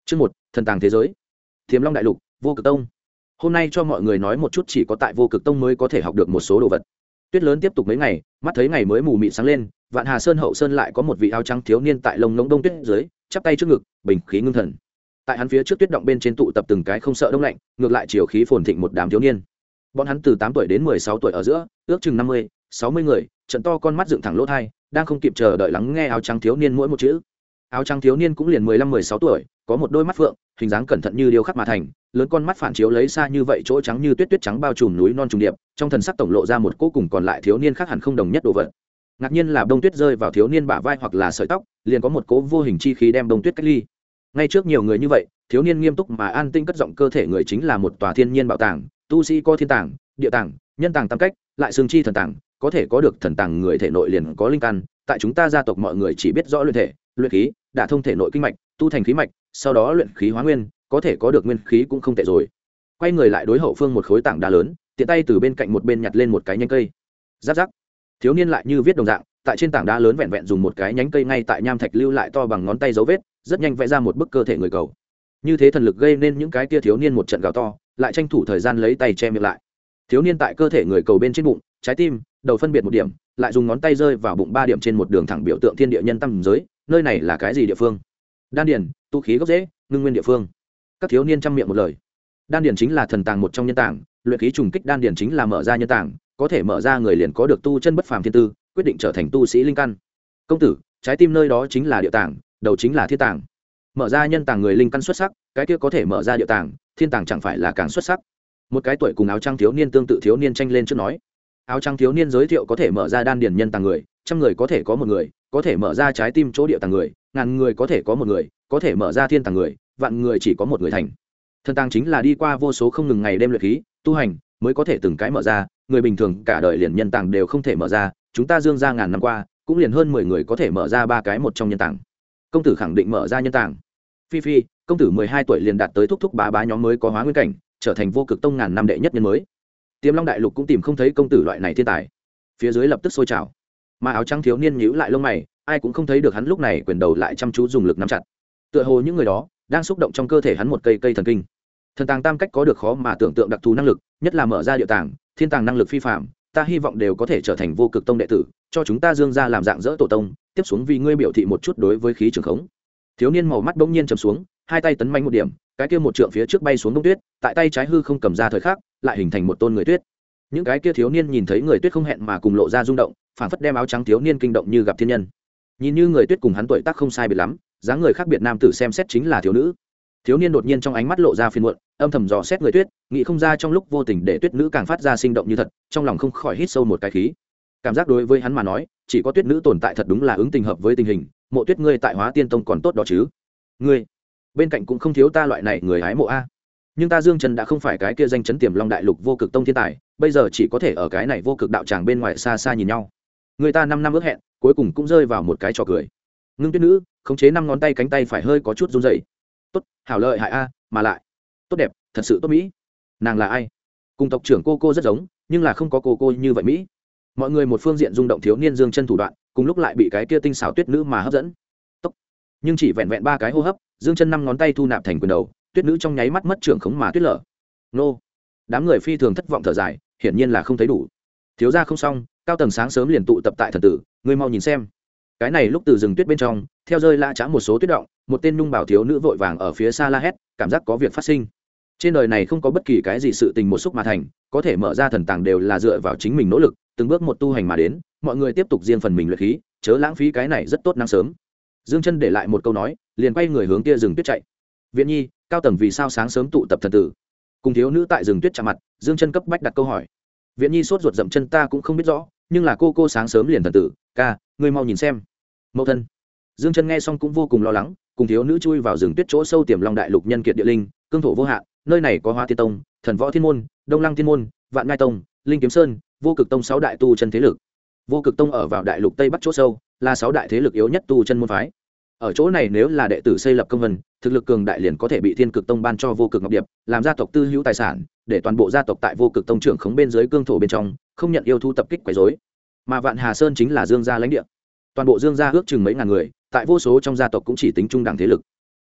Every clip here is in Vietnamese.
Chương 1, thần tàng thế giới. Thiềm Long đại lục, Vô Cực Tông. Hôm nay cho mọi người nói một chút chỉ có tại Vô Cực Tông mới có thể học được một số đồ vật. Tuyết lớn tiếp tục mấy ngày, mắt thấy ngày mới mù mịt sáng lên, Vạn Hà Sơn hậu sơn lại có một vị áo trắng thiếu niên tại lồng ngỗng đông tuyết dưới, chắp tay trước ngực, bình khí ngưng thần. Tại hắn phía trước tuyết động bên trên tụ tập từng cái không sợ đông lạnh, ngược lại chiều khí phồn thịnh một đám thiếu niên. Bọn hắn từ 8 tuổi đến 16 tuổi ở giữa, ước chừng 50, 60 người, trận to con mắt dựng thẳng lỗ tai, đang không kịp chờ đợi lắng nghe áo trắng thiếu niên mỗi một chữ. Áo trắng thiếu niên cũng liền 15-16 tuổi, có một đôi mắt phượng, hình dáng cẩn thận như điêu khắc mà thành, lớn con mắt phản chiếu lấy xa như vậy chỗ trắng như tuyết tuyết trắng bao trùm núi non trùng điệp, trong thần sắc tổng lộ ra một cỗ cùng còn lại thiếu niên khác hẳn không đồng nhất đồ vật. Ngạc nhiên là bông tuyết rơi vào thiếu niên bả vai hoặc là sợi tóc, liền có một cỗ vô hình chi khí đem bông tuyết cách ly. Ngay trước nhiều người như vậy, thiếu niên nghiêm túc mà an tinh cất giọng cơ thể người chính là một tòa thiên nhiên bảo tàng, tu sĩ có thiên tàng, địa tàng, nhân tàng tam cách, lại xương chi thần tàng, có thể có được thần tàng người thể nội liền có linh căn, tại chúng ta gia tộc mọi người chỉ biết rõ luyện thể, luyện khí, đả thông thể nội kinh mạch, tu thành khí mạch, sau đó luyện khí hóa nguyên, có thể có được nguyên khí cũng không tệ rồi. Quay người lại đối hậu phương một khối tảng đá lớn, tiện tay từ bên cạnh một bên nhặt lên một cái nhánh cây. Rắc rắc. Thiếu niên lại như viết đồng dạng, tại trên tảng đá lớn vẹn vẹn dùng một cái nhánh cây ngay tại nham thạch lưu lại to bằng ngón tay dấu vết, rất nhanh vẽ ra một bức cơ thể người cầu. Như thế thần lực gây nên những cái kia thiếu niên một trận gào to, lại tranh thủ thời gian lấy tay che miệng lại. Thiếu niên tại cơ thể người cầu bên trên bụng, trái tim, đầu phân biệt một điểm, lại dùng ngón tay rơi vào bụng 3 điểm trên một đường thẳng biểu tượng thiên địa nhân tâm giới, nơi này là cái gì địa phương? Đan điền, tu khí gốc rễ, ngưng nguyên địa phương. Các thiếu niên trăm miệng một lời. Đan điền chính là thần tàng một trong nhân tàng, luyện khí trùng kích đan điền chính là mở ra nhân tàng, có thể mở ra người liền có được tu chân bất phàm thiên tư, quyết định trở thành tu sĩ linh căn. Công tử, trái tim nơi đó chính là địa tàng, đầu chính là thiên tàng. Mở ra nhân tàng người linh căn xuất sắc, cái kia có thể mở ra địa tàng, thiên tàng chẳng phải là càng xuất sắc. Một cái tuổi cùng áo trắng thiếu niên tương tự thiếu niên tranh lên trước nói. Áo trắng thiếu niên giới thiệu có thể mở ra đan điền nhân tàng người, 100 người có thể có một người, có thể mở ra trái tim chỗ địa tàng người, 1000 người có thể có một người, có thể mở ra thiên tàng người, vạn người chỉ có một người thành. Thần tàng chính là đi qua vô số không ngừng ngày đêm luyện khí, tu hành mới có thể từng cái mở ra, người bình thường cả đời liền nhân tàng đều không thể mở ra, chúng ta Dương gia ngàn năm qua, cũng liền hơn 10 người có thể mở ra 3 cái một trong nhân tàng. Công tử khẳng định mở ra nhân tàng. Phi phi, công tử 12 tuổi liền đạt tới thúc thúc bá bá nhóm mới có hóa nguyên cảnh, trở thành Vô Cực Tông ngàn năm đệ nhất nhân mới. Tiềm Long đại lục cũng tìm không thấy công tử loại này thiên tài. Phía dưới lập tức sôi trào. Mà áo trắng thiếu niên nhíu lại lông mày, ai cũng không thấy được hắn lúc này quyền đầu lại chăm chú dùng lực nắm chặt. Tựa hồ những người đó đang xúc động trong cơ thể hắn một cây thần kinh. Thần tàng tam cách có được khó mà tưởng tượng đặc thù năng lực, nhất là mở ra địa tàng, thiên tàng năng lực phi phàm, ta hy vọng đều có thể trở thành Vô Cực Tông đệ tử, cho chúng ta Dương gia làm dạng dỡ tổ tông, tiếp xuống vì ngươi biểu thị một chút đối với khí trường khống. Thiếu niên màu mắt bỗng nhiên trầm xuống, hai tay tấn mạnh một điểm, cái kia một trượng phía trước bay xuống đông tuyết, tại tay trái hư không cầm ra thời khắc, lại hình thành một tôn người tuyết. Những cái kia thiếu niên nhìn thấy người tuyết không hẹn mà cùng lộ ra rung động, phảng phất đem áo trắng thiếu niên kinh động như gặp thiên nhân. Nhìn như người tuyết cùng hắn tuổi tác không sai biệt lắm, dáng người khác biệt nam tử xem xét chính là thiếu nữ. Thiếu niên đột nhiên trong ánh mắt lộ ra phiền muộn, âm thầm dò xét người tuyết, nghĩ không ra trong lúc vô tình để tuyết nữ càng phát ra sinh động như thật, trong lòng không khỏi hít sâu một cái khí. Cảm giác đối với hắn mà nói, chỉ có tuyết nữ tồn tại thật đúng là ứng tình hợp với tình hình, Mộ Tuyết ngươi tại Hóa Tiên Tông còn tốt đó chứ? Ngươi, bên cạnh cũng không thiếu ta loại này người hái mộ a. Nhưng ta Dương Trần đã không phải cái kia danh chấn Tiềm Long đại lục Vô Cực Tông thiên tài, bây giờ chỉ có thể ở cái này vô cực đạo tràng bên ngoài xa xa nhìn nhau. Người ta 5 năm ước hẹn, cuối cùng cũng rơi vào một cái trò cười. Ngưng tuyết nữ khống chế 5 ngón tay cánh tay phải hơi có chút run rẩy. Tốt, hảo lợi hại a, mà lại tốt đẹp, thật sự tốt mỹ. Nàng là ai? Cùng tộc trưởng cô rất giống, nhưng là không có cô như vậy mỹ. Mọi người một phương diện rung động thiếu niên Dương chân thủ đoạn, cùng lúc lại bị cái kia tinh xảo tuyết nữ mà hấp dẫn. Tốt. Nhưng chỉ vẹn vẹn 3 cái hô hấp, Dương chân 5 ngón tay thu nạp thành quyền đầu, tuyết nữ trong nháy mắt mất trưởng khống mà tuyết lở. Nô. Đám người phi thường thất vọng thở dài, hiển nhiên là không thấy đủ. Thiếu gia không xong, cao tầng sáng sớm liền tụ tập tại thần tử, ngươi mau nhìn xem. Cái này lúc từ rừng tuyết bên trong, theo rơi lã chã một số tuyết động, một tên nhung bảo thiếu nữ vội vàng ở phía xa la hét, cảm giác có việc phát sinh. Trên đời này không có bất kỳ cái gì sự tình một xúc mà thành, có thể mở ra thần tàng đều là dựa vào chính mình nỗ lực, từng bước một tu hành mà đến, mọi người tiếp tục riêng phần mình luyện khí, chớ lãng phí cái này rất tốt năng sớm. Dương Chân để lại một câu nói, liền quay người hướng kia rừng tuyết chạy. Viện Nhi, cao tầng vì sao sáng sớm tụ tập thần tử? Cùng thiếu nữ tại rừng tuyết chạm mặt, Dương Chân cấp bách đặt câu hỏi. Viện Nhi sốt ruột dậm chân ta cũng không biết rõ, nhưng là cô sáng sớm liền thần tử, ca, ngươi mau nhìn xem. Mẫu thân. Dương Chân nghe xong cũng vô cùng lo lắng, cùng thiếu nữ chui vào rừng tuyết chỗ sâu Tiềm Long đại lục nhân kiệt địa linh, cương thổ vô hạn, nơi này có Hóa Tiên Tông, Thần Võ Thiên môn, Đông Lăng Thiên môn, Vạn Ngai Tông, Linh Kiếm Sơn, Vô Cực Tông 6 đại tu chân thế lực. Vô Cực Tông ở vào đại lục Tây Bắc chỗ sâu, là 6 đại thế lực yếu nhất tu chân môn phái. Ở chỗ này nếu là đệ tử xây lập công vân, thực lực cường đại liền có thể bị Thiên Cực Tông ban cho Vô Cực Ngọc Điệp, làm gia tộc tư hữu tài sản, để toàn bộ gia tộc tại Vô Cực Tông trưởng khống bên dưới cương thổ bên trong, không nhận yêu thú tập kích quấy rối. Mà Vạn Hà Sơn chính là Dương gia lãnh địa. Toàn bộ Dương gia ước chừng mấy ngàn người, tại vô số trong gia tộc cũng chỉ tính trung đẳng thế lực.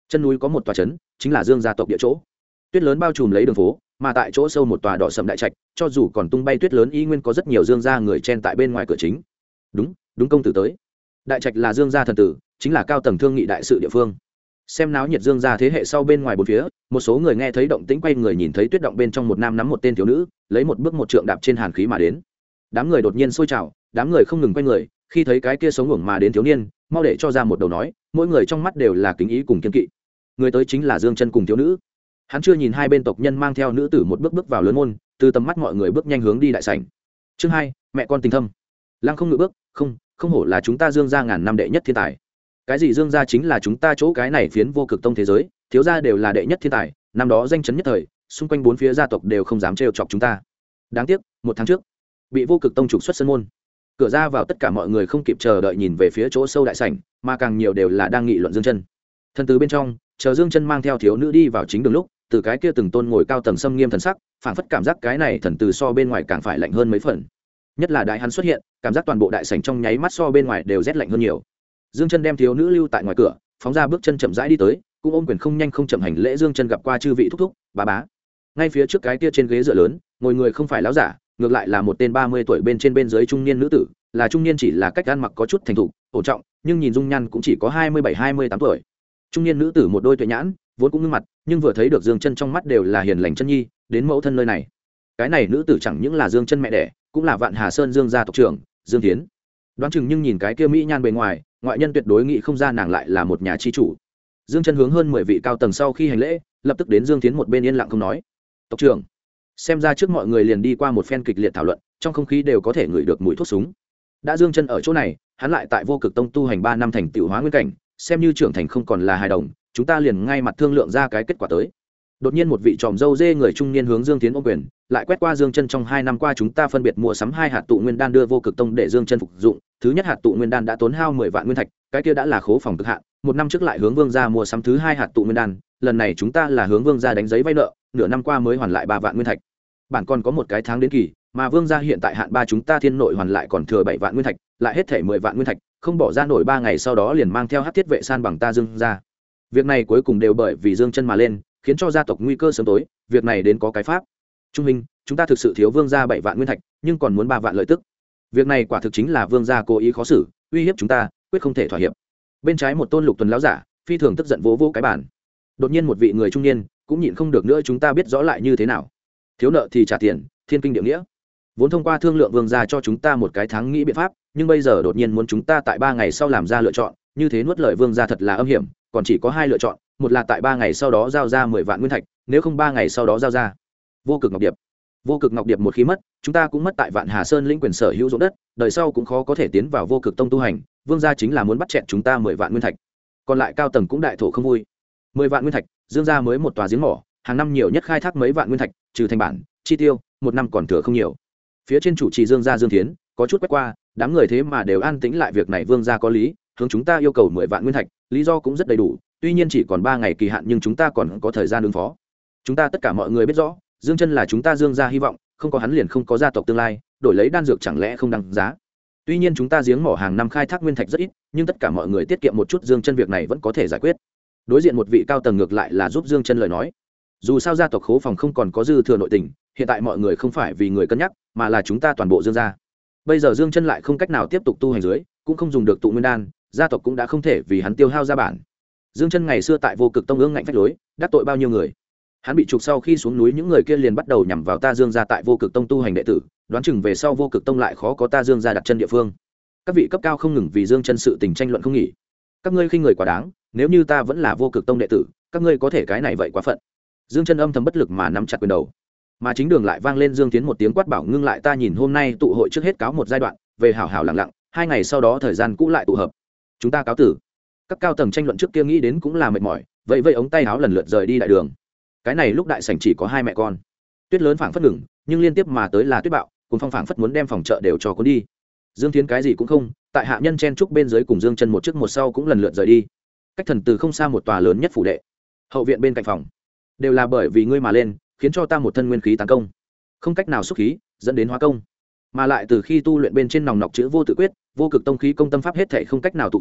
Chân núi có một tòa trấn, chính là Dương gia tộc địa chỗ. Tuyết lớn bao trùm lấy đường phố, mà tại chỗ sâu một tòa đỏ sầm đại trạch, cho dù còn tung bay tuyết lớn y nguyên có rất nhiều Dương gia người chen tại bên ngoài cửa chính. Đúng công tử tới. Đại trạch là Dương gia thần tử, chính là cao tầng thương nghị đại sự địa phương. Xem náo nhiệt Dương gia thế hệ sau bên ngoài bốn phía, một số người nghe thấy động tĩnh quay người nhìn thấy tuyết động bên trong một nam nắm một tên thiếu nữ, lấy một bước một trượng đạp trên hàn khí mà đến. Đám người đột nhiên sôi trào, đám người không ngừng quay người, khi thấy cái kia sống ngủng mà đến thiếu niên, mau để cho ra một đầu nói, mỗi người trong mắt đều là kính ý cùng kiên kỵ. Người tới chính là Dương Chân cùng thiếu nữ. Hắn chưa nhìn hai bên tộc nhân mang theo nữ tử một bước bước vào lớn môn, từ tầm mắt mọi người bước nhanh hướng đi đại sảnh. Chương 2, mẹ con tình thâm. Lăng không ngự bước, không hổ là chúng ta Dương gia ngàn năm đệ nhất thiên tài. Cái gì Dương gia chính là chúng ta chỗ cái này phiến vô cực tông thế giới, thiếu gia đều là đệ nhất thiên tài, năm đó danh chấn nhất thời, xung quanh bốn phía gia tộc đều không dám trêu chọc chúng ta. Đáng tiếc, một tháng trước, bị vô cực tông trục xuất sân môn. Cửa ra vào tất cả mọi người không kịp chờ đợi nhìn về phía chỗ sâu đại sảnh, mà càng nhiều đều là đang nghị luận Dương Chân. Thần từ bên trong, chờ Dương Chân mang theo thiếu nữ đi vào chính đường lúc, từ cái kia từng tôn ngồi cao tầng xâm nghiêm thần sắc, phảng phất cảm giác cái này thần từ so bên ngoài càng phải lạnh hơn mấy phần. Nhất là đại hắn xuất hiện, cảm giác toàn bộ đại sảnh trong nháy mắt so bên ngoài đều rét lạnh hơn nhiều. Dương Chân đem thiếu nữ lưu tại ngoài cửa, phóng ra bước chân chậm rãi đi tới, cũng ôm quyền không nhanh không chậm hành lễ. Dương Chân gặp qua chư vị thúc thúc, bá bá. Ngay phía trước cái kia trên ghế dựa lớn, ngồi người không phải lão giả, ngược lại là một tên 30 tuổi bên trên bên dưới trung niên nữ tử, là trung niên chỉ là cách ăn mặc có chút thành thục, ổn trọng, nhưng nhìn dung nhan cũng chỉ có 27-28 tuổi. Trung niên nữ tử một đôi tuệ nhãn, vốn cũng ngưng mặt, nhưng vừa thấy được Dương Chân trong mắt đều là hiền lành chân nhi, đến mẫu thân nơi này. Cái này nữ tử chẳng những là Dương Chân mẹ đẻ, cũng là Vạn Hà Sơn Dương gia tộc trưởng, Dương Thiến. Đoán chừng nhưng nhìn cái kia mỹ nhan bề ngoài, ngoại nhân tuyệt đối nghĩ không ra nàng lại là một nhà chi chủ. Dương Chân hướng hơn 10 vị cao tầng sau khi hành lễ, lập tức đến Dương Thiến một bên yên lặng không nói. Tộc trưởng, xem ra trước mọi người liền đi qua một phen kịch liệt thảo luận, trong không khí đều có thể ngửi được mùi thuốc súng. Đã Dương Chân ở chỗ này, hắn lại tại vô cực tông tu hành 3 năm thành tựu hóa nguyên cảnh, xem như trưởng thành không còn là hài đồng, chúng ta liền ngay mặt thương lượng ra cái kết quả tới. Đột nhiên một vị tròm râu dê người trung niên hướng Dương Thiến ôm quyền, lại quét qua Dương Chân trong 2 năm qua chúng ta phân biệt mua sắm 2 hạt tụ nguyên đan đưa vô cực tông để Dương Chân phục dụng, thứ nhất hạt tụ nguyên đan đã tốn hao 10 vạn nguyên thạch, cái kia đã là khố phòng cực hạn, một năm trước lại hướng Vương gia mua sắm thứ 2 hạt tụ nguyên đan, lần này chúng ta là hướng Vương gia đánh giấy vay nợ, nửa năm qua mới hoàn lại 3 vạn nguyên thạch. Bản còn có một cái tháng đến kỳ, mà Vương gia hiện tại hạn 3 chúng ta thiên nội hoàn lại còn thừa 7 vạn nguyên thạch, lại hết thể 10 vạn nguyên thạch, không bỏ ra nổi 3 ngày sau đó liền mang theo hắc thiết vệ san bằng ta Dương gia. Việc này cuối cùng đều bởi vì Dương Chân mà lên, khiến cho gia tộc nguy cơ sớm tối, việc này đến có cái pháp. Trung minh, chúng ta thực sự thiếu Vương gia 7 vạn nguyên thạch, nhưng còn muốn 3 vạn lợi tức. Việc này quả thực chính là Vương gia cố ý khó xử, uy hiếp chúng ta, quyết không thể thỏa hiệp. Bên trái một tôn lục tuần lão giả, phi thường tức giận vỗ vỗ cái bàn. Đột nhiên một vị người trung niên, cũng nhịn không được nữa, chúng ta biết rõ lại như thế nào. Thiếu nợ thì trả tiền, thiên kinh địa nghĩa. Vốn thông qua thương lượng Vương gia cho chúng ta một cái tháng nghĩ biện pháp, nhưng bây giờ đột nhiên muốn chúng ta tại 3 ngày sau làm ra lựa chọn, như thế nuốt lời Vương gia thật là âm hiểm, còn chỉ có 2 lựa chọn, một là tại 3 ngày sau đó giao ra 10 vạn nguyên thạch, nếu không 3 ngày sau đó giao ra vô cực ngọc điệp. Vô cực ngọc điệp một khi mất, chúng ta cũng mất tại Vạn Hà Sơn lĩnh quyền sở hữu ruộng đất, đời sau cũng khó có thể tiến vào vô cực tông tu hành. Vương gia chính là muốn bắt chẹn chúng ta 10 vạn nguyên thạch, còn lại cao tầng cũng đại thổ không vui. 10 vạn nguyên thạch, Dương gia mới một tòa giếng mỏ, hàng năm nhiều nhất khai thác mấy vạn nguyên thạch, trừ thành bản chi tiêu, một năm còn thừa không nhiều. Phía trên chủ trì Dương gia Dương Thiến có chút quét qua, đám người thế mà đều an tĩnh lại. Việc này Vương gia có lý, hướng chúng ta yêu cầu 10 vạn nguyên thạch, lý do cũng rất đầy đủ, tuy nhiên chỉ còn 3 ngày kỳ hạn, nhưng chúng ta còn có thời gian ứng phó. Chúng ta tất cả mọi người biết rõ, Dương Chân là chúng ta Dương gia hy vọng, không có hắn liền không có gia tộc tương lai, đổi lấy đan dược chẳng lẽ không đăng giá. Tuy nhiên chúng ta giếng mỏ hàng năm khai thác nguyên thạch rất ít, nhưng tất cả mọi người tiết kiệm một chút, Dương Chân việc này vẫn có thể giải quyết. Đối diện một vị cao tầng ngược lại là giúp Dương Chân lời nói. Dù sao gia tộc khố phòng không còn có dư thừa nội tình, hiện tại mọi người không phải vì người cân nhắc, mà là chúng ta toàn bộ Dương gia. Bây giờ Dương Chân lại không cách nào tiếp tục tu hành dưới, cũng không dùng được tụ nguyên đan, gia tộc cũng đã không thể vì hắn tiêu hao gia bản. Dương Chân ngày xưa tại vô cực tông ương ngạnh phách lối, đắc tội bao nhiêu người. Hắn bị trục sau khi xuống núi, những người kia liền bắt đầu nhằm vào ta Dương gia tại vô cực tông tu hành đệ tử, đoán chừng về sau vô cực tông lại khó có ta Dương gia đặt chân địa phương. Các vị cấp cao không ngừng vì Dương Chân sự tình tranh luận không nghỉ. Các ngươi khinh người quá đáng, nếu như ta vẫn là vô cực tông đệ tử, các ngươi có thể cái này vậy quá phận. Dương Chân âm thầm bất lực mà nắm chặt quyền đầu. Mà chính đường lại vang lên Dương Tiến một tiếng quát bảo, ngưng lại, ta nhìn hôm nay tụ hội trước hết cáo một giai đoạn, về hảo hảo lặng lặng, 2 ngày sau đó thời gian cũ lại tụ hợp. Chúng ta cáo tử. Các cao tầng tranh luận trước kia nghĩ đến cũng là mệt mỏi, vậy vây ống tay áo lần lượt rời đi đại đường. Cái này lúc đại sảnh chỉ có 2 mẹ con. Tuyết lớn phảng phất ngừng, nhưng liên tiếp mà tới là tuyết bạo, cùng phong phảng phất muốn đem phòng chợ đều cho cuốn đi. Dương Thiến cái gì cũng không, tại hạ nhân chen trúc bên dưới cùng Dương Chân một trước một sau cũng lần lượt rời đi. Cách thần từ không xa một tòa lớn nhất phủ đệ, hậu viện bên cạnh phòng, đều là bởi vì ngươi mà lên, khiến cho ta một thân nguyên khí tấn công, không cách nào xúc khí, dẫn đến hóa công. Mà lại từ khi tu luyện bên trên nòng nọc chữ vô tự quyết, vô cực tông khí công tâm pháp hết thảy không cách nào tụ khí,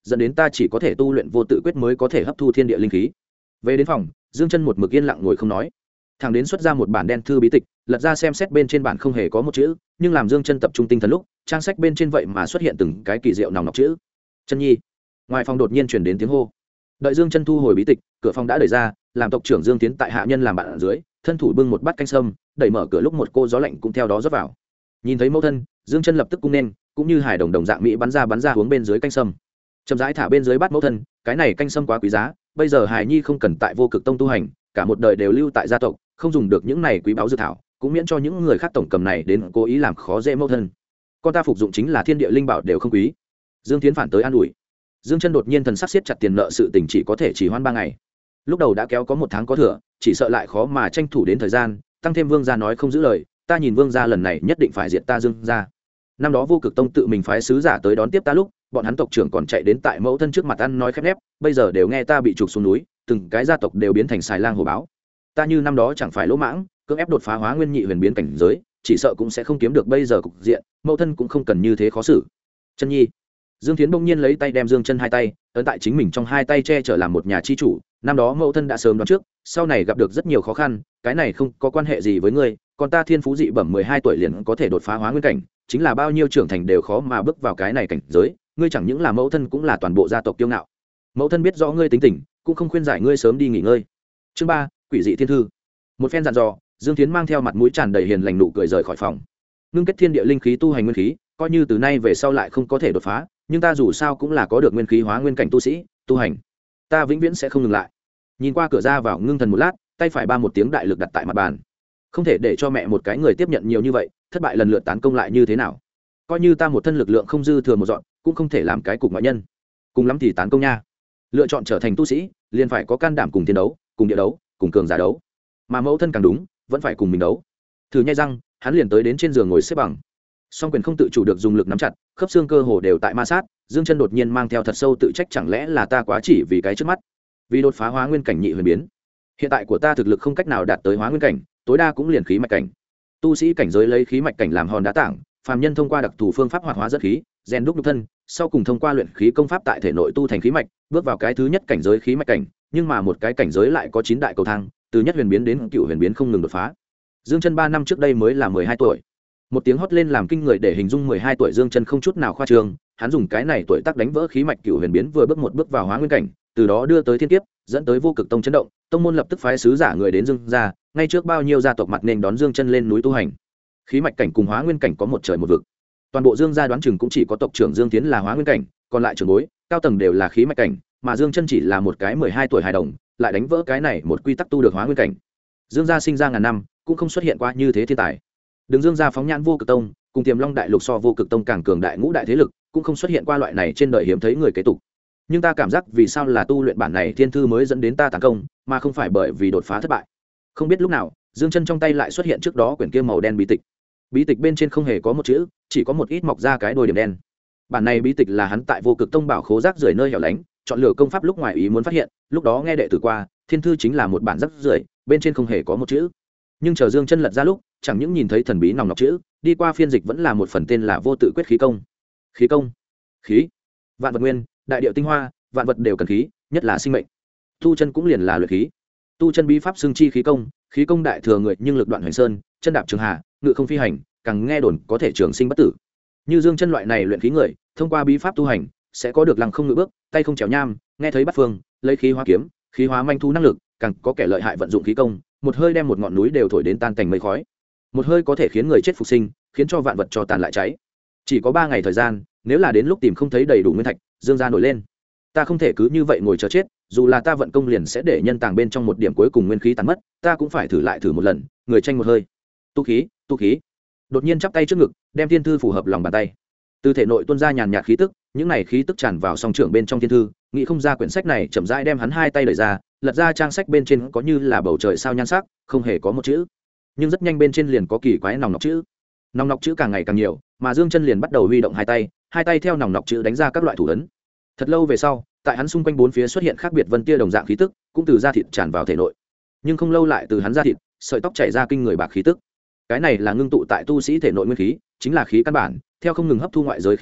dẫn đến ta chỉ có thể tu luyện vô tự quyết mới có thể hấp thu thiên địa linh khí. Về đến phòng, Dương Chân một mực yên lặng ngồi không nói, thằng đến xuất ra một bản đen thư bí tịch, lật ra xem xét, bên trên bản không hề có một chữ, nhưng làm Dương Chân tập trung tinh thần lúc, trang sách bên trên vậy mà xuất hiện từng cái kỳ diệu nòng nọc chữ. Chân nhi. Ngoài phòng đột nhiên truyền đến tiếng hô. Đợi Dương Chân thu hồi bí tịch, cửa phòng đã đẩy ra, làm tộc trưởng Dương Tiến tại hạ nhân làm bạn ở dưới, thân thủ bưng một bát canh sâm, đẩy mở cửa lúc một cô gió lạnh cũng theo đó rót vào. Nhìn thấy mẫu thân, Dương Chân lập tức cung nên, cũng như hài đồng đồng dạng mỹ bắn ra uống bên dưới canh sâm. Chậm rãi thả bên dưới bát mẫu thân, cái này canh sâm quá quý giá, bây giờ hài nhi không cần tại Vô Cực Tông tu hành, cả một đời đều lưu tại gia tộc, không dùng được những này quý báu dược thảo, cũng miễn cho những người khác tổng cầm này đến cố ý làm khó dễ mẫu thân. Con ta phục dụng chính là thiên địa linh bảo đều không quý. Dương Tiến phản tới an ủi. Dương Chân đột nhiên thần sắc siết chặt, tiền nợ sự tình chỉ có thể chỉ hoãn 3 ngày. Lúc đầu đã kéo có 1 tháng có thừa, chỉ sợ lại khó mà tranh thủ đến thời gian, tăng thêm Vương gia nói không giữ lời, ta nhìn Vương gia lần này nhất định phải diệt ta Dương gia. Năm đó Vô Cực Tông tự mình phái sứ giả tới đón tiếp ta lúc, bọn hắn tộc trưởng còn chạy đến tại mẫu thân trước mặt ăn nói khép nép, bây giờ đều nghe ta bị trục xuống núi, từng cái gia tộc đều biến thành xài lang hổ báo. Ta như năm đó chẳng phải lỗ mãng, cưỡng ép đột phá Hóa Nguyên Nhị huyền biến cảnh giới, chỉ sợ cũng sẽ không kiếm được bây giờ cục diện, mẫu thân cũng không cần như thế khó xử. Chân nhi. Dương Thiến bỗng nhiên lấy tay đem Dương Chân hai tay ấn tại chính mình trong hai tay, che chở làm một nhà chi chủ. Năm đó mẫu thân đã sớm đoán trước, sau này gặp được rất nhiều khó khăn, cái này không có quan hệ gì với ngươi, còn ta thiên phú dị bẩm 12 tuổi liền có thể đột phá Hóa Nguyên cảnh, chính là bao nhiêu trưởng thành đều khó mà bước vào cái này cảnh giới, ngươi chẳng những là mẫu thân cũng là toàn bộ gia tộc kiêu ngạo. Mẫu thân biết rõ ngươi tính tình, cũng không khuyên giải ngươi sớm đi nghỉ ngơi. Chương 3, Quỷ dị thiên thư. Một phen dặn dò, Dương Thiến mang theo mặt mũi tràn đầy hiền lành nụ cười rời khỏi phòng. Ngưng kết thiên địa linh khí tu hành nguyên khí, coi như từ nay về sau lại không có thể đột phá, nhưng ta dù sao cũng là có được nguyên khí hóa nguyên cảnh tu sĩ, tu hành ta vĩnh viễn sẽ không ngừng lại. Nhìn qua cửa ra vào, ngưng thần một lát, tay phải ba một tiếng đại lực đặt tại mặt bàn. Không thể để cho mẹ một cái người tiếp nhận nhiều như vậy, thất bại lần lượt tán công lại như thế nào? Coi như ta một thân lực lượng không dư thừa một dọn, cũng không thể làm cái cục ngoại nhân. Cùng lắm thì tán công nha. Lựa chọn trở thành tu sĩ, liền phải có can đảm cùng chiến đấu, cùng địa đấu, cùng cường giả đấu. Mà mẫu thân càng đúng, vẫn phải cùng mình đấu. Thử nhai răng, hắn liền tới đến trên giường ngồi xếp bằng. Song quyền không tự chủ được dùng lực nắm chặt, khớp xương cơ hồ đều tại ma sát. Dương Chân đột nhiên mang theo thật sâu tự trách, chẳng lẽ là ta quá chỉ vì cái trước mắt, vì đột phá Hóa Nguyên cảnh nhị huyền biến. Hiện tại của ta thực lực không cách nào đạt tới Hóa Nguyên cảnh, tối đa cũng liền khí mạch cảnh. Tu sĩ cảnh giới lấy khí mạch cảnh làm hòn đá tảng, phàm nhân thông qua đặc thù phương pháp hoạt hóa dẫn khí, rèn đúc nhục thân, sau cùng thông qua luyện khí công pháp tại thể nội tu thành khí mạch, bước vào cái thứ nhất cảnh giới khí mạch cảnh, nhưng mà một cái cảnh giới lại có 9 đại cầu thang, từ nhất huyền biến đến cựu huyền biến không ngừng đột phá. Dương Chân 3 năm trước đây mới là 12 tuổi. Một tiếng hót lên làm kinh người để hình dung 12 tuổi Dương Chân không chút nào khoa trương, hắn dùng cái này tuổi tác đánh vỡ khí mạch cựu huyền biến, vừa bước một bước vào Hóa Nguyên cảnh, từ đó đưa tới thiên kiếp, dẫn tới Vô Cực Tông chấn động, tông môn lập tức phái sứ giả người đến Dương gia, ngay trước bao nhiêu gia tộc mặt nên đón Dương Chân lên núi tu hành. Khí mạch cảnh cùng Hóa Nguyên cảnh có một trời một vực. Toàn bộ Dương gia đoán chừng cũng chỉ có tộc trưởng Dương Tiến là Hóa Nguyên cảnh, còn lại trưởng bối, cao tầng đều là khí mạch cảnh, mà Dương Chân chỉ là một cái 12 tuổi hài đồng, lại đánh vỡ cái này một quy tắc tu được Hóa Nguyên cảnh. Dương gia sinh ra ngàn năm, cũng không xuất hiện qua như thế thiên tài. Đường Dương gia phóng nhãn Vô Cực Tông, cùng Tiềm Long Đại Lục so Vô Cực Tông càng cường đại ngũ đại thế lực, cũng không xuất hiện qua loại này trên đời hiếm thấy người kế tục. Nhưng ta cảm giác vì sao là tu luyện bản này thiên thư mới dẫn đến ta tấn công, mà không phải bởi vì đột phá thất bại. Không biết lúc nào, Dương Chân trong tay lại xuất hiện trước đó quyển kia màu đen bí tịch. Bí tịch bên trên không hề có một chữ, chỉ có một ít mọc ra cái đôi điểm đen. Bản này bí tịch là hắn tại Vô Cực Tông bảo khố rác rưởi nơi hẻo lánh, chọn lựa công pháp lúc ngoài ý muốn phát hiện, lúc đó nghe đệ tử qua, thiên thư chính là một bản rác rưởi, bên trên không hề có một chữ. Nhưng chờ Dương Chân lật ra lúc, chẳng những nhìn thấy thần bí nòng nọc chữ, đi qua phiên dịch vẫn là một phần tên là Vô Tự Quyết khí công. Khí công, khí, vạn vật nguyên, đại điệu tinh hoa, vạn vật đều cần khí, nhất là sinh mệnh. Tu chân cũng liền là luyện khí. Tu chân bí pháp xương chi khí công, khí công đại thừa người nhưng lực đoạn hoành sơn, chân đạp trường hà, ngự không phi hành, càng nghe đồn có thể trường sinh bất tử. Như Dương Chân loại này luyện khí người, thông qua bí pháp tu hành, sẽ có được lăng không ngự bước, tay không chèo nham, nghe thấy bắt phương, lấy khí hóa kiếm, khí hóa manh thu năng lực, càng có kẻ lợi hại vận dụng khí công, một hơi đem một ngọn núi đều thổi đến tan thành mây khói. Một hơi có thể khiến người chết phục sinh, khiến cho vạn vật cho tàn lại cháy. Chỉ có 3 ngày thời gian, nếu là đến lúc tìm không thấy đầy đủ nguyên thạch, Dương gia nổi lên. Ta không thể cứ như vậy ngồi chờ chết, dù là ta vận công liền sẽ để nhân tàng bên trong một điểm cuối cùng nguyên khí tàn mất, ta cũng phải thử lại thử một lần, người tranh một hơi. Tu khí, tu khí. Đột nhiên chắp tay trước ngực, đem thiên thư phù hợp lòng bàn tay. Từ thể nội tuôn ra nhàn nhạt khí tức, những này khí tức tràn vào song trưởng bên trong thiên thư, nghĩ không ra quyển sách này chậm rãi đem hắn hai tay đẩy ra, lật ra trang sách bên trên có như là bầu trời sao nhan sắc, không hề có một chữ. Nhưng rất nhanh bên trên liền có kỳ quái nòng nọc chữ. Nòng nọc chữ càng ngày càng nhiều, mà Dương Chân liền bắt đầu huy động hai tay theo nòng nọc chữ đánh ra các loại thủ ấn. Thật lâu về sau, tại hắn xung quanh bốn phía xuất hiện khác biệt vân tia đồng dạng khí tức, cũng từ da thịt tràn vào thể nội. Nhưng không lâu lại từ hắn da thịt, sợi tóc chảy ra kinh người bạc khí tức. Cái này là ngưng tụ tại tu sĩ thể nội nguyên khí, chính là khí căn bản, theo không ngừng hấp thu ngoại giới khí tức,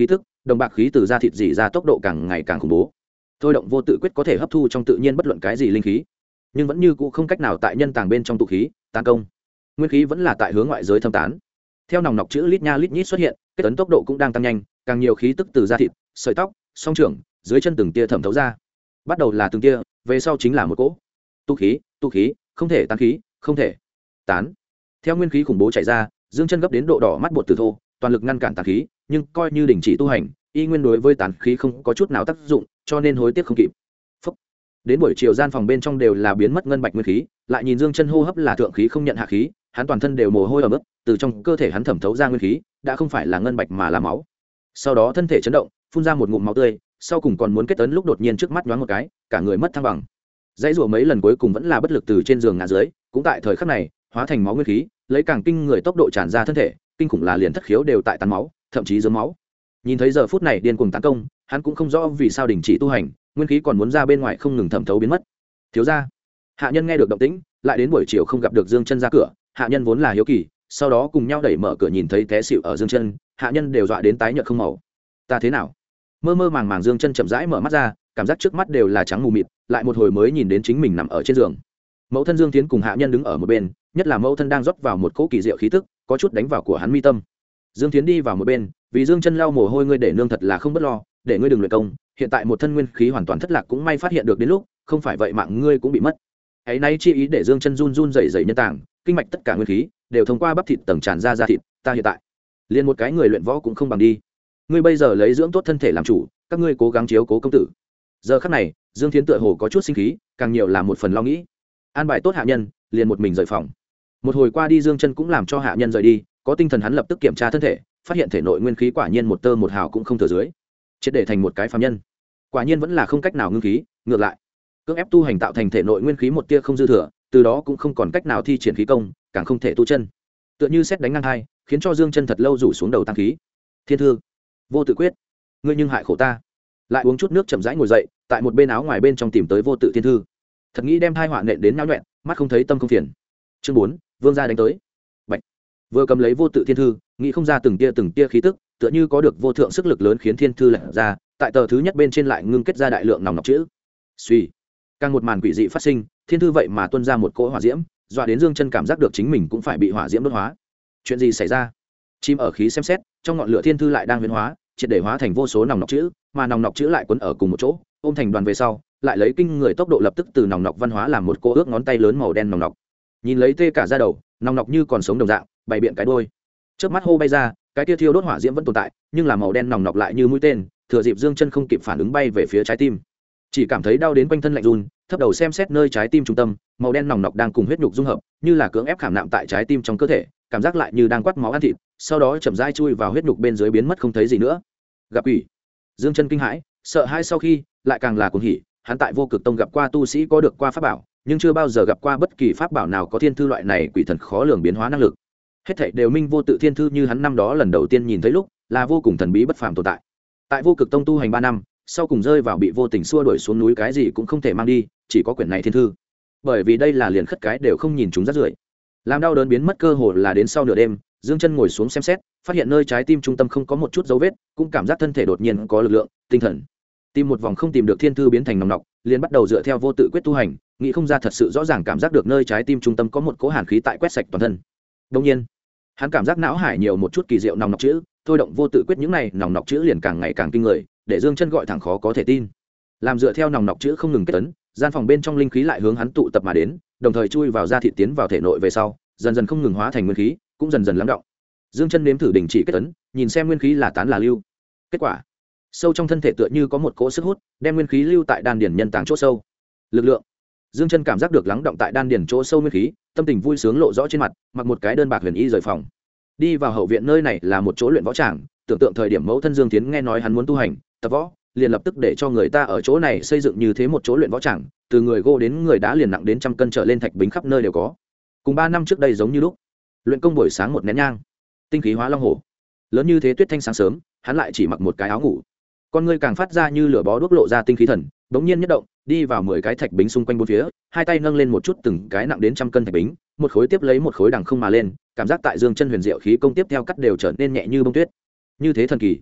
đồng bạc khí từ da thịt dỉ ra tốc độ càng ngày càng khủng bố. Thôi động vô tự quyết có thể hấp thu trong tự nhiên bất luận cái gì linh khí, nhưng vẫn như cũ không cách nào tại nhân tàng bên trong tụ khí tấn công. Nguyên khí vẫn là tại hướng ngoại giới thâm tán. Theo nòng nọc chữ lít nha lít nhít xuất hiện, kết ấn tốc độ cũng đang tăng nhanh, càng nhiều khí tức từ da thịt, sợi tóc, song trưởng, dưới chân từng tia thẩm thấu ra. Bắt đầu là từng tia, về sau chính là một cỗ. Tu khí, không thể tán khí, không thể tán. Theo nguyên khí khủng bố chảy ra, dương chân gấp đến độ đỏ mắt bột từ thô, toàn lực ngăn cản tán khí, nhưng coi như đình chỉ tu hành, y nguyên đối với tán khí không có chút nào tác dụng, cho nên hối tiếc không kịp. Đến buổi chiều gian phòng bên trong đều là biến mất ngân bạch nguyên khí, lại nhìn dương chân hô hấp là thượng khí không nhận hạ khí, hắn toàn thân đều mồ hôi ẩm ướt, từ trong cơ thể hắn thẩm thấu ra nguyên khí đã không phải là ngân bạch mà là máu. Sau đó thân thể chấn động, phun ra một ngụm máu tươi, sau cùng còn muốn kết ấn lúc đột nhiên trước mắt nhoáng một cái, cả người mất thăng bằng. Dãy rủa mấy lần cuối cùng vẫn là bất lực từ trên giường ngã dưới, cũng tại thời khắc này hóa thành máu nguyên khí, lấy càng kinh người tốc độ tràn ra thân thể, kinh khủng là liền thất khiếu đều tại tán máu, thậm chí dớm máu. Nhìn thấy giờ phút này điên cuồng tấn công, hắn cũng không rõ vì sao đình chỉ tu hành, nguyên khí còn muốn ra bên ngoài không ngừng thẩm thấu biến mất. Thiếu gia, hạ nhân nghe được động tĩnh, lại đến buổi chiều không gặp được Dương Chân ra cửa, hạ nhân vốn là hiếu kỳ, sau đó cùng nhau đẩy mở cửa nhìn thấy té xỉu ở Dương Chân, hạ nhân đều dọa đến tái nhợt không màu. Ta thế nào? Mơ mơ màng màng Dương Chân chậm rãi mở mắt ra, cảm giác trước mắt đều là trắng mù mịt, lại một hồi mới nhìn đến chính mình nằm ở trên giường. Mẫu thân Dương Tiến cùng hạ nhân đứng ở một bên, nhất là mẫu thân đang rót vào một cỗ kỳ diệu khí tức, có chút đánh vào của hắn mi tâm. Dương Tiến đi vào một bên, vì Dương Chân lau mồ hôi, ngươi để nương thật là không bất lo, để ngươi đừng luyện công, hiện tại một thân nguyên khí hoàn toàn thất lạc cũng may phát hiện được đến lúc, không phải vậy mạng ngươi cũng bị mất. Ấy nay chi ý để Dương Chân run run rẩy rẩy nhân tạng, kinh mạch tất cả nguyên khí đều thông qua bắp thịt tầng tràn ra da thịt, ta hiện tại liền một cái người luyện võ cũng không bằng đi. Ngươi bây giờ lấy dưỡng tốt thân thể làm chủ, các ngươi cố gắng chiếu cố công tử. Giờ khắc này, Dương Thiến tựa hồ có chút sinh khí, càng nhiều là một phần lo nghĩ. An bài tốt hạ nhân, liền một mình rời phòng. Một hồi qua đi Dương Chân cũng làm cho hạ nhân rời đi, có tinh thần hắn lập tức kiểm tra thân thể, phát hiện thể nội nguyên khí quả nhiên một tơ một hào cũng không thừa dưới, triệt để thành một cái phàm nhân. Quả nhiên vẫn là không cách nào ngưng khí, ngược lại, cưỡng ép tu hành tạo thành thể nội nguyên khí một tia không dư thừa, từ đó cũng không còn cách nào thi triển khí công, càng không thể tu chân. Tựa như sét đánh ngang hai, khiến cho Dương Chân thật lâu rủ xuống đầu tăng khí. Thiên thư, vô tự quyết, ngươi nhưng hại khổ ta. Lại uống chút nước chậm rãi ngồi dậy, tại một bên áo ngoài bên trong tìm tới vô tự thiên thư. Thật nghĩ đem thai họa nện đến nhão nhoẹn, mắt không thấy tâm không phiền. Chương 4, vương gia đánh tới. Bạch. Vừa cầm lấy vô tự thiên thư, nghĩ không ra từng tia khí tức, tựa như có được vô thượng sức lực lớn khiến thiên thư lật ra, tại tờ thứ nhất bên trên lại ngưng kết ra đại lượng nòng nọc chữ. Suy, càng một màn quỷ dị phát sinh, thiên thư vậy mà tuôn ra một cỗ hỏa diễm, dọa đến Dương Chân cảm giác được chính mình cũng phải bị hỏa diễm đốt hóa. Chuyện gì xảy ra? Chim ở khí xem xét, trong ngọn lửa thiên thư lại đang biến hóa, triệt để hóa thành vô số nòng nọc chữ, mà nòng nọc chữ lại quấn ở cùng một chỗ, ôm thành đoàn về sau, lại lấy kinh người tốc độ lập tức từ nòng nọc văn hóa làm một cô ước ngón tay lớn màu đen nòng nọc. Nhìn lấy tê cả da đầu, nòng nọc như còn sống đồng dạng, bày biện cái đuôi. Chớp mắt hô bay ra, cái tia thiêu đốt hỏa diễm vẫn tồn tại, nhưng là màu đen nòng nọc lại như mũi tên, thừa dịp Dương Chân không kịp phản ứng bay về phía trái tim. Chỉ cảm thấy đau đến quanh thân lạnh run, thấp đầu xem xét nơi trái tim trung tâm, màu đen nòng nọc đang cùng huyết nhục dung hợp, như là cưỡng ép khảm nạm tại trái tim trong cơ thể, cảm giác lại như đang quắt máu ăn thịt, sau đó chậm rãi chui vào huyết nhục bên dưới biến mất không thấy gì nữa. Gặp quỷ. Dương Chân kinh hãi, sợ hãi sau khi, lại càng là cuồng hỉ, hắn tại Vô Cực Tông gặp qua tu sĩ có được qua pháp bảo, nhưng chưa bao giờ gặp qua bất kỳ pháp bảo nào có thiên thư loại này quỷ thần khó lường biến hóa năng lực. Hết thảy đều minh vô tự thiên thư như hắn năm đó lần đầu tiên nhìn thấy lúc, là vô cùng thần bí bất phàm tồn tại. Tại Vô Cực Tông tu hành 3 năm, sau cùng rơi vào bị vô tình xua đuổi xuống núi, cái gì cũng không thể mang đi, chỉ có quyển này thiên thư. Bởi vì đây là liền khất cái đều không nhìn chúng rác rưởi. Làm đau đớn biến mất cơ hồ là đến sau nửa đêm, Dương Chân ngồi xuống xem xét, phát hiện nơi trái tim trung tâm không có một chút dấu vết, cũng cảm giác thân thể đột nhiên có lực lượng, tinh thần. Tìm một vòng không tìm được thiên thư biến thành nòng nọc, liền bắt đầu dựa theo vô tự quyết tu hành, nghĩ không ra thật sự rõ ràng cảm giác được nơi trái tim trung tâm có một cỗ hàn khí tại quét sạch toàn thân. Đương nhiên, hắn cảm giác não hải nhiều một chút kỳ diệu nòng nọc chữ, thôi động vô tự quyết những này nòng nọc chữ liền càng ngày càng kinh người, để Dương Chân gọi thẳng khó có thể tin. Làm dựa theo nòng nọc chữ không ngừng kết tấn, gian phòng bên trong linh khí lại hướng hắn tụ tập mà đến, đồng thời chui vào da thịt tiến vào thể nội về sau, dần dần không ngừng hóa thành nguyên khí, cũng dần dần lắng đọng. Dương Chân nếm thử đình chỉ kết tấn, nhìn xem nguyên khí là tán là lưu. Kết quả, sâu trong thân thể tựa như có một cỗ sức hút, đem nguyên khí lưu tại đan điền nhân tàng chỗ sâu. Lực lượng. Dương Chân cảm giác được lắng đọng tại đan điền chỗ sâu nguyên khí, tâm tình vui sướng lộ rõ trên mặt, mặc một cái đơn bạc huyền y rời phòng. Đi vào hậu viện, nơi này là một chỗ luyện võ tràng, tưởng tượng thời điểm mẫu thân Dương Tiến nghe nói hắn muốn tu hành, tập võ, liền lập tức để cho người ta ở chỗ này xây dựng như thế một chỗ luyện võ tràng, từ người gỗ đến người đá liền nặng đến trăm cân trở lên thạch bính khắp nơi đều có. Cùng 3 năm trước đây giống như lúc. Luyện công buổi sáng một nén nhang, tinh khí hóa long hổ. Lớn như thế tuyết thanh sáng sớm, hắn lại chỉ mặc một cái áo ngủ. Con ngươi càng phát ra như lửa bó đuốc lộ ra tinh khí thần, bỗng nhiên nhất động, đi vào 10 cái thạch bính xung quanh bốn phía, hai tay nâng lên một chút từng cái nặng đến trăm cân thạch bính, một khối tiếp lấy một khối đằng không mà lên, cảm giác tại Dương Chân huyền diệu khí công tiếp theo cắt đều trở nên nhẹ như bông tuyết. Như thế thần kỳ.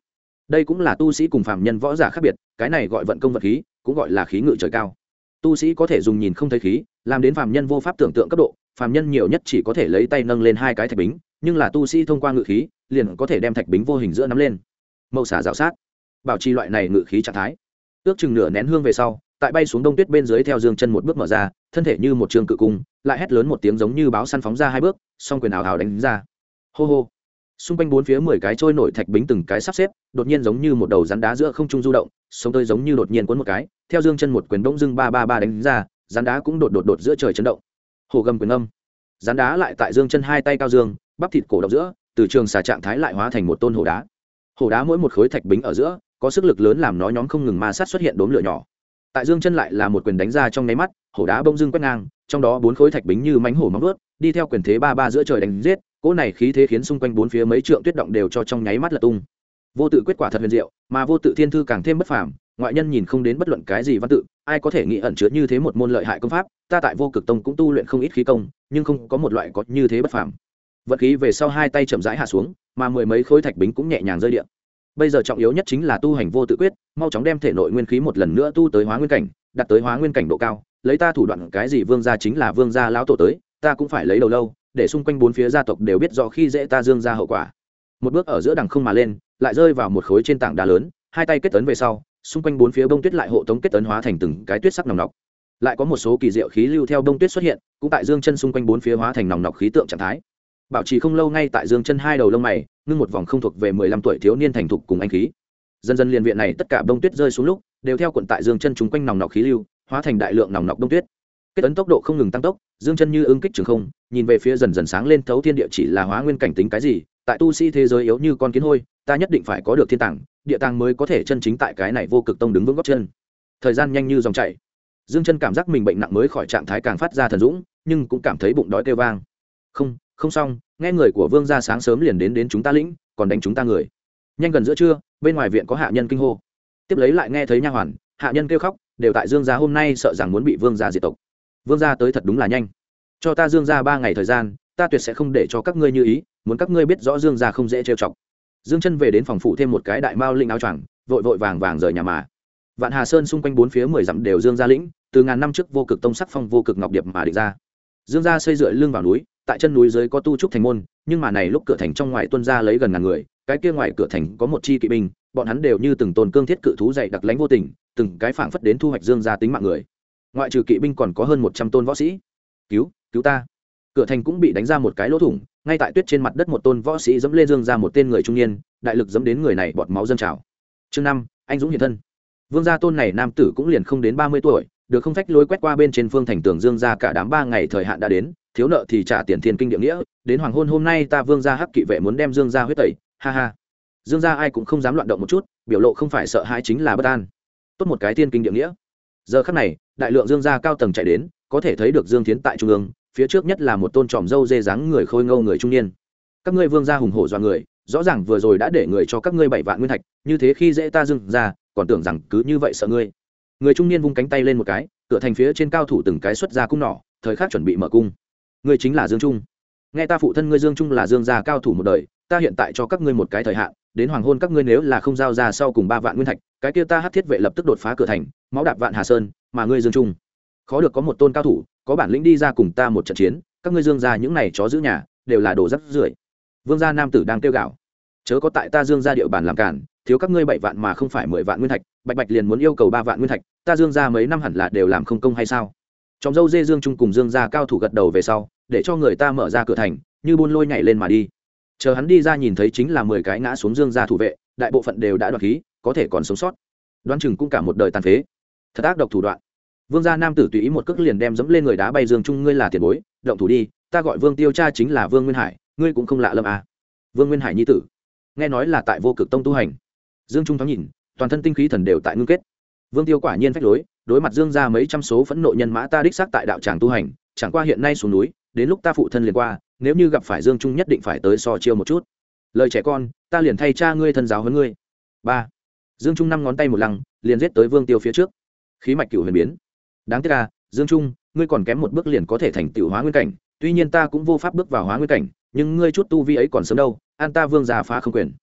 đây cũng là tu sĩ cùng phàm nhân võ giả khác biệt, cái này gọi vận công vật khí, cũng gọi là khí ngự trời cao. Tu sĩ có thể dùng nhìn không thấy khí làm đến phàm nhân vô pháp tưởng tượng cấp độ, phàm nhân nhiều nhất chỉ có thể lấy tay nâng lên 2 cái thạch bính, nhưng là tu sĩ thông qua ngự khí liền có thể đem thạch bính vô hình giữa nắm lên, mậu xả rào sát, bảo trì loại này ngự khí trạng thái. Ước chừng nửa nén hương về sau, tại bay xuống đông tuyết bên dưới theo dương chân một bước mở ra, thân thể như một trường cự cung, lại hét lớn một tiếng giống như báo săn phóng ra 2 bước, song quyền ảo ảo đánh ra. Hô hô. Xung quanh 4 phía 10 cái trôi nổi thạch bính từng cái sắp xếp, đột nhiên giống như một đầu rắn đá giữa không trung du động, sống tới giống như đột nhiên cuốn một cái, theo dương chân một quyền bỗng dưng 333 đánh ra, rắn đá cũng đột giữa trời chấn động. Hổ gầm quyền âm. Rắn đá lại tại dương chân 2 tay cao dương, bắp thịt cổ động giữa, từ trường xà trạng thái lại hóa thành một tôn hổ đá. Hổ đá mỗi một khối thạch bính ở giữa, có sức lực lớn làm nó nhóm không ngừng ma sát xuất hiện đốm lửa nhỏ. Tại dương chân lại là một quyền đánh ra trong nháy mắt, hổ đá bỗng dưng quét ngang, trong đó 4 khối thạch bính như mãnh hổ móng vuốt, đi theo quyền thế 33 giữa trời đánh giết, cỗ này khí thế khiến xung quanh 4 phía mấy trượng tuyết động đều cho trong nháy mắt lật tung. Vô tự quyết quả thật huyền diệu, mà vô tự thiên thư càng thêm bất phàm, ngoại nhân nhìn không đến bất luận cái gì văn tự, ai có thể nghĩ ẩn chứa như thế một môn lợi hại công pháp, ta tại Vô Cực Tông cũng tu luyện không ít khí công, nhưng không có một loại có như thế bất phàm. Vận khí về sau 2 tay chậm rãi hạ xuống, mà 10 mấy khối thạch bính cũng nhẹ nhàng rơi địa. Bây giờ trọng yếu nhất chính là tu hành vô tự quyết, mau chóng đem thể nội nguyên khí một lần nữa tu tới hóa nguyên cảnh, đạt tới hóa nguyên cảnh độ cao, lấy ta thủ đoạn cái gì vương gia chính là vương gia lão tổ tới, ta cũng phải lấy đầu lâu, để xung quanh 4 phía gia tộc đều biết rõ khi dễ ta dương gia hậu quả. Một bước ở giữa đằng không mà lên, lại rơi vào một khối trên tảng đá lớn, 2 tay kết ấn về sau, xung quanh 4 phía bông tuyết lại hộ tống kết ấn hóa thành từng cái tuyết sắc nòng nọc. Lại có một số kỳ diệu khí lưu theo bông tuyết xuất hiện, cũng tại dương chân xung quanh 4 phía hóa thành nòng nọc khí tượng trạng thái. Bảo trì không lâu ngay tại dương chân 2 đầu lông mày, ngưng một vòng không thuộc về 15 tuổi thiếu niên thành thục cùng anh khí. Dần dần liền viện này tất cả bông tuyết rơi xuống lúc, đều theo quận tại dương chân chúng quanh nòng nọc khí lưu, hóa thành đại lượng nòng nọc bông tuyết. Kết ấn tốc độ không ngừng tăng tốc, dương chân như ứng kích trường không, nhìn về phía dần dần sáng lên thấu thiên địa chỉ là hóa nguyên cảnh tính cái gì, tại tu sĩ thế giới yếu như con kiến hôi, ta nhất định phải có được thiên tàng, địa tàng mới có thể chân chính tại cái này Vô Cực Tông đứng vững gót chân. Thời gian nhanh như dòng chảy, dương chân cảm giác mình bệnh nặng mới khỏi trạng thái càng phát ra thần dũng, nhưng cũng cảm thấy bụng đói kêu vang. Không xong, nghe người của vương gia sáng sớm liền đến chúng ta lĩnh, còn đánh chúng ta người. Nhanh gần giữa trưa, bên ngoài viện có hạ nhân kinh hô. Tiếp lấy lại nghe thấy nha hoàn, hạ nhân kêu khóc, đều tại dương gia hôm nay sợ rằng muốn bị vương gia diệt tộc. Vương gia tới thật đúng là nhanh, cho ta dương gia 3 ngày thời gian, ta tuyệt sẽ không để cho các ngươi như ý, muốn các ngươi biết rõ dương gia không dễ trêu chọc. Dương chân về đến phòng phủ thêm một cái đại mao linh áo choàng, vội vàng rời nhà mà. Vạn Hà Sơn xung quanh 4 phía 10 dặm đều dương gia lĩnh, từ ngàn năm trước Vô Cực Tông sắc phong Vô Cực Ngọc Điệp mà định ra. Dương gia xây dựa lưng vào núi, tại chân núi dưới có tu trúc thành môn, nhưng mà này lúc cửa thành trong ngoài tuân ra lấy gần ngàn người, cái kia ngoài cửa thành có một chi kỵ binh, bọn hắn đều như từng tôn cương thiết cự thú dày đặc lãnh vô tình, từng cái phảng phất đến thu hoạch dương gia tính mạng người. Ngoại trừ kỵ binh còn có hơn 100 tôn võ sĩ. Cứu ta! Cửa thành cũng bị đánh ra một cái lỗ thủng, ngay tại tuyết trên mặt đất một tôn võ sĩ dẫm lên dương ra một tên người trung niên, đại lực dẫm đến người này bọt máu dâng trào. Chương 5, anh dũng hiện thân. Vương gia tôn này nam tử cũng liền không đến 30 tuổi, được không phách lối quét qua bên trên phương thành tường dương gia cả đám 3 ngày thời hạn đã đến, thiếu nợ thì trả tiền thiên kinh địa nghĩa, đến hoàng hôn hôm nay ta vương gia hắc kỵ vệ muốn đem dương gia huyết tẩy, ha ha. Dương gia ai cũng không dám loạn động một chút, biểu lộ không phải sợ hãi chính là bất an. Tốt một cái thiên kinh địa nghĩa. Giờ khắc này, đại lượng dương gia cao tầng chạy đến, có thể thấy được Dương Thiến tại trung ương, phía trước nhất là một tôn tròm râu dê dáng người khôi ngâu người trung niên. Các ngươi vương gia hùng hổ dọa người, rõ ràng vừa rồi đã để người cho các ngươi 7 vạn nguyên thạch, như thế khi dễ ta Dương gia, còn tưởng rằng cứ như vậy sợ ngươi. Người trung niên vung cánh tay lên một cái, cửa thành phía trên cao thủ từng cái xuất ra cung nỏ, thời khắc chuẩn bị mở cung. Ngươi chính là Dương Trung. Nghe ta phụ thân ngươi Dương Trung là Dương gia cao thủ một đời, ta hiện tại cho các ngươi một cái thời hạn, đến hoàng hôn các ngươi nếu là không giao ra sau cùng 3 vạn nguyên thạch, cái kia ta Hắc Thiết vệ lập tức đột phá cửa thành, máu đạp Vạn Hà Sơn, mà ngươi Dương Trung khó được có một tôn cao thủ có bản lĩnh đi ra cùng ta một trận chiến, các ngươi Dương gia những này chó giữ nhà đều là đồ rắc rưởi. Vương gia nam tử đang kêu gào, chớ có tại ta Dương gia địa bàn làm cản, thiếu các ngươi 7 vạn mà không phải 10 vạn nguyên thạch, bạch bạch liền muốn yêu cầu 3 vạn nguyên thạch, ta Dương gia mấy năm hẳn là đều làm không công hay sao? Trong dâu dê Dương Trung cùng Dương gia cao thủ gật đầu về sau, để cho người ta mở ra cửa thành, như buôn lôi nhảy lên mà đi. Chờ hắn đi ra nhìn thấy chính là 10 cái ngã xuống Dương gia thủ vệ, đại bộ phận đều đã đoạt khí, có thể còn sống sót, đoán chừng cũng cả một đời tàn phế. Thật ác độc thủ đoạn. Vương gia nam tử tùy ý một cước liền đem dẫm lên người đá bay Dương Trung, ngươi là tiền bối, động thủ đi, ta gọi Vương Tiêu cha chính là Vương Nguyên Hải, ngươi cũng không lạ lẫm à? Vương Nguyên Hải nhi tử, nghe nói là tại Vô Cực Tông tu hành. Dương Trung thoáng nhìn, toàn thân tinh khí thần đều tại ngưng kết. Vương Tiêu quả nhiên phách lối, đối mặt Dương gia mấy trăm số phẫn nộ nhân mã ta đích xác tại đạo tràng tu hành, chẳng qua hiện nay xuống núi, đến lúc ta phụ thân liền qua, nếu như gặp phải Dương Trung nhất định phải tới so chiêu một chút. Lời trẻ con, ta liền thay cha ngươi thân giáo huấn ngươi. 3. Dương Trung 5 ngón tay một lăng, liền giết tới Vương Tiêu phía trước. Khí mạch cửu huyền biến. Đáng tiếc à, Dương Trung, ngươi còn kém một bước liền có thể thành tựu hóa nguyên cảnh, tuy nhiên ta cũng vô pháp bước vào hóa nguyên cảnh, nhưng ngươi chút tu vi ấy còn sớm đâu, an ta Vương gia phá không quyền.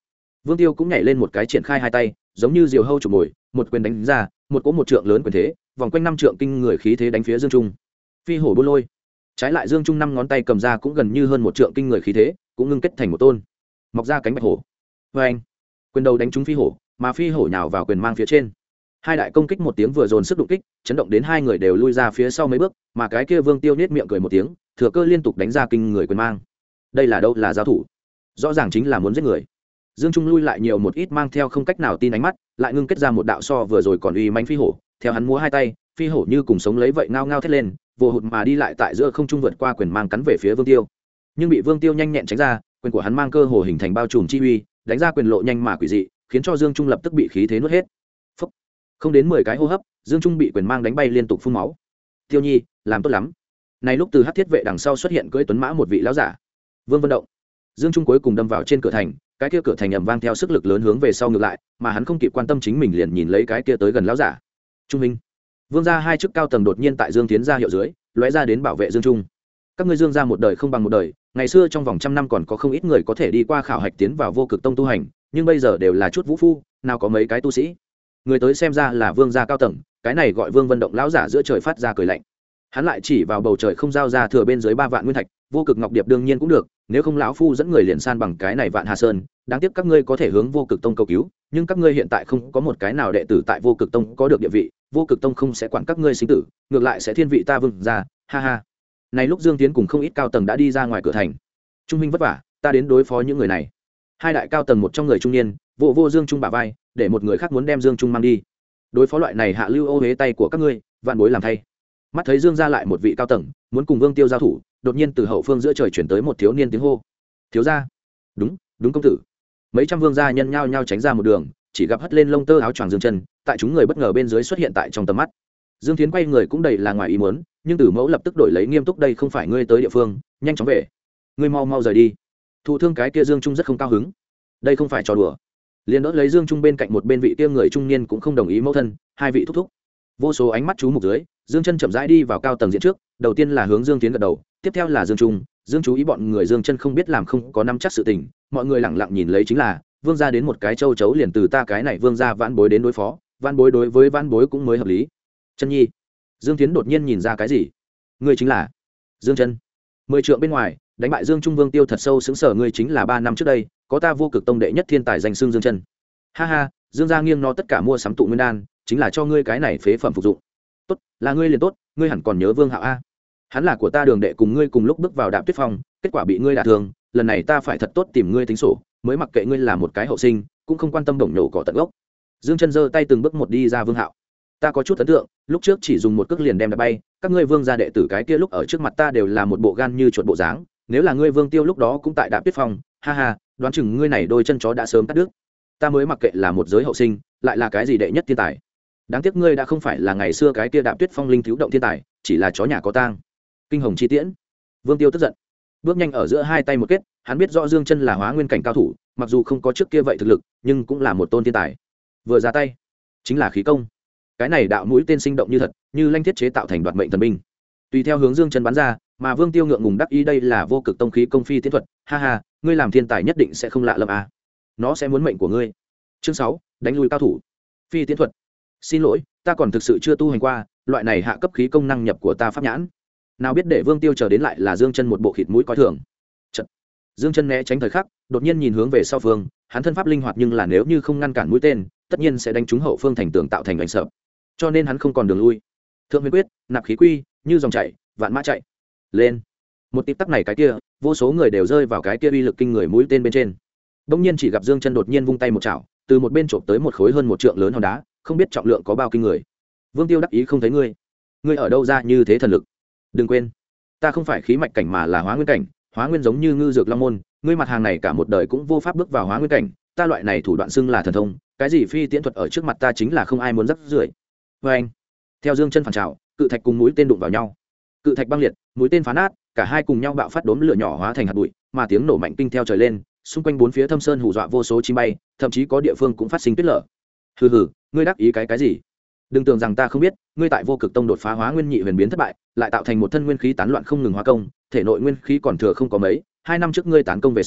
Vương Tiêu cũng nhảy lên một cái triển khai hai tay, giống như diều hâu chụp mồi, một quyền đánh ra, một cỗ một trượng lớn quyền thế, vòng quanh 5 trượng kinh người khí thế đánh phía Dương Trung. Phi hổ buôn lôi. Trái lại Dương Trung 5 ngón tay cầm ra cũng gần như hơn một trượng kinh người khí thế, cũng ngưng kết thành một tôn, mọc ra cánh bạch hổ. Oeng! Quyền đầu đánh trúng phi hổ, mà phi hổ nhào vào quyền mang phía trên. Hai đại công kích một tiếng vừa dồn sức đụng kích, chấn động đến hai người đều lui ra phía sau mấy bước, mà cái kia Vương Tiêu nhếch miệng cười một tiếng, thừa cơ liên tục đánh ra kinh người quyền mang. Đây là đâu là giao thủ? Rõ ràng chính là muốn giết người. Dương Trung lui lại nhiều một ít mang theo không cách nào tin ánh mắt, lại ngưng kết ra một đạo so vừa rồi còn uy mãnh phi hổ, theo hắn múa hai tay, phi hổ như cùng sống lấy vậy ngao ngao thét lên, vồ hụt mà đi lại tại giữa không trung vượt qua quyền mang cắn về phía Vương Tiêu. Nhưng bị Vương Tiêu nhanh nhẹn tránh ra, quyền của hắn mang cơ hồ hình thành bao trùm chi uy, đánh ra quyền lộ nhanh mà quỷ dị, khiến cho Dương Trung lập tức bị khí thế nuốt hết. Phốc. Không đến 10 cái hô hấp, Dương Trung bị quyền mang đánh bay liên tục phun máu. Tiêu Nhi, làm tốt lắm. Này lúc từ Hắc Thiết vệ đằng sau xuất hiện cưỡi tuấn mã một vị lão giả. Vương Vân Động. Dương Trung cuối cùng đâm vào trên cửa thành, cái kia cửa thành ầm vang theo sức lực lớn hướng về sau ngược lại, mà hắn không kịp quan tâm chính mình liền nhìn lấy cái kia tới gần lão giả. Trung Minh. Vương gia hai chức cao tầng đột nhiên tại Dương Tiến ra hiệu dưới, lóe ra đến bảo vệ Dương Trung. Các ngươi Dương gia một đời không bằng một đời, ngày xưa trong vòng 100 năm còn có không ít người có thể đi qua khảo hạch tiến vào Vô Cực Tông tu hành, nhưng bây giờ đều là chút vũ phu, nào có mấy cái tu sĩ. Người tới xem ra là Vương gia cao tầng, cái này gọi Vương Vân Động lão giả giữa trời phát ra cười lạnh. Hắn lại chỉ vào bầu trời không giao ra thừa bên dưới 3 vạn nguyên thạch, Vô Cực Ngọc Điệp đương nhiên cũng được, nếu không lão phu dẫn người liền san bằng cái này Vạn Hà Sơn, đáng tiếc các ngươi có thể hướng Vô Cực Tông cầu cứu, nhưng các ngươi hiện tại không có một cái nào đệ tử tại Vô Cực Tông có được địa vị, Vô Cực Tông không sẽ quản các ngươi sinh tử, ngược lại sẽ thiên vị ta Vương gia, ha ha. Này lúc Dương Tiến cùng không ít cao tầng đã đi ra ngoài cửa thành. Trung Minh vất vả, ta đến đối phó những người này. Hai đại cao tầng một trong người trung niên, vô Dương Trung bả vai, để một người khác muốn đem Dương Trung mang đi. Đối phó loại này hạ lưu ô hế tay của các ngươi, vạn bối làm thay. Mắt thấy Dương gia lại một vị cao tầng muốn cùng Vương Tiêu giao thủ, đột nhiên từ hậu phương giữa trời chuyển tới một thiếu niên tiếng hô. Thiếu gia. Đúng công tử. Mấy trăm vương gia nhân nhao nhao tránh ra một đường, chỉ gặp hất lên lông tơ áo choàng Dương Chân, tại chúng người bất ngờ bên dưới xuất hiện tại trong tầm mắt. Dương Thiến quay người cũng đầy là ngoài ý muốn, nhưng Tử Mẫu lập tức đổi lấy nghiêm túc, đây không phải ngươi tới địa phương, nhanh chóng về. Ngươi mau rời đi. Thụ thương cái kia Dương Trung rất không cao hứng. Đây không phải trò đùa. Liền đỡ lấy Dương Trung bên cạnh một bên vị kia người trung niên cũng không đồng ý mẫu thân, hai vị thúc thúc. Vô số ánh mắt chú mục dưới, Dương Chân chậm rãi đi vào cao tầng diện trước, đầu tiên là hướng Dương Thiến gật đầu, tiếp theo là Dương Trung. Dương chú ý bọn người Dương Chân không biết làm không có nắm chắc sự tình, mọi người lặng lặng nhìn lấy chính là vương gia đến một cái châu chấu liền từ ta cái này vương gia vãn bối đến đối phó, vãn bối đối với vãn bối cũng mới hợp lý. Chân Nhi. Dương Thiến đột nhiên nhìn ra cái gì? Ngươi chính là Dương Chân. 10 trượng bên ngoài, đánh bại Dương Trung Vương Tiêu thật sâu sững sờ, ngươi chính là 3 năm trước đây, có ta Vô Cực Tông đệ nhất thiên tài danh xưng Dương Chân. Ha ha, Dương gia nghiêng nó tất cả mua sắm tụ nguyên đan, chính là cho ngươi cái này phế phẩm phục dụng. Tốt, là ngươi liền tốt, ngươi hẳn còn nhớ Vương Hạo a. Hắn là của ta đường đệ, cùng ngươi cùng lúc bước vào Đạp Tuyết Phong, kết quả bị ngươi đả thương, lần này ta phải thật tốt tìm ngươi tính sổ, mới mặc kệ ngươi là một cái hậu sinh, cũng không quan tâm bổng nhổ cỏ tận gốc. Dương Chân giơ tay từng bước một đi ra Vương Hạo. Ta có chút ấn tượng, lúc trước chỉ dùng một cước liền đem đá bay, các ngươi Vương gia đệ tử cái kia lúc ở trước mặt ta đều là một bộ gan như chuột bộ dáng, nếu là ngươi Vương Tiêu lúc đó cũng tại Đạp Tuyết Phong, ha ha, đoán chừng ngươi này đôi chân chó đã sớm cắt đứt. Ta mới mặc kệ là một giới hậu sinh, lại là cái gì đệ nhất thiên tài. Đáng tiếc ngươi đã không phải là ngày xưa cái kia Đạp Tuyết Phong linh thiếu động thiên tài, chỉ là chó nhà có tang. Kinh hồng chi tiễn. Vương Tiêu tức giận, bước nhanh ở giữa hai tay một kết, hắn biết rõ Dương Chân là hóa nguyên cảnh cao thủ, mặc dù không có trước kia vậy thực lực, nhưng cũng là một tôn thiên tài. Vừa ra tay, chính là khí công. Cái này đạo mũi tên sinh động như thật, như lanh thiết chế tạo thành đoạt mệnh thần binh. Tùy theo hướng Dương Chân bắn ra, mà Vương Tiêu ngượng ngùng đắc ý đây là Vô Cực Tông khí công phi tiến thuật, ha ha, ngươi làm thiên tài nhất định sẽ không lạ lẫm à. Nó sẽ muốn mệnh của ngươi. Chương 6, đánh lui cao thủ. Phi tiến thuật. Xin lỗi, ta còn thực sự chưa tu hành qua, loại này hạ cấp khí công năng nhập của ta pháp nhãn. Nào biết để Vương Tiêu chờ đến lại là Dương Chân một bộ khịt mũi coi thường. Chật. Dương Chân né tránh thời khắc, đột nhiên nhìn hướng về sau phương, hắn thân pháp linh hoạt nhưng là nếu như không ngăn cản mũi tên, tất nhiên sẽ đánh trúng hậu phương thành tường tạo thành đánh sợ. Cho nên hắn không còn đường lui. Thượng Huyền Quyết, nạp khí quy, như dòng chảy, vạn mã chạy. Lên. Một tịp tắc này cái kia, vô số người đều rơi vào cái kia uy lực kinh người mũi tên bên trên. Bỗng nhiên chỉ gặp Dương Chân đột nhiên vung tay một chảo, từ một bên chộp tới một khối hơn 1 trượng lớn hòn đá, không biết trọng lượng có bao kinh người. Vương Tiêu đắc ý không thấy ngươi, ngươi ở đâu ra như thế thần lực? Đừng quên, ta không phải khí mạch cảnh mà là hóa nguyên cảnh, hóa nguyên giống như ngư dược long môn, ngươi mặt hàng này cả một đời cũng vô pháp bước vào hóa nguyên cảnh, ta loại này thủ đoạn xưng là thần thông, cái gì phi tiễn thuật ở trước mặt ta chính là không ai muốn rắc rưởi. Với anh, theo Dương Chân phản trào, cự thạch cùng mũi tên đụng vào nhau, cự thạch băng liệt, mũi tên phá nát, cả hai cùng nhau bạo phát đốm lửa nhỏ hóa thành hạt bụi, mà tiếng nổ mạnh kinh theo trời lên, xung quanh bốn phía thâm sơn hù dọa vô số chim bay, thậm chí có địa phương cũng phát sinh tuyết lở. Hừ hừ, ngươi đắc ý cái gì? Đừng tưởng rằng ta không biết, ngươi tại Vô Cực Tông đột phá hóa nguyên nhị huyền biến thất bại, lại tạo thành một thân nguyên khí tán loạn không ngừng hóa công, thể nội nguyên khí còn thừa không có mấy, 2 năm trước ngươi tán công về sau,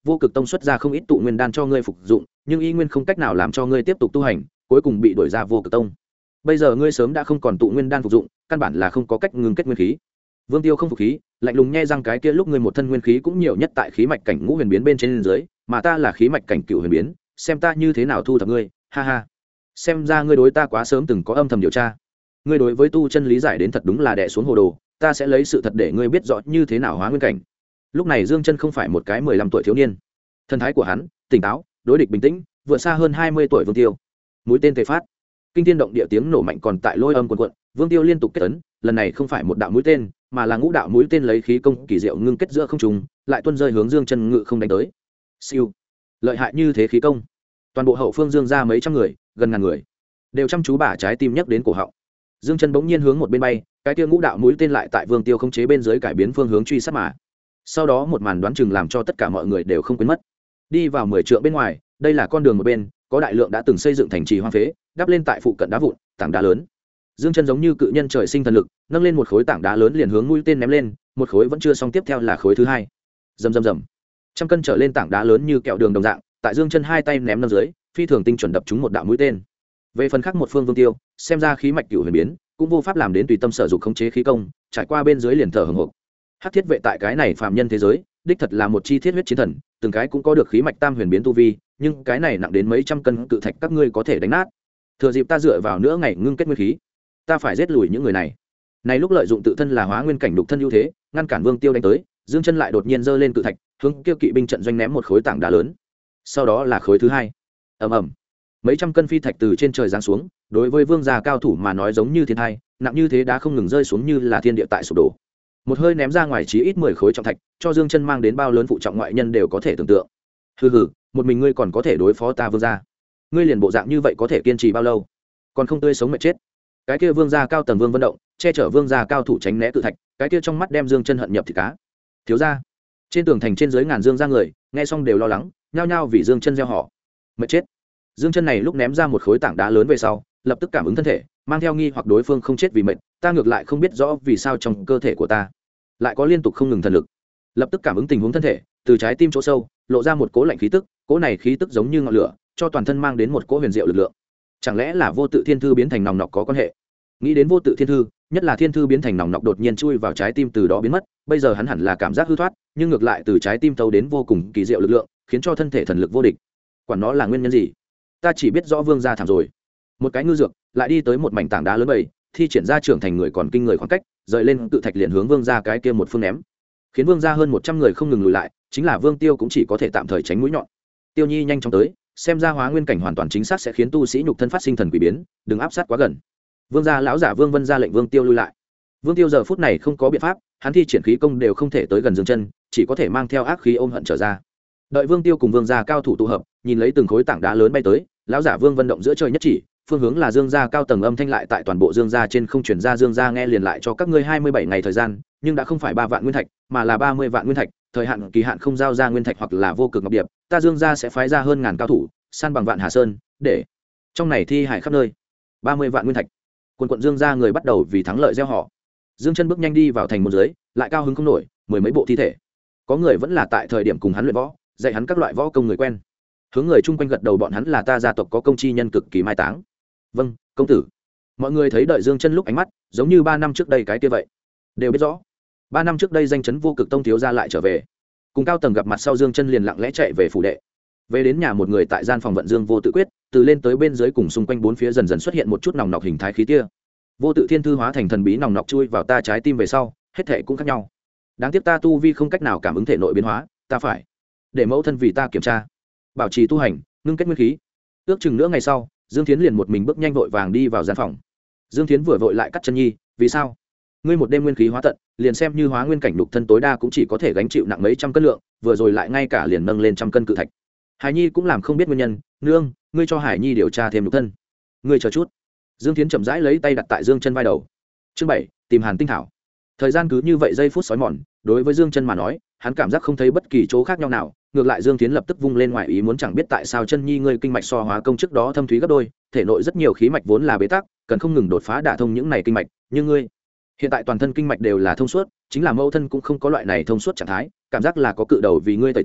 vô cực tông xuất ra không ít tụ nguyên đan cho ngươi phục dụng nhưng y nguyên không cách nào làm cho ngươi tiếp tục tu hành, cuối cùng bị đuổi ra vô cực tông. Bây giờ ngươi sớm đã không còn tụ nguyên đan phục dụng, căn bản là không có cách ngưng kết nguyên khí. Vương Tiêu không phục khí, lạnh lùng nhe răng, cái kia lúc ngươi một thân nguyên khí cũng nhiều nhất tại khí mạch cảnh ngũ huyền biến bên trên dưới, mà ta là khí mạch cảnh cựu huyền biến, xem ta như thế nào thu thập ngươi, ha ha. Xem ra ngươi đối ta quá sớm từng có âm thầm điều tra. Ngươi đối với tu chân lý giải đến thật đúng là đè xuống hồ đồ, ta sẽ lấy sự thật để ngươi biết rõ như thế nào hóa nguyên cảnh. Lúc này Dương Chân không phải một cái 15 tuổi thiếu niên, thần thái của hắn tỉnh táo, đối địch bình tĩnh, vượt xa hơn 20 tuổi Vương Tiêu. Mũi tên tề phát, kinh thiên động địa tiếng nổ mạnh còn tại lôi âm cuồn cuộn, Vương Tiêu liên tục kết ấn, lần này không phải một đạo mũi tên, mà là ngũ đạo mũi tên lấy khí công kỳ diệu ngưng kết giữa không trung, lại tuôn rơi hướng Dương Chân ngự không đánh tới. Siêu, lợi hại như thế khí công. Toàn bộ hậu phương Dương ra mấy trăm người, gần ngàn người, đều chăm chú bả trái tim nhấc đến cổ họng. Dương Chân bỗng nhiên hướng một bên bay, cái kia ngũ đạo mũi tên lại tại Vương Tiêu khống chế bên dưới cải biến phương hướng truy sát mà. Sau đó một màn đoán chừng làm cho tất cả mọi người đều không quên mất. Đi vào 10 trượng bên ngoài, đây là con đường một bên, có đại lượng đã từng xây dựng thành trì hoang phế, đắp lên tại phụ cận đá vụn, tảng đá lớn. Dương Chân giống như cự nhân trời sinh thần lực, nâng lên một khối tảng đá lớn liền hướng mũi tên ném lên, một khối vẫn chưa xong, tiếp theo là khối thứ hai. Rầm rầm rầm. Trăm cân trở lên tảng đá lớn như kẹo đường đồng dạng, tại Dương Chân hai tay ném nâng dưới, phi thường tinh chuẩn đập trúng một đạo mũi tên. Về phần khác một phương Vương Tiêu, xem ra khí mạch cửu huyền biến, cũng vô pháp làm đến tùy tâm sở dụng khống chế khí công, trải qua bên dưới liền thở hổn hộc. Hắc thiết vệ tại cái này phàm nhân thế giới, đích thật là một chi thiết huyết chiến thần, từng cái cũng có được khí mạch tam huyền biến tu vi, nhưng cái này nặng đến mấy trăm cân cự thạch các ngươi có thể đánh nát. Thừa dịp ta dựa vào nữa ngày ngưng kết nguyên khí, ta phải giết lùi những người này. Này lúc lợi dụng tự thân là hóa nguyên cảnh đục thân ưu thế, ngăn cản Vương Tiêu đánh tới, Dương Chân lại đột nhiên giơ lên cự thạch, hướng kêu kỵ binh trận doanh ném một khối tảng đá lớn. Sau đó là khối thứ hai. Ầm ầm. Mấy trăm cân phi thạch từ trên trời giáng xuống, đối với vương gia cao thủ mà nói giống như thiên thai, nặng như thế đá không ngừng rơi xuống như là thiên địa tại sụp đổ. Một hơi ném ra ngoài chí ít 10 khối trọng thạch, cho Dương Chân mang đến bao lớn phụ trọng ngoại nhân đều có thể tưởng tượng. Hừ hừ, một mình ngươi còn có thể đối phó ta vương gia? Ngươi liền bộ dạng như vậy có thể kiên trì bao lâu? Còn không tươi sống mệt chết. Cái kia vương gia cao tầng Vương Vân Động, che chở vương gia cao thủ tránh né cự thạch, cái kia trong mắt đem Dương Chân hận nhập thịt cá. Thiếu gia. Trên tường thành trên dưới ngàn Dương gia người, nghe xong đều lo lắng, nhao nhao vì Dương Chân gieo họ. Mệt chết. Dương Chân này lúc ném ra một khối tảng đá lớn về sau, lập tức cảm ứng thân thể, mang theo nghi hoặc đối phương không chết vì mệt, ta ngược lại không biết rõ vì sao trong cơ thể của ta lại có liên tục không ngừng thần lực. Lập tức cảm ứng tình huống thân thể, từ trái tim chỗ sâu lộ ra một cỗ lạnh khí tức, cỗ này khí tức giống như ngọn lửa, cho toàn thân mang đến một cỗ huyền diệu lực lượng. Chẳng lẽ là vô tự thiên thư biến thành nòng nọc có quan hệ? Nghĩ đến vô tự thiên thư, nhất là thiên thư biến thành nòng nọc đột nhiên chui vào trái tim từ đó biến mất, bây giờ hắn hẳn là cảm giác hư thoát, nhưng ngược lại từ trái tim thấu đến vô cùng kỳ diệu lực lượng, khiến cho thân thể thần lực vô địch. Quản nó là nguyên nhân gì, ta chỉ biết rõ vương gia thảm rồi. Một cái ngư dược lại đi tới một mảnh tảng đá lớn bầy, thi triển ra trưởng thành người còn kinh người khoảng cách, rời lên tự thạch liền hướng vương gia cái kia một phương ném, khiến vương gia hơn 100 người không ngừng lùi lại, chính là Vương Tiêu cũng chỉ có thể tạm thời tránh mũi nhọn. Tiêu Nhi nhanh chóng tới, xem ra hóa nguyên cảnh hoàn toàn chính xác sẽ khiến tu sĩ nhục thân phát sinh thần quỷ biến, đừng áp sát quá gần. Vương gia lão giả Vương Vân ra lệnh Vương Tiêu lui lại. Vương Tiêu giờ phút này không có biện pháp, hắn thi triển khí công đều không thể tới gần Dương Chân, chỉ có thể mang theo ác khí ôm hận trở ra. Đợi Vương Tiêu cùng Vương gia cao thủ tụ hợp, nhìn lấy từng khối tảng đá lớn bay tới, lão giả Vương Vân động giữa trời nhất chỉ, phương hướng là Dương gia cao tầng, âm thanh lại tại toàn bộ Dương gia trên không truyền ra. Dương gia nghe liền lại cho các ngươi 27 ngày thời gian, nhưng đã không phải 3 vạn nguyên thạch, mà là 30 vạn nguyên thạch, thời hạn kỳ hạn không giao ra nguyên thạch hoặc là vô cực ngọc điệp, ta Dương gia sẽ phái ra hơn ngàn cao thủ, san bằng Vạn Hà Sơn, để trong này thi hải khắp nơi. 30 vạn nguyên thạch. Quân quận Dương gia người bắt đầu vì thắng lợi gieo họ. Dương Chân bước nhanh đi vào thành môn dưới, lại cao hứng không nổi, mười mấy bộ thi thể. Có người vẫn là tại thời điểm cùng hắn luyện võ, dạy hắn các loại võ công người quen. Hướng người chung quanh gật đầu, bọn hắn là ta gia tộc có công chi nhân cực kỳ mai táng. Vâng, công tử. Mọi người thấy đợi Dương Chân lúc ánh mắt giống như 3 năm trước đây cái kia vậy, đều biết rõ 3 năm trước đây danh chấn vô cực tông thiếu gia lại trở về. Cùng cao tầng gặp mặt sau, Dương Chân liền lặng lẽ chạy về phủ đệ. Về đến nhà, một người tại gian phòng vận Dương vô tự quyết, từ lên tới bên dưới cùng xung quanh bốn phía dần dần xuất hiện một chút nòng nọc hình thái khí tia. Vô tự thiên thư hóa thành thần bí nòng nọc chui vào ta trái tim về sau, hết thảy cũng khác nhau. Đáng tiếc ta tu vi không cách nào cảm ứng thể nội biến hóa, ta phải để mẫu thân vì ta kiểm tra, bảo trì tu hành, ngưng kết nguyên khí. Ước chừng nửa ngày sau, Dương Thiến liền một mình bước nhanh vội vàng đi vào gian phòng. Dương Thiến vừa vội lại cắt chân nhi, vì sao? Ngươi một đêm nguyên khí hóa tận, liền xem như hóa nguyên cảnh đục thân tối đa cũng chỉ có thể gánh chịu nặng mấy trăm cân lượng, vừa rồi lại ngay cả liền nâng lên trăm cân cự thạch. Hải Nhi cũng làm không biết nguyên nhân, nương, ngươi cho Hải Nhi điều tra thêm đục thân. Ngươi chờ chút. Dương Thiến chậm rãi lấy tay đặt tại Dương Chân vai đầu. Chương 7, tìm Hàn Tinh thảo. Thời gian cứ như vậy giây phút sói mòn, đối với Dương Chân mà nói, hắn cảm giác không thấy bất kỳ chỗ khác nhau nào, ngược lại Dương Thiến lập tức vung lên ngoài ý muốn, chẳng biết tại sao Chân Nhi ngươi kinh mạch so hóa công trước đó thâm thúy gấp đôi, thể nội rất nhiều khí mạch vốn là bế tắc, cần không ngừng đột phá đả thông những này kinh mạch, nhưng ngươi hiện tại toàn thân kinh mạch đều là thông suốt, chính là mẫu thân cũng không có loại này thông suốt trạng thái, cảm giác là có cự đầu vì ngươi tẩy tủy,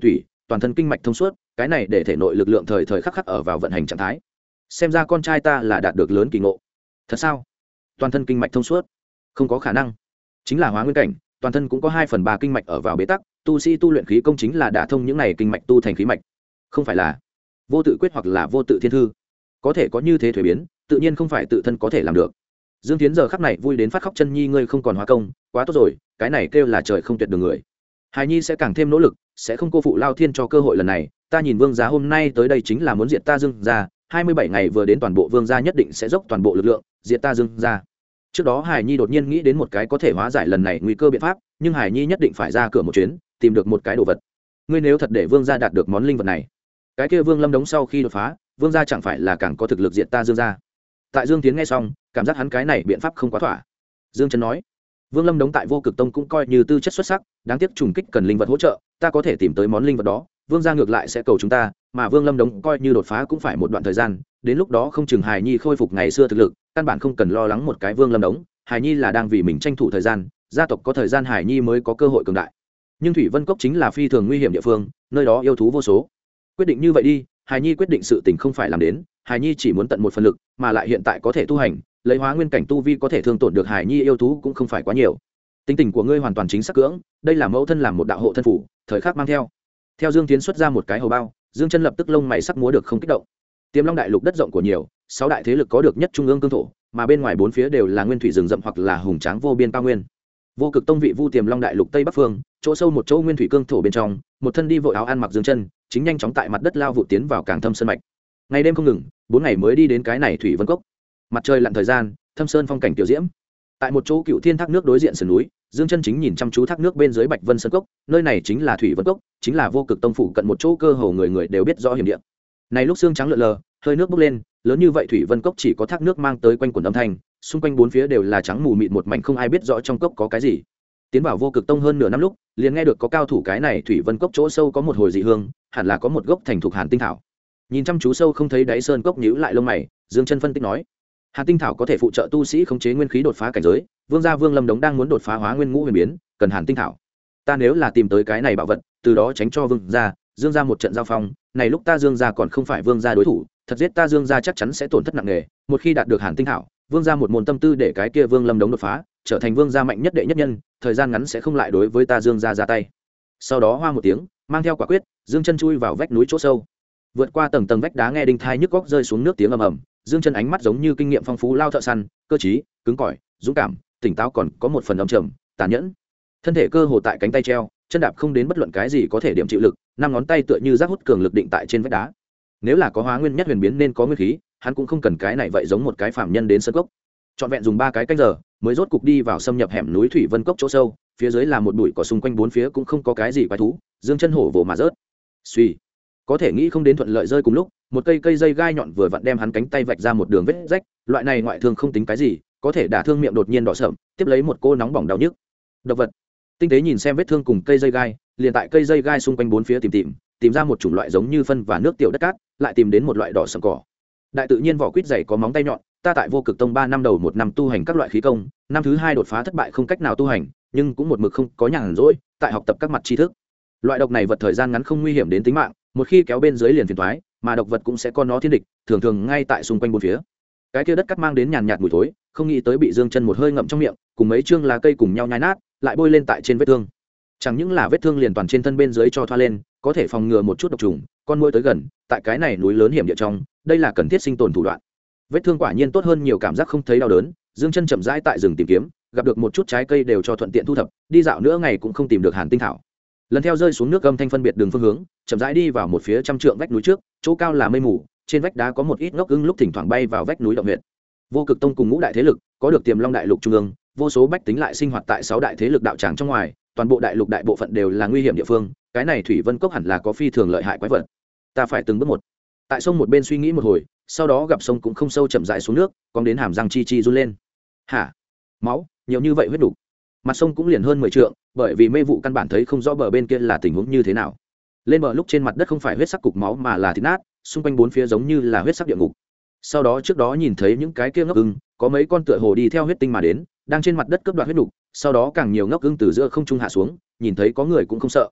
toàn thân kinh mạch thông suốt, cái này để thể nội lực lượng thời thời khắc khắc ở vào vận hành trạng thái. Xem ra con trai ta là đạt được lớn kỳ ngộ. Thật sao? Toàn thân kinh mạch thông suốt? Không có khả năng. Chính là hóa nguyên cảnh, toàn thân cũng có 2/3 kinh mạch ở vào bế tắc, tu sĩ tu luyện khí công chính là đả thông những này kinh mạch tu thành khí mạch. Không phải là vô tự quyết hoặc là vô tự thiên thư. Có thể có như thế thuế biến, tự nhiên không phải tự thân có thể làm được. Dương Tiến giờ khắc này vui đến phát khóc, chân nhi ngươi không còn hóa công, quá tốt rồi, cái này kêu là trời không tuyệt đường người. Hài nhi sẽ càng thêm nỗ lực, sẽ không cô phụ Lao Thiên cho cơ hội lần này, ta nhìn Vương gia hôm nay tới đây chính là muốn diệt ta Dương gia, 27 ngày vừa đến toàn bộ Vương gia nhất định sẽ dốc toàn bộ lực lượng, diệt ta Dương gia. Trước đó Hải Nhi đột nhiên nghĩ đến một cái có thể hóa giải lần này nguy cơ biện pháp, nhưng Hải Nhi nhất định phải ra cửa một chuyến, tìm được một cái đồ vật. Ngươi nếu thật để Vương gia đạt được món linh vật này, cái kia Vương Lâm Đống sau khi đột phá, Vương gia chẳng phải là càng có thực lực diệt ta Dương gia. Tại Dương Tiến nghe xong, cảm giác hắn cái này biện pháp không quá thỏa. Dương Trấn nói, Vương Lâm Đống tại Vô Cực Tông cũng coi như tư chất xuất sắc, đáng tiếc trùng kích cần linh vật hỗ trợ, ta có thể tìm tới món linh vật đó, Vương gia ngược lại sẽ cầu chúng ta, mà Vương Lâm Đống coi như đột phá cũng phải một đoạn thời gian, đến lúc đó không chừng Hải Nhi khôi phục ngày xưa thực lực, căn bản không cần lo lắng một cái Vương Lâm Đống, Hải Nhi là đang vì mình tranh thủ thời gian, gia tộc có thời gian Hải Nhi mới có cơ hội cường đại. Nhưng Thủy Vân Cốc chính là phi thường nguy hiểm địa phương, nơi đó yêu thú vô số. Quyết định như vậy đi, Hải Nhi quyết định sự tình không phải làm đến, Hải Nhi chỉ muốn tận một phần lực, mà lại hiện tại có thể tu hành, lấy hóa nguyên cảnh tu vi có thể thương tổn được Hải Nhi yêu thú cũng không phải quá nhiều. Tính tình của ngươi hoàn toàn chính xác cưỡng, đây là mẫu thân làm một đạo hộ thân phủ, thời khắc mang theo. Theo Dương Tiến xuất ra một cái hầu bao, Dương Chân lập tức lông mày sắc múa được không kích động. Tiềm Long đại lục đất rộng của nhiều, 6 đại thế lực có được nhất trung ương cương thổ, mà bên ngoài bốn phía đều là nguyên thủy rừng rậm hoặc là hùng tráng vô biên cao nguyên. Vô Cực Tông vị Vu Tiềm Long đại lục tây bắc phương, chỗ sâu một chỗ nguyên thủy cương thổ bên trong, một thân đi vội áo ăn mặc Dương Chân, chính nhanh chóng tại mặt đất lao vụ tiến vào càng thâm sơn mạch. Ngày đêm không ngừng, 4 ngày mới đi đến cái này Thủy Vân Cốc. Mặt trời lặn thời gian, thâm sơn phong cảnh tiểu diễm. Tại một chỗ Cựu Thiên thác nước đối diện sườn núi, Dương Chân chính nhìn chăm chú thác nước bên dưới Bạch Vân Sơn Cốc, nơi này chính là Thủy Vân Cốc, chính là Vô Cực Tông phủ cận một chỗ cơ hồ người người đều biết rõ hiểm địa. Này lúc sương trắng lượn lờ, hơi nước bốc lên, lớn như vậy Thủy Vân Cốc chỉ có thác nước mang tới quanh quẩn âm thanh, xung quanh bốn phía đều là trắng mù mịt một mảnh, không ai biết rõ trong cốc có cái gì. Tiến vào Vô Cực Tông hơn nửa năm lúc, liền nghe được có cao thủ cái này Thủy Vân Cốc chỗ sâu có một hồi dị hương, hẳn là có một gốc thành thục hàn tinh thảo. Nhìn chăm chú sâu không thấy đáy sơn cốc, nhíu lại lông mày, Dương Chân phân tích nói: hàn tinh thảo có thể phụ trợ tu sĩ khống chế nguyên khí đột phá cảnh giới, Vương gia Vương Lâm Đống đang muốn đột phá hóa nguyên ngũ huyền biến, cần hàn tinh thảo. Ta nếu là tìm tới cái này bảo vật, từ đó tránh cho Vương gia, Dương gia một trận giao phong, này lúc ta Dương gia còn không phải Vương gia đối thủ, thật giết ta Dương gia chắc chắn sẽ tổn thất nặng nề. Một khi đạt được hàn tinh thảo, Vương gia một môn tâm tư để cái kia Vương Lâm Đống đột phá, trở thành Vương gia mạnh nhất đệ nhất nhân, thời gian ngắn sẽ không lại đối với ta Dương gia ra tay. Sau đó hoa một tiếng, mang theo quả quyết, Dương Chân chui vào vách núi chỗ sâu, vượt qua tầng tầng vách đá, nghe đinh thai nhức góc rơi xuống nước tiếng ầm ầm. Dương Chân ánh mắt giống như kinh nghiệm phong phú lao thợ săn, cơ trí, cứng cỏi, dũng cảm, tỉnh táo, còn có một phần âm trầm, tàn nhẫn. Thân thể cơ hồ tại cánh tay treo, chân đạp không đến bất luận cái gì có thể điểm chịu lực, năm ngón tay tựa như giác hút cường lực định tại trên vách đá. Nếu là có hóa nguyên nhất huyền biến nên có nguyên khí, hắn cũng không cần cái này vậy giống một cái phàm nhân đến sơn cốc. Trọn vẹn dùng 3 cái canh giờ, mới rốt cục đi vào xâm nhập hẻm núi Thủy Vân Cốc chỗ sâu, phía dưới là một bụi cỏ, xung quanh bốn phía cũng không có cái gì quái thú. Dương Chân hổ vồ mà rớt. Suy, có thể nghĩ không đến thuận lợi rơi cùng lúc, một cây dây gai nhọn vừa vặn đem hắn cánh tay vạch ra một đường vết rách, loại này ngoại thương không tính cái gì, có thể đả thương miệng đột nhiên đỏ sậm, tiếp lấy một cô nóng bỏng đau nhức. Độc vật. Tinh tế nhìn xem vết thương cùng cây dây gai, liền tại cây dây gai xung quanh bốn phía tìm ra một chủng loại giống như phân và nước tiểu đất cát, lại tìm đến một loại đỏ sậm cỏ. Đại tự nhiên vỏ quýt dày có móng tay nhọn, ta tại Vô Cực Tông 3 năm đầu một năm tu hành các loại khí công, năm thứ 2 đột phá thất bại không cách nào tu hành, nhưng cũng một mực không có nhàn rỗi, tại học tập các mặt tri thức. Loại độc này vật thời gian ngắn không nguy hiểm đến tính mạng, một khi kéo bên dưới liền phiền toái, mà độc vật cũng sẽ có nó thiên địch, thường thường ngay tại xung quanh bốn phía. Cái kia đất cắt mang đến nhàn nhạt mùi thối, không nghĩ tới bị Dương Chân một hơi ngậm trong miệng, cùng mấy chương lá cây cùng nhau nhai nát, lại bôi lên tại trên vết thương. Chẳng những là vết thương liền toàn trên thân bên dưới cho thoa lên, có thể phòng ngừa một chút độc trùng, con muỗi tới gần, tại cái này núi lớn hiểm địa trong, đây là cần thiết sinh tồn thủ đoạn. Vết thương quả nhiên tốt hơn nhiều, cảm giác không thấy đau đớn. Dương Chân chậm rãi tại rừng tìm kiếm, gặp được một chút trái cây đều cho thuận tiện thu thập, đi dạo nữa ngày cũng không tìm được hàn tinh thảo. Lần theo rơi xuống nước âm thanh phân biệt đường phương hướng, chậm rãi đi vào một phía trăm trượng vách núi trước, chỗ cao là mây mù, trên vách đá có một ít ngốc ưng lúc thỉnh thoảng bay vào vách núi động huyệt. Vô Cực Tông cùng ngũ đại thế lực, có được Tiềm Long đại lục trung ương, vô số bách tính lại sinh hoạt tại 6 đại thế lực đạo tràng trong ngoài, toàn bộ đại lục đại bộ phận đều là nguy hiểm địa phương, cái này Thủy Vân Cốc hẳn là có phi thường lợi hại quái vật. Ta phải từng bước một. Tại sông một bên suy nghĩ một hồi, sau đó gặp sông cũng không sâu, chậm rãi xuống nước, cong đến hàm răng chi chi run lên. Hả? Máu, nhiều như vậy huyết đủ. Mặt sông cũng liền hơn 10 trượng, bởi vì mê vụ căn bản thấy không rõ bờ bên kia là tình huống như thế nào. Lên bờ lúc trên mặt đất không phải huyết sắc cục máu mà là thịt nát, xung quanh bốn phía giống như là huyết sắc địa ngục. Sau đó trước đó nhìn thấy những cái kia ngốc ưng, có mấy con tựa hồ đi theo huyết tinh mà đến, đang trên mặt đất cướp đoạt huyết đủ, sau đó càng nhiều ngốc ưng từ giữa không trung hạ xuống, nhìn thấy có người cũng không sợ.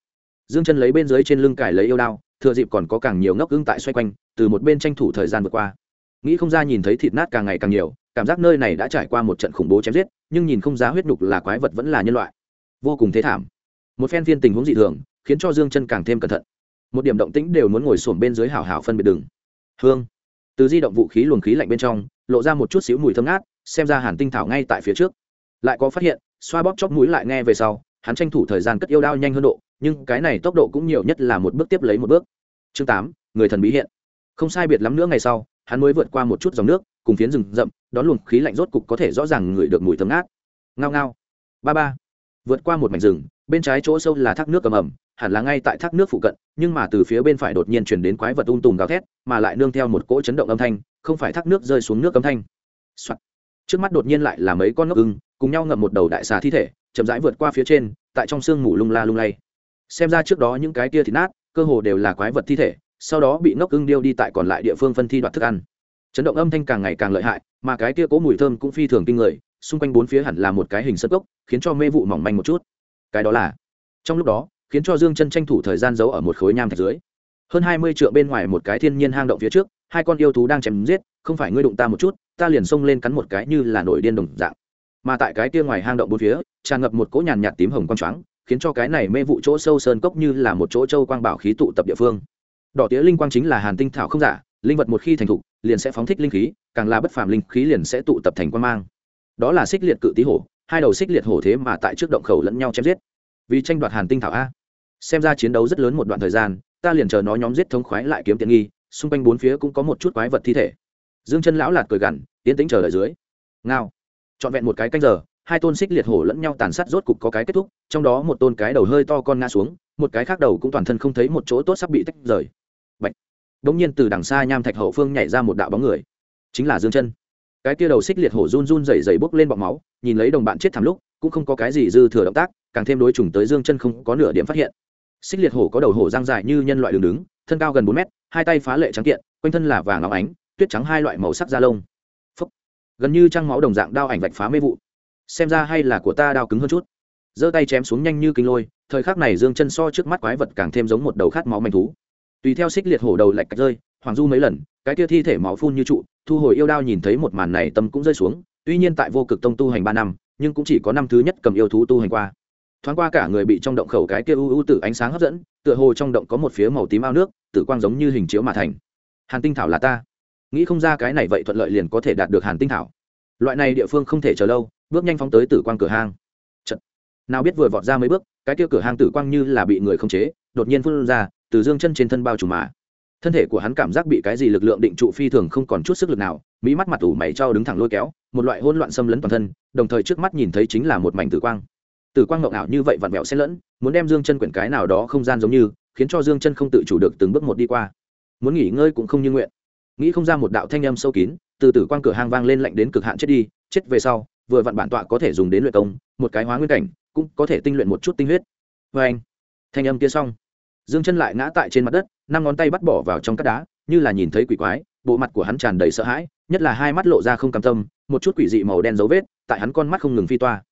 Dương Chân lấy bên dưới trên lưng cài lấy yêu đao, thừa dịp còn có càng nhiều ngốc ưng tại xoay quanh, từ một bên tranh thủ thời gian vượt qua. Nghĩ không ra nhìn thấy thịt nát càng ngày càng nhiều, cảm giác nơi này đã trải qua một trận khủng bố chém giết, nhưng nhìn không ra huyết nhục là quái vật vẫn là nhân loại, vô cùng thế thảm. Một phen phiên tình huống dị thường, khiến cho Dương Chân càng thêm cẩn thận. Một điểm động tĩnh đều muốn ngồi xổm bên dưới hảo hảo phân biệt đường. Hương. Từ di động vũ khí luồng khí lạnh bên trong, lộ ra một chút xíu mùi thơm ngát, xem ra Hàn Tinh thảo ngay tại phía trước. Lại có phát hiện, xoa bóp chóp mũi lại nghe về sau, hắn tranh thủ thời gian cất yêu đao nhanh hơn độ, nhưng cái này tốc độ cũng nhiều nhất là một bước tiếp lấy một bước. Chương 8, người thần bí hiện. Không sai biệt lắm nữa ngày sau, hắn mới vượt qua một chút dòng nước, cùng phiến rừng rậm, đón luồng khí lạnh rốt cục có thể rõ ràng ngửi được mùi thơm ngát. Ngao ngao. Ba ba. Vượt qua một mảnh rừng, bên trái chỗ sâu là thác nước ầm ầm, hẳn là ngay tại thác nước phụ cận, nhưng mà từ phía bên phải đột nhiên truyền đến quái vật tùm gào thét, mà lại nương theo một cỗ chấn động âm thanh, không phải thác nước rơi xuống nước âm thanh. Soạt. Trước mắt đột nhiên lại là mấy con ngốc ưng, cùng nhau ngậm một đầu đại xà thi thể, chậm rãi vượt qua phía trên, tại trong sương mù lung la lung lay. Xem ra trước đó những cái kia thịt nát, cơ hồ đều là quái vật thi thể, sau đó bị ngốc ưng điêu đi tại còn lại địa phương phân thi đoạt thức ăn. Chấn động âm thanh càng ngày càng lợi hại, mà cái kia cố mùi thơm cũng phi thường kinh người, xung quanh bốn phía hẳn là một cái hình sơn cốc, khiến cho mê vụ mỏng manh một chút. Cái đó là. Trong lúc đó, khiến cho Dương Chân tranh thủ thời gian giấu ở một khối nham thạch dưới. Hơn 20 trượng bên ngoài một cái thiên nhiên hang động phía trước, hai con yêu thú đang chém giết, không phải ngươi đụng ta một chút, ta liền xông lên cắn một cái như là nổi điên đồng dạng. Mà tại cái kia ngoài hang động bốn phía, tràn ngập một cỗ nhàn nhạt tím hồng quang choáng, khiến cho cái này mê vụ chỗ sâu sơn cốc như là một chỗ châu quang bảo khí tụ tập địa phương. Đỏ tía linh quang chính là Hàn Tinh thảo không giả, linh vật một khi thành thục, liền sẽ phóng thích linh khí, càng là bất phàm linh khí liền sẽ tụ tập thành quang mang. Đó là xích liệt cự tí hổ, hai đầu xích liệt hổ thế mà tại trước động khẩu lẫn nhau chém giết. Vì tranh đoạt Hàn Tinh thảo a. Xem ra chiến đấu rất lớn một đoạn thời gian, ta liền chờ nó nhóm giết thống khoái lại kiếm tiện nghi, xung quanh bốn phía cũng có một chút quái vật thi thể. Dương Chân lão lạt cười gằn, tiến tĩnh chờ đợi dưới. Ngao. Trọn vẹn một cái canh giờ, hai tôn xích liệt hổ lẫn nhau tàn sát rốt cục có cái kết thúc, trong đó một tôn cái đầu hơi to con ngã xuống, một cái khác đầu cũng toàn thân không thấy một chỗ tốt sắp bị tách rời. Bạch. Đột nhiên từ đằng xa nham thạch hậu phương nhảy ra một đạo bóng người, chính là Dương Chân. Cái kia đầu xích liệt hổ run run rẩy rẩy bốc lên bọt máu, nhìn lấy đồng bạn chết thảm lúc, cũng không có cái gì dư thừa động tác, càng thêm đối trùng tới Dương Chân không có nửa điểm phát hiện. Xích liệt hổ có đầu hổ răng dài như nhân loại đường đứng, thân cao gần 4 mét, hai tay phá lệ trắng kiện, quanh thân là vàng óng ánh, tuyết trắng hai loại màu sắc da lông. Phốc. Gần như trăng máu đồng dạng đao ảnh vạch phá mê vụ. Xem ra hay là của ta đao cứng hơn chút. Giơ tay chém xuống nhanh như kinh lôi, thời khắc này Dương Chân so trước mắt quái vật càng thêm giống một đầu khát máu manh thú. Tùy theo xích liệt hổ đầu lệch cạch rơi, hoàng du mấy lần, cái kia thi thể máu phun như trụ, thu hồi yêu đao nhìn thấy một màn này tâm cũng rơi xuống, tuy nhiên tại Vô Cực Tông tu hành 3 năm, nhưng cũng chỉ có năm thứ nhất cầm yêu thú tu hành qua. Thoáng qua cả người bị trong động khẩu cái kia u tử ánh sáng hấp dẫn, tựa hồ trong động có một phía màu tím ao nước, tử quang giống như hình chiếu mà thành. Hàn Tinh thảo là ta. Nghĩ không ra cái này vậy thuận lợi liền có thể đạt được Hàn Tinh thảo. Loại này địa phương không thể chờ lâu, bước nhanh phóng tới tử quang cửa hang. Chật. Nào biết vừa vọt ra mấy bước, cái kia cửa hang tử quang như là bị người khống chế, đột nhiên phun ra, từ Dương Chân trên thân bao trùm mà. Thân thể của hắn cảm giác bị cái gì lực lượng định trụ phi thường không còn chút sức lực nào, mỹ mắt mặt ủ mày trao đứng thẳng lôi kéo, một loại hỗn loạn xâm lấn toàn thân, đồng thời trước mắt nhìn thấy chính là một mảnh tử quang. Tử quang ngộng ảo như vậy vặn vẹo xen lẫn, muốn đem Dương Chân quyển cái nào đó không gian giống như, khiến cho Dương Chân không tự chủ được từng bước một đi qua. Muốn nghỉ ngơi cũng không như nguyện. Nghĩ không ra một đạo thanh âm sâu kín, từ tử quang cửa hang vang lên lạnh đến cực hạn chết đi, chết về sau, vừa vặn bản tọa có thể dùng đến luyện công, một cái hóa nguyên cảnh, cũng có thể tinh luyện một chút tinh huyết. Oeng. Thanh âm kia xong, Dương Chân lại ngã tại trên mặt đất, năm ngón tay bắt bỏ vào trong cát đá, như là nhìn thấy quỷ quái, bộ mặt của hắn tràn đầy sợ hãi, nhất là hai mắt lộ ra không cam tâm, một chút quỷ dị màu đen dấu vết, tại hắn con mắt không ngừng phi toa.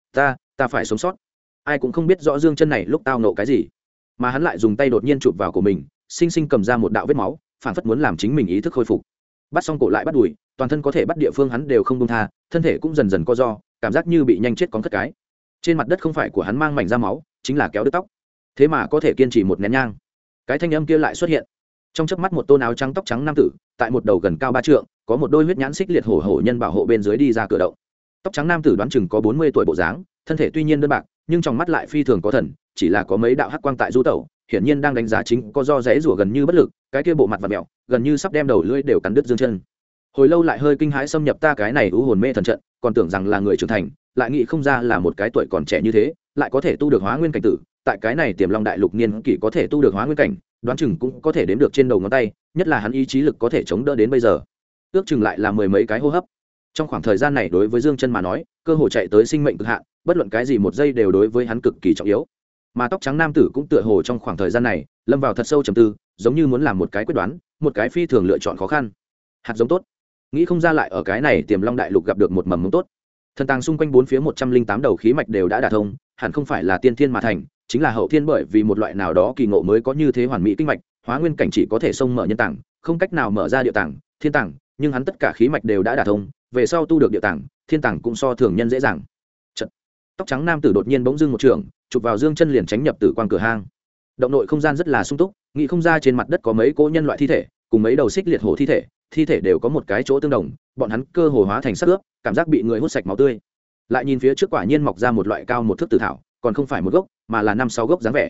Ta phải sống sót. Ai cũng không biết rõ Dương Chân này lúc tao nộ cái gì, mà hắn lại dùng tay đột nhiên chụp vào của mình, sinh sinh cầm ra một đạo vết máu, phản phất muốn làm chính mình ý thức khôi phục. Bắt xong cổ lại bắt đùi, toàn thân có thể bắt địa phương hắn đều không buông tha, thân thể cũng dần dần co ro, cảm giác như bị nhanh chết cóng cất cái. Trên mặt đất không phải của hắn mang mảnh da máu, chính là kéo đứt tóc. Thế mà có thể kiên trì một nén nhang. Cái thanh âm kia lại xuất hiện. Trong chớp mắt một tôn áo trắng tóc trắng nam tử, tại một đầu gần cao 3 trượng, có một đôi huyết nhãn xích liệt hổ nhân bảo hộ bên dưới đi ra cửa động. Tóc trắng nam tử đoán chừng có 40 tuổi bộ dáng, thân thể tuy nhiên đơn bạc, nhưng trong mắt lại phi thường có thần, chỉ là có mấy đạo hắc quang tại du tẩu, hiển nhiên đang đánh giá chính có do rẽ rủa gần như bất lực, cái kia bộ mặt vặn mèo, gần như sắp đem đầu lưỡi đều cắn đứt Dương Chân. Hồi lâu lại hơi kinh hãi xâm nhập ta cái này u hồn mê thần trận, còn tưởng rằng là người trưởng thành, lại nghĩ không ra là một cái tuổi còn trẻ như thế, lại có thể tu được hóa nguyên cảnh tử, tại cái này Tiềm Long đại lục niên kỷ có thể tu được hóa nguyên cảnh, đoán chừng cũng có thể đếm được trên đầu ngón tay, nhất là hắn ý chí lực có thể chống đỡ đến bây giờ. Ước chừng lại là mười mấy cái hô hấp. Trong khoảng thời gian này đối với Dương Chân mà nói, cơ hội chạy tới sinh mệnh cực hạn, bất luận cái gì một giây đều đối với hắn cực kỳ trọng yếu. Mà tóc trắng nam tử cũng tựa hồ trong khoảng thời gian này, lâm vào thật sâu trầm tư, giống như muốn làm một cái quyết đoán, một cái phi thường lựa chọn khó khăn. Hạt giống tốt. Nghĩ không ra lại ở cái này Tiềm Long đại lục gặp được một mầm mống tốt. Thần tàng xung quanh bốn phía 108 đầu khí mạch đều đã đả thông, hẳn không phải là tiên thiên mà thành, chính là hậu thiên bởi vì một loại nào đó kỳ ngộ mới có như thế hoàn mỹ kinh mạch, hóa nguyên cảnh chỉ có thể xông mở nhân tảng, không cách nào mở ra địa tảng, thiên tảng, nhưng hắn tất cả khí mạch đều đã đả thông, về sau tu được địa tảng, thiên tảng cũng so thường nhân dễ dàng. Chật. Tóc trắng nam tử đột nhiên bỗng dưng một trường, chụp vào Dương Chân liền tránh nhập tử quang cửa hang. Động nội không gian rất là sung túc, nghĩ không ra trên mặt đất có mấy cỗ nhân loại thi thể, cùng mấy đầu xích liệt hổ thi thể đều có một cái chỗ tương đồng, bọn hắn cơ hồ hóa thành xác ướp, cảm giác bị người hút sạch máu tươi. Lại nhìn phía trước quả nhiên mọc ra một loại cao một thước tử thảo, còn không phải một gốc, mà là 5-6 gốc dáng vẻ.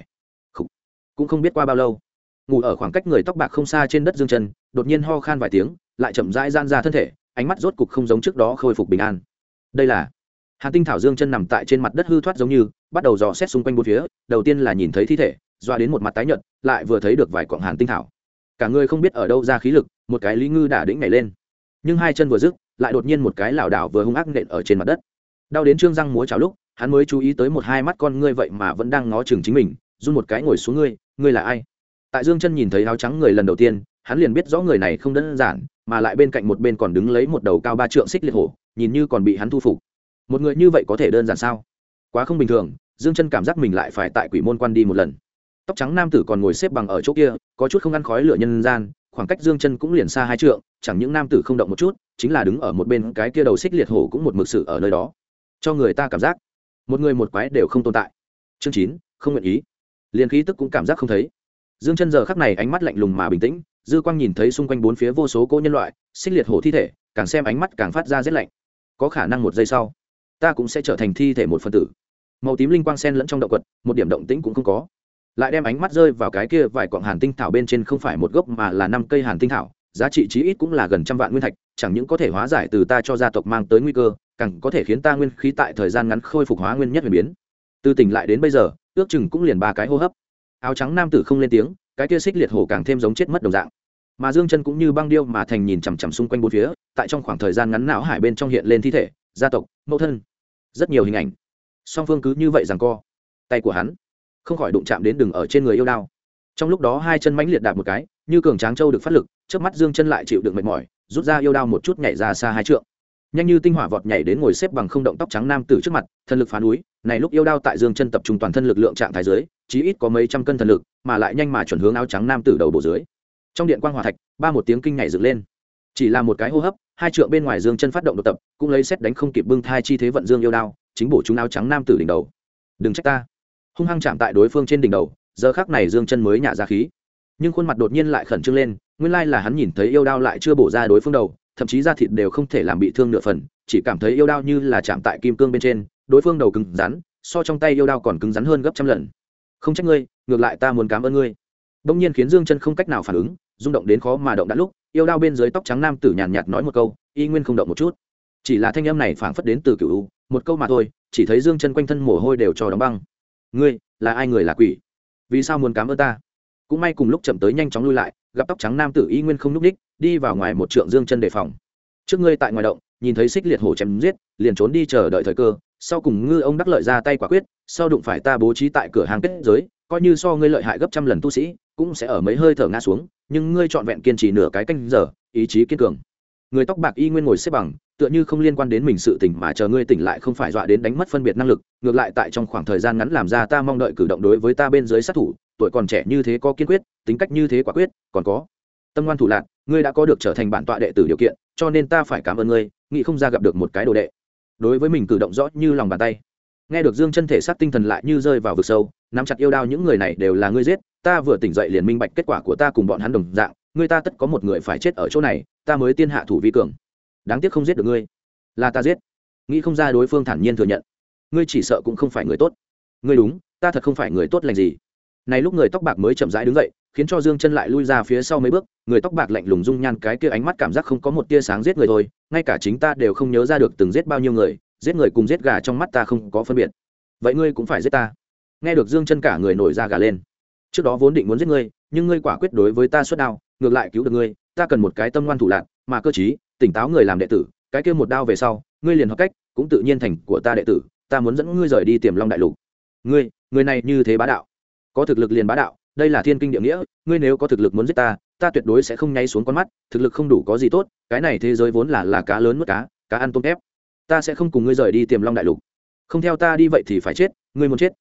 Cũng không biết qua bao lâu, ngủ ở khoảng cách người tóc bạc không xa trên đất Dương Chân, đột nhiên ho khan vài tiếng, lại chậm rãi giãn ra thân thể, ánh mắt rốt cục không giống trước đó khôi phục bình an. Đây là Hàn Tinh thảo. Dương Chân nằm tại trên mặt đất hư thoát giống như, bắt đầu dò xét xung quanh bốn phía, đầu tiên là nhìn thấy thi thể, doa đến một mặt tái nhợt, lại vừa thấy được vài quặng Hàn Tinh thảo. Cả người không biết ở đâu ra khí lực, một cái Lý Ngư đả đĩnh nhảy lên. Nhưng hai chân vừa dứt, lại đột nhiên một cái lảo đảo vừa hung ác nện ở trên mặt đất. Đau đến trương răng múa chảo lúc, hắn mới chú ý tới một hai mắt con ngươi vậy mà vẫn đang ngó chừng chính mình, run một cái ngồi xuống. Ngươi là ai? Tại Dương Chân nhìn thấy áo trắng người lần đầu tiên, hắn liền biết rõ người này không đơn giản, mà lại bên cạnh một bên còn đứng lấy một đầu cao 3 trượng xích liệt hổ, nhìn như còn bị hắn thu phục. Một người như vậy có thể đơn giản sao? Quá không bình thường. Dương Chân cảm giác mình lại phải tại quỷ môn quan đi một lần. Tóc trắng nam tử còn ngồi xếp bằng ở chỗ kia, có chút không ăn khói lửa nhân gian, khoảng cách Dương Chân cũng liền xa 2 trượng, chẳng những nam tử không động một chút, chính là đứng ở một bên cái kia đầu xích liệt hổ cũng một mực sự ở nơi đó, cho người ta cảm giác một người một quái đều không tồn tại. Chương 9, không nguyện ý. Liên khí tức cũng cảm giác không thấy. Dương Chân giờ khắc này ánh mắt lạnh lùng mà bình tĩnh, dư quang nhìn thấy xung quanh bốn phía vô số cỗ nhân loại, xích liệt hổ thi thể, càng xem ánh mắt càng phát ra rét lạnh. Có khả năng một giây sau, ta cũng sẽ trở thành thi thể một phần tử. Màu tím linh quang xen lẫn trong động quật, một điểm động tĩnh cũng không có. Lại đem ánh mắt rơi vào cái kia vài quặng Hàn Tinh thảo bên trên, không phải một gốc mà là 5 cây Hàn Tinh thảo, giá trị chí ít cũng là gần 100 vạn nguyên thạch, chẳng những có thể hóa giải từ ta cho gia tộc mang tới nguy cơ, càng có thể khiến ta nguyên khí tại thời gian ngắn khôi phục hóa nguyên nhất huyền biến. Từ tỉnh lại đến bây giờ, ước chừng cũng liền 3 cái hô hấp. Áo trắng nam tử không lên tiếng, cái kia xích liệt hổ càng thêm giống chết mất đồng dạng. Mà Dương Chân cũng như băng điêu mà thành nhìn chằm chằm xung quanh bốn phía, tại trong khoảng thời gian ngắn não hải bên trong hiện lên thi thể, gia tộc, mẫu thân, rất nhiều hình ảnh. Song phương cứ như vậy giằng co. Tay của hắn không khỏi đụng chạm đến đường ở trên người yêu đao. Trong lúc đó hai chân mãnh liệt đạp một cái, như cường tráng châu được phát lực, chớp mắt Dương Chân lại chịu đựng mệt mỏi, rút ra yêu đao một chút nhảy ra xa 2 trượng. Nhanh như tinh hỏa vọt nhảy đến ngồi xếp bằng không động tóc trắng nam tử trước mặt, thần lực phá núi. Này lúc yêu đao tại Dương Chân tập trung toàn thân lực lượng trạng thái dưới, chí ít có mấy trăm cân thần lực, mà lại nhanh mà chuẩn hướng áo trắng nam tử đầu bộ dưới. Trong điện quang hỏa thạch, ba một tiếng kinh nhảy dựng lên. Chỉ là một cái hô hấp, 2 trượng bên ngoài Dương Chân phát động đột tập, cũng lấy xét đánh không kịp bưng thai chi thế vận dương yêu đao, chính bổ trúng áo trắng nam tử đỉnh đầu. Đừng trách ta. Hung hăng chạm tại đối phương trên đỉnh đầu, giờ khắc này Dương Chân mới nhả ra khí. Nhưng khuôn mặt đột nhiên lại khẩn trương lên, nguyên lai là hắn nhìn thấy yêu đao lại chưa bổ ra đối phương đầu, thậm chí da thịt đều không thể làm bị thương nửa phần, chỉ cảm thấy yêu đao như là chạm tại kim cương bên trên, đối phương đầu cứng rắn, so trong tay yêu đao còn cứng rắn hơn gấp trăm lần. Không trách ngươi, ngược lại ta muốn cảm ơn ngươi. Đông nhiên khiến Dương Chân không cách nào phản ứng, rung động đến khó mà động đã lúc, yêu đao bên dưới tóc trắng nam tử nhàn nhạt nói một câu, y nguyên không động một chút. Chỉ là thanh âm này phảng phất đến từ cửu u, một câu mà thôi, chỉ thấy Dương Chân quanh thân mồ hôi đều cho đóng băng. Ngươi, là ai, người là quỷ? Vì sao muốn cảm ơn ta? Cũng may cùng lúc chậm tới nhanh chóng lui lại, gặp tóc trắng nam tử y nguyên không núp đích, đi vào ngoài một trượng Dương Chân đề phòng. Trước ngươi tại ngoài động, nhìn thấy xích liệt hổ chém giết, liền trốn đi chờ đợi thời cơ, sau cùng ngư ông đắc lợi ra tay quả quyết, sau đụng phải ta bố trí tại cửa hàng kết giới, coi như so ngươi lợi hại gấp trăm lần tu sĩ, cũng sẽ ở mấy hơi thở ngã xuống, nhưng ngươi trọn vẹn kiên trì nửa cái canh giờ, ý chí kiên cường. Người tóc bạc y nguyên ngồi xếp bằng, tựa như không liên quan đến mình sự tỉnh, mà chờ ngươi tỉnh lại không phải dọa đến đánh mất phân biệt năng lực, ngược lại tại trong khoảng thời gian ngắn làm ra ta mong đợi cử động đối với ta bên dưới sát thủ, tuổi còn trẻ như thế có kiên quyết, tính cách như thế quả quyết, còn có tâm ngoan thủ lạn, ngươi đã có được trở thành bản tọa đệ tử điều kiện, cho nên ta phải cảm ơn ngươi, nghĩ không ra gặp được một cái đồ đệ đối với mình cử động rõ như lòng bàn tay. Nghe được Dương Chân thể xác tinh thần lại như rơi vào vực sâu, nắm chặt yêu đao, những người này đều là ngươi giết, ta vừa tỉnh dậy liền minh bạch kết quả của ta cùng bọn hắn đồng dạng, ngươi ta tất có một người phải chết ở chỗ này, ta mới tiên hạ thủ vi cường. Đáng tiếc không giết được ngươi, là ta giết. Nghĩ không ra đối phương thản nhiên thừa nhận, ngươi chỉ sợ cũng không phải người tốt. Ngươi đúng, ta thật không phải người tốt lành gì. Này lúc người tóc bạc mới chậm rãi đứng dậy, khiến cho Dương Chân lại lui ra phía sau mấy bước, người tóc bạc lạnh lùng dung nhan, cái kia ánh mắt cảm giác không có một tia sáng, giết người thôi, ngay cả chính ta đều không nhớ ra được từng giết bao nhiêu người, giết người cùng giết gà trong mắt ta không có phân biệt. Vậy ngươi cũng phải giết ta. Nghe được Dương Chân cả người nổi da gà lên. Trước đó vốn định muốn giết ngươi, nhưng ngươi quả quyết đối với ta xuất đao, ngược lại cứu được ngươi, ta cần một cái tâm ngoan thủ lạn, mà cơ trí, tỉnh táo người làm đệ tử, cái kia một đao về sau, ngươi liền hợp cách, cũng tự nhiên thành của ta đệ tử, ta muốn dẫn ngươi rời đi Tiềm Long đại lục. Ngươi, người này như thế bá đạo, có thực lực liền bá đạo, đây là thiên kinh địa nghĩa, ngươi nếu có thực lực muốn giết ta, ta tuyệt đối sẽ không nháy xuống con mắt, thực lực không đủ có gì tốt, cái này thế giới vốn là cá lớn nuốt cá, cá ăn tôm tép, ta sẽ không cùng ngươi rời đi Tiềm Long đại lục. Không theo ta đi vậy thì phải chết, ngươi muốn chết,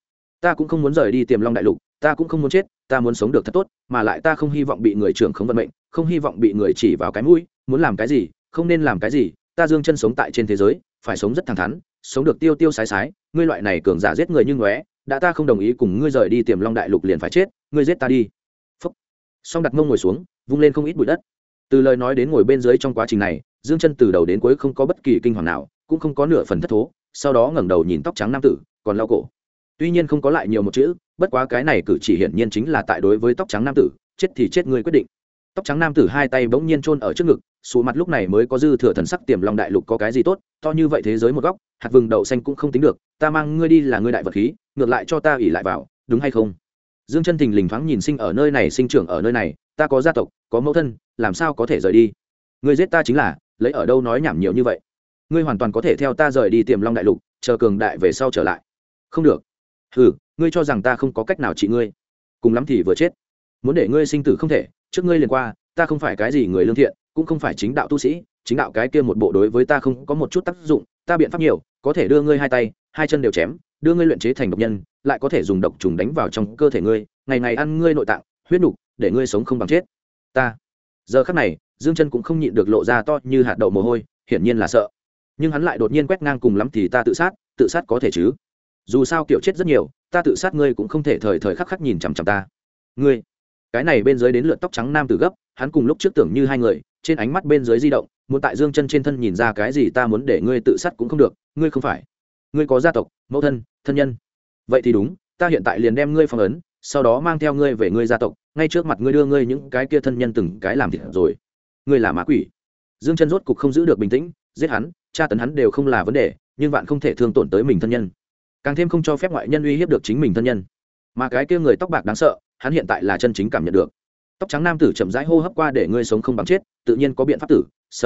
ta cũng không muốn rời đi Tiềm Long đại lục, ta cũng không muốn chết, ta muốn sống được thật tốt, mà lại ta không hy vọng bị người trưởng khống vận mệnh, không hy vọng bị người chỉ vào cái mũi, muốn làm cái gì không nên làm cái gì. Ta Dương Chân sống tại trên thế giới phải sống rất thẳng thắn, sống được tiêu tiêu sái sái. Ngươi loại này cường giả giết người như ngóe, đã ta không đồng ý cùng ngươi rời đi Tiềm Long đại lục liền phải chết, ngươi giết ta đi. Phúc. Song đặt mông ngồi xuống, vung lên không ít bụi đất. Từ lời nói đến ngồi bên dưới trong quá trình này, Dương Chân từ đầu đến cuối không có bất kỳ kinh hoàng nào, cũng không có nửa phần thất thố. Sau đó ngẩng đầu nhìn tóc trắng nam tử, còn lau cổ. Tuy nhiên không có lại nhiều một chữ, bất quá cái này cử chỉ hiển nhiên chính là tại đối với tóc trắng nam tử, chết thì chết ngươi quyết định. Tóc trắng nam tử hai tay bỗng nhiên chôn ở trước ngực, sụ mặt lúc này mới có dư thừa thần sắc. Tiềm Long đại lục có cái gì tốt, to như vậy thế giới một góc, hạt vừng đậu xanh cũng không tính được, ta mang ngươi đi là ngươi đại vật khí, ngược lại cho ta ỷ lại vào, đúng hay không? Dương Chân thình lình thoáng nhìn sinh ở nơi này sinh trưởng ở nơi này, ta có gia tộc, có mẫu thân, làm sao có thể rời đi? Ngươi giết ta chính là, lấy ở đâu nói nhảm nhiều như vậy? Ngươi hoàn toàn có thể theo ta rời đi Tiềm Long đại lục, chờ cường đại về sau trở lại. Không được. Hừ, ngươi cho rằng ta không có cách nào trị ngươi? Cùng lắm thì vừa chết. Muốn để ngươi sinh tử không thể, trước ngươi liền qua, ta không phải cái gì người lương thiện, cũng không phải chính đạo tu sĩ, chính đạo cái kia một bộ đối với ta không có một chút tác dụng, ta biện pháp nhiều, có thể đưa ngươi hai tay, hai chân đều chém, đưa ngươi luyện chế thành độc nhân, lại có thể dùng độc trùng đánh vào trong cơ thể ngươi, ngày ngày ăn ngươi nội tạng, huyết nục, để ngươi sống không bằng chết. Ta. Giờ khắc này, Dương Chân cũng không nhịn được lộ ra to như hạt đậu mồ hôi, hiển nhiên là sợ. Nhưng hắn lại đột nhiên quét ngang, cùng lắm thì ta tự sát có thể chứ? Dù sao kiểu chết rất nhiều, ta tự sát ngươi cũng không thể thời thời khắc khắc nhìn chằm chằm ta. Ngươi. Cái này bên dưới đến lượt tóc trắng nam tử gấp, hắn cùng lúc trước tưởng như hai người, trên ánh mắt bên dưới di động, muốn tại Dương Chân trên thân nhìn ra cái gì. Ta muốn để ngươi tự sát cũng không được, ngươi không phải, ngươi có gia tộc, mẫu thân, thân nhân. Vậy thì đúng, ta hiện tại liền đem ngươi phong ấn, sau đó mang theo ngươi về ngươi gia tộc, ngay trước mặt ngươi đưa ngươi những cái kia thân nhân từng cái làm thịt rồi. Ngươi là ma quỷ. Dương Chân rốt cục không giữ được bình tĩnh, giết hắn, tra tấn hắn đều không là vấn đề, nhưng vạn không thể thương tổn tới mình thân nhân, càng thêm không cho phép ngoại nhân uy hiếp được chính mình thân nhân. Mà cái kia người tóc bạc đáng sợ, hắn hiện tại là chân chính cảm nhận được. Tóc trắng nam tử chậm rãi hô hấp qua, để ngươi sống không bằng chết, tự nhiên có biện pháp tử.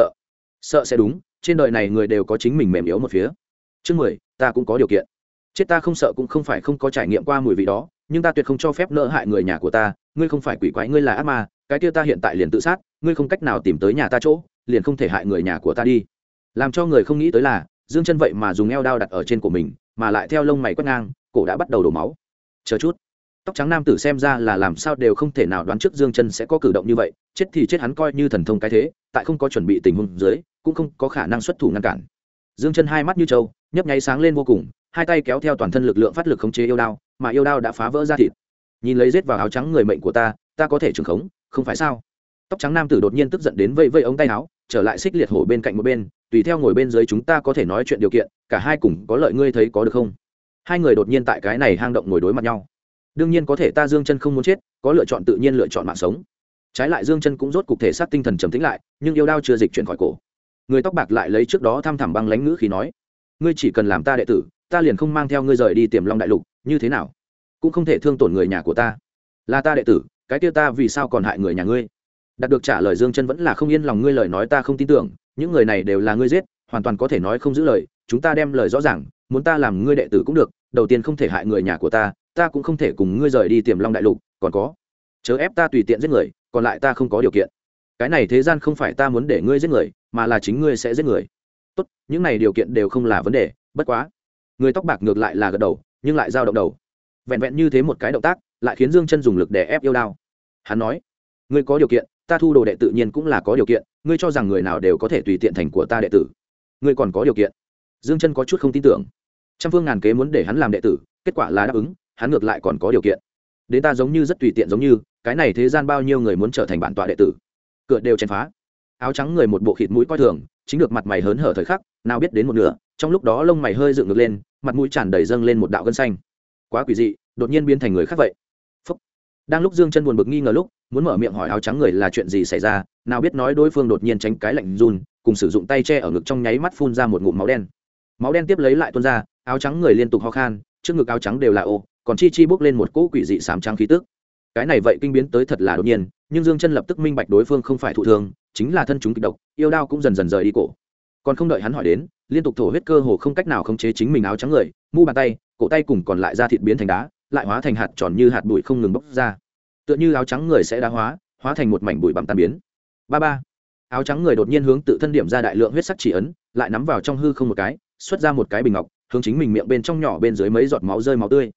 Sợ sẽ đúng, trên đời này người đều có chính mình mềm yếu một phía. Chương 10, ta cũng có điều kiện. Chết ta không sợ, cũng không phải không có trải nghiệm qua mùi vị đó, nhưng ta tuyệt không cho phép nợ hại người nhà của ta. Ngươi không phải quỷ quái, ngươi là ác ma, cái kia ta hiện tại liền tự sát, ngươi không cách nào tìm tới nhà ta chỗ, liền không thể hại người nhà của ta đi. Làm cho người không nghĩ tới là, Dương Chân vậy mà dùng eo đao đặt ở trên của mình, mà lại theo lông mày quét ngang, cổ đã bắt đầu đổ máu. Chờ chút. Tóc trắng nam tử xem ra là làm sao đều không thể nào đoán trước Dương Chân sẽ có cử động như vậy, chết thì chết, hắn coi như thần thông cái thế, tại không có chuẩn bị tình huống dưới, cũng không có khả năng xuất thủ ngăn cản. Dương Chân hai mắt như trâu, nhấp nháy sáng lên vô cùng, hai tay kéo theo toàn thân lực lượng phát lực khống chế yêu đao, mà yêu đao đã phá vỡ ra thịt. Nhìn lấy giết vào áo trắng người mệnh của ta có thể trường khống, không phải sao? Tóc trắng nam tử đột nhiên tức giận đến vây vây ống tay áo, trở lại xích liệt hổ bên cạnh một bên, tùy theo ngồi bên dưới, chúng ta có thể nói chuyện điều kiện, cả hai cùng có lợi, ngươi thấy có được không? Hai người đột nhiên tại cái này hang động ngồi đối mặt nhau. Đương nhiên có thể, ta Dương Chân không muốn chết, có lựa chọn tự nhiên lựa chọn mạng sống. Trái lại Dương Chân cũng rốt cục thể xác tinh thần trầm tĩnh lại, nhưng yêu đao chưa dịch chuyển khỏi cổ. Người tóc bạc lại lấy trước đó thăm thẳm băng lãnh ngữ khí nói, ngươi chỉ cần làm ta đệ tử, ta liền không mang theo ngươi rời đi Tiềm Long đại lục, như thế nào? Cũng không thể thương tổn người nhà của ta. Là ta đệ tử, cái kia ta vì sao còn hại người nhà ngươi? Đạt được trả lời, Dương Chân vẫn là không yên lòng, ngươi lời nói ta không tin tưởng, những người này đều là ngươi giết, hoàn toàn có thể nói không giữ lời, chúng ta đem lời rõ ràng, muốn ta làm ngươi đệ tử cũng được, đầu tiên không thể hại người nhà của ta cũng không thể cùng ngươi rời đi Tiềm Long đại lục, còn có, chớ ép ta tùy tiện giết người, còn lại ta không có điều kiện. Cái này thế gian không phải ta muốn để ngươi giết người, mà là chính ngươi sẽ giết người. Tốt, những này điều kiện đều không là vấn đề, bất quá, người tóc bạc ngược lại là gật đầu, nhưng lại dao động đầu. Vẹn vẹn như thế một cái động tác, lại khiến Dương Chân dùng lực để ép yêu đao. Hắn nói, ngươi có điều kiện, ta thu đồ đệ tự nhiên cũng là có điều kiện, ngươi cho rằng người nào đều có thể tùy tiện thành của ta đệ tử? Ngươi còn có điều kiện? Dương Chân có chút không tin tưởng. Trăm phương ngàn kế muốn để hắn làm đệ tử, kết quả là đáp ứng, hắn ngược lại còn có điều kiện. Đến ta giống như rất tùy tiện, giống như cái này thế gian bao nhiêu người muốn trở thành bản tọa đệ tử, cửa đều chèn phá. Áo trắng người một bộ khịt mũi coi thường, chính được mặt mày hớn hở thời khắc, nào biết đến một nửa, trong lúc đó lông mày hơi dựng ngược lên, mặt mũi tràn đầy dâng lên một đạo gân xanh. Quá quỷ dị, đột nhiên biến thành người khác vậy. Phúc. Đang lúc Dương Chân buồn bực nghi ngờ lúc, muốn mở miệng hỏi áo trắng người là chuyện gì xảy ra, nào biết nói đối phương đột nhiên tránh cái lạnh run, cùng sử dụng tay che ở ngực, trong nháy mắt phun ra một ngụm máu đen. Máu đen tiếp lấy lại tuôn ra, áo trắng người liên tục ho khan, trước ngực áo trắng đều là ô, còn chi bốc lên một cỗ quỷ dị xám trắng khí tức. Cái này vậy kinh biến tới thật là đột nhiên, nhưng Dương Chân lập tức minh bạch đối phương không phải thụ thương, chính là thân chúng kịch độc, yêu đao cũng dần dần rời đi cổ. Còn không đợi hắn hỏi đến, liên tục thổ huyết, cơ hồ không cách nào khống chế chính mình, áo trắng người, mu bàn tay, cổ tay cùng còn lại da thịt biến thành đá, lại hóa thành hạt tròn như hạt bụi không ngừng bốc ra. Tựa như áo trắng người sẽ đá hóa thành một mảnh bụi bặm tan biến. Ba. Áo trắng người đột nhiên hướng tự thân điểm ra đại lượng huyết sắc chỉ ấn, lại nắm vào trong hư không một cái, xuất ra một cái bình ngọc, hướng chính mình miệng bên trong nhỏ bên dưới mấy giọt máu rơi máu tươi.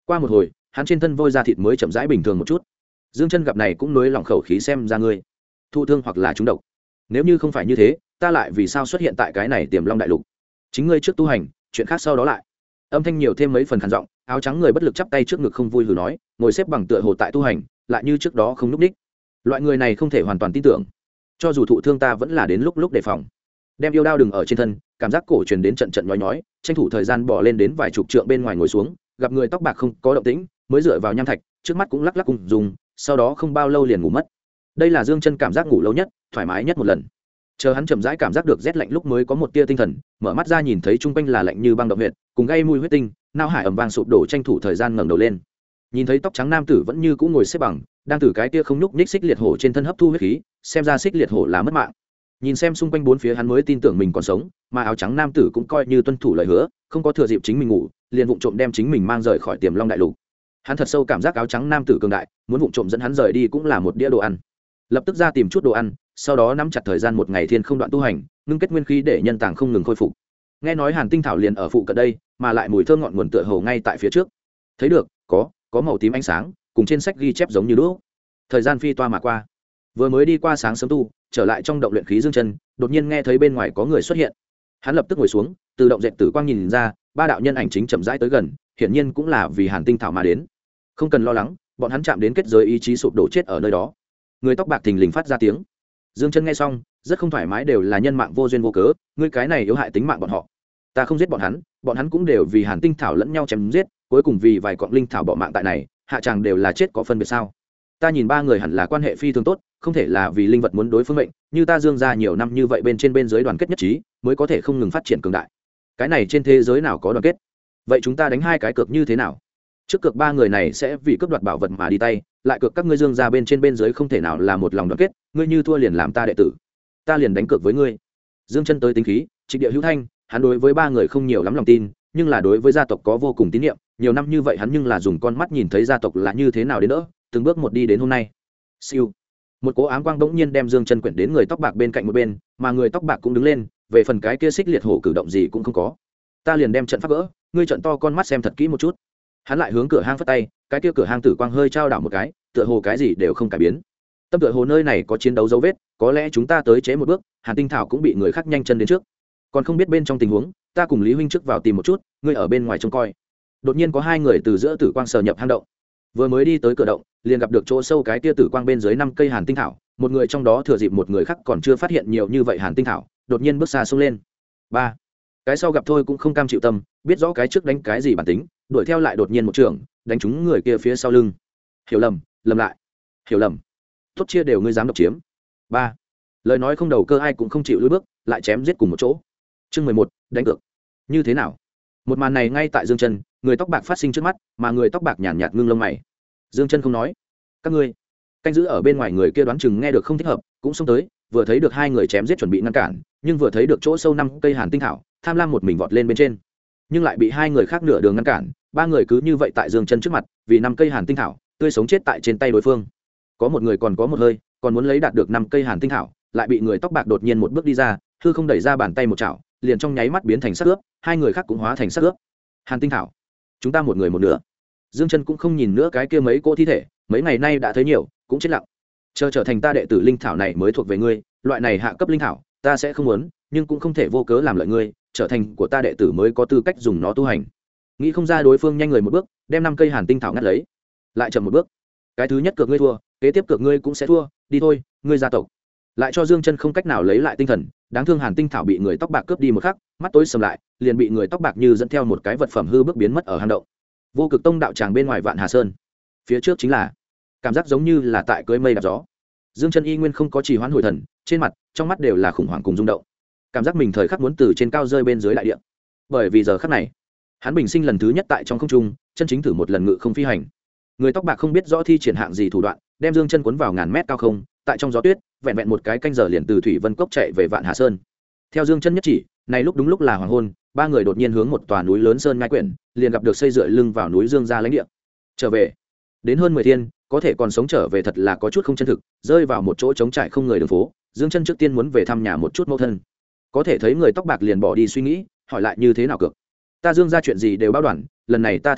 Qua một hồi hắn trên thân vôi da thịt mới chậm rãi bình thường một chút. Dương Chân gặp này cũng nới lỏng khẩu khí, xem ra ngươi thụ thương hoặc là trúng độc. Nếu như không phải như thế, ta lại vì sao xuất hiện tại cái này Tiềm Long đại lục? Chính ngươi trước tu hành, chuyện khác sau đó lại. Âm thanh nhiều thêm mấy phần khàn giọng, áo trắng người bất lực chắp tay trước ngực không vui hừ nói, ngồi xếp bằng tựa hồ tại tu hành, lại như trước đó không lúc đích. Loại người này không thể hoàn toàn tin tưởng. Cho dù thụ thương ta vẫn là đến lúc đề phòng. Đem yêu đao đừng ở trên thân, cảm giác cổ truyền đến trận trận nhói nhói, tranh thủ thời gian bỏ lên đến vài chục trượng bên ngoài ngồi xuống, gặp người tóc bạc không có động tĩnh, mới dựa vào nham thạch, trước mắt cũng lắc lắc cùng dùng, sau đó không bao lâu liền ngủ mất. Đây là Dương Chân cảm giác ngủ lâu nhất, thoải mái nhất một lần. Chờ hắn chậm rãi cảm giác được rét lạnh lúc mới có một tia tinh thần, mở mắt ra nhìn thấy trung quanh là lạnh như băng động huyệt, cùng gây mùi huyết tinh, nao hải ầm vang sụp đổ, tranh thủ thời gian ngẩng đầu lên. Nhìn thấy tóc trắng nam tử vẫn như cũ ngồi xếp bằng, đang từ cái tia không nhúc nhích xích liệt hổ trên thân hấp thu huyết khí, xem ra xích liệt hổ là mất mạng. Nhìn xem xung quanh bốn phía hắn mới tin tưởng mình còn sống, mà áo trắng nam tử cũng coi như tuân thủ lời hứa, không có thừa dịp chính mình ngủ, liền vụng trộm đem chính mình mang rời khỏi Tiềm Long đại lục. Hắn thật sâu cảm giác áo trắng nam tử cường đại, muốn vụng trộm dẫn hắn rời đi cũng là một đĩa đồ ăn. Lập tức ra tìm chút đồ ăn, sau đó nắm chặt thời gian một ngày thiên không đoạn tu hành, ngưng kết nguyên khí để nhân tàng không ngừng khôi phục. Nghe nói Hàn Tinh thảo liền ở phụ cận đây, mà lại mùi thơm ngọt nguồn tựa hồ ngay tại phía trước. Thấy được, có màu tím ánh sáng, cùng trên sách ghi chép giống như đúc. Thời gian phi toa mà qua. Vừa mới đi qua sáng sớm tu, trở lại trong động luyện khí Dương Chân, đột nhiên nghe thấy bên ngoài có người xuất hiện. Hắn lập tức ngồi xuống, từ động dệt tử quang nhìn ra, ba đạo nhân ảnh chính chậm rãi tới gần, hiển nhiên cũng là vì Hàn Tinh thảo mà đến. Không cần lo lắng, bọn hắn chạm đến kết giới ý chí sụp đổ chết ở nơi đó. Người tóc bạc thình lình phát ra tiếng. Dương Chân nghe xong, rất không thoải mái, đều là nhân mạng vô duyên vô cớ, ngươi cái này yếu hại tính mạng bọn họ. Ta không giết bọn hắn cũng đều vì Hàn Tinh thảo lẫn nhau chém giết, cuối cùng vì vài cọng linh thảo bỏ mạng tại này, hạ chàng đều là chết có phân biệt sao? Ta nhìn ba người hẳn là quan hệ phi thường tốt, không thể là vì linh vật muốn đối phương mệnh, như ta Dương gia nhiều năm như vậy bên trên bên dưới đoàn kết nhất trí, mới có thể không ngừng phát triển cường đại. Cái này trên thế giới nào có đoàn kết? Vậy chúng ta đánh hai cái cược như thế nào? Trước cược ba người này sẽ vì cướp đoạt bảo vật mà đi tay, lại cược các ngươi Dương gia bên trên bên dưới không thể nào là một lòng đoàn kết, ngươi như thua liền làm ta đệ tử, ta liền đánh cược với ngươi. Dương Chân tới tính khí, trịnh địa hữu thanh, hắn đối với ba người không nhiều lắm lòng tin, nhưng là đối với gia tộc có vô cùng tín nhiệm, nhiều năm như vậy hắn nhưng là dùng con mắt nhìn thấy gia tộc là như thế nào đến đỡ, từng bước một đi đến hôm nay. Siêu. Một cỗ ám quang bỗng nhiên đem Dương Chân quyển đến người tóc bạc bên cạnh một bên, mà người tóc bạc cũng đứng lên, về phần cái kia xích liệt hổ cử động gì cũng không có. Ta liền đem trận pháp gỡ, ngươi trận to con mắt xem thật kỹ một chút. Hắn lại hướng cửa hang phất tay, cái kia cửa hang tử quang hơi trao đảo một cái, tựa hồ cái gì đều không cải biến. Tâm tựa hồ nơi này có chiến đấu dấu vết, có lẽ chúng ta tới chế một bước, Hàn Tinh thảo cũng bị người khác nhanh chân đến trước. Còn không biết bên trong tình huống, ta cùng Lý huynh trước vào tìm một chút, ngươi ở bên ngoài trông coi. Đột nhiên có hai người từ giữa tử quang sờ nhập hang động. Vừa mới đi tới cửa động, liền gặp được chỗ sâu cái kia tử quang bên dưới 5 cây Hàn Tinh thảo, một người trong đó thừa dịp một người khác còn chưa phát hiện nhiều như vậy Hàn Tinh thảo, đột nhiên bước xa xông lên. 3. Cái sau gặp thôi cũng không cam chịu tâm, biết rõ cái trước đánh cái gì bản tính, đuổi theo lại đột nhiên một trường, đánh trúng người kia phía sau lưng. Hiểu lầm, lầm lại. Hiểu lầm. Tốt chia đều ngươi dám độc chiếm. 3. Lời nói không đầu cơ, ai cũng không chịu lùi bước, lại chém giết cùng một chỗ. Chương 11, đánh cược. Như thế nào? Một màn này ngay tại Dương Chân, người tóc bạc phát sinh trước mắt, mà người tóc bạc nhàn nhạt ngưng lông mày. Dương Chân không nói. Các ngươi canh giữ ở bên ngoài người kia đoán chừng nghe được không thích hợp, cũng xông tới, vừa thấy được hai người chém giết chuẩn bị ngăn cản, nhưng vừa thấy được chỗ sâu 5 cây Hàn Tinh thảo, tham lam một mình vọt lên bên trên, nhưng lại bị hai người khác nửa đường ngăn cản. Ba người cứ như vậy tại Dương Chân trước mặt, vì 5 cây Hàn Tinh thảo, tươi sống chết tại trên tay đối phương. Có một người còn có một hơi, còn muốn lấy đạt được 5 cây Hàn Tinh thảo, lại bị người tóc bạc đột nhiên một bước đi ra, hư không đẩy ra bàn tay một chảo, liền trong nháy mắt biến thành xác ướp, hai người khác cũng hóa thành xác ướp. Hàn Tinh thảo, chúng ta một người một nửa. Dương Chân cũng không nhìn nữa cái kia mấy cỗ thi thể, mấy ngày nay đã thấy nhiều, cũng chết lặng. Chờ trở thành ta đệ tử linh thảo này mới thuộc về ngươi, loại này hạ cấp linh thảo, ta sẽ không muốn, nhưng cũng không thể vô cớ làm lợi ngươi, trở thành của ta đệ tử mới có tư cách dùng nó tu hành. Nghĩ không ra đối phương nhanh người một bước, đem 5 cây Hàn Tinh thảo ngắt lấy, lại chậm một bước. Cái thứ nhất cược ngươi thua, kế tiếp cược ngươi cũng sẽ thua, đi thôi, ngươi gia tộc. Lại cho Dương Chân không cách nào lấy lại tinh thần, đáng thương Hàn Tinh thảo bị người tóc bạc cướp đi một khắc, mắt tối sầm lại, liền bị người tóc bạc như dẫn theo một cái vật phẩm hư bước biến mất ở hang động. Vô Cực Tông đạo tràng bên ngoài Vạn Hà Sơn, phía trước chính là, cảm giác giống như là tại cưỡi mây đạp gió. Dương Chân y nguyên không có trì hoãn hồi thần, trên mặt, trong mắt đều là khủng hoảng cùng rung động. Cảm giác mình thời khắc muốn từ trên cao rơi bên dưới đại địa. Bởi vì giờ khắc này, hắn bình sinh lần thứ nhất tại trong không trung, chân chính thử một lần ngự không phi hành. Người tóc bạc không biết rõ thi triển hạng gì thủ đoạn, đem Dương Chân cuốn vào ngàn mét cao không, tại trong gió tuyết, vẹn vẹn một cái canh giờ liền từ Thủy Vân Cốc chạy về Vạn Hà Sơn. Theo Dương Chân nhất chỉ, này lúc đúng lúc là hoàng hôn, ba người đột nhiên hướng một tòa núi lớn sơn ngai quyển, liền gặp được xây dựa lưng vào núi Dương gia lãnh địa. Trở về, đến hơn 10 thiên, có thể còn sống trở về thật là có chút không chân thực, rơi vào một chỗ trống trải không người đường phố, Dương Chân trước tiên muốn về thăm nhà một chút mẫu thân. Có thể thấy người tóc bạc liền bỏ đi suy nghĩ, hỏi lại như thế nào cược. Ta Dương gia chuyện gì đều bao đoàn, lần này ta thắng chắc,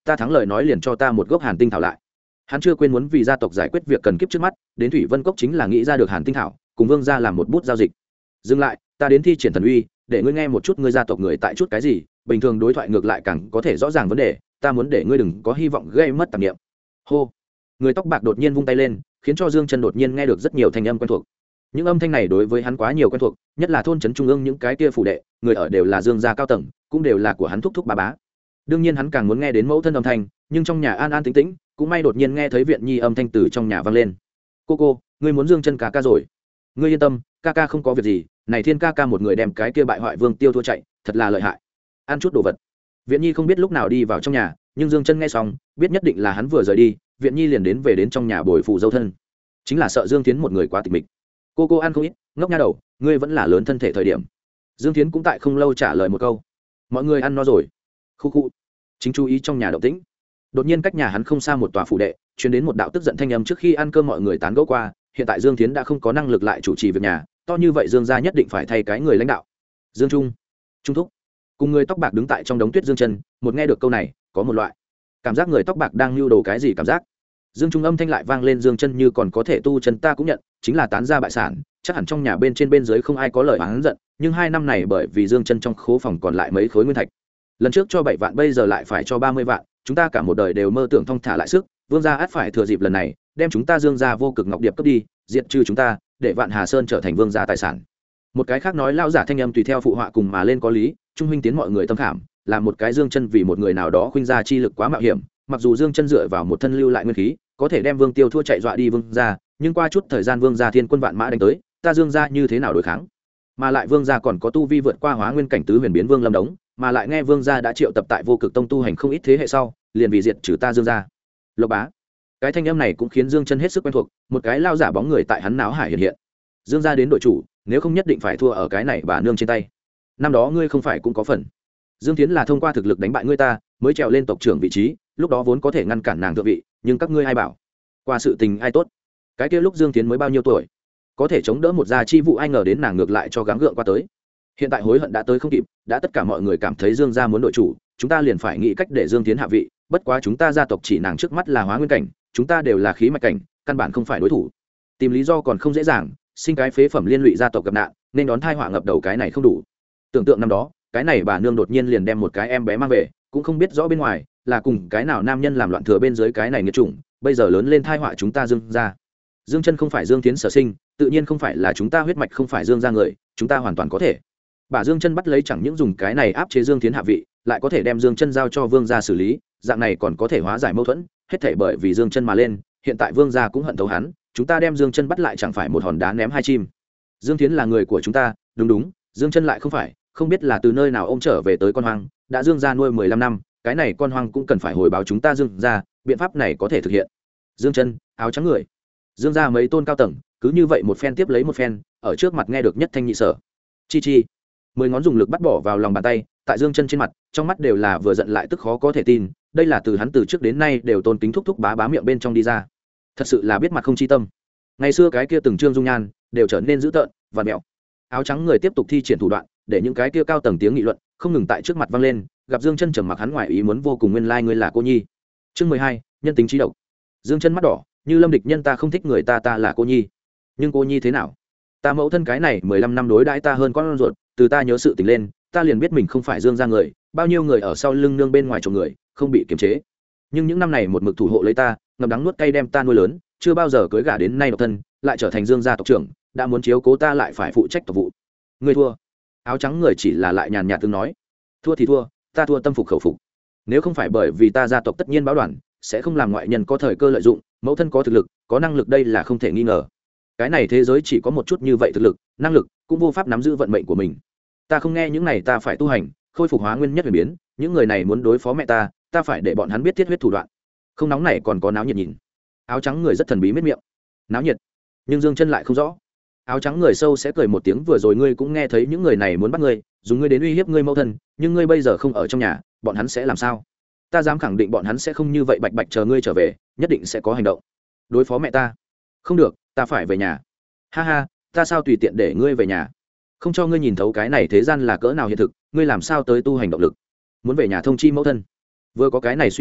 ta thắng lời nói liền cho ta một gốc hàn tinh thảo lại. Hắn chưa quên muốn vì gia tộc giải quyết việc cần kiếp trước mắt, đến Thủy Vân Cốc chính là nghĩ ra được hàn tinh thảo, cùng vương gia làm một bút giao dịch. Dừng lại, ta đến thi triển thần uy, để ngươi nghe một chút ngươi gia tộc người tại chút cái gì, bình thường đối thoại ngược lại càng có thể rõ ràng vấn đề, ta muốn để ngươi đừng có hy vọng gây mất tạp niệm. Hô. Người tóc bạc đột nhiên vung tay lên, khiến cho Dương Chân đột nhiên nghe được rất nhiều thanh âm quen thuộc. Những âm thanh này đối với hắn quá nhiều quen thuộc, nhất là thôn trấn trung ương những cái kia phủ đệ, người ở đều là Dương gia cao tầng, cũng đều là của hắn thúc thúc bá bá. Đương nhiên hắn càng muốn nghe đến mẫu thân âm thanh, nhưng trong nhà an an tĩnh tĩnh, cũng may đột nhiên nghe thấy viện nhi âm thanh từ trong nhà vang lên. Cô, ngươi muốn Dương Chân ca ca rồi. Ngươi yên tâm, ca ca không có việc gì, này Thiên ca ca một người đem cái kia bại hoại Vương Tiêu thua chạy, thật là lợi hại. Ăn chút đồ vật. Viện nhi không biết lúc nào đi vào trong nhà, nhưng Dương Chân nghe xong, biết nhất định là hắn vừa rời đi, viện nhi liền về đến trong nhà bồi phụ dâu thân. Chính là sợ Dương Thiến một người quá tịch mịch. Cô ăn không ít, ngốc nha đầu, ngươi vẫn là lớn thân thể thời điểm. Dương Thiến cũng tại không lâu trả lời một câu. Mọi người ăn no rồi. Khu. Chính chú ý trong nhà động tĩnh. Đột nhiên cách nhà hắn không xa một tòa phủ đệ, truyền đến một đạo tức giận thanh âm. Trước khi ăn cơm mọi người tán gẫu qua, hiện tại Dương Thiến đã không có năng lực lại chủ trì việc nhà, to như vậy Dương gia nhất định phải thay cái người lãnh đạo. Dương Trung thúc cùng người tóc bạc đứng tại trong đống tuyết. Dương Chân một nghe được câu này, có một loại cảm giác người tóc bạc đang lưu đồ cái gì cảm giác. Dương Trung âm thanh lại vang lên. Dương Chân như còn có thể tu chân ta cũng nhận, chính là tán gia bại sản, chắc hẳn trong nhà bên trên bên dưới không ai có lời oán giận, nhưng 2 năm này bởi vì Dương Chân trong khố phòng còn lại mấy khối nguyên thạch, lần trước cho 7 vạn bây giờ lại phải cho 30 vạn, chúng ta cả một đời đều mơ tưởng thong thả lại sức, vương gia ắt phải thừa dịp lần này đem chúng ta Dương gia vô cực ngọc điệp cướp đi, diệt trừ chúng ta, để Vạn Hà Sơn trở thành vương gia tài sản. Một cái khác nói lao giả thanh âm tùy theo phụ họa cùng mà lên có lý. Trung huynh tiến mọi người tâm khảm, là một cái Dương Chân vì một người nào đó khuynh ra chi lực quá mạo hiểm, mặc dù Dương Chân dựa vào một thân lưu lại nguyên khí có thể đem Vương Tiêu thua chạy dọa đi vương gia, nhưng qua chút thời gian vương gia thiên quân vạn mã đánh tới, ta Dương gia như thế nào đối kháng? Mà lại vương gia còn có tu vi vượt qua hóa nguyên cảnh tứ huyền biến vương lâm đống, mà lại nghe vương gia đã triệu tập tại vô cực tông tu hành không ít thế hệ sau, liền vì diệt trừ ta Dương gia. Lộc bá. Cái thanh âm này cũng khiến Dương Chân hết sức quen thuộc, một cái lao giả bóng người tại hắn náo hải hiện hiện. Dương gia đến đội chủ, nếu không nhất định phải thua ở cái này bà nương trên tay. Năm đó ngươi không phải cũng có phần. Dương Thiến là thông qua thực lực đánh bại ngươi ta, mới trèo lên tộc trưởng vị trí, lúc đó vốn có thể ngăn cản nàng thượng vị, nhưng các ngươi ai bảo? Qua sự tình ai tốt? Cái kia lúc Dương Thiến mới bao nhiêu tuổi, có thể chống đỡ một gia chi vụ, ai ngờ đến nàng ngược lại cho gắng gượng qua tới. Hiện tại hối hận đã tới không kịp, đã tất cả mọi người cảm thấy Dương gia muốn đội chủ, chúng ta liền phải nghĩ cách để Dương Thiến hạ vị, bất quá chúng ta gia tộc chỉ nàng trước mắt là hóa nguyên cảnh, chúng ta đều là khí mạch cảnh, căn bản không phải đối thủ. Tìm lý do còn không dễ dàng, sinh cái phế phẩm liên lụy gia tộc gặp nạn, nên đón thai họa ngập đầu cái này không đủ. Tưởng tượng năm đó, cái này bà nương đột nhiên liền đem một cái em bé mang về, cũng không biết rõ bên ngoài là cùng cái nào nam nhân làm loạn thừa bên dưới cái này nghiệt chủng, bây giờ lớn lên thai họa chúng ta Dương gia. Dương Chân không phải Dương Thiến sở sinh, tự nhiên không phải là chúng ta huyết mạch không phải Dương gia người, chúng ta hoàn toàn có thể bà Dương Chân bắt lấy, chẳng những dùng cái này áp chế Dương Thiến hạ vị, lại có thể đem Dương Chân giao cho vương gia xử lý, dạng này còn có thể hóa giải mâu thuẫn, hết thảy bởi vì Dương Chân mà lên, hiện tại vương gia cũng hận thấu hắn, chúng ta đem Dương Chân bắt lại chẳng phải một hòn đá ném hai chim. Dương Thiến là người của chúng ta, đúng, Dương Chân lại không phải, không biết là từ nơi nào ôm trở về tới con hoang, đã Dương gia nuôi 15 năm, cái này con hoang cũng cần phải hồi báo chúng ta Dương gia, biện pháp này có thể thực hiện. Dương Chân, áo trắng người. Dương gia mấy tôn cao tầng, cứ như vậy một phen tiếp lấy một phen, ở trước mặt nghe được nhất thanh nhị sở. Chi. 10 ngón dùng lực bắt bỏ vào lòng bàn tay, tại Dương Chân trên mặt, trong mắt đều là vừa giận lại tức khó có thể tin, đây là từ hắn từ trước đến nay đều tôn kính thúc thúc bá miệng bên trong đi ra. Thật sự là biết mặt không chi tâm. Ngày xưa cái kia từng trương dung nhan, đều trở nên dữ tợn và mèo. Áo trắng người tiếp tục thi triển thủ đoạn, để những cái kia cao tầng tiếng nghị luận không ngừng tại trước mặt vang lên, gặp Dương Chân trầm mặc hắn ngoài ý muốn vô cùng, nguyên lai ngươi là cô nhi. Chương 12, nhân tính trí độc. Dương Chân mắt đỏ, như lâm địch nhân, ta không thích người ta là cô nhi. Nhưng cô nhi thế nào? Ta mẫu thân cái này 15 năm đối đãi ta hơn con ruột, từ ta nhớ sự tình lên, ta liền biết mình không phải Dương gia người, bao nhiêu người ở sau lưng nương bên ngoài chồng người, không bị kiềm chế. Nhưng những năm này một mực thủ hộ lấy ta, ngậm đắng nuốt cay đem ta nuôi lớn, chưa bao giờ cưới gả đến nay độc thân, lại trở thành Dương gia tộc trưởng, đã muốn chiếu cố ta lại phải phụ trách tộc vụ. Ngươi thua. Áo trắng người chỉ là lại nhàn nhạt tương nói, thua thì thua, ta thua tâm phục khẩu phục. Nếu không phải bởi vì ta gia tộc tất nhiên báo đoàn, sẽ không làm ngoại nhân có thời cơ lợi dụng, mẫu thân có thực lực, có năng lực, đây là không thể nghi ngờ. Cái này thế giới chỉ có một chút như vậy thực lực, năng lực, cũng vô pháp nắm giữ vận mệnh của mình. Ta không nghe những này, ta phải tu hành, khôi phục hóa nguyên nhất huyền biến, những người này muốn đối phó mẹ ta phải để bọn hắn biết thiết huyết thủ đoạn. Không nóng này còn có náo nhiệt nhìn. Áo trắng người rất thần bí miết miệng. Náo nhiệt? Nhưng Dương Chân lại không rõ. Áo trắng người sâu sẽ cười một tiếng, vừa rồi ngươi cũng nghe thấy những người này muốn bắt ngươi, dùng ngươi đến uy hiếp ngươi mẫu thân, nhưng ngươi bây giờ không ở trong nhà, bọn hắn sẽ làm sao? Ta dám khẳng định bọn hắn sẽ không như vậy bạch bạch chờ ngươi trở về, nhất định sẽ có hành động. Đối phó mẹ ta? Không được, ta phải về nhà. Ha, ta sao tùy tiện để ngươi về nhà? Không cho ngươi nhìn thấu cái này thế gian là cỡ nào hiện thực, ngươi làm sao tới tu hành động lực? Muốn về nhà thông chi mẫu thân. Vừa có cái này suy nghĩ,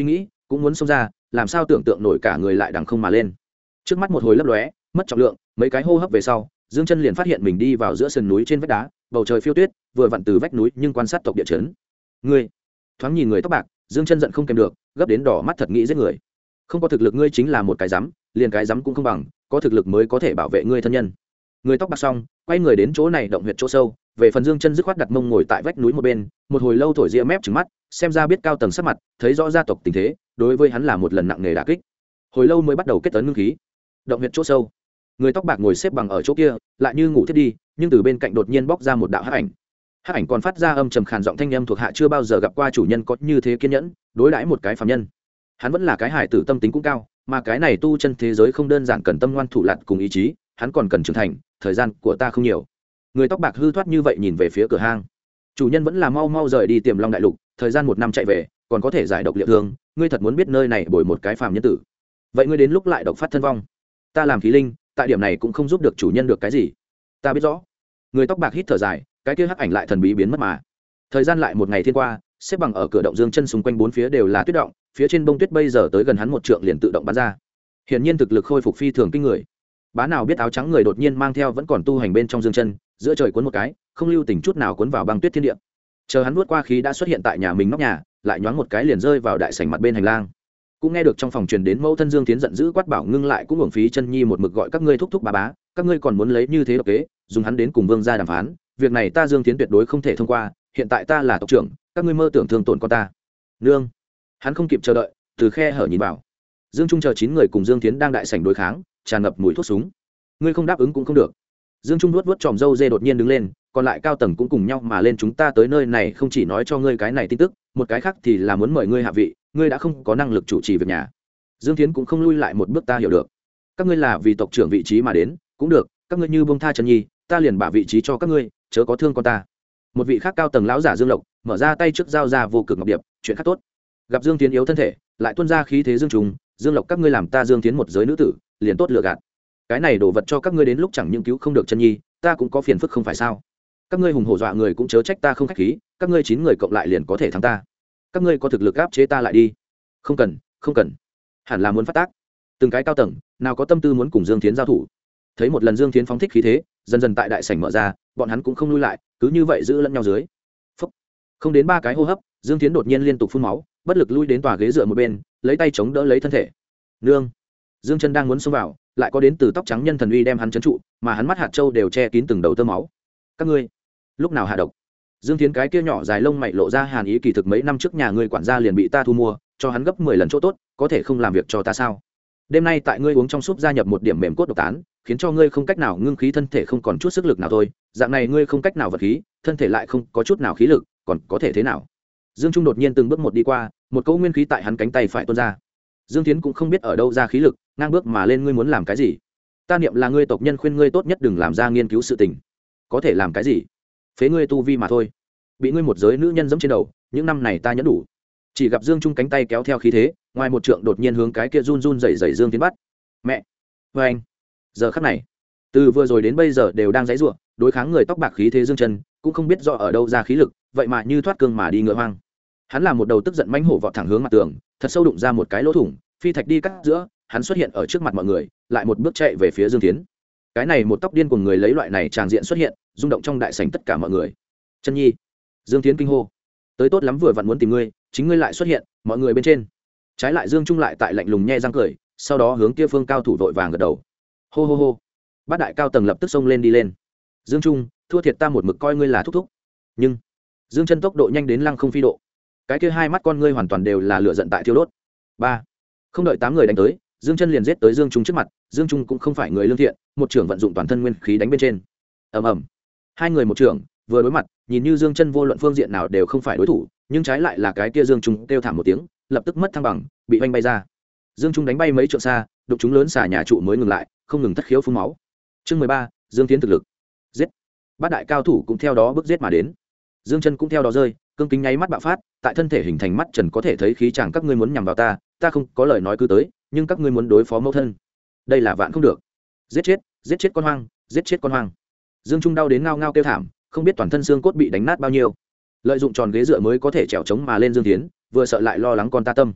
cũng muốn xông ra, làm sao tưởng tượng nổi cả người lại đằng không mà lên. Trước mắt một hồi lấp lóe, mất trọng lượng, mấy cái hô hấp về sau, Dương Chân liền phát hiện mình đi vào giữa sườn núi trên vách đá, bầu trời phiêu tuyết, vừa vặn từ vách núi nhưng quan sát tộc địa chấn. Ngươi, thoáng nhìn người tóc bạc, Dương Chân giận không kèm được, gấp đến đỏ mắt thật nghĩ giết người. Không có thực lực ngươi chính là một cái rắm, liền cái rắm cũng không bằng, có thực lực mới có thể bảo vệ ngươi thân nhân. Người tóc bạc xong, quay người đến chỗ này động huyệt chỗ sâu, về phần Dương Chân dứt khoát đặt mông ngồi tại vách núi một bên, một hồi lâu thổi ria mép trừng mắt, xem ra biết cao tầng sắc mặt, thấy rõ gia tộc tình thế, đối với hắn là một lần nặng nề đả kích. Hồi lâu mới bắt đầu kết ấn ngưng khí. Động huyệt chỗ sâu, người tóc bạc ngồi xếp bằng ở chỗ kia, lại như ngủ thiết đi, nhưng từ bên cạnh đột nhiên bóc ra một đạo hắc ảnh. Hắc ảnh còn phát ra âm trầm khàn giọng thanh âm thuộc hạ chưa bao giờ gặp qua chủ nhân có như thế kiên nhẫn, đối đãi một cái phàm nhân. Hắn vẫn là cái hải tử tâm tính cũng cao, mà cái này tu chân thế giới không đơn giản cần tâm ngoan thủ lạn cùng ý chí, hắn còn cần trưởng thành, thời gian của ta không nhiều. Người tóc bạc hư thoát như vậy nhìn về phía cửa hang. Chủ nhân vẫn là mau mau rời đi Tiềm Long đại lục, thời gian 1 năm chạy về, còn có thể giải độc liệu thương, ngươi thật muốn biết nơi này bồi một cái phàm nhân tử. Vậy ngươi đến lúc lại độc phát thân vong. Ta làm khí linh, tại điểm này cũng không giúp được chủ nhân được cái gì. Ta biết rõ. Người tóc bạc hít thở dài, cái kia hắc ảnh lại thần bí biến mất mà. Thời gian lại một ngày thiên qua, xếp bằng ở cửa động Dương Chân xung quanh bốn phía đều là tuyết động, phía trên bông tuyết bây giờ tới gần hắn một trượng liền tự động bắn ra. Hiển nhiên thực lực khôi phục phi thường kinh người. Bá nào biết áo trắng người đột nhiên mang theo vẫn còn tu hành bên trong Dương Chân, giữa trời cuốn một cái, không lưu tình chút nào cuốn vào băng tuyết thiên địa. Chờ hắn nuốt qua khí đã xuất hiện tại nhà mình nóc nhà, lại nhoáng một cái liền rơi vào đại sảnh mặt bên hành lang. Cũng nghe được trong phòng truyền đến mẫu thân Dương Tiến giận dữ quát bảo ngưng lại cũng uổng phí Chân Nhi một mực gọi các ngươi thúc thúc bá bá, các ngươi còn muốn lấy như thế độc kế, dùng hắn đến cùng vương gia đàm phán, việc này ta Dương Tiến tuyệt đối không thể thông qua, hiện tại ta là tộc trưởng, các ngươi mơ tưởng thương tổn con ta. Nương. Hắn không kịp chờ đợi, từ khe hở nhìn vào. Dương Trung chờ 9 người cùng Dương Tiến đang đại sảnh đối kháng, tràn ngập mùi thuốc súng. Ngươi không đáp ứng cũng không được. Dương Trung vuốt vuốt tròm râu dê đột nhiên đứng lên, còn lại cao tầng cũng cùng nhau mà lên, chúng ta tới nơi này không chỉ nói cho ngươi cái này tin tức, một cái khác thì là muốn mời ngươi hạ vị, ngươi đã không có năng lực chủ trì việc nhà. Dương Tiến cũng không lui lại một bước, ta hiểu được. Các ngươi là vì tộc trưởng vị trí mà đến, cũng được, các ngươi như buông tha Trần Nhi, ta liền bả vị trí cho các ngươi, chớ có thương con ta. Một vị khác cao tầng lão giả Dương Lộc mở ra tay trước giao ra vô cực ngọc điệp, chuyện khác tốt. Gặp Dương Tiến yếu thân thể, lại tuôn ra khí thế Dương Trùng, Dương Lộc các ngươi làm ta Dương Tiến một giới nữ tử, liền tốt lựa gạt. Cái này đồ vật cho các ngươi đến lúc chẳng những cứu không được Chân Nhi, ta cũng có phiền phức không phải sao? Các ngươi hùng hổ dọa người cũng chớ trách ta không khách khí, các ngươi 9 người cộng lại liền có thể thắng ta. Các ngươi có thực lực áp chế ta lại đi. Không cần, không cần. Hẳn là muốn phát tác. Từng cái cao tầng, nào có tâm tư muốn cùng Dương Tiến giao thủ. Thấy một lần Dương Tiến phóng thích khí thế, dần dần tại đại sảnh mở ra, bọn hắn cũng không lui lại, cứ như vậy giữ lẫn nhau dưới. Phúc. Không đến 3 cái hô hấp, Dương Tiến đột nhiên liên tục phun máu, bất lực lui đến tòa ghế dựa một bên, lấy tay chống đỡ lấy thân thể. Nương. Dương Chân đang muốn xông vào, lại có đến từ tóc trắng nhân thần uy đem hắn trấn trụ, mà hắn mắt hạt châu đều che kín từng đầu tơ máu. Các ngươi, lúc nào hạ độc? Dương Tiến cái kia nhỏ dài lông mày lộ ra hàn ý, kỳ thực mấy năm trước nhà ngươi quản gia liền bị ta thu mua, cho hắn gấp 10 lần chỗ tốt, có thể không làm việc cho ta sao? Đêm nay tại ngươi uống trong súp gia nhập một điểm mềm cốt độc tán, khiến cho ngươi không cách nào ngưng khí, thân thể không còn chút sức lực nào thôi, dạng này ngươi không cách nào vật khí, thân thể lại không có chút nào khí lực, còn có thể thế nào? Dương Trung đột nhiên từng bước một đi qua, một cỗ nguyên khí tại hắn cánh tay phải tuôn ra. Dương Tiến cũng không biết ở đâu ra khí lực, ngang bước mà lên, ngươi muốn làm cái gì? Ta niệm là ngươi tộc nhân khuyên ngươi tốt nhất đừng làm ra nghiên cứu sự tình. Có thể làm cái gì? Phế ngươi tu vi mà thôi. Bị ngươi một giới nữ nhân giẫm trên đầu, những năm này ta nhẫn đủ. Chỉ gặp Dương Trung cánh tay kéo theo khí thế, ngoài một trượng đột nhiên hướng cái kia run run rẩy rẩy Dương Tiến bắt. Mẹ! Với anh! Giờ khắc này, từ vừa rồi đến bây giờ đều đang giãy giụa, đối kháng người tóc bạc khí thế Dương Chân, cũng không biết rõ ở đâu ra khí lực, vậy mà như thoát cương mà đi ngựa hoang. Hắn là một đầu tức giận mãnh hổ vọt thẳng hướng mặt tường, thật sâu đụng ra một cái lỗ thủng, phi thạch đi cắt giữa, hắn xuất hiện ở trước mặt mọi người, lại một bước chạy về phía Dương Tiến. Cái này một tóc điên của người lấy loại này tràng diện xuất hiện, rung động trong đại sảnh tất cả mọi người. Chân Nhi! Dương Tiến kinh hô. Tới tốt lắm, vừa vặn muốn tìm ngươi, chính ngươi lại xuất hiện, mọi người bên trên. Trái lại Dương Trung lại tại lạnh lùng nhe răng cười, sau đó hướng kia phương cao thủ vội vàng gật đầu. Hô hô hô. Bát đại cao tầng lập tức xông lên đi lên. Dương Trung, thua thiệt ta một mực coi ngươi là thúc thúc. Nhưng Dương Chân tốc độ nhanh đến lăng không phi độ. Cái kia hai mắt con ngươi hoàn toàn đều là lửa giận tại thiêu đốt. 3. Không đợi 8 người đánh tới, Dương Chân liền giết tới Dương Trung trước mặt. Dương Trung cũng không phải người lương thiện, một trưởng vận dụng toàn thân nguyên khí đánh bên trên. Ầm ầm. Hai người một trưởng, vừa đối mặt, nhìn như Dương Chân vô luận phương diện nào đều không phải đối thủ, nhưng trái lại là cái kia Dương Trung kêu thảm một tiếng, lập tức mất thăng bằng, bị vanh bay ra. Dương Trung đánh bay mấy trượng xa, đụng chúng lớn xả nhà trụ mới ngừng lại, không ngừng thất khiếu phun máu. Chương 13, Dương Tiến thực lực. Giết. Bát đại cao thủ cũng theo đó bước giết mà đến. Dương Chân cũng theo đó rơi, cương kính nháy mắt bạo phát, tại thân thể hình thành mắt trần có thể thấy khí chàng, các ngươi muốn nhằm vào ta, ta không có lời nói cứ tới, nhưng các ngươi muốn đối phó mẫu thân, đây là vạn không được. Giết chết con hoang, giết chết con hoang. Dương Trung đau đến ngao ngao kêu thảm, không biết toàn thân xương cốt bị đánh nát bao nhiêu. Lợi dụng tròn ghế dựa mới có thể trèo chống mà lên Dương Tiến, vừa sợ lại lo lắng con ta tâm.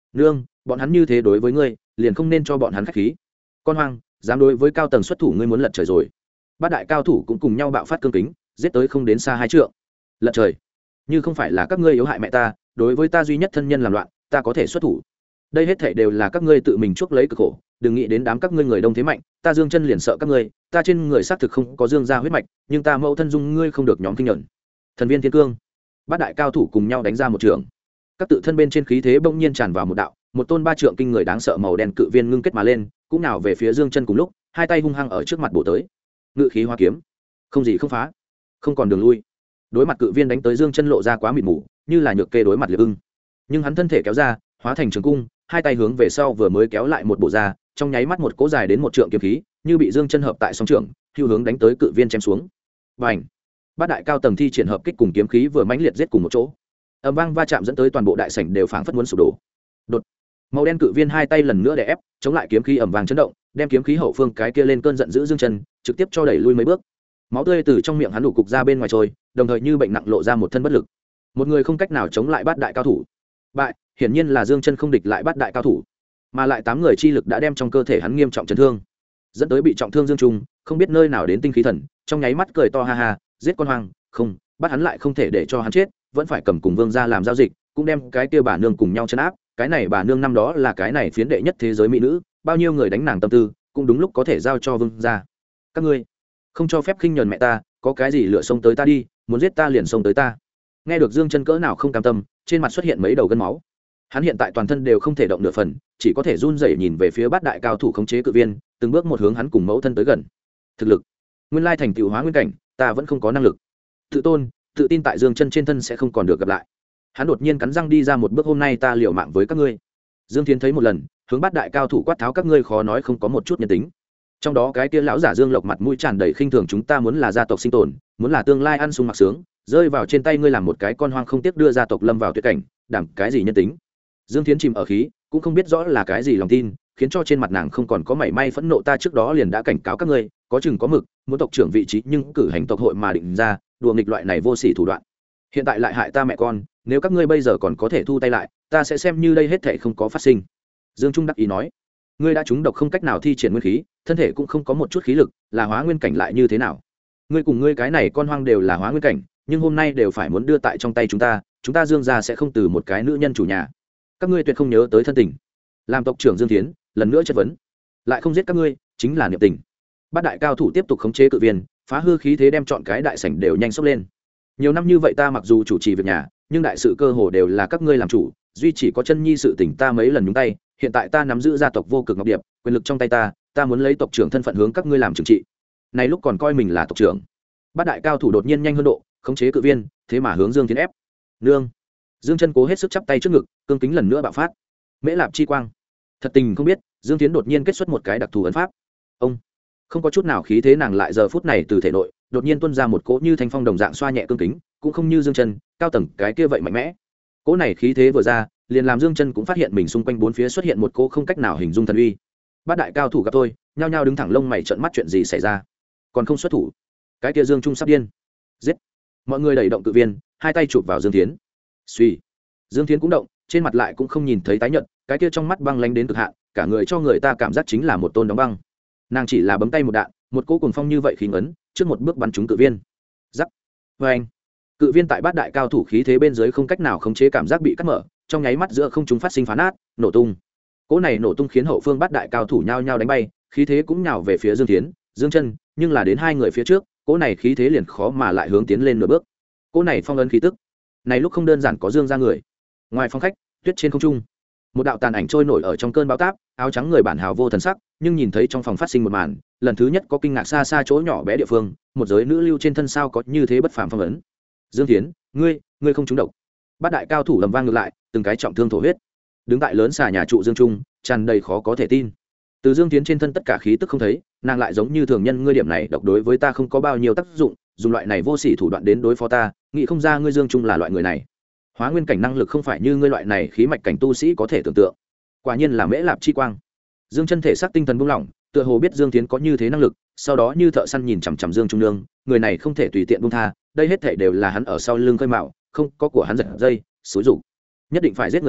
nương, bọn hắn như thế đối với ngươi liền không nên cho bọn hắn khách khí. Con hoang, dám đối với cao tầng xuất thủ, ngươi muốn lật trời rồi. Bát đại cao thủ cũng cùng nhau bạo phát cương kính, giết tới không đến xa 2 trượng. Lật trời? Như không phải là các ngươi yếu hại mẹ ta, đối với ta duy nhất thân nhân làm loạn, ta có thể xuất thủ. Đây hết thảy đều là các ngươi tự mình chuốc lấy cực khổ, đừng nghĩ đến đám các ngươi người đông thế mạnh, ta Dương Chân liền sợ các ngươi, ta trên người xác thực không có Dương gia huyết mạch, nhưng ta mẫu thân dung ngươi không được nhóm kinh nhận. Thần viên thiên cương, bát đại cao thủ cùng nhau đánh ra một trường. Các tự thân bên trên khí thế bỗng nhiên tràn vào một đạo, một tôn 3 trượng kinh người đáng sợ màu đen cự viên ngưng kết mà lên, cũng nào về phía Dương Chân cùng lúc, hai tay hung hăng ở trước mặt bổ tới. Ngự khí hoa kiếm, không gì không phá, không còn đường lui. Đối mặt cự viên đánh tới, Dương Chân lộ ra quá mịt mù, như là nhược kê đối mặt liệp ưng. Nhưng hắn thân thể kéo ra, hóa thành trường cung, hai tay hướng về sau vừa mới kéo lại một bộ ra, trong nháy mắt một cỗ dài đến 1 trượng kiếm khí, như bị Dương Chân hợp tại song trường, hưu hướng đánh tới cự viên chém xuống. Bành! Bát đại cao tầng thi triển hợp kích cùng kiếm khí vừa mãnh liệt giết cùng một chỗ. Ầm vang va chạm dẫn tới toàn bộ đại sảnh đều phảng phất muốn sụp đổ. Đột! Màu đen cự viên hai tay lần nữa đè ép, chống lại kiếm khí ầm vang chấn động, đem kiếm khí hậu phương cái kia lên cơn giận dữ Dương Chân, trực tiếp cho đẩy lui mấy bước. Máu tươi từ trong miệng hắn đổ cục ra bên ngoài trôi, đồng thời như bệnh nặng lộ ra một thân bất lực. Một người không cách nào chống lại bát đại cao thủ. Bại, hiển nhiên là Dương Chân không địch lại bát đại cao thủ, mà lại 8 người chi lực đã đem trong cơ thể hắn nghiêm trọng chấn thương, dẫn tới bị trọng thương Dương Trung, không biết nơi nào đến tinh khí thần, trong nháy mắt cười to ha ha, giết con hoang, không, bắt hắn lại không thể để cho hắn chết, vẫn phải cầm cùng Vương gia làm giao dịch, cũng đem cái kia bà nương cùng nhau trấn áp, cái này bà nương năm đó là cái này phiến đệ nhất thế giới mỹ nữ, bao nhiêu người đánh nàng tâm tư, cũng đúng lúc có thể giao cho Vương gia. Các ngươi không cho phép khinh nhẫn mẹ ta, có cái gì lựa xông tới ta đi, muốn giết ta liền xông tới ta. Nghe được Dương Chân cỡ nào không cam tâm, trên mặt xuất hiện mấy đầu gân máu. Hắn hiện tại toàn thân đều không thể động nửa phần, chỉ có thể run rẩy nhìn về phía bát đại cao thủ khống chế cự viên, từng bước một hướng hắn cùng mẫu thân tới gần. Thực lực, nguyên lai thành tựu hóa nguyên cảnh, ta vẫn không có năng lực. Tự tôn, tự tin tại Dương Chân trên thân sẽ không còn được gặp lại. Hắn đột nhiên cắn răng đi ra một bước, hôm nay ta liều mạng với các ngươi. Dương Thiến thấy một lần, hướng bát đại cao thủ quát tháo, các ngươi khó nói không có một chút nhân tính. Trong đó cái kia lão giả Dương Lộc mặt mũi tràn đầy khinh thường, chúng ta muốn là gia tộc sinh tồn, muốn là tương lai ăn sung mặc sướng, rơi vào trên tay ngươi làm một cái con hoang không tiếc đưa gia tộc lâm vào tuyệt cảnh, đảm cái gì nhân tính. Dương Thiến chìm ở khí, cũng không biết rõ là cái gì lòng tin, khiến cho trên mặt nàng không còn có mảy may phẫn nộ. Ta trước đó liền đã cảnh cáo các ngươi, có chừng có mực, muốn tộc trưởng vị trí nhưng cử hành tộc hội mà định ra, đùa nghịch loại này vô sỉ thủ đoạn. Hiện tại lại hại ta mẹ con, nếu các ngươi bây giờ còn có thể thu tay lại, ta sẽ xem như đây hết thảy không có phát sinh. Dương Trung đắc ý nói, ngươi đã trúng độc không cách nào thi triển nguyên khí, thân thể cũng không có một chút khí lực, là hóa nguyên cảnh lại như thế nào? Ngươi cùng ngươi cái này con hoang đều là hóa nguyên cảnh, nhưng hôm nay đều phải muốn đưa tại trong tay chúng ta Dương gia sẽ không từ một cái nữ nhân chủ nhà. Các ngươi tuyệt không nhớ tới thân tình. Làm tộc trưởng Dương Thiến lần nữa chất vấn, lại không giết các ngươi chính là niệm tình. Bát đại cao thủ tiếp tục khống chế cự viên, phá hư khí thế, đem chọn cái đại sảnh đều nhanh sốc lên. Nhiều năm như vậy ta mặc dù chủ trì việc nhà, nhưng đại sự cơ hồ đều là các ngươi làm chủ, duy chỉ có chân nhi sự tình ta mấy lần nhúng tay. Hiện tại ta nắm giữ gia tộc vô cực ngọc điệp, quyền lực trong tay ta muốn lấy tộc trưởng thân phận hướng các ngươi làm trừng trị. Này lúc còn coi mình là tộc trưởng. Bát đại cao thủ đột nhiên nhanh hơn độ, khống chế cự viên, thế mà hướng Dương Thiến ép. Nương. Dương Chân cố hết sức chắp tay trước ngực, cương kính lần nữa bạo phát. Mễ Lạp chi quang. Thật tình không biết, Dương Thiến đột nhiên kết xuất một cái đặc thù ấn pháp. Ông không có chút nào khí thế, nàng lại giờ phút này từ thể nội đột nhiên tuôn ra một cỗ như thanh phong đồng dạng xoa nhẹ cương kính, cũng không như Dương Chân cao tầng cái kia vậy mạnh mẽ. Cỗ này khí thế vừa ra, liền làm Dương Chân cũng phát hiện mình xung quanh bốn phía xuất hiện một cỗ không cách nào hình dung thần uy. Bát đại cao thủ gặp tôi, nhao nhao đứng thẳng lông mày trợn mắt, chuyện gì xảy ra? Còn không xuất thủ? Cái kia Dương Trung sắp điên. Giết! Mọi người đẩy động cự viên, hai tay chụp vào Dương Thiến. Suy. Dương Thiến cũng động, trên mặt lại cũng không nhìn thấy tái nhợt, cái kia trong mắt băng lánh đến cực hạn, cả người cho người ta cảm giác chính là một tôn đóng băng. Nàng chỉ là bấm tay một đạn, một cỗ cuồng phong như vậy khí ấn, trước một bước bắn trúng cự viên. Rắc. Oeng. Cự viên tại bát đại cao thủ khí thế bên dưới không cách nào khống chế cảm giác bị cắt mở, trong nháy mắt giữa không trung phát sinh phá nát, nổ tung. Cỗ này nổ tung khiến hậu phương bát đại cao thủ nhao nhao đánh bay, khí thế cũng nhào về phía Dương Thiến, Dương Chân, nhưng là đến hai người phía trước, cỗ này khí thế liền khó mà lại hướng tiến lên nửa bước. Cỗ này phong ấn khí tức, này lúc không đơn giản có Dương gia người. Ngoài phòng khách, tuyết trên không trung, một đạo tàn ảnh trôi nổi ở trong cơn bão táp, áo trắng người bản hào vô thần sắc, nhưng nhìn thấy trong phòng phát sinh một màn, lần thứ nhất có kinh ngạc. Xa xa chỗ nhỏ bé địa phương, một giới nữ lưu trên thân sao có như thế bất phàm phong ấn. Dương Thiến, ngươi không trúng độc. Bát đại cao thủ lầm vang ngược lại, từng cái trọng thương thổ huyết. Đứng tại lớn xà nhà trụ Dương Trung, tràn đầy khó có thể tin. Từ Dương Thiến trên thân tất cả khí tức không thấy, nàng lại giống như thường nhân, ngươi điểm này độc đối với ta không có bao nhiêu tác dụng, dùng loại này vô sỉ thủ đoạn đến đối phó ta, nghĩ không ra ngươi Dương Trung là loại người này. Hóa nguyên cảnh năng lực không phải như ngươi loại này khí mạch cảnh tu sĩ có thể tưởng tượng. Quả nhiên là Mễ Lạp chi quang. Dương Chân thể xác tinh thần buông lỏng, tựa hồ biết Dương Thiến có như thế năng lực, sau đó như thợ săn nhìn chằm chằm Dương Trung Nương, người này không thể tùy tiện buông tha, đây hết thảy đều là hắn ở sau lưng khơi mạo, không có của hắn giật dây, xúi rụng. Nhất định phải giết người này,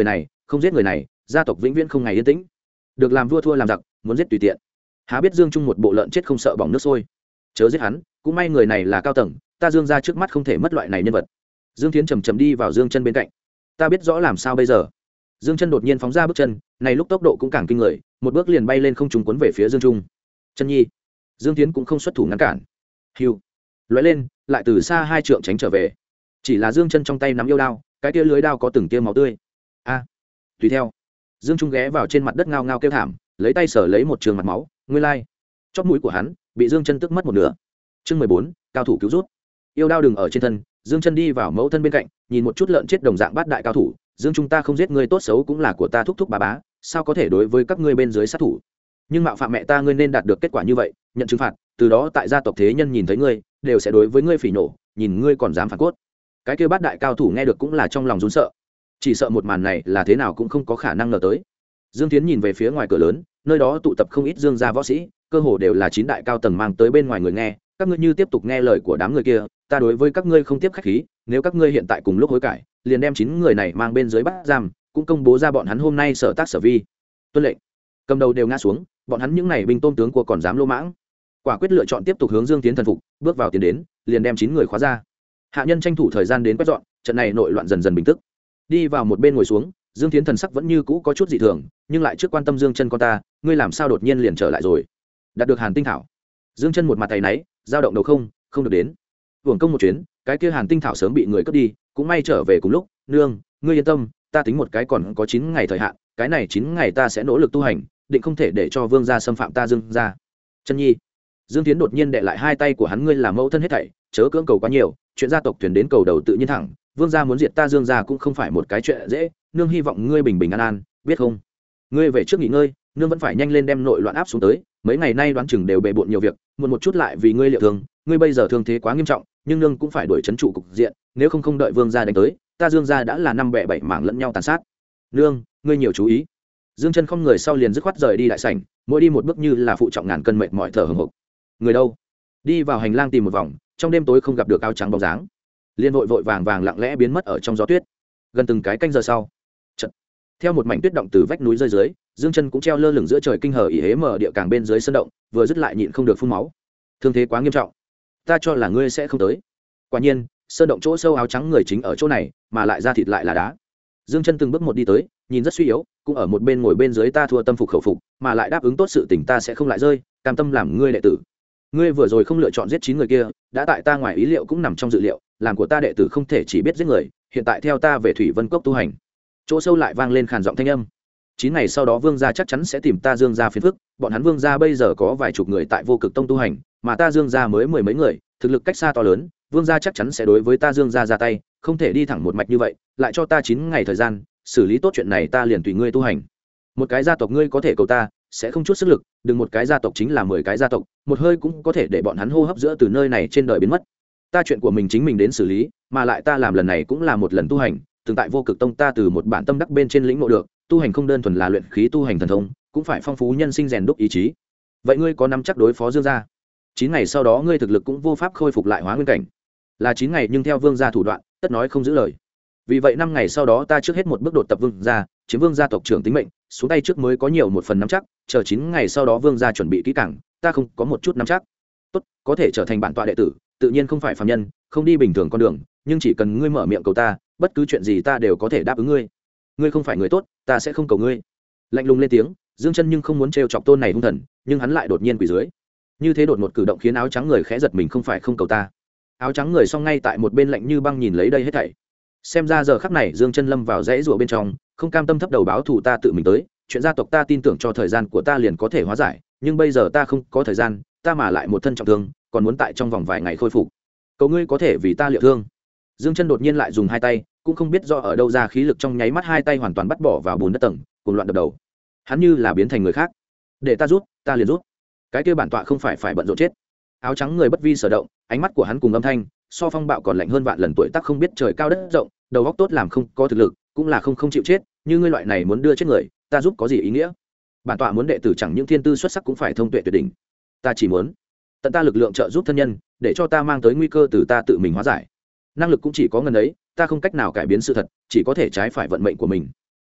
không giết người này gia tộc vĩnh viễn không ngày yên tĩnh. Được làm vua thua làm giặc, muốn giết tùy tiện. Há biết Dương Trung một bộ lợn chết không sợ bỏng nước sôi. Chớ giết hắn, cũng may người này là cao tầng, ta Dương gia trước mắt không thể mất loại này nhân vật. Dương Thiến chầm chầm đi vào Dương Chân bên cạnh. Ta biết rõ làm sao bây giờ. Dương Chân đột nhiên phóng ra bước chân, này lúc tốc độ cũng càng kinh người, một bước liền bay lên không trung cuốn về phía Dương Trung. Chân nhi. Dương Thiến cũng không xuất thủ ngăn cản. Hưu. Lóe lên, lại từ xa hai trượng tránh trở về. Chỉ là Dương Chân trong tay nắm yêu đao, cái kia lưới đao có từng tia máu tươi. A. Tùy theo. Dương Trung ghé vào trên mặt đất ngao ngao kêu thảm, lấy tay sở lấy một trường mặt máu, nguyên lai, chóp mũi của hắn bị Dương Chân tức mất một nửa. Chương 14, cao thủ cứu rút. Yêu đao đừng ở trên thân, Dương Chân đi vào mẫu thân bên cạnh, nhìn một chút lợn chết đồng dạng bát đại cao thủ, Dương Trung ta không giết ngươi tốt xấu cũng là của ta thúc thúc bà bá, sao có thể đối với các ngươi bên dưới sát thủ? Nhưng mạo phạm mẹ ta ngươi nên đạt được kết quả như vậy, nhận trừng phạt, từ đó tại gia tộc thế nhân nhìn thấy ngươi, đều sẽ đối với ngươi phỉ nổ, nhìn ngươi còn dám phản cốt. Cái kia bát đại cao thủ nghe được cũng là trong lòng run sợ. Chỉ sợ một màn này là thế nào cũng không có khả năng ngờ tới. Dương Thiến nhìn về phía ngoài cửa lớn, nơi đó tụ tập không ít Dương gia võ sĩ, cơ hồ đều là 9 đại cao tầng mang tới bên ngoài người nghe, các ngươi như tiếp tục nghe lời của đám người kia, ta đối với các ngươi không tiếp khách khí, nếu các ngươi hiện tại cùng lúc hối cải, liền đem 9 người này mang bên dưới bắt giam, cũng công bố ra bọn hắn hôm nay sở tác sở vi. Tuân lệnh. Cầm đầu đều ngã xuống, bọn hắn những này binh tôm tướng của còn dám lô mãng. Quả quyết lựa chọn tiếp tục hướng Dương Thiến thần phục, bước vào tiến đến, liền đem 9 người khóa ra. Hạ nhân tranh thủ thời gian đến quét dọn, trận này nội loạn dần dần bình tức. Đi vào một bên ngồi xuống, Dương Thiến thần sắc vẫn như cũ có chút dị thường, nhưng lại trước quan tâm Dương Chân con ta, ngươi làm sao đột nhiên liền trở lại rồi? Đạt được Hàn Tinh thảo. Dương Chân một mặt tay náy, dao động đầu không được đến. Hưởng công một chuyến, cái kia Hàn Tinh thảo sớm bị người cướp đi, cũng may trở về cùng lúc, nương, ngươi yên tâm, ta tính một cái còn có 9 ngày thời hạn, cái này 9 ngày ta sẽ nỗ lực tu hành, định không thể để cho vương gia xâm phạm ta Dương gia. Chân nhi. Dương Thiến đột nhiên đệ lại hai tay của hắn, ngươi làm mẫu thân hết thảy, chớ cưỡng cầu quá nhiều, chuyện gia tộc thuyền đến cầu đầu tự nhiên thẳng, vương gia muốn diệt ta Dương gia cũng không phải một cái chuyện dễ, nương hy vọng ngươi bình bình an an, biết không? Ngươi về trước nghỉ ngơi, nương vẫn phải nhanh lên đem nội loạn áp xuống tới, mấy ngày nay đoán chừng đều bề bộn nhiều việc, muộn một chút lại vì ngươi liệu thương, ngươi bây giờ thương thế quá nghiêm trọng, nhưng nương cũng phải đuổi trấn trụ cục diện, nếu không đợi vương gia đánh tới, ta Dương gia đã là năm bè bảy mảng lẫn nhau tàn sát. Nương, ngươi nhiều chú ý. Dương Chân không người sau liền dứt khoát rời đi đại sảnh, mỗi đi một bước như là phụ trọng ngàn cân mệt mỏi thở hổn hộc. Người đâu? Đi vào hành lang tìm một vòng, trong đêm tối không gặp được áo trắng bóng dáng, liền vội vội vàng vàng lặng lẽ biến mất ở trong gió tuyết. Gần từng cái canh giờ sau, chợt theo một mảnh tuyết động từ vách núi rơi dưới, Dương Chân cũng treo lơ lửng giữa trời kinh hờ ỉ hế mở địa càng bên dưới sân động, vừa dứt lại nhịn không được phun máu. Thương thế quá nghiêm trọng, ta cho là ngươi sẽ không tới. Quả nhiên, sơn động chỗ sâu áo trắng người chính ở chỗ này, mà lại da thịt lại là đá. Dương Chân từng bước một đi tới, nhìn rất suy yếu, cũng ở một bên ngồi bên dưới, ta thua tâm phục khẩu phục, mà lại đáp ứng tốt sự tình ta sẽ không lại rơi, cam tâm làm ngươi đệ tử. Ngươi vừa rồi không lựa chọn giết 9 người kia, đã tại ta ngoài ý liệu cũng nằm trong dự liệu, làm của ta đệ tử không thể chỉ biết giết người, hiện tại theo ta về Thủy Vân Cốc tu hành. Chỗ sâu lại vang lên khàn giọng thanh âm. 9 ngày sau đó vương gia chắc chắn sẽ tìm ta Dương gia phiền phức, bọn hắn vương gia bây giờ có vài chục người tại Vô Cực Tông tu hành, mà ta Dương gia mới mười mấy người, thực lực cách xa to lớn, vương gia chắc chắn sẽ đối với ta Dương gia ra tay, không thể đi thẳng một mạch như vậy, lại cho ta 9 ngày thời gian, xử lý tốt chuyện này ta liền tùy ngươi tu hành. Một cái gia tộc ngươi có thể cầu ta, sẽ không chút sức lực, đừng một cái gia tộc chính là 10 cái gia tộc, một hơi cũng có thể để bọn hắn hô hấp giữa từ nơi này trên đời biến mất. Ta chuyện của mình chính mình đến xử lý, mà lại ta làm lần này cũng là một lần tu hành, từng tại Vô Cực Tông ta từ một bản tâm đắc bên trên lĩnh ngộ được, tu hành không đơn thuần là luyện khí tu hành thần thông, cũng phải phong phú nhân sinh rèn đúc ý chí. Vậy ngươi có nắm chắc đối phó Dương gia? 9 ngày sau đó ngươi thực lực cũng vô pháp khôi phục lại hóa nguyên cảnh. Là 9 ngày nhưng theo vương gia thủ đoạn, tất nói không giữ lời. Vì vậy 5 ngày sau đó ta trước hết một bước đột tập vương gia, chiếm vương gia tộc trưởng tính mệnh, xuống tay trước mới có nhiều một phần nắm chắc, chờ 9 ngày sau đó vương gia chuẩn bị kỹ càng, ta không có một chút nắm chắc. Tốt, có thể trở thành bản tọa đệ tử, tự nhiên không phải phàm nhân, không đi bình thường con đường, nhưng chỉ cần ngươi mở miệng cầu ta, bất cứ chuyện gì ta đều có thể đáp ứng ngươi. Ngươi không phải người tốt, ta sẽ không cầu ngươi. Lạnh lùng lên tiếng, Dương Chân nhưng không muốn trêu chọc tôn này hung thần, nhưng hắn lại đột nhiên quỳ dưới. Như thế đột một cử động khiến áo trắng người khẽ giật mình, không phải không cầu ta. Áo trắng người song ngay tại một bên lạnh như băng nhìn lấy đây hết thảy. Xem ra giờ khắc này Dương Chân lâm vào rẫy rủa bên trong, không cam tâm thấp đầu báo thù ta tự mình tới, chuyện gia tộc ta tin tưởng cho thời gian của ta liền có thể hóa giải, nhưng bây giờ ta không có thời gian, ta mà lại một thân trọng thương, còn muốn tại trong vòng vài ngày khôi phục. Cầu ngươi có thể vì ta liệu thương. Dương Chân đột nhiên lại dùng hai tay, cũng không biết do ở đâu ra khí lực, trong nháy mắt hai tay hoàn toàn bắt bỏ vào bùn đất tầng, cuồng loạn đập đầu. Hắn như là biến thành người khác. Để ta rút, ta liền rút. Cái kia bản tọa không phải bận rộn chết. Áo trắng người bất vi sở động, ánh mắt của hắn cùng âm thanh, so phong bạo còn lạnh hơn vạn lần, tuổi tác không biết trời cao đất rộng, đầu óc tốt làm không có thực lực, cũng là không chịu chết, như ngươi loại này muốn đưa chết người, ta giúp có gì ý nghĩa? Bản tọa muốn đệ tử chẳng những thiên tư xuất sắc cũng phải thông tuệ tuyệt đỉnh. Ta chỉ muốn tận ta lực lượng trợ giúp thân nhân, để cho ta mang tới nguy cơ từ ta tự mình hóa giải. Năng lực cũng chỉ có ngần ấy, ta không cách nào cải biến sự thật, chỉ có thể trái phải vận mệnh của mình.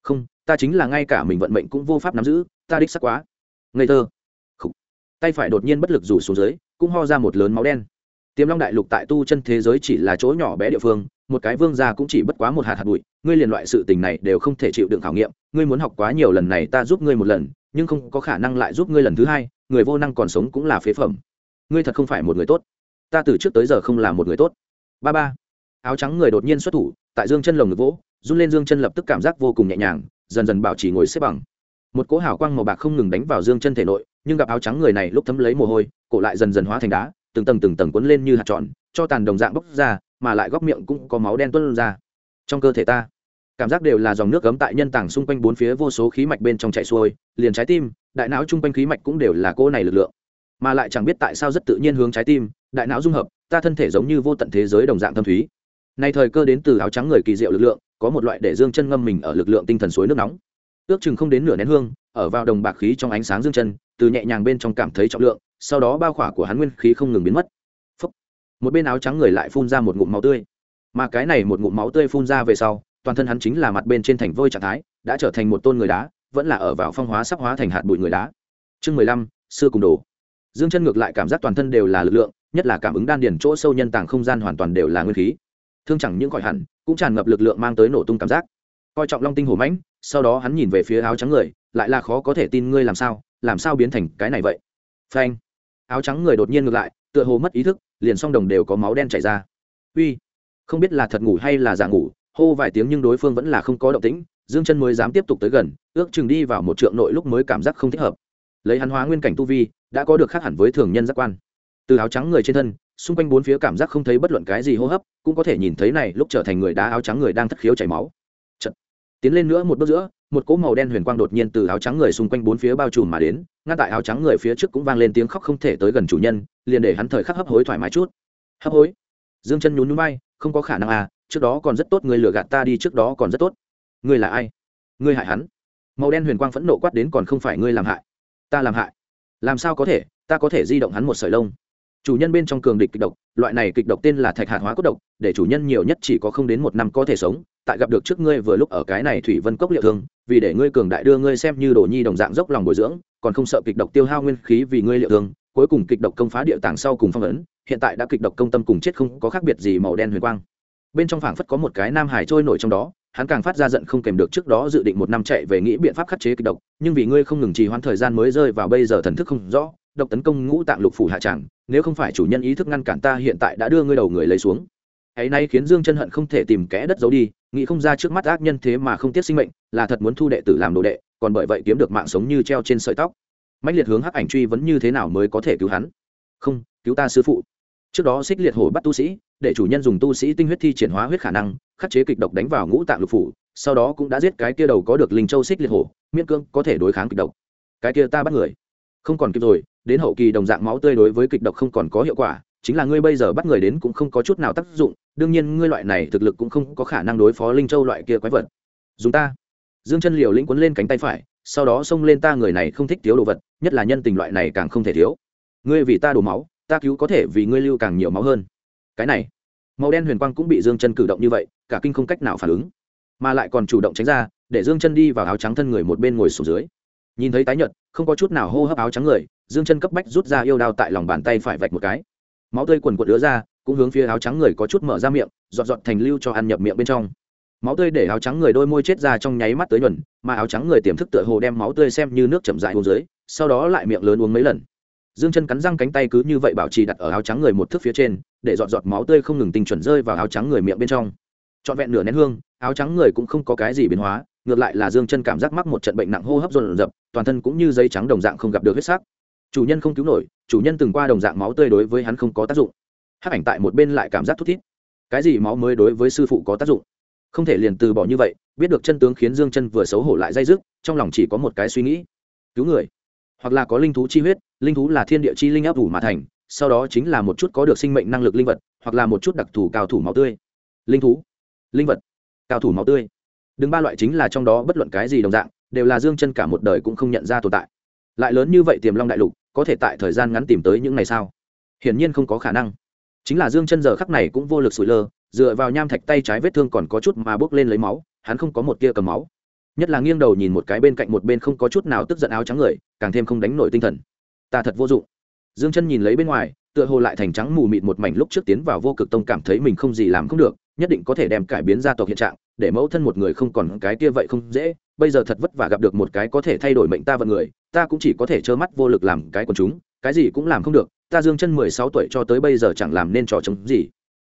không, ta chính là ngay cả mình vận mệnh cũng vô pháp nắm giữ, ta đích sắc quá ngây thơ. Khủ. Tay phải đột nhiên bất lực rủ xuống dưới, cũng ho ra một lớn máu đen. Tiềm Long đại lục tại tu chân thế giới chỉ là chỗ nhỏ bé địa phương, một cái vương gia cũng chỉ bất quá một hạt bụi, ngươi liền loại sự tình này đều không thể chịu đựng khảo nghiệm, ngươi muốn học quá nhiều lần này ta giúp ngươi một lần, nhưng không có khả năng lại giúp ngươi lần thứ hai, người vô năng còn sống cũng là phế phẩm. Ngươi thật không phải một người tốt. Ta từ trước tới giờ không là một người tốt. Ba ba. Áo trắng người đột nhiên xuất thủ, tại Dương Chân lồng ngực vỗ, run lên Dương Chân lập tức cảm giác vô cùng nhẹ nhàng, dần dần bảo trì ngồi xếp bằng. Một cỗ hào quang màu bạc không ngừng đánh vào Dương Chân thể nội, nhưng gặp áo trắng người này lúc thấm lấy mồ hôi, cổ lại dần dần hóa thành đá, từng tầng cuốn lên như hạt tròn, cho tàn đồng dạng bốc ra, mà lại góc miệng cũng có máu đen tuôn ra. Trong cơ thể ta, cảm giác đều là dòng nước gấm tại nhân tàng xung quanh bốn phía vô số khí mạch bên trong chảy xuôi, liền trái tim, đại não trung quanh khí mạch cũng đều là cỗ này lực lượng, mà lại chẳng biết tại sao rất tự nhiên hướng trái tim, đại não dung hợp, ta thân thể giống như vô tận thế giới đồng dạng thâm thúy. Nay thời cơ đến từ áo trắng người kỳ diệu lực lượng, có một loại để Dương Chân ngâm mình ở lực lượng tinh thần suối nước nóng. Ước chừng không đến nửa nén hương, ở vào đồng bạc khí trong ánh sáng Dương Chân, từ nhẹ nhàng bên trong cảm thấy trọng lượng, sau đó bao khỏa của hắn nguyên khí không ngừng biến mất. Phốc. Một bên áo trắng người lại phun ra một ngụm máu tươi, mà cái này một ngụm máu tươi phun ra về sau, toàn thân hắn chính là mặt bên trên thành vôi trạng thái, đã trở thành một tôn người đá, vẫn là ở vào phong hóa sắp hóa thành hạt bụi người đá. Chương 15, xưa cùng đồ. Dương Chân ngược lại cảm giác toàn thân đều là lực lượng, nhất là cảm ứng đan điền chỗ sâu nhân tàng không gian hoàn toàn đều là nguyên khí. Thương chẳng những khỏi hẳn, cũng tràn ngập lực lượng mang tới nổ tung cảm giác. Coi trọng long tinh hổ mãnh, sau đó hắn nhìn về phía áo trắng người, lại là khó có thể tin ngươi làm sao biến thành cái này vậy. Phanh. Áo trắng người đột nhiên ngược lại, tựa hồ mất ý thức, liền song đồng đều có máu đen chảy ra. Uy, không biết là thật ngủ hay là giả ngủ, hô vài tiếng nhưng đối phương vẫn là không có động tĩnh, Dương Chân mới dám tiếp tục tới gần, ước chừng đi vào một trượng nội lúc mới cảm giác không thích hợp. Lấy hắn hóa nguyên cảnh tu vi, đã có được khác hẳn với thường nhân giác quan. Từ áo trắng người trên thân, xung quanh bốn phía cảm giác không thấy bất luận cái gì hô hấp, cũng có thể nhìn thấy này lúc trở thành người đá áo trắng người đang thất khiếu chảy máu. Chật. Tiến lên nữa một bước giữa, một cỗ màu đen huyền quang đột nhiên từ áo trắng người xung quanh bốn phía bao trùm mà đến, ngăn tại áo trắng người phía trước cũng vang lên tiếng khóc không thể tới gần chủ nhân, liền để hắn thời khắc hấp hối thoải mái chút. Hấp hối? Dương Chân nhún nhún vai, không có khả năng à, trước đó còn rất tốt, ngươi lừa gạt ta đi, trước đó còn rất tốt. Ngươi là ai? Ngươi hại hắn? Màu đen huyền quang phẫn nộ quát đến, còn không phải ngươi làm hại? Ta làm hại? Làm sao có thể, ta có thể di động hắn một sợi lông. Chủ nhân bên trong cường địch kịch độc, loại này kịch độc tên là thạch hạt hóa cốt độc, để chủ nhân nhiều nhất chỉ có không đến một năm có thể sống. Tại gặp được trước ngươi vừa lúc ở cái này thủy vân cốc liệu thương, vì để ngươi cường đại đưa ngươi xem như đồ nhi đồng dạng dốc lòng bồi dưỡng, còn không sợ kịch độc tiêu hao nguyên khí vì ngươi liệu thương, cuối cùng kịch độc công phá địa tàng sau cùng phong ấn, hiện tại đã kịch độc công tâm cùng chết không có khác biệt gì. Màu đen huyền quang bên trong phảng phất có một cái nam hải trôi nổi trong đó, hắn càng phát ra giận không kèm được, trước đó dự định một năm chạy về nghĩ biện pháp khắc chế kịch độc, nhưng vì ngươi không ngừng trì hoãn thời gian mới rơi vào bây giờ thần thức không rõ, độc tấn công ngũ tạng lục phủ hạ tràng, nếu không phải chủ nhân ý thức ngăn cản ta hiện tại đã đưa ngươi đầu người lấy xuống. Ấy nay khiến Dương Chân hận không thể tìm kẽ đất giấu đi, nghĩ không ra trước mắt ác nhân thế mà không tiếc sinh mệnh, là thật muốn thu đệ tử làm đồ đệ, còn bởi vậy kiếm được mạng sống như treo trên sợi tóc. Mãnh liệt hướng hắc ảnh truy vấn như thế nào mới có thể cứu hắn? Không, cứu ta sư phụ. Trước đó Xích Liệt Hổ bắt tu sĩ, để chủ nhân dùng tu sĩ tinh huyết thi triển hóa huyết khả năng, khắc chế kịch độc đánh vào ngũ tạng lục phủ, sau đó cũng đã giết cái kia đầu có được linh châu Xích Liệt Hổ, miễn cưỡng có thể đối kháng kịch độc. Cái kia ta bắt người, không còn kịp rồi, đến hậu kỳ đồng dạng máu tươi đối với kịch độc không còn có hiệu quả, chính là ngươi bây giờ bắt người đến cũng không có chút nào tác dụng, đương nhiên ngươi loại này thực lực cũng không có khả năng đối phó linh châu loại kia quái vật. Dùng ta. Dương Chân liều lĩnh quấn lên cánh tay phải, sau đó xông lên, ta người này không thích thiếu đồ vật, nhất là nhân tình loại này càng không thể thiếu. Ngươi vì ta đổ máu, ta cứu có thể vì ngươi lưu càng nhiều máu hơn. Cái này, màu đen huyền quang cũng bị Dương Chân cử động như vậy, cả kinh không cách nào phản ứng, mà lại còn chủ động tránh ra, để Dương Chân đi vào áo trắng thân người một bên ngồi xuống dưới. Nhìn thấy tái nhợt, không có chút nào hô hấp áo trắng người, Dương Chân cấp bách rút ra yêu đao tại lòng bàn tay phải vạch một cái, máu tươi quần quật ứa ra, cũng hướng phía áo trắng người có chút mở ra miệng, giọt giọt thành lưu cho ăn nhập miệng bên trong. Máu tươi để áo trắng người đôi môi chết ra trong nháy mắt tới nhuần, mà áo trắng người tiềm thức tựa hồ đem máu tươi xem như nước chậm rãi uống dưới, sau đó lại miệng lớn uống mấy lần. Dương Chân cắn răng, cánh tay cứ như vậy bảo trì đặt ở áo trắng người một thước phía trên, để giọt giọt máu tươi không ngừng tinh chuẩn rơi vào áo trắng người miệng bên trong. Trọn vẹn nửa nén hương, áo trắng người cũng không có cái gì biến hóa, ngược lại là Dương Chân cảm giác mắc một trận bệnh nặng hô hấp dồn dập, toàn thân cũng như giấy trắng đồng dạng không gặp được huyết sắc. Chủ nhân không cứu nổi, chủ nhân từng qua đồng dạng máu tươi đối với hắn không có tác dụng. Hắc ảnh tại một bên lại cảm giác thút thít, cái gì máu mới đối với sư phụ có tác dụng, không thể liền từ bỏ như vậy. Biết được chân tướng khiến Dương Chân vừa xấu hổ lại dây dứt, trong lòng chỉ có một cái suy nghĩ: cứu người, hoặc là có linh thú chi huyết, linh thú là thiên địa chi linh ấp ủ mà thành, sau đó chính là một chút có được sinh mệnh năng lực linh vật, hoặc là một chút đặc thù cao thủ máu tươi. Linh thú, linh vật, cao thủ máu tươi, đừng ba loại chính là trong đó bất luận cái gì đồng dạng, đều là Dương Chân cả một đời cũng không nhận ra tồn tại. Lại lớn như vậy Tiềm Long đại lục, có thể tại thời gian ngắn tìm tới những này sao? Hiển nhiên không có khả năng. Chính là Dương Chân giờ khắc này cũng vô lực sủi lơ, dựa vào nham thạch tay trái vết thương còn có chút mà bốc lên lấy máu, hắn không có một tia cầm máu. nhất là nghiêng đầu nhìn một cái bên cạnh một bên không có chút nào tức giận áo trắng người càng thêm không đánh nổi tinh thần. Ta thật vô dụng. Dương chân nhìn lấy bên ngoài tựa hồ lại thành trắng mù mịt một mảnh. Lúc trước tiến vào vô cực tông cảm thấy mình không gì làm không được, nhất định có thể đem cải biến gia tộc hiện trạng, để mẫu thân một người không còn cái kia vậy không dễ. Bây giờ thật vất vả gặp được một cái có thể thay đổi mệnh ta vận người, ta cũng chỉ có thể trơ mắt vô lực làm cái của chúng, cái gì cũng làm không được. Ta Dương chân 16 tuổi cho tới bây giờ chẳng làm nên trò chống gì,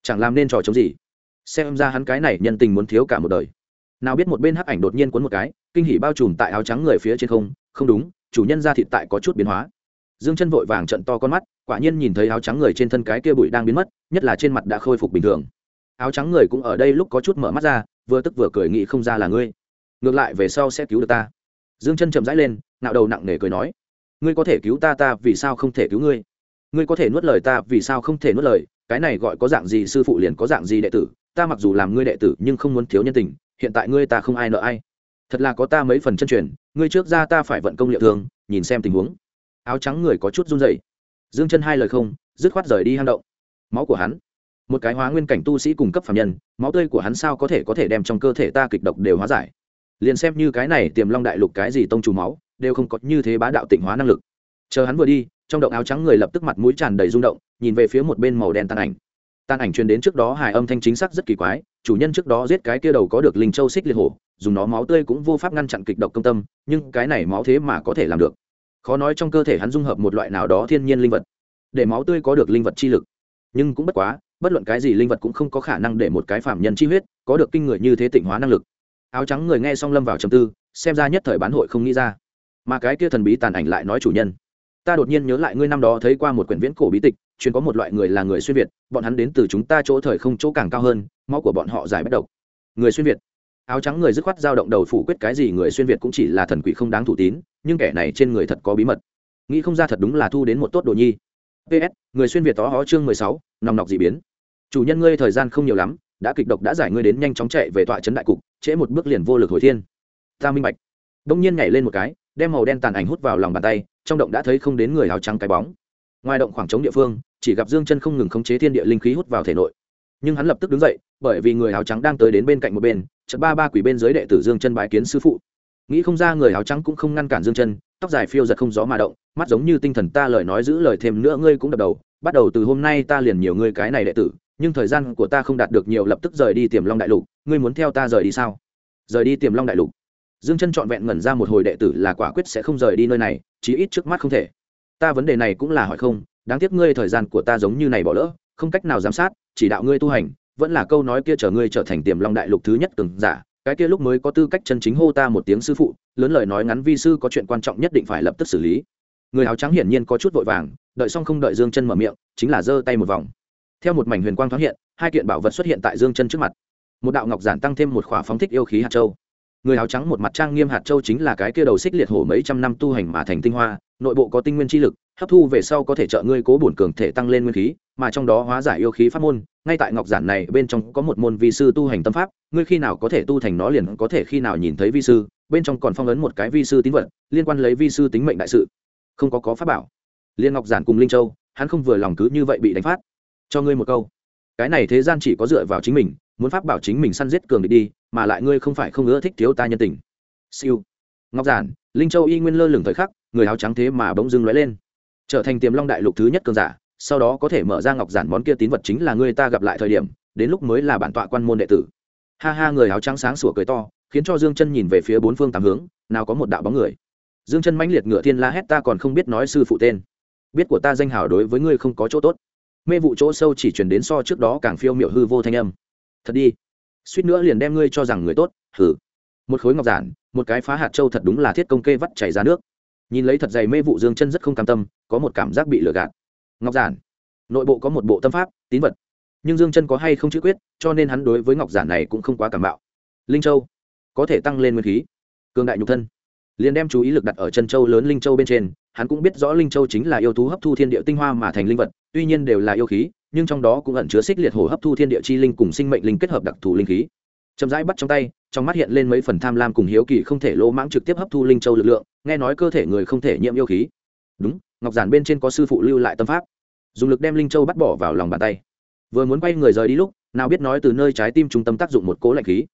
xem ra hắn cái này nhân tình muốn thiếu cả một đời. Nào biết một bên hắc ảnh đột nhiên cuốn một cái, kinh hỉ bao trùm tại áo trắng người phía trên. Không đúng, chủ nhân da thịt tại có chút biến hóa. Dương chân vội vàng trợn to con mắt, quả nhiên nhìn thấy áo trắng người trên thân cái kia bụi đang biến mất, nhất là trên mặt đã khôi phục bình thường. Áo trắng người cũng ở đây lúc có chút mở mắt ra, vừa tức vừa cười, nghĩ không ra là ngươi, ngược lại về sau sẽ cứu được ta. Dương chân chậm rãi lên, ngạo đầu nặng nề cười nói, ngươi có thể cứu ta, ta vì sao không thể cứu ngươi? Ngươi có thể nuốt lời ta, vì sao không thể nuốt lời? Cái này gọi có dạng gì sư phụ liền có dạng gì đệ tử, ta mặc dù làm ngươi đệ tử nhưng không muốn thiếu nhân tình, hiện tại ngươi ta không ai nợ ai, thật là có ta mấy phần chân truyền, ngươi trước ra ta phải vận công liệu thương, nhìn xem tình huống. Áo trắng người có chút run rẩy. Dương chân hai lời không dứt khoát rời đi hang động. Máu của hắn, một cái hóa nguyên cảnh tu sĩ cùng cấp phàm nhân, máu tươi của hắn sao có thể đem trong cơ thể ta kịch độc đều hóa giải? Liền xem như cái này Tiềm Long đại lục cái gì tông chủ máu đều không có như thế bá đạo tịnh hóa năng lực. Chờ hắn vừa đi, trong động áo trắng người lập tức mặt mũi tràn đầy rung động, nhìn về phía một bên màu đen tàn ảnh truyền đến trước đó hài âm thanh chính xác rất kỳ quái. Chủ nhân trước đó giết cái kia đầu có được linh châu xích liệt hổ, dùng nó máu tươi cũng vô pháp ngăn chặn kịch độc công tâm, nhưng cái này máu thế mà có thể làm được. Khó nói trong cơ thể hắn dung hợp một loại nào đó thiên nhiên linh vật, để máu tươi có được linh vật chi lực. Nhưng cũng bất quá, bất luận cái gì linh vật cũng không có khả năng để một cái phạm nhân chi huyết có được kinh người như thế tịnh hóa năng lực. Áo trắng người nghe xong lâm vào trầm tư, xem ra nhất thời bán hội không nghĩ ra. Mà cái kia thần bí tàn ảnh lại nói, chủ nhân, ta đột nhiên nhớ lại ngươi năm đó thấy qua một quyển viễn cổ bí tịch, chuyên có một loại người là người xuyên việt, bọn hắn đến từ chúng ta chỗ thời không chỗ càng cao hơn, máu của bọn họ giải bất độc. Người xuyên việt? Áo trắng người dứt khoát dao động đầu phủ quyết, cái gì người xuyên việt cũng chỉ là thần quỷ không đáng thủ tín, nhưng kẻ này trên người thật có bí mật, nghĩ không ra thật đúng là thu đến một tốt đồ nhi. PS, người xuyên việt tó hó chương 16, nòng nọc dị biến. Chủ nhân ngươi thời gian không nhiều lắm, đã kịch độc đã giải ngươi đến nhanh chóng chạy về tọa trấn đại cục, trễ một bước liền vô lực hồi thiên. Ta minh bạch. Đông nhiên nhảy lên một cái, đem màu đen tàn ảnh hút vào lòng bàn tay, trong động đã thấy không đến người áo trắng cái bóng. Ngoài động khoảng trống địa phương, chỉ gặp Dương chân không ngừng khống chế thiên địa linh khí hút vào thể nội. Nhưng hắn lập tức đứng dậy, bởi vì người áo trắng đang tới đến bên cạnh một bên, chợt ba quỷ bên dưới đệ tử Dương chân bái kiến sư phụ. Nghĩ không ra người áo trắng cũng không ngăn cản Dương chân, tóc dài phiêu giật không gió mà động, mắt giống như tinh thần. Ta lời nói giữ lời, thêm nữa ngươi cũng đập đầu, bắt đầu từ hôm nay ta liền nhiều ngươi cái này đệ tử, nhưng thời gian của ta không đạt được nhiều, lập tức rời đi Tiềm Long đại lục. Ngươi muốn theo ta rời đi sao? Rời đi Tiềm Long đại lục? Dương chân trọn vẹn ngẩn ra một hồi, đệ tử là quả quyết sẽ không rời đi nơi này, chí ít trước mắt không thể. Ta vấn đề này cũng là hỏi không, đáng tiếc ngươi thời gian của ta giống như này bỏ lỡ, không cách nào giám sát chỉ đạo ngươi tu hành. Vẫn là câu nói kia, chờ ngươi trở thành Tiềm Long đại lục thứ nhất cường giả, cái kia lúc mới có tư cách chân chính hô ta một tiếng sư phụ. Lớn lời nói ngắn, vi sư có chuyện quan trọng nhất định phải lập tức xử lý. Người áo trắng hiển nhiên có chút vội vàng, đợi xong không đợi Dương chân mở miệng, chính là giơ tay một vòng, theo một mảnh huyền quang thoáng hiện, hai kiện bảo vật xuất hiện tại Dương chân trước mặt. Một đạo ngọc giản tăng thêm một khỏa phóng thích yêu khí hạt châu. Người áo trắng một mặt trang nghiêm, hạt châu chính là cái kia đầu xích liệt hổ mấy trăm năm tu hành mà thành tinh hoa, nội bộ có tinh nguyên chi lực, hấp thu về sau có thể trợ ngươi cố bổn cường thể, tăng lên nguyên khí, mà trong đó hóa giải yêu khí pháp môn. Ngay tại ngọc giản này bên trong có một môn vi sư tu hành tâm pháp, ngươi khi nào có thể tu thành nó liền có thể khi nào nhìn thấy vi sư. Bên trong còn phong ấn một cái vi sư tín vật, liên quan lấy vi sư tính mệnh đại sự. Không có pháp bảo, liên ngọc giản cùng linh châu, hắn không vừa lòng cứ như vậy bị đánh phát. Cho ngươi một câu, cái này thế gian chỉ có dựa vào chính mình, muốn pháp bảo chính mình săn giết cường địch đi, mà lại ngươi không phải không ưa thích thiếu ta nhân tình. Siêu, ngọc giản, linh châu y nguyên lơ lửng thời khắc, người áo trắng thế mà bỗng dưng lóe lên, trở thành Tiềm Long đại lục thứ nhất cường giả. Sau đó có thể mở ra ngọc giản, món kia tín vật chính là ngươi ta gặp lại thời điểm, đến lúc mới là bản tọa quan môn đệ tử. Ha ha, người áo trắng sáng sủa cười to, khiến cho Dương chân nhìn về phía bốn phương tám hướng, nào có một đạo bóng người. Dương chân mãnh liệt ngựa thiên la hét, ta còn không biết nói sư phụ tên, biết của ta danh hào đối với ngươi không có chỗ tốt. Mê vụ chỗ sâu chỉ truyền đến so trước đó càng phiêu miểu hư vô thanh âm. Thật đi, suýt nữa liền đem ngươi cho rằng người tốt. Hừ, một khối ngọc giản, một cái phá hạt châu, thật đúng là thiết công kê vắt chảy ra nước. Nhìn lấy thật dày mê vụ, Dương chân rất không cam tâm, có một cảm giác bị lừa gạt. Ngọc giản nội bộ có một bộ tâm pháp tín vật, nhưng Dương chân có hay không chữ quyết, cho nên hắn đối với ngọc giản này cũng không quá cảm bạo. Linh châu có thể tăng lên nguyên khí, cường đại nhục thân, liền đem chú ý lực đặt ở chân châu lớn linh châu bên trên. Hắn cũng biết rõ linh châu chính là yêu thú hấp thu thiên địa tinh hoa mà thành linh vật, tuy nhiên đều là yêu khí, nhưng trong đó cũng ẩn chứa xích liệt hổ hấp thu thiên địa chi linh cùng sinh mệnh linh kết hợp đặc thù linh khí. Chậm rãi bắt trong tay, trong mắt hiện lên mấy phần tham lam cùng hiếu kỳ, không thể lỗ mãng trực tiếp hấp thu linh châu lực lượng. Nghe nói cơ thể người không thể nhiễm yêu khí. Đúng, ngọc giản bên trên có sư phụ lưu lại tâm pháp, dùng lực đem linh châu bắt bỏ vào lòng bàn tay. Vừa muốn quay người rời đi lúc, nào biết nói từ nơi trái tim trung tâm tác dụng một cỗ lạnh khí,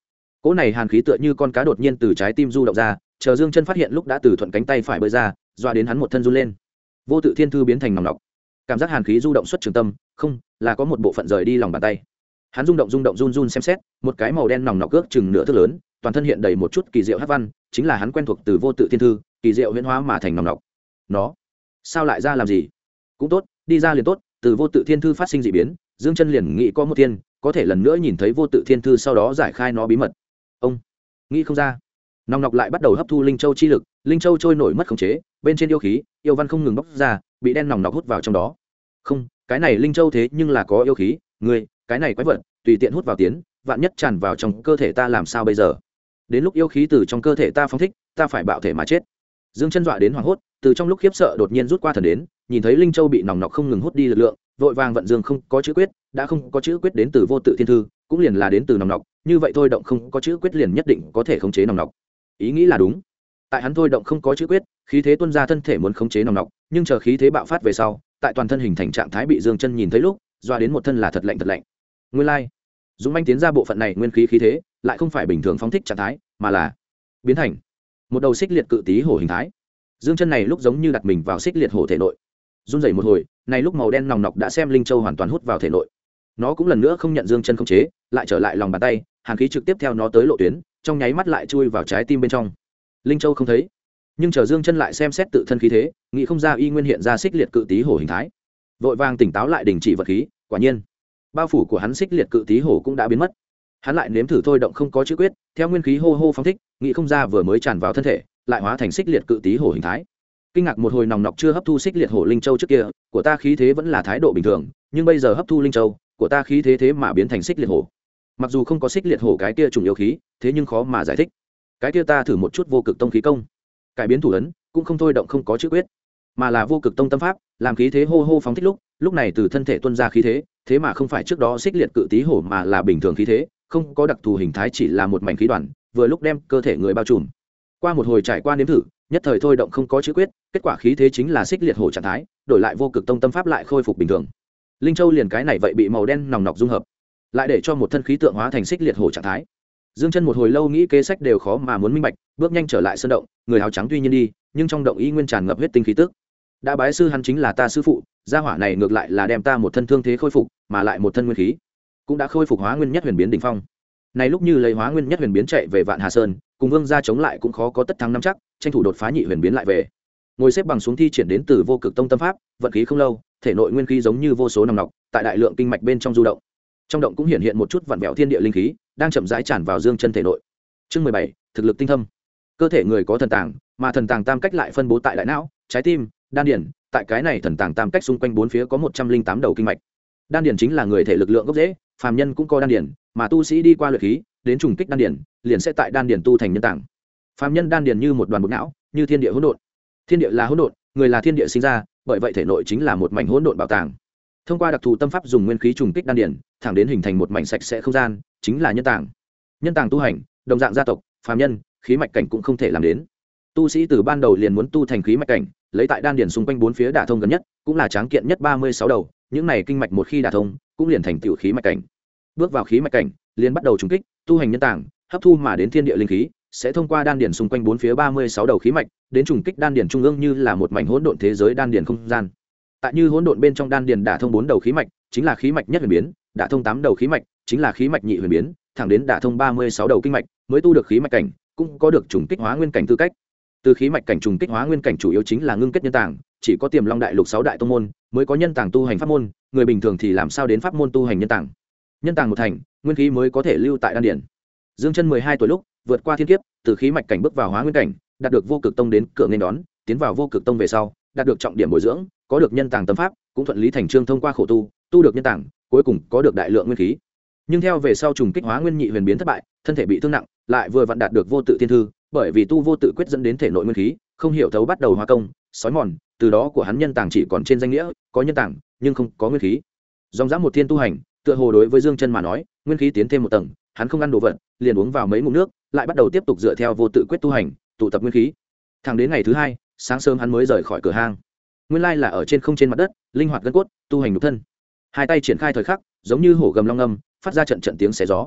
cỗ này hàn khí tựa như con cá đột nhiên từ trái tim du động ra, chờ Dương Chân phát hiện lúc đã từ thuận cánh tay phải bơi ra, dọa đến hắn một thân run lên. Vô tự thiên thư biến thành nòng nọc, cảm giác hàn khí du động xuất trường tâm, không là có một bộ phận rời đi lòng bàn tay. Hắn rung động run run xem xét, một cái màu đen nòng nọc ước chừng nửa thước lớn, toàn thân hiện đầy một chút kỳ diệu hắc văn, chính là hắn quen thuộc từ vô tự thiên thư, kỳ diệu huyễn hóa mà thành nòng nọc. Nó sao lại ra làm gì? Cũng tốt, đi ra liền tốt, từ vô tự thiên thư phát sinh dị biến, Dương Chân liền nghĩ có một thiên, có thể lần nữa nhìn thấy vô tự thiên thư sau đó giải khai nó bí mật. Ông nghĩ không ra, nòng nọc lại bắt đầu hấp thu linh châu chi lực, linh châu trôi nổi mất khống chế, bên trên yêu khí yêu văn không ngừng bốc ra, bị đen nòng nọc hút vào trong đó. Không, cái này linh châu thế nhưng là có yêu khí, ngươi cái này quái vật tùy tiện hút vào tiến, vạn nhất tràn vào trong cơ thể ta làm sao bây giờ? Đến lúc yêu khí từ trong cơ thể ta phóng thích, ta phải bạo thể mà chết. Dương Chân dọa đến hoảng hốt, từ trong lúc khiếp sợ đột nhiên rút qua thần đến, nhìn thấy linh châu bị nòng nọc không ngừng hút đi lực lượng, vội vàng vận dương không có chữ quyết, đã không có chữ quyết đến từ vô tự thiên thư, cũng liền là đến từ nòng nọc, như vậy thôi động không có chữ quyết liền nhất định có thể khống chế nòng nọc. Ý nghĩ là đúng. Tại hắn thôi động không có chữ quyết, khí thế tuôn ra thân thể muốn khống chế nòng nọc, nhưng chờ khí thế bạo phát về sau, tại toàn thân hình thành trạng thái bị Dương Chân nhìn thấy lúc, doa đến một thân là thật lạnh thật lạnh. Nguyên lai, Dũng manh tiến ra bộ phận này nguyên khí khí thế, lại không phải bình thường phóng thích trạng thái, mà là biến thành một đầu xích liệt cự tí hổ hình thái. Dương Chân này lúc giống như đặt mình vào xích liệt hổ thể nội, run rẩy một hồi, này lúc màu đen nòng nọc đã xem linh châu hoàn toàn hút vào thể nội. Nó cũng lần nữa không nhận Dương Chân khống chế, lại trở lại lòng bàn tay, hàn khí trực tiếp theo nó tới lộ tuyến, trong nháy mắt lại chui vào trái tim bên trong. Linh châu không thấy, nhưng chờ Dương Chân lại xem xét tự thân khí thế, nghĩ không ra y nguyên hiện ra xích liệt cự tí hổ hình thái. Vội vàng tỉnh táo lại đình chỉ vật khí, quả nhiên, bao phủ của hắn xích liệt cự tí hổ cũng đã biến mất. Hắn lại nếm thử thôi động không có chữ quyết, theo nguyên khí hô hô phóng thích, nghĩ không ra vừa mới tràn vào thân thể, lại hóa thành xích liệt cự tí hổ hình thái. Kinh ngạc một hồi, nòng nọc chưa hấp thu xích liệt hổ linh châu trước kia, của ta khí thế vẫn là thái độ bình thường, nhưng bây giờ hấp thu linh châu, của ta khí thế thế mà biến thành xích liệt hổ. Mặc dù không có xích liệt hổ cái kia trùng yêu khí, thế nhưng khó mà giải thích. Cái kia ta thử một chút vô cực tông khí công, cải biến thủ ấn, cũng không thôi động không có chữ quyết, mà là vô cực tông tâm pháp, làm khí thế hô hô phóng thích lúc này từ thân thể tuôn ra khí thế, thế mà không phải trước đó xích liệt cự tí hổ mà là bình thường khí thế, không có đặc thù hình thái, chỉ là một mảnh khí đoàn, vừa lúc đem cơ thể người bao trùm. Qua một hồi trải qua nếm thử, nhất thời thôi động không có chữ quyết, kết quả khí thế chính là xích liệt hổ trạng thái, đổi lại vô cực tông tâm pháp lại khôi phục bình thường. Linh châu liền cái này vậy bị màu đen nòng nọc dung hợp, lại để cho một thân khí tượng hóa thành xích liệt hổ trạng thái. Dương Chân một hồi lâu nghĩ kế sách đều khó mà muốn minh bạch, bước nhanh trở lại sơn động, người áo trắng tuy nhiên đi, nhưng trong động y nguyên tràn ngập huyết tinh khí tức. Đã bái sư hắn chính là ta sư phụ, gia hỏa này ngược lại là đem ta một thân thương thế khôi phục, mà lại một thân nguyên khí cũng đã khôi phục hóa nguyên nhất huyền biến đỉnh phong. Này lúc như lấy hóa nguyên nhất huyền biến chạy về Vạn Hà Sơn, cùng Vương gia chống lại cũng khó có tất thắng nắm chắc, tranh thủ đột phá nhị huyền biến lại về. Ngồi xếp bằng xuống thi triển đến từ vô cực tông tâm pháp, vận khí không lâu, thể nội nguyên khí giống như vô số nòng nọc, tại đại lượng kinh mạch bên trong du động. Trong động cũng hiện hiện một chút vặn vẹo thiên địa linh khí, đang chậm rãi tràn vào Dương Chân thể nội. Chương 17, thực lực tinh thâm. Cơ thể người có thần tàng, mà thần tàng tam cách lại phân bố tại đại não, trái tim, đan điền, tại cái này thần tàng tam cách xung quanh bốn phía có 108 đầu kinh mạch. Đan điền chính là người thể lực lượng gốc rễ, phàm nhân cũng có đan điền, mà tu sĩ đi qua luyện khí, đến trùng kích đan điền, liền sẽ tại đan điền tu thành nhân tàng. Phàm nhân đan điền như một đoàn bột não, như thiên địa hỗn độn. Thiên địa là hỗn độn, người là thiên địa sinh ra, bởi vậy thể nội chính là một mảnh hỗn độn bảo tàng. Thông qua đặc thù tâm pháp dùng nguyên khí trùng kích đan điền, thẳng đến hình thành một mảnh sạch sẽ không gian, chính là nhân tàng. Nhân tàng tu hành, đồng dạng gia tộc, phàm nhân, khí mạch cảnh cũng không thể làm đến. Tu sĩ từ ban đầu liền muốn tu thành khí mạch cảnh, lấy tại đan điền xung quanh bốn phía đả thông gần nhất, cũng là tráng kiện nhất 36 đầu, những này kinh mạch một khi đả thông, cũng liền thành tiểu khí mạch cảnh. Bước vào khí mạch cảnh, liền bắt đầu trùng kích, tu hành nhân tàng, hấp thu mà đến thiên địa linh khí, sẽ thông qua đan điền xung quanh bốn phía 36 đầu khí mạch, đến trùng kích đan điền trung ương như là một mảnh hỗn độn thế giới đan điền không gian. Tại như hỗn độn bên trong đan điền đả thông 4 đầu khí mạch, chính là khí mạch nhất huyền biến, đả thông 8 đầu khí mạch, chính là khí mạch nhị huyền biến, thẳng đến đả thông 36 đầu kinh mạch, mới tu được khí mạch cảnh, cũng có được trùng kích hóa nguyên cảnh tư cách. Từ khí mạch cảnh trùng kích hóa nguyên cảnh chủ yếu chính là ngưng kết nhân tàng, chỉ có Tiềm Long đại lục 6 đại tông môn mới có nhân tàng tu hành pháp môn, người bình thường thì làm sao đến pháp môn tu hành nhân tàng. Nhân tàng một thành, nguyên khí mới có thể lưu tại đan điền. Dương Chân 12 tuổi lúc, vượt qua thiên kiếp, từ khí mạch cảnh bước vào hóa nguyên cảnh, đạt được vô cực tông đến cửa nên đón, tiến vào vô cực tông về sau, đạt được trọng điểm bồi dưỡng, có được nhân tàng tâm pháp, cũng thuận lý thành chương thông qua khổ tu, tu được nhân tàng, cuối cùng có được đại lượng nguyên khí. Nhưng theo về sau trùng kích hóa nguyên nhị huyền biến thất bại, thân thể bị thương nặng, lại vừa vặn đạt được vô tự thiên thư, bởi vì tu vô tự quyết dẫn đến thể nội nguyên khí không hiểu thấu bắt đầu hóa công, sói mòn, từ đó của hắn nhân tàng chỉ còn trên danh nghĩa, có nhân tàng nhưng không có nguyên khí. Dòng dã một thiên tu hành, tựa hồ đối với Dương Chân mà nói, nguyên khí tiến thêm một tầng, hắn không ăn đồ vật, liền uống vào mấy ngụm nước, lại bắt đầu tiếp tục dựa theo vô tự quyết tu hành, tụ tập nguyên khí. Thẳng đến ngày thứ hai, sáng sớm hắn mới rời khỏi cửa hang. Nguyên lai là ở trên không trên mặt đất, linh hoạt gân cốt, tu hành nhục thân. Hai tay triển khai thời khắc, giống như hổ gầm long ngâm, phát ra trận trận tiếng xé gió.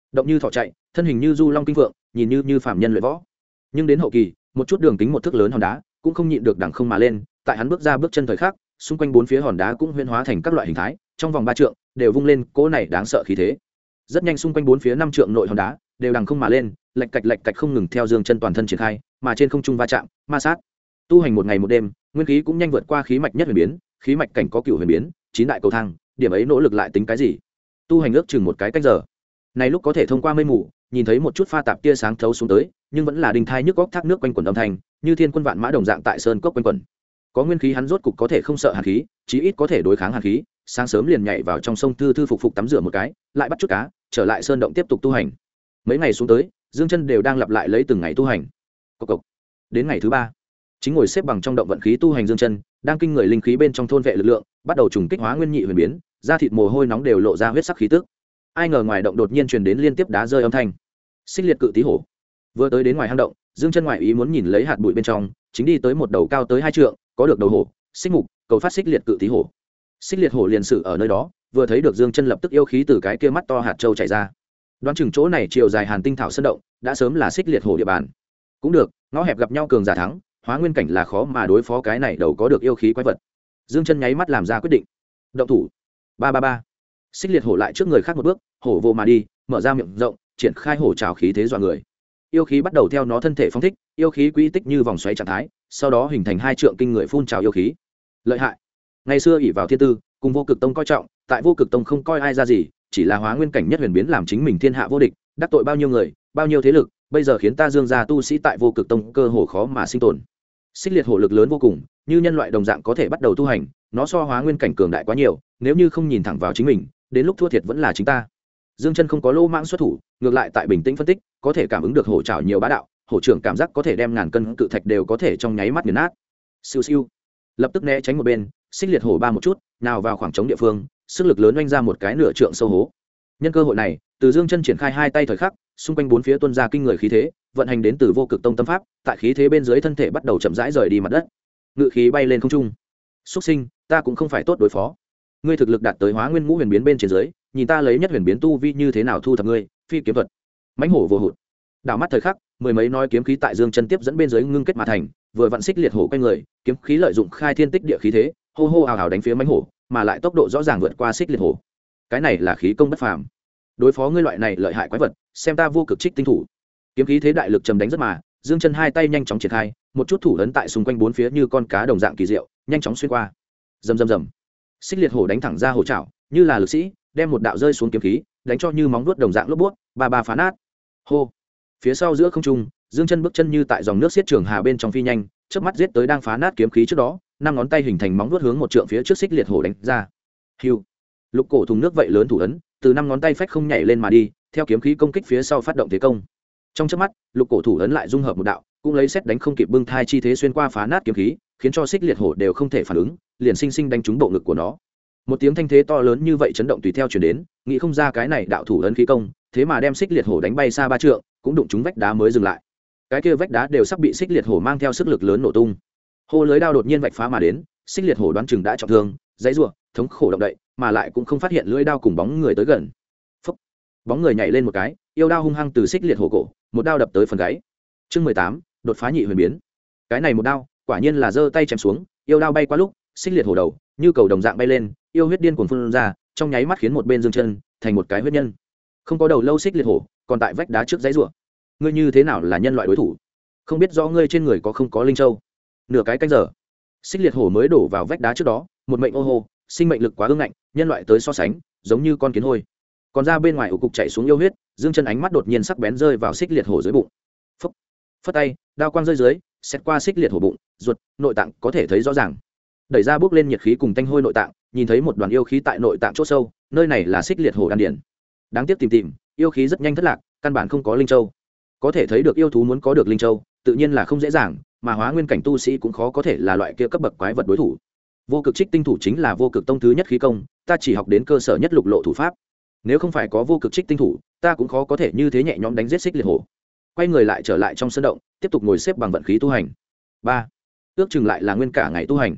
động như thỏ chạy, thân hình như du long kinh vượng, nhìn như phàm nhân luyện võ. Nhưng đến hậu kỳ, một chút đường kính một thước lớn hòn đá cũng không nhịn được đằng không mà lên, tại hắn bước ra bước chân thời khắc, xung quanh bốn phía hòn đá cũng huyễn hóa thành các loại hình thái, trong vòng 3 trượng đều vung lên cỗ này đáng sợ khí thế. Rất nhanh xung quanh bốn phía 5 trượng nội hòn đá đều đằng không mà lên, lạch cạch không ngừng theo dương chân toàn thân triển khai, mà trên không trung va chạm, ma sát. Tu hành một ngày một đêm, nguyên khí cũng nhanh vượt qua khí mạch nhất huyền biến, khí mạch cảnh có cửu huyền biến, 9 đại cầu thang, điểm ấy nỗ lực lại tính cái gì? Tu hành ước chừng một cái canh giờ. Này lúc có thể thông qua mây mù, nhìn thấy một chút pha tạp tia sáng thấu xuống tới, nhưng vẫn là đinh thai nhức góc thác nước quanh quẩn âm thanh, như thiên quân vạn mã đồng dạng tại sơn cốc quanh quẩn. Có nguyên khí hắn rốt cục có thể không sợ hàn khí, chí ít có thể đối kháng hàn khí, sáng sớm liền nhảy vào trong sông thư thư phục phục tắm rửa một cái, lại bắt chút cá, trở lại sơn động tiếp tục tu hành. Mấy ngày xuống tới, dương chân đều đang lặp lại lấy từng ngày tu hành. Cộc cộc. Đến ngày thứ 3, chính ngồi xếp bằng trong động vận khí tu hành dương chân, đang kinh người linh khí bên trong thôn vệ lực lượng, bắt đầu trùng kích hóa nguyên nhị huyền biến, da thịt mồ hôi nóng đều lộ ra huyết sắc khí tức. Ai ngờ ngoài động đột nhiên truyền đến liên tiếp đá rơi âm thanh. Xích liệt cự tí hổ. Vừa tới đến ngoài hang động, dương chân ngoại ý muốn nhìn lấy hạt bụi bên trong, chính đi tới một đầu cao tới 2 trượng, có được đầu hổ, xích mục, cầu phát xích liệt cự tí hổ. Xích liệt hổ liền sự ở nơi đó, vừa thấy được dương chân lập tức yêu khí từ cái kia mắt to hạt châu chảy ra. Đoán chừng chỗ này chiều dài hàn tinh thảo sơn động, đã sớm là xích liệt hổ địa bàn. Cũng được, ngõ hẹp gặp nhau cường giả thắng, hóa nguyên cảnh là khó mà đối phó cái này đầu có được yêu khí quái vật. Dương chân nháy mắt làm ra quyết định. Động thủ. Ba ba ba. Xích liệt hổ lại trước người khác một bước, hổ vô mà đi, mở ra miệng rộng, triển khai hổ trào khí thế dọa người. Yêu khí bắt đầu theo nó thân thể phóng thích, yêu khí quỹ tích như vòng xoáy trạng thái, sau đó hình thành 2 trượng kinh người phun trào yêu khí. Lợi hại. Ngày xưa ỷ vào thiên tư, cùng vô cực tông coi trọng, tại vô cực tông không coi ai ra gì, chỉ là hóa nguyên cảnh nhất huyền biến làm chính mình thiên hạ vô địch, đắc tội bao nhiêu người, bao nhiêu thế lực, bây giờ khiến ta dương gia tu sĩ tại vô cực tông cơ hồ khó mà sinh tồn. Xích liệt hổ lực lớn vô cùng, như nhân loại đồng dạng có thể bắt đầu tu hành, nó so hóa nguyên cảnh cường đại quá nhiều, nếu như không nhìn thẳng vào chính mình, đến lúc thua thiệt vẫn là chính ta. Dương chân không có lô mãng xuất thủ, ngược lại tại bình tĩnh phân tích, có thể cảm ứng được hổ trảo nhiều bá đạo, hổ trưởng cảm giác có thể đem ngàn cân cự thạch đều có thể trong nháy mắt nghiền nát. Siêu siêu, lập tức né tránh một bên, xích liệt hổ ba một chút, nào vào khoảng trống địa phương, sức lực lớn oanh ra một cái nửa trượng sâu hố. Nhân cơ hội này, từ Dương chân triển khai 2 tay thời khắc, xung quanh bốn phía tuôn ra kinh người khí thế, vận hành đến từ vô cực tông tâm pháp, tại khí thế bên dưới thân thể bắt đầu chậm rãi rời đi mặt đất, ngự khí bay lên không trung. Xuất sinh, ta cũng không phải tốt đối phó. Ngươi thực lực đạt tới hóa nguyên ngũ huyền biến bên trên dưới, nhìn ta lấy nhất huyền biến tu vi như thế nào thu thập ngươi. Phi kiếm thuật, mãnh hổ vô hụt. Đảo mắt thời khắc, mười mấy nói kiếm khí tại Dương chân tiếp dẫn bên dưới ngưng kết mà thành, vừa vặn xích liệt hổ quanh người, kiếm khí lợi dụng khai thiên tích địa khí thế, hô hô ào ào đánh phía mãnh hổ, mà lại tốc độ rõ ràng vượt qua xích liệt hổ. Cái này là khí công bất phàm. Đối phó ngươi loại này lợi hại quái vật, xem ta vô cực trích tinh thủ. Kiếm khí thế đại lực trầm đánh rất mà, Dương chân 2 tay nhanh chóng triển khai, một chút thủ ấn tại xung quanh bốn phía như con cá đồng dạng kỳ diệu, nhanh chóng xuyên qua. Rầm rầm rầm. Xích liệt hổ đánh thẳng ra hổ chảo, như là lực sĩ, đem một đạo rơi xuống kiếm khí, đánh cho như móng vuốt đồng dạng lốp buốt, ba phá nát. Hô. Phía sau giữa không trung, Dương chân bước chân như tại dòng nước xiết trường hà bên trong phi nhanh, chớp mắt giết tới đang phá nát kiếm khí trước đó, 5 ngón tay hình thành móng vuốt hướng một trượng phía trước xích liệt hổ đánh ra. Hưu. Lục cổ thùng nước vậy lớn thủ ấn, từ 5 ngón tay phách không nhảy lên mà đi, theo kiếm khí công kích phía sau phát động thế công. Trong chớp mắt, lục cổ thủ ấn lại dung hợp một đạo, cũng lấy xét đánh không kịp bưng thai chi thế xuyên qua phá nát kiếm khí, khiến cho xích liệt hổ đều không thể phản ứng, liền sinh sinh đánh trúng bộ ngực của nó. Một tiếng thanh thế to lớn như vậy chấn động tùy theo truyền đến, nghĩ không ra cái này đạo thủ ấn khí công, thế mà đem xích liệt hổ đánh bay xa 3 trượng, cũng đụng trúng vách đá mới dừng lại. Cái kia vách đá đều sắp bị xích liệt hổ mang theo sức lực lớn nổ tung. Hô lưới đao đột nhiên vạch phá mà đến, xích liệt hổ đoán chừng đã trọng thương, dãy rủa, thống khổ động đậy, mà lại cũng không phát hiện lưỡi đao cùng bóng người tới gần. Phốc. Bóng người nhảy lên một cái, yêu đao hung hăng từ xích liệt hổ cổ, một đao đập tới phần gáy. Chương 18, đột phá nhị huyền biến. Cái này một đao, quả nhiên là giơ tay chém xuống, yêu đao bay qua lúc, xích liệt hổ đầu, như cầu đồng dạng bay lên, yêu huyết điên cuồng phun ra, trong nháy mắt khiến một bên Dương chân thành một cái huyết nhân. Không có đầu lâu xích liệt hổ, còn tại vách đá trước dãy rủa. Ngươi như thế nào là nhân loại đối thủ? Không biết rõ ngươi trên người có không có linh châu. Nửa cái canh giờ, xích liệt hổ mới đổ vào vách đá trước đó, một mệnh ô hô, sinh mệnh lực quá ương ngạnh, nhân loại tới so sánh, giống như con kiến hôi. Còn ra bên ngoài ổ cục chạy xuống yêu huyết, Dương chân ánh mắt đột nhiên sắc bén rơi vào xích liệt hổ dưới bụng. Phốc. Phất tay, đao quang rơi dưới, xét qua xích liệt hổ bụng, ruột, nội tạng có thể thấy rõ ràng. Đẩy ra bước lên nhiệt khí cùng tanh hôi nội tạng, nhìn thấy một đoàn yêu khí tại nội tạng chỗ sâu, nơi này là xích liệt hổ đan điển. Đáng tiếc tìm, yêu khí rất nhanh thất lạc, căn bản không có linh châu. Có thể thấy được yêu thú muốn có được linh châu, tự nhiên là không dễ dàng, mà hóa nguyên cảnh tu sĩ cũng khó có thể là loại kia cấp bậc quái vật đối thủ. Vô cực trích tinh thủ chính là vô cực tông thứ nhất khí công, ta chỉ học đến cơ sở nhất lục lộ thủ pháp. Nếu không phải có vô cực trích tinh thủ, ta cũng khó có thể như thế nhẹ nhõm đánh giết xích liệt hổ. Quay người lại trở lại trong sân động, tiếp tục ngồi xếp bằng vận khí tu hành. 3. Ước chừng lại là nguyên cả ngày tu hành.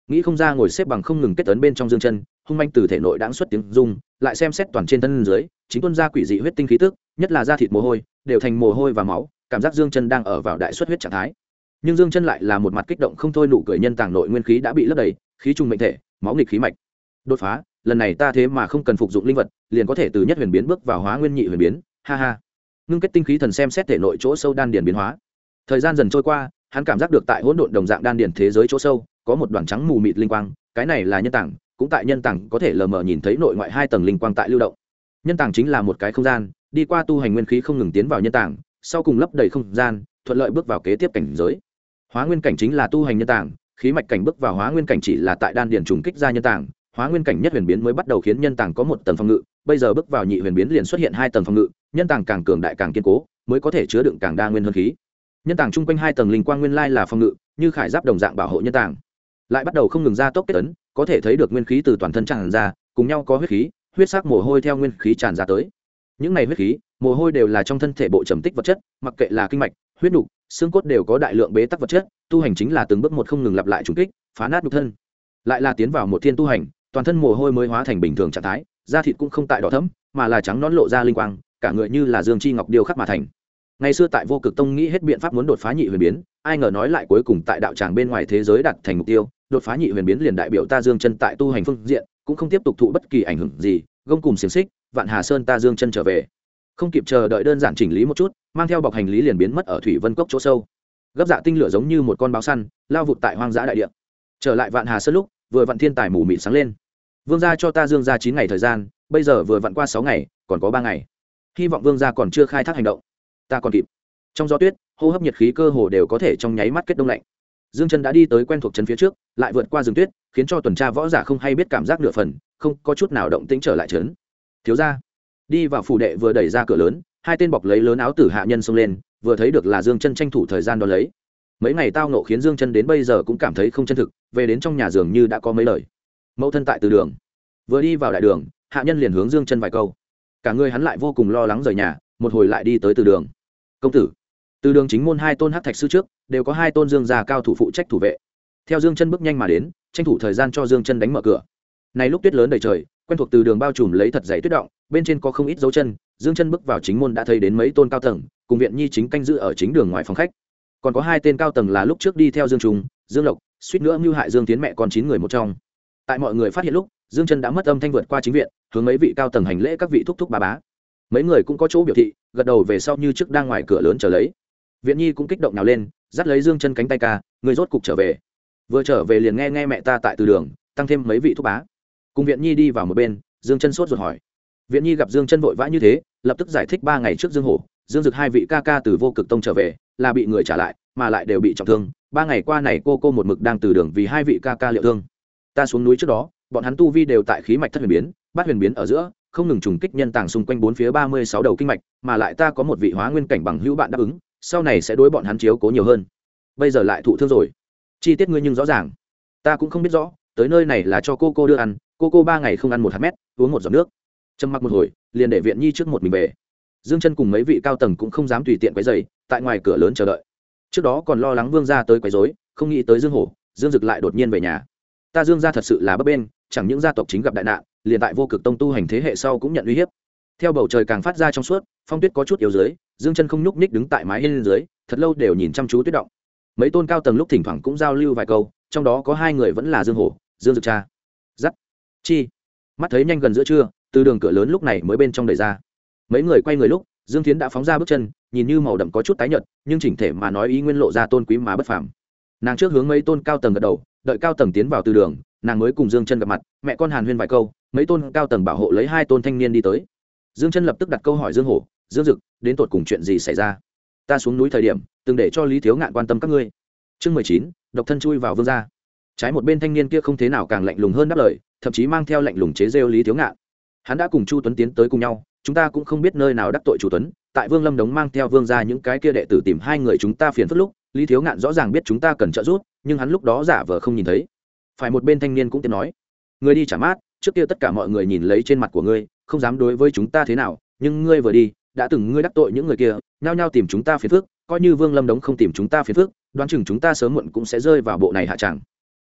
nghĩ không ra ngồi xếp bằng không ngừng kết tấn bên trong dương chân, hung manh từ thể nội đãng xuất tiếng rung, lại xem xét toàn trên thân dưới chính tuân ra quỷ dị huyết tinh khí tức, nhất là da thịt mồ hôi đều thành mồ hôi và máu, cảm giác dương chân đang ở vào đại xuất huyết trạng thái. Nhưng dương chân lại là một mặt kích động không thôi, nụ cười nhân tàng nội nguyên khí đã bị lấp đầy, khí trùng mệnh thể, máu nghịch khí mạch. Đột phá, lần này ta thế mà không cần phục dụng linh vật, liền có thể từ nhất huyền biến bước vào hóa nguyên nhị huyền biến, ha ha. Ngưng kết tinh khí thần xem xét thể nội chỗ sâu đan điền biến hóa. Thời gian dần trôi qua, hắn cảm giác được tại hỗn độn đồng dạng đan điền thế giới chỗ sâu có một đoàn trắng mù mịt linh quang, cái này là nhân tảng, cũng tại nhân tảng có thể lờ mờ nhìn thấy nội ngoại hai tầng linh quang tại lưu động. Nhân tảng chính là một cái không gian, đi qua tu hành nguyên khí không ngừng tiến vào nhân tảng, sau cùng lấp đầy không gian, thuận lợi bước vào kế tiếp cảnh giới. Hóa nguyên cảnh chính là tu hành nhân tảng, khí mạch cảnh bước vào hóa nguyên cảnh chỉ là tại đan điền trùng kích ra nhân tảng, hóa nguyên cảnh nhất huyền biến mới bắt đầu khiến nhân tảng có một tầng phòng ngự, bây giờ bước vào nhị huyền biến liền xuất hiện hai tầng phòng ngự, nhân tảng càng cường đại càng kiên cố, mới có thể chứa đựng càng đa nguyên hơn khí. Nhân tảng chung quanh hai tầng linh quang nguyên lai là phòng ngự, như khải giáp đồng dạng bảo hộ nhân tảng, lại bắt đầu không ngừng gia tốc kết ấn, có thể thấy được nguyên khí từ toàn thân tràn ra, cùng nhau có huyết khí, huyết sắc mồ hôi theo nguyên khí tràn ra tới. Những này huyết khí, mồ hôi đều là trong thân thể bộ trầm tích vật chất, mặc kệ là kinh mạch, huyết nục, xương cốt đều có đại lượng bế tắc vật chất, tu hành chính là từng bước một không ngừng lặp lại trùng kích, phá nát nhục thân. Lại là tiến vào một thiên tu hành, toàn thân mồ hôi mới hóa thành bình thường trạng thái, da thịt cũng không tại đỏ thẫm, mà là trắng nõn lộ ra linh quang, cả người như là dương chi ngọc điêu khắc mà thành. Ngày xưa tại Vô Cực Tông nghĩ hết biện pháp muốn đột phá nhị huyền biến, ai ngờ nói lại cuối cùng tại đạo tràng bên ngoài thế giới đạt thành mục tiêu, đột phá nhị huyền biến liền đại biểu ta dương chân tại tu hành phương diện cũng không tiếp tục thụ bất kỳ ảnh hưởng gì, gông cùng xiềng xích, Vạn Hà Sơn ta dương chân trở về. Không kịp chờ đợi đơn giản chỉnh lý một chút, mang theo bọc hành lý liền biến mất ở Thủy Vân Cốc chỗ sâu. Gấp dạ tinh lửa giống như một con báo săn, lao vụt tại hoang dã đại địa. Trở lại Vạn Hà Sơn lúc, vừa vặn thiên tài mù mịt sáng lên. Vương gia cho ta dương gia 9 ngày thời gian, bây giờ vừa vặn qua 6 ngày, còn có 3 ngày. Hy vọng vương gia còn chưa khai thác hành động, ta còn kịp. Trong gió tuyết, hô hấp nhiệt khí cơ hồ đều có thể trong nháy mắt kết đông lạnh. Dương chân đã đi tới quen thuộc chân phía trước, lại vượt qua rừng tuyết, khiến cho tuần tra võ giả không hay biết cảm giác nửa phần, không có chút nào động tĩnh trở lại trấn. Thiếu gia đi vào phủ đệ vừa đẩy ra cửa lớn, hai tên bọc lấy lớn áo tử hạ nhân xông lên, vừa thấy được là Dương chân tranh thủ thời gian đón lấy. Mấy ngày tao nộ khiến Dương chân đến bây giờ cũng cảm thấy không chân thực, về đến trong nhà dường như đã có mấy lời. Mẫu thân tại từ đường, vừa đi vào đại đường, hạ nhân liền hướng Dương chân vài câu. Cả người hắn lại vô cùng lo lắng rời nhà, một hồi lại đi tới từ đường. Công tử, từ đường chính môn hai tôn hắc thạch sư trước đều có hai tôn dương gia cao thủ phụ trách thủ vệ. Theo Dương chân bước nhanh mà đến, tranh thủ thời gian cho Dương chân đánh mở cửa. Này lúc tuyết lớn đầy trời, quen thuộc từ đường bao trùm lấy thật dày tuyết động, bên trên có không ít dấu chân. Dương chân bước vào chính môn đã thấy đến mấy tôn cao tầng, cùng viện nhi chính canh giữ ở chính đường ngoài phòng khách. Còn có hai tên cao tầng là lúc trước đi theo Dương Trung, Dương Lộc, suýt nữa mưu hại Dương Tiến mẹ con 9 người một trong. Tại mọi người phát hiện lúc, Dương chân đã mất âm thanh vượt qua chính viện, hướng mấy vị cao tầng hành lễ các vị thúc thúc bá bá. Mấy người cũng có chỗ biểu thị, gật đầu về sau như trước đang ngoài cửa lớn chờ lấy. Viện nhi cũng kích động nào lên, dắt lấy Dương chân cánh tay ca, người rốt cục trở về. Vừa trở về liền nghe mẹ ta tại từ đường tăng thêm mấy vị thúc bá. Cùng viện nhi đi vào một bên, Dương chân sốt ruột hỏi. Viện nhi gặp Dương chân vội vã như thế, lập tức giải thích 3 ngày trước Dương Hổ, Dương Dực hai vị ca ca từ Vô Cực Tông trở về, là bị người trả lại, mà lại đều bị trọng thương. 3 ngày qua này cô một mực đang từ đường vì hai vị ca ca liệu thương. Ta xuống núi trước đó, bọn hắn tu vi đều tại khí mạch thất huyền biến, bát huyền biến ở giữa, không ngừng trùng kích nhân tàng xung quanh bốn phía 36 đầu kinh mạch, mà lại ta có một vị hóa nguyên cảnh bằng hữu bạn đáp ứng, sau này sẽ đối bọn hắn chiếu cố nhiều hơn. Bây giờ lại thụ thương rồi. Chi tiết ngươi nhưng rõ ràng. Ta cũng không biết rõ, tới nơi này là cho cô đưa ăn, cô 3 ngày không ăn một hạt mét, uống một giọt nước. Trầm mặc một hồi, liền để viện nhi trước một mình về. Dương chân cùng mấy vị cao tầng cũng không dám tùy tiện quấy rầy, tại ngoài cửa lớn chờ đợi. Trước đó còn lo lắng Vương gia tới quấy rối, không nghĩ tới Dương Hổ, Dương Dực lại đột nhiên về nhà. Ta Dương gia thật sự là bấp bênh, chẳng những gia tộc chính gặp đại nạn, liền tại Vô Cực Tông tu hành thế hệ sau cũng nhận uy hiếp. Theo bầu trời càng phát ra trong suốt, phong tuyết có chút yếu dưới, Dương chân không nhúc nhích đứng tại mái hiên dưới, thật lâu đều nhìn chăm chú tuyết động. Mấy tôn cao tầng lúc thỉnh thoảng cũng giao lưu vài câu, trong đó có 2 người vẫn là Dương Hổ, Dương Dực cha. Dắt. Chi. Mắt thấy nhanh gần giữa trưa, từ đường cửa lớn lúc này mới bên trong đẩy ra. Mấy người quay người lúc, Dương Thiến đã phóng ra bước chân, nhìn như màu đậm có chút tái nhợt, nhưng chỉnh thể mà nói ý nguyên lộ ra tôn quý mà bất phàm. Nàng trước hướng mấy tôn cao tầng gật đầu, đợi cao tầng tiến vào từ đường, nàng mới cùng Dương chân gặp mặt, mẹ con hàn huyên vài câu, mấy tôn cao tầng bảo hộ lấy 2 tôn thanh niên đi tới. Dương chân lập tức đặt câu hỏi Dương Hổ, Dương Dực, đến tột cùng chuyện gì xảy ra? Ta xuống núi thời điểm, từng để cho Lý Thiếu Ngạn quan tâm các ngươi. Chương 19, độc thân chui vào vương gia. Trái một bên thanh niên kia không thế nào càng lạnh lùng hơn đáp lời, thậm chí mang theo lạnh lùng chế giễu Lý Thiếu Ngạn. Hắn đã cùng Chu Tuấn tiến tới cùng nhau, chúng ta cũng không biết nơi nào đắc tội Chu Tuấn, tại Vương Lâm Đống mang theo vương gia những cái kia đệ tử tìm 2 người chúng ta phiền phức lúc, Lý Thiếu Ngạn rõ ràng biết chúng ta cần trợ giúp, nhưng hắn lúc đó giả vờ không nhìn thấy. Phải một bên thanh niên cũng tiến nói, ngươi đi trả mát, trước kia tất cả mọi người nhìn lấy trên mặt của ngươi, không dám đối với chúng ta thế nào, nhưng ngươi vừa đi, đã từng ngươi đắc tội những người kia, nhao nhao tìm chúng ta phiền phức, coi như Vương Lâm Đống không tìm chúng ta phiền phức, đoán chừng chúng ta sớm muộn cũng sẽ rơi vào bộ này hạ tràng.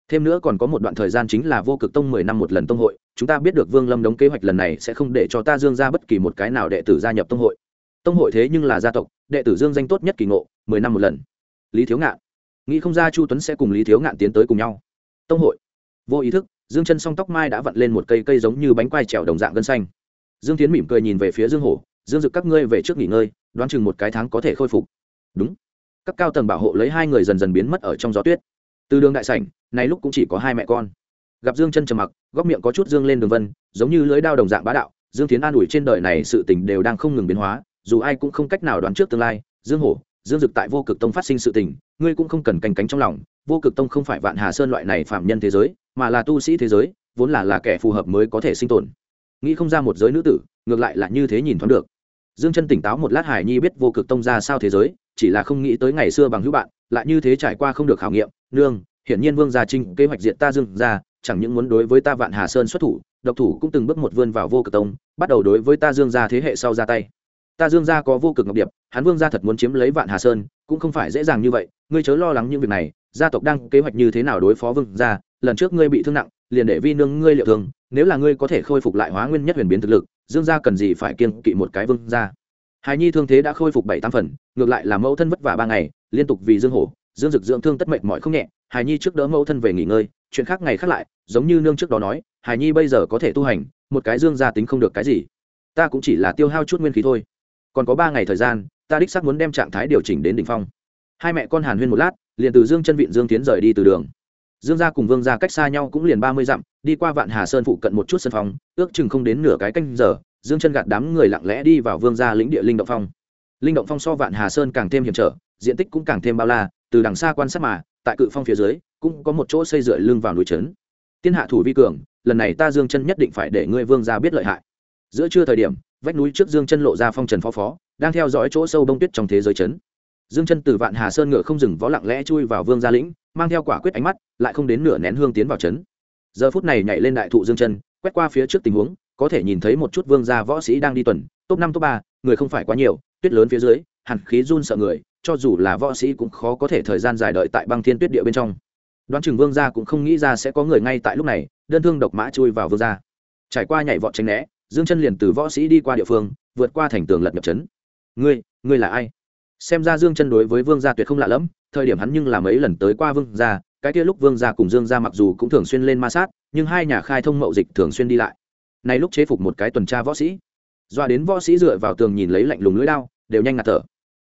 Thêm nữa còn có một đoạn thời gian chính là vô cực tông 10 năm một lần tông hội, chúng ta biết được Vương Lâm đóng kế hoạch lần này sẽ không để cho ta Dương gia bất kỳ một cái nào đệ tử gia nhập tông hội. Tông hội thế nhưng là gia tộc, đệ tử Dương danh tốt nhất kỳ ngộ, 10 năm một lần. Lý Thiếu Ngạn, nghĩ không ra Chu Tuấn sẽ cùng Lý Thiếu Ngạn tiến tới cùng nhau. Tông hội. Vô ý thức, Dương Chân song tóc mai đã vặn lên một cây cây giống như bánh quai trèo đồng dạng gân xanh. Dương Tiến mỉm cười nhìn về phía Dương Hổ, Dương Dực các ngươi về trước nghỉ ngơi, đoán chừng một cái tháng có thể khôi phục. Đúng. Các cao tầng bảo hộ lấy hai người dần dần biến mất ở trong gió tuyết. Từ đường đại sảnh, này lúc cũng chỉ có hai mẹ con. Gặp Dương Chân trầm mặc, góc miệng có chút dương lên đường vân, giống như lưỡi dao đồng dạng bá đạo. Dương Tiến an ủi trên đời này sự tình đều đang không ngừng biến hóa, dù ai cũng không cách nào đoán trước tương lai. Dương Hổ, Dương Dực tại Vô Cực Tông phát sinh sự tình, ngươi cũng không cần canh cánh trong lòng. Vô Cực Tông không phải Vạn Hà Sơn loại này phạm nhân thế giới, mà là tu sĩ thế giới, vốn là kẻ phù hợp mới có thể sinh tồn. Nghĩ không ra một giới nữ tử, ngược lại là như thế nhìn thoáng được. Dương Chân tỉnh táo một lát, Hải Nhi biết Vô Cực Tông ra sao thế giới, chỉ là không nghĩ tới ngày xưa bằng hữu bạn, lại như thế trải qua không được khảo nghiệm. Nương, hiển nhiên Vương gia Trinh kế hoạch diệt ta Dương gia, chẳng những muốn đối với ta Vạn Hà Sơn xuất thủ, độc thủ cũng từng bước một vươn vào Vô Cực Tông, bắt đầu đối với ta Dương gia thế hệ sau ra tay. Ta Dương gia có Vô Cực Ngọc Điệp, hắn Vương gia thật muốn chiếm lấy Vạn Hà Sơn, cũng không phải dễ dàng như vậy, ngươi chớ lo lắng những việc này, gia tộc đang kế hoạch như thế nào đối phó Vương gia, lần trước ngươi bị thương nặng, liền để vi nương ngươi liệu thương, nếu là ngươi có thể khôi phục lại Hóa Nguyên Nhất Huyền biến thực lực, Dương gia cần gì phải kiêng kỵ một cái Vương gia. Hải Nhi thương thế đã khôi phục 7-8 phần, ngược lại là mẫu thân vất vả 3 ngày, liên tục vì Dương Hổ, Dương Dực dưỡng thương tất mệt mỏi không nhẹ, Hải Nhi trước đỡ mẫu thân về nghỉ ngơi, chuyện khác ngày khác lại, giống như nương trước đó nói, Hải Nhi bây giờ có thể tu hành, một cái Dương gia tính không được cái gì. Ta cũng chỉ là tiêu hao chút nguyên khí thôi. Còn có 3 ngày thời gian, ta đích xác muốn đem trạng thái điều chỉnh đến đỉnh phong. Hai mẹ con hàn huyên một lát, liền từ Dương Chân Vịn Dương Tiến rời đi từ đường. Dương gia cùng Vương gia cách xa nhau cũng liền 30 dặm, đi qua Vạn Hà Sơn phụ cận một chút sân phòng, ước chừng không đến nửa cái canh giờ, Dương Chân gạt đám người lặng lẽ đi vào Vương gia lĩnh địa Linh Động Phong. Linh Động Phong so Vạn Hà Sơn càng thêm hiểm trở, diện tích cũng càng thêm bao la, từ đằng xa quan sát mà, tại cự phong phía dưới, cũng có một chỗ xây dựa lưng vào núi trấn. Tiên hạ thủ vi cường, lần này ta Dương Chân nhất định phải để ngươi Vương gia biết lợi hại. Giữa trưa thời điểm, vách núi trước Dương Chân lộ ra phong trần phó, đang theo dõi chỗ sâu đông tuyết trong thế giới trấn. Dương Chân từ Vạn Hà Sơn ngựa không dừng vó lặng lẽ chui vào Vương gia lĩnh, mang theo quả quyết ánh mắt, lại không đến nửa nén hương tiến vào trấn. Giờ phút này nhảy lên đại thụ Dương Chân, quét qua phía trước tình huống, có thể nhìn thấy một chút Vương gia võ sĩ đang đi tuần, top 5 top 3, người không phải quá nhiều, tuyết lớn phía dưới, hàn khí run sợ người, cho dù là võ sĩ cũng khó có thể thời gian dài đợi tại băng thiên tuyết địa bên trong. Đoán chừng Vương gia cũng không nghĩ ra sẽ có người ngay tại lúc này, đơn thương độc mã chui vào Vương gia. Trải qua nhảy vọt tránh né, Dương Chân liền từ võ sĩ đi qua địa phương, vượt qua thành tường lật nhập trấn. Ngươi là ai? Xem ra Dương Chân đối với Vương gia tuyệt không lạ lẫm, thời điểm hắn nhưng là mấy lần tới qua Vương gia, cái kia lúc Vương gia cùng Dương gia mặc dù cũng thường xuyên lên ma sát, nhưng hai nhà khai thông mậu dịch thường xuyên đi lại. Này lúc chế phục một cái tuần tra võ sĩ, doa đến võ sĩ dựa vào tường nhìn lấy lạnh lùng lưỡi đao, đều nhanh ngạt thở.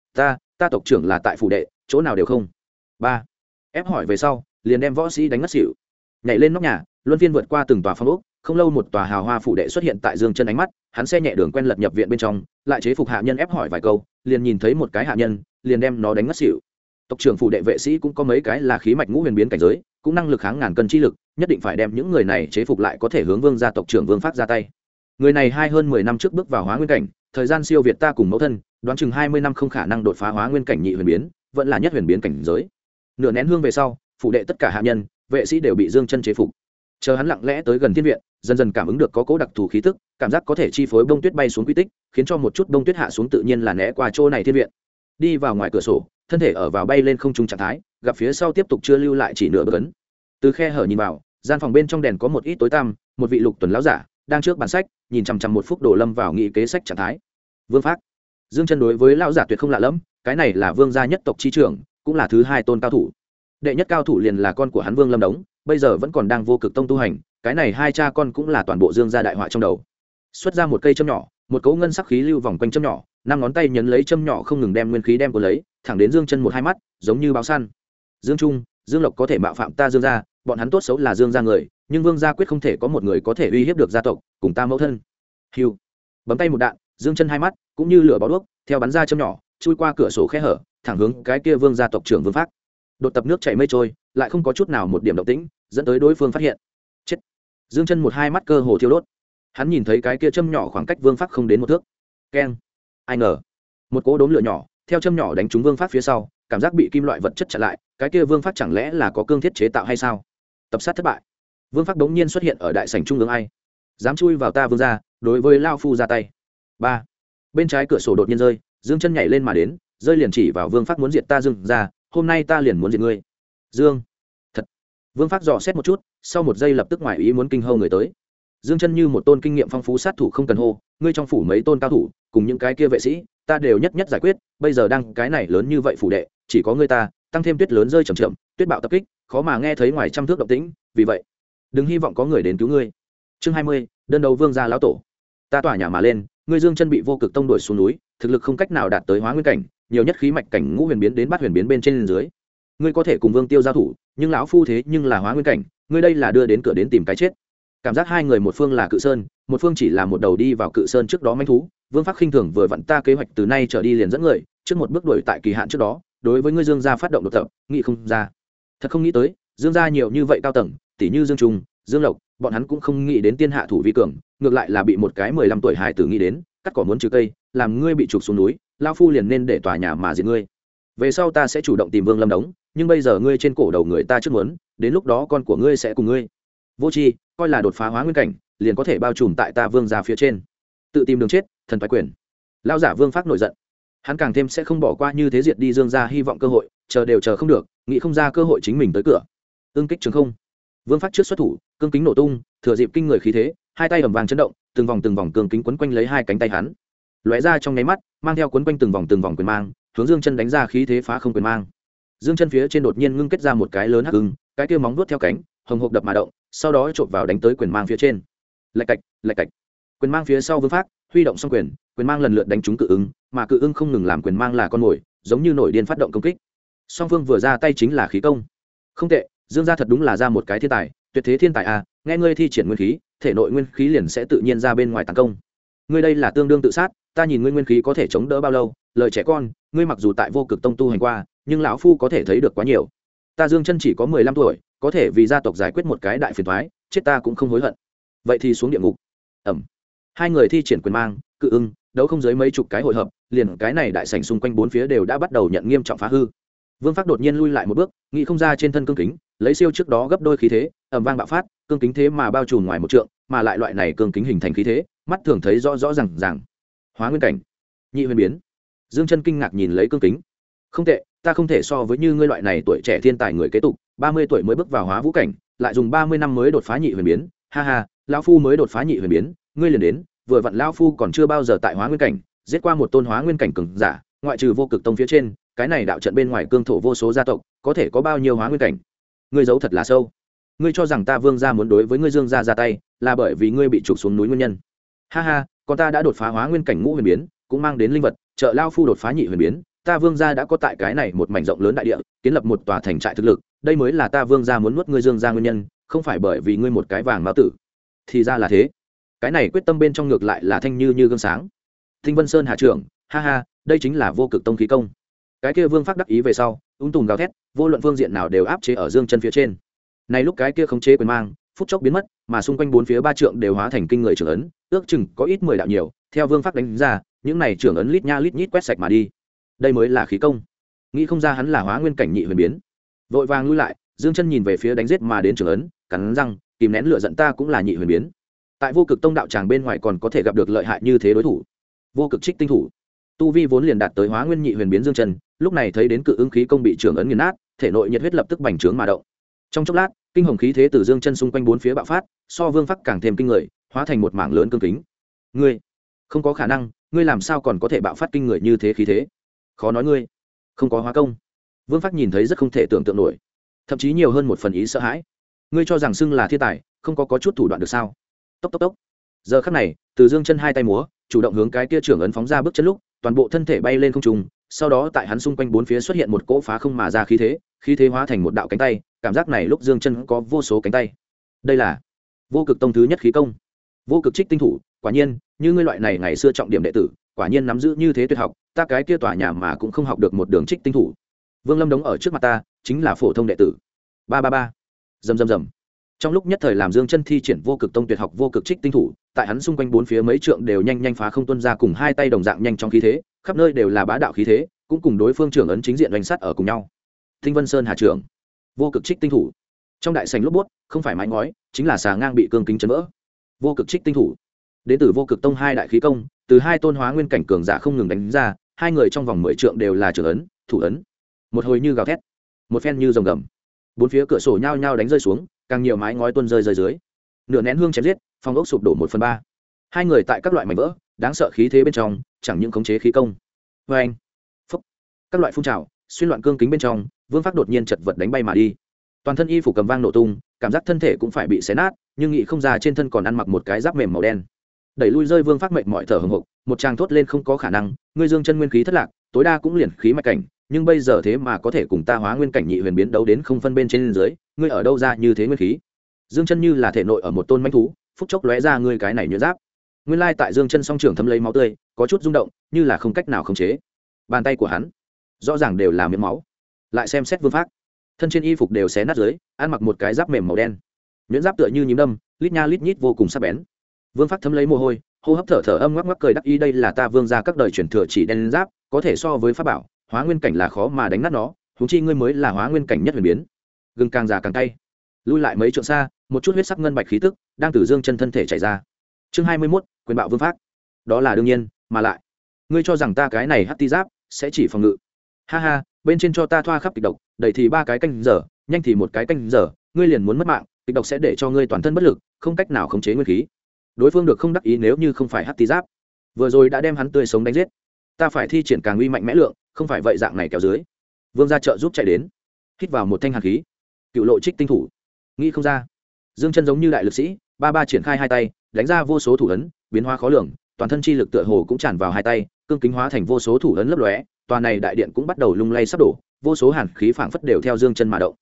Ta tộc trưởng là tại phủ đệ, chỗ nào đều không. 3. Ép hỏi về sau, liền đem võ sĩ đánh ngất xỉu. Nhảy lên nóc nhà, luân phiên vượt qua từng tòa phòng ốc, không lâu một tòa hào hoa phủ đệ xuất hiện tại Dương Chân ánh mắt, hắn xe nhẹ đường quen lật nhập viện bên trong, lại chế phục hạ nhân ép hỏi vài câu, liền nhìn thấy một cái hạ nhân, liền đem nó đánh ngất xỉu. Tộc trưởng phủ đệ vệ sĩ cũng có mấy cái là khí mạch ngũ huyền biến cảnh giới, cũng năng lực kháng ngàn cân chi lực, nhất định phải đem những người này chế phục lại có thể hướng Vương gia tộc trưởng Vương Phát ra tay. Người này hơn 10 năm trước bước vào Hóa Nguyên cảnh, thời gian siêu việt ta cùng mẫu thân, đoán chừng 20 năm không khả năng đột phá Hóa Nguyên cảnh nhị huyền biến, vẫn là nhất huyền biến cảnh giới. Nửa nén hương về sau, phủ đệ tất cả hạ nhân, vệ sĩ đều bị Dương Chân chế phục. Chờ hắn lặng lẽ tới gần thiên viện, dần dần cảm ứng được có cố đặc thù khí tức, cảm giác có thể chi phối bông tuyết bay xuống quy tích, khiến cho một chút bông tuyết hạ xuống tự nhiên là né qua chỗ này thiên viện. Đi vào ngoài cửa sổ, thân thể ở vào bay lên không trung trạng thái, gặp phía sau tiếp tục chưa lưu lại chỉ nửa bước ấn. Từ khe hở nhìn vào, gian phòng bên trong đèn có một ít tối tăm, một vị lục tuần lão giả đang trước bàn sách, nhìn chằm chằm một phúc đồ lâm vào nghị kế sách trạng thái. Vương Phác. Dương Chân đối với lão giả tuyệt không lạ lẫm, cái này là Vương gia nhất tộc chi trưởng, cũng là thứ hai tôn cao thủ. Đệ nhất cao thủ liền là con của hắn Vương Lâm Đống, bây giờ vẫn còn đang Vô Cực Tông tu hành, cái này hai cha con cũng là toàn bộ Dương gia đại họa trong đầu. Xuất ra một cây châm nhỏ, một cấu ngân sắc khí lưu vòng quanh châm nhỏ, năm ngón tay nhấn lấy châm nhỏ không ngừng đem nguyên khí đem của lấy, thẳng đến Dương Chân một hai mắt, giống như báo săn. Dương Trung, Dương Lộc có thể mạo phạm ta Dương gia, bọn hắn tốt xấu là Dương gia người, nhưng Vương gia quyết không thể có một người có thể uy hiếp được gia tộc, cùng ta mẫu thân. Hưu. Bấm tay một đạn, Dương Chân hai mắt cũng như lửa bó đuốc, theo bắn ra châm nhỏ, chui qua cửa sổ khe hở, thẳng hướng cái kia Vương gia tộc trưởng Vương Phác. Đột tập nước chảy mây trôi, lại không có chút nào một điểm động tĩnh, dẫn tới đối phương phát hiện. Chết. Dương Chân một hai mắt cơ hồ thiêu đốt. Hắn nhìn thấy cái kia châm nhỏ khoảng cách Vương Phác không đến một thước. Keng. Ai ngờ, một cỗ đốm lửa nhỏ theo châm nhỏ đánh trúng Vương Phác phía sau, cảm giác bị kim loại vật chất chặn lại, cái kia Vương Phác chẳng lẽ là có cương thiết chế tạo hay sao? Tập sát thất bại. Vương Phác đống nhiên xuất hiện ở đại sảnh trung ương, ai dám chui vào ta Vương gia, đối với lao phu ra tay. 3. Bên trái cửa sổ đột nhiên rơi, Dương Chân nhảy lên mà đến, rơi liền chỉ vào Vương Phác muốn diệt ta Dương gia, hôm nay ta liền muốn diệt ngươi. Dương. Thật. Vương Phác dò xét một chút, sau một giây lập tức ngoài ý muốn kinh hâu người tới. Dương Chân như một tôn kinh nghiệm phong phú sát thủ không cần hô, ngươi trong phủ mấy tôn cao thủ, cùng những cái kia vệ sĩ, ta đều nhất nhất giải quyết, bây giờ đang cái này lớn như vậy phủ đệ, chỉ có ngươi ta, tăng thêm tuyết lớn rơi chậm chậm, tuyết bạo tập kích, khó mà nghe thấy ngoài trăm thước động tĩnh, vì vậy, đừng hy vọng có người đến cứu ngươi. Chương 20, đơn đấu vương gia lão tổ. Ta tỏa nhà mà lên, ngươi Dương Chân bị vô cực tông đuổi xuống núi, thực lực không cách nào đạt tới hóa nguyên cảnh, nhiều nhất khí mạch cảnh ngũ huyền biến đến bát huyền biến bên trên dưới. Ngươi có thể cùng Vương Tiêu giao thủ, nhưng lão phu thế nhưng là hóa nguyên cảnh, ngươi đây là đưa đến cửa đến tìm cái chết. Cảm giác hai người một phương là Cự Sơn, một phương chỉ là một đầu đi vào Cự Sơn trước đó manh thú. Vương Phác khinh thường vừa vặn ta kế hoạch từ nay trở đi liền dẫn người, trước một bước đuổi tại kỳ hạn trước đó, đối với ngươi Dương gia phát động đột tập, nghĩ không ra. Thật không nghĩ tới, Dương gia nhiều như vậy cao tầng, tỷ như Dương Trung, Dương Lộc, bọn hắn cũng không nghĩ đến tiên hạ thủ vi cường, ngược lại là bị một cái 15 tuổi hài tử nghĩ đến, cắt cỏ muốn trừ cây, làm ngươi bị trục xuống núi, lão phu liền nên để tòa nhà mà diệt ngươi. Về sau ta sẽ chủ động tìm Vương Lâm Đống, nhưng bây giờ ngươi trên cổ đầu người ta trước muốn, đến lúc đó con của ngươi sẽ cùng ngươi. Vô tri, coi là đột phá hóa nguyên cảnh, liền có thể bao trùm tại ta Vương gia phía trên. Tự tìm đường chết, thần toái quyền. Lão giả Vương Phác nổi giận. Hắn càng thêm sẽ không bỏ qua như thế diệt đi Dương gia hy vọng cơ hội, chờ đều chờ không được, nghĩ không ra cơ hội chính mình tới cửa. Ưng kích trường không. Vương Phác trước xuất thủ, cương kính nổ tung, thừa dịp kinh người khí thế, hai tay ầm vang chấn động, từng vòng cương kính quấn quanh lấy hai cánh tay hắn. Lóe ra trong nháy mắt, mang theo quấn quanh từng vòng quyền mang, hướng Dương Chân đánh ra khí thế phá không quyền mang. Dương Chân phía trên đột nhiên ngưng kết ra một cái lớn hắc ưng, cái kia móng vuốt theo cánh, hồng hộc đập mà động, sau đó chộp vào đánh tới quyền mang phía trên. Lạch cạch. Quyền mang phía sau Vương Phác, huy động song quyền, quyền mang lần lượt đánh trúng cự ứng, mà cự ứng không ngừng làm quyền mang là con mồi, giống như nổi điên phát động công kích. Song phương vừa ra tay chính là khí công. Không tệ, Dương gia thật đúng là ra một cái thiên tài, tuyệt thế thiên tài à, nghe ngươi thi triển nguyên khí, thể nội nguyên khí liền sẽ tự nhiên ra bên ngoài tấn công. Ngươi đây là tương đương tự sát, ta nhìn ngươi nguyên khí có thể chống đỡ bao lâu, lời trẻ con, ngươi mặc dù tại vô cực tông tu hành qua, nhưng lão phu có thể thấy được quá nhiều. Ta Dương Chân chỉ có 15 tuổi, có thể vì gia tộc giải quyết một cái đại phiền toái, chết ta cũng không hối hận. Vậy thì xuống địa ngục. Ầm. Hai người thi triển quyền mang, cự ưng, đấu không dưới mấy chục cái hội hợp, liền cái này đại sảnh xung quanh bốn phía đều đã bắt đầu nhận nghiêm trọng phá hư. Vương Phác đột nhiên lui lại một bước, nghĩ không ra trên thân cương kính, lấy siêu trước đó gấp đôi khí thế, ầm vang bạo phát, cương kính thế mà bao trùm ngoài một trượng, mà lại loại này cương kính hình thành khí thế, mắt thường thấy rõ ràng. Hóa nguyên cảnh, nhị huyền biến. Dương Chân kinh ngạc nhìn lấy cương kính. Không tệ, ta không thể so với như ngươi loại này tuổi trẻ thiên tài người kế tục, 30 tuổi mới bước vào hóa vũ cảnh, lại dùng 30 năm mới đột phá nhị huyền biến, ha ha, lão phu mới đột phá nhị huyền biến, ngươi liền đến, vừa vặn lão phu còn chưa bao giờ tại hóa nguyên cảnh, giết qua một tôn hóa nguyên cảnh cường giả, ngoại trừ vô cực tông phía trên, cái này đạo trận bên ngoài cương thổ vô số gia tộc, có thể có bao nhiêu hóa nguyên cảnh? Ngươi giấu thật là sâu. Ngươi cho rằng ta Vương gia muốn đối với ngươi Dương gia ra tay, là bởi vì ngươi bị trục xuống núi nguyên nhân. Ha ha, còn ta đã đột phá hóa nguyên cảnh ngũ huyền biến, cũng mang đến linh vật, trợ lão phu đột phá nhị huyền biến, ta Vương gia đã có tại cái này một mảnh rộng lớn đại địa, kiến lập một tòa thành trại thực lực, đây mới là ta Vương gia muốn nuốt ngươi Dương gia nguyên nhân, không phải bởi vì ngươi một cái vàng mao tử. Thì ra là thế. Cái này quyết tâm bên trong ngược lại là thanh như gương sáng. Tinh Vân Sơn hạ trưởng, ha ha, đây chính là vô cực tông khí công. Cái kia Vương Phác đắc ý về sau, tùm gào thét, vô luận phương diện nào đều áp chế ở Dương Chân phía trên. Này lúc cái kia khống chế quyền mang, phút chốc biến mất, mà xung quanh bốn phía ba trượng đều hóa thành kinh người trưởng ấn, ước chừng có ít 10 đạo nhiều, theo Vương Phác đánh ra, những này trưởng ấn lít nha lít nhít quét sạch mà đi. Đây mới là khí công. Nghĩ không ra hắn là hóa nguyên cảnh nhị huyền biến. Vội vàng lui lại, Dương Chân nhìn về phía đánh giết mà đến trưởng ấn, cắn răng, kìm nén lửa giận ta cũng là nhị huyền biến. Tại vô cực tông đạo tràng bên ngoài còn có thể gặp được lợi hại như thế đối thủ. Vô cực trích tinh thủ, tu vi vốn liền đạt tới hóa nguyên nhị huyền biến Dương Chân, lúc này thấy đến cự ứng khí công bị trưởng ấn nghiền nát, thể nội nhiệt huyết lập tức bành trướng mà động. Trong chốc lát, kinh hồng khí thế từ Dương Chân xung quanh bốn phía bạo phát, so Vương Phác càng thêm kinh người, hóa thành một mảng lớn cương kính. Ngươi, không có khả năng, ngươi làm sao còn có thể bạo phát kinh người như thế khí thế? Khó nói ngươi không có hóa công. Vương Phác nhìn thấy rất không thể tưởng tượng nổi, thậm chí nhiều hơn một phần ý sợ hãi. Ngươi cho rằng xưng là thiên tài, không có chút thủ đoạn được sao? Tốc. Giờ khắc này, từ Dương Chân hai tay múa, chủ động hướng cái kia trưởng ấn phóng ra bước chân lúc, toàn bộ thân thể bay lên không trung, sau đó tại hắn xung quanh bốn phía xuất hiện một cỗ phá không mà ra khí thế hóa thành một đạo cánh tay, cảm giác này lúc Dương Chân có vô số cánh tay. Đây là vô cực tông thứ nhất khí công, vô cực trích tinh thủ, quả nhiên, như ngươi loại này ngày xưa trọng điểm đệ tử, quả nhiên nắm giữ như thế tuyệt học, ta cái kia tòa nhà mà cũng không học được một đường trích tinh thủ. Vương Lâm Đống ở trước mặt ta, chính là phổ thông đệ tử. Ba. Rầm. Trong lúc nhất thời làm Dương Chân thi triển vô cực tông tuyệt học vô cực trích tinh thủ, tại hắn xung quanh bốn phía mấy trượng đều nhanh phá không tuôn ra cùng hai tay đồng dạng nhanh trong khí thế, khắp nơi đều là bá đạo khí thế, cũng cùng đối phương trưởng ấn chính diện đánh sát ở cùng nhau. Tinh Vân Sơn hạ trưởng, vô cực trích tinh thủ. Trong đại sảnh lốp bút, không phải mái ngói, chính là xà ngang bị cương kính chấn vỡ. Vô cực trích tinh thủ. Đến từ vô cực tông hai đại khí công, từ hai tôn hóa nguyên cảnh cường giả không ngừng đánh ra, hai người trong vòng 10 trượng đều là trưởng ấn, thủ ấn. Một hồi như gào thét, một phen như rồng gầm. bốn phía cửa sổ nhao nhao đánh rơi xuống, càng nhiều mái ngói tuôn rơi rơi dưới. Nửa nén hương chém giết, phòng ốc sụp đổ 1/3. Hai người tại các loại mảnh vỡ đáng sợ khí thế bên trong, chẳng những khống chế khí công. Vê anh, phúc, các loại phun trào xuyên loạn cương kính bên trong, Vương Phác đột nhiên chật vật đánh bay mà đi. Toàn thân y phục cầm vang nổ tung, cảm giác thân thể cũng phải bị xé nát, nhưng nghĩ không ra trên thân còn ăn mặc một cái giáp mềm màu đen. Đẩy lui rơi Vương Phác mệt mỏi thở hổn hộc, một tràng thốt lên không có khả năng, ngươi dương chân nguyên khí thất lạc, tối đa cũng liền khí mạch cảnh, nhưng bây giờ thế mà có thể cùng ta hóa nguyên cảnh nhị huyền biến đấu đến không phân bên trên dưới, ngươi ở đâu ra như thế nguyên khí? Dương chân như là thể nội ở một tôn mãnh thú, phút chốc lóe ra ngươi cái này nhuyễn giáp. Nguyên lai tại dương chân song trưởng thấm lấy máu tươi, có chút rung động, như là không cách nào khống chế. Bàn tay của hắn rõ ràng đều là miếng máu. Lại xem xét Vương Phác, thân trên y phục đều xé nát dưới, ăn mặc một cái giáp mềm màu đen, nhuyễn giáp tựa như nhím đâm, lít nha lít nhít vô cùng sắc bén. Vương Phác thấm lấy mồ hôi, hô hấp thở thở âm ngoắc ngoắc cười đắc ý, đây là ta Vương gia các đời truyền thừa chỉ đen giáp, có thể so với pháp bảo, hóa nguyên cảnh là khó mà đánh nát nó, huống chi ngươi mới là hóa nguyên cảnh nhất huyền biến. Gừng càng già càng cay. Lui lại mấy trượng xa, một chút huyết sắc ngân bạch khí tức đang từ dương chân thân thể chảy ra. Chương 21, quyền bạo Vương Phác. Đó là đương nhiên, mà lại, ngươi cho rằng ta cái này hắc ti giáp sẽ chỉ phòng ngự? Ha ha, bên trên cho ta thoa khắp kịch độc, đẩy thì 3 cái canh giờ, nhanh thì 1 cái canh giờ, ngươi liền muốn mất mạng, kịch độc sẽ để cho ngươi toàn thân bất lực, không cách nào khống chế nguyên khí. Đối phương được không đắc ý nếu như không phải hắc ti giáp, vừa rồi đã đem hắn tươi sống đánh giết. Ta phải thi triển càng uy mạnh mẽ lượng, không phải vậy dạng này kéo dưới. Vương gia trợ giúp chạy đến, hít vào một thanh hàn khí, cựu lộ trích tinh thủ. Nghĩ không ra, dương chân giống như đại lực sĩ, ba triển khai hai tay, đánh ra vô số thủ ấn, biến hóa khó lường, toàn thân chi lực tựa hồ cũng tràn vào hai tay, cương kính hóa thành vô số thủ ấn lấp lóe, tòa này đại điện cũng bắt đầu lung lay sắp đổ, vô số hàn khí phảng phất đều theo dương chân mà động.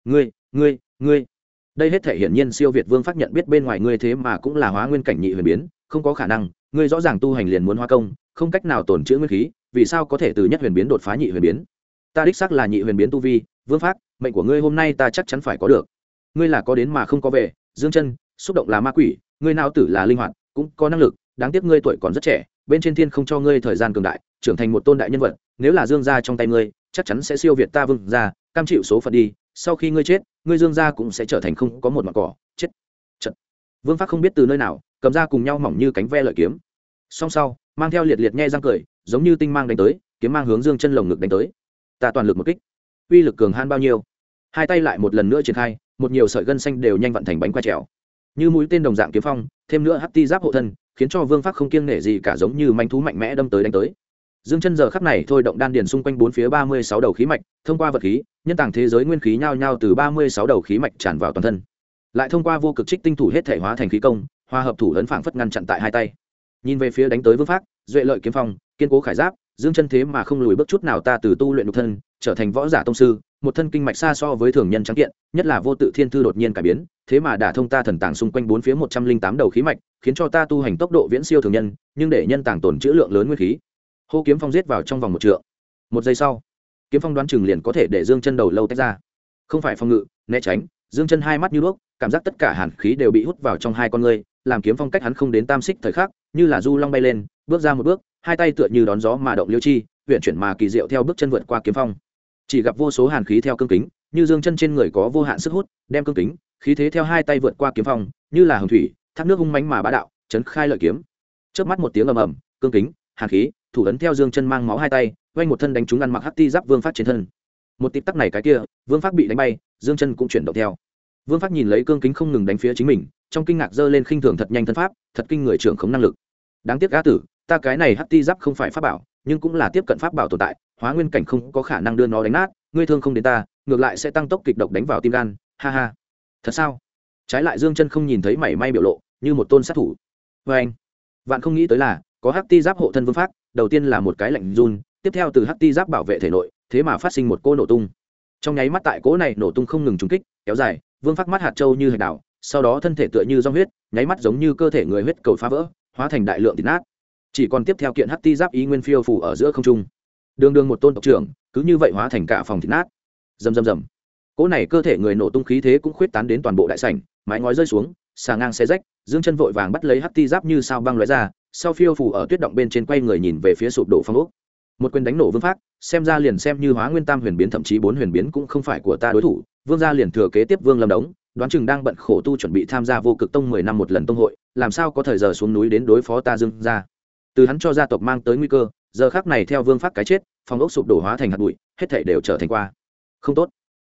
Ngươi, đây hết thể hiển nhiên siêu việt Vương Phác nhận biết bên ngoài ngươi thế mà cũng là hóa nguyên cảnh nhị huyền biến, không có khả năng, ngươi rõ ràng tu hành liền muốn hóa công, không cách nào tổn trữ nguyên khí, vì sao có thể từ nhất huyền biến đột phá nhị huyền biến? Ta đích xác là nhị huyền biến tu vi, Vương Phác, mệnh của ngươi hôm nay ta chắc chắn phải có được. Ngươi là có đến mà không có về, dương chân, xúc động là ma quỷ, ngươi não tử là linh hoạt, cũng có năng lực, đáng tiếc ngươi tuổi còn rất trẻ, bên trên thiên không cho ngươi thời gian cường đại, trưởng thành một tôn đại nhân vật, nếu là dương gia trong tay ngươi, chắc chắn sẽ siêu việt ta Vương gia, cam chịu số phận đi, sau khi ngươi chết, ngươi dương gia cũng sẽ trở thành không có một mảng cỏ, chết. Trận. Vương Phác không biết từ nơi nào, cầm ra cùng nhau mỏng như cánh ve lợi kiếm. Song sau, mang theo liệt liệt nhe răng cười, giống như tinh mang đánh tới, kiếm mang hướng dương chân lồng ngực đánh tới. Ta toàn lực một kích, uy lực cường han bao nhiêu? Hai tay lại một lần nữa triển khai, một nhiều sợi gân xanh đều nhanh vận thành bánh quay trèo, như mũi tên đồng dạng kiếm phong, thêm nữa hắc ti giáp hộ thân, khiến cho Vương Phác không kiêng nể gì cả, giống như manh thú mạnh mẽ đâm tới đánh tới. Dương chân giờ khắc này thôi động đan điền xung quanh bốn phía 36 đầu khí mạch, thông qua vật khí, nhân tàng thế giới nguyên khí nhao nhao từ 36 đầu khí mạch tràn vào toàn thân. Lại thông qua vô cực trích tinh thủ hết thể hóa thành khí công, hòa hợp thủ ấn phảng phất ngăn chặn tại hai tay. Nhìn về phía đánh tới Vương Phác, duệ lợi kiếm phong, kiên cố khải giáp, dương chân thế mà không lùi bước chút nào, ta từ tu luyện nhục thân, trở thành võ giả tông sư, một thân kinh mạch xa so với thường nhân trắng kiện, nhất là vô tự thiên thư đột nhiên cải biến, thế mà đả thông ta thần tàng xung quanh bốn phía 108 đầu khí mạch, khiến cho ta tu hành tốc độ viễn siêu thường nhân, nhưng để nhân tàng tổn trữ lượng lớn nguyên khí. Hô kiếm phong giết vào trong vòng 1 trượng. 1 giây sau, kiếm phong đoán chừng liền có thể để dương chân đầu lâu tách ra. Không phải phòng ngự, né tránh, dương chân hai mắt như đuốc, cảm giác tất cả hàn khí đều bị hút vào trong hai con ngươi, làm kiếm phong cách hắn không đến tam xích thời khắc, như là du long bay lên, bước ra một bước, hai tay tựa như đón gió mà động liêu chi, huyền chuyển mà kỳ diệu theo bước chân vượt qua kiếm phong. Chỉ gặp vô số hàn khí theo cương kính, như dương chân trên người có vô hạn sức hút, đem cương kính, khí thế theo hai tay vượt qua kiếm phong, như là hồng thủy, thác nước hung mãnh mà bá đạo, chấn khai lợi kiếm. Chớp mắt một tiếng ầm ầm, cương kính, hàn khí, thủ ấn theo dương chân mang máu hai tay, vây một thân đánh trúng ăn mặc hắc ti giáp Vương Phác trên thân. Một tịp tắc này cái kia, Vương Phác bị đánh bay, dương chân cũng chuyển động theo. Vương Phác nhìn lấy cương kính không ngừng đánh phía chính mình, trong kinh ngạc giơ lên khinh thường thật nhanh thân pháp, thật kinh người trưởng khống năng lực. Đáng tiếc gã tử, ta cái này hắc ti giáp không phải pháp bảo, nhưng cũng là tiếp cận pháp bảo tồn tại, hóa nguyên cảnh không có khả năng đưa nó đánh nát, ngươi thương không đến ta, ngược lại sẽ tăng tốc kịch độc đánh vào tim gan, ha ha. Thật sao? Trái lại dương chân không nhìn thấy mảy may biểu lộ, như một tôn sát thủ. Và anh, vạn không nghĩ tới là có hắc ti giáp hộ thân Vương Phác, đầu tiên là một cái lạnh run, tiếp theo từ hắc ti giáp bảo vệ thể nội, thế mà phát sinh một cô nổ tung. Trong nháy mắt tại cỗ này nổ tung không ngừng trúng kích, kéo dài, Vương Phác mắt hạt châu như hạch đảo, sau đó thân thể tựa như dòng huyết, nháy mắt giống như cơ thể người huyết cầu phá vỡ, hóa thành đại lượng thịt nát. Chỉ còn tiếp theo kiện hắc ti giáp ý nguyên phiêu phù ở giữa không trung. Đường một tôn tộc trưởng, cứ như vậy hóa thành cả phòng thịt nát. Rầm rầm rầm. Cỗ này cơ thể người nổ tung khí thế cũng khuyết tán đến toàn bộ đại sảnh, mái ngói rơi xuống, xà ngang xé rách, dương chân vội vàng bắt lấy hắc ti giáp như sao băng lóe ra, sau phiêu phù ở tuyết động bên trên, quay người nhìn về phía sụp đổ phong ốc. Một quyền đánh nổ Vương Phác, xem ra liền xem như hóa nguyên tam huyền biến thậm chí 4 huyền biến cũng không phải của ta đối thủ. Vương gia liền thừa kế tiếp Vương Lâm Đống, đoán chừng đang bận khổ tu chuẩn bị tham gia vô cực tông 10 năm một lần tông hội, làm sao có thời giờ xuống núi đến đối phó ta Dương gia. Từ hắn cho gia tộc mang tới nguy cơ, giờ khắc này theo Vương Phác cái chết, phong ốc sụp đổ hóa thành hạt bụi, hết thảy đều trở thành qua. Không tốt.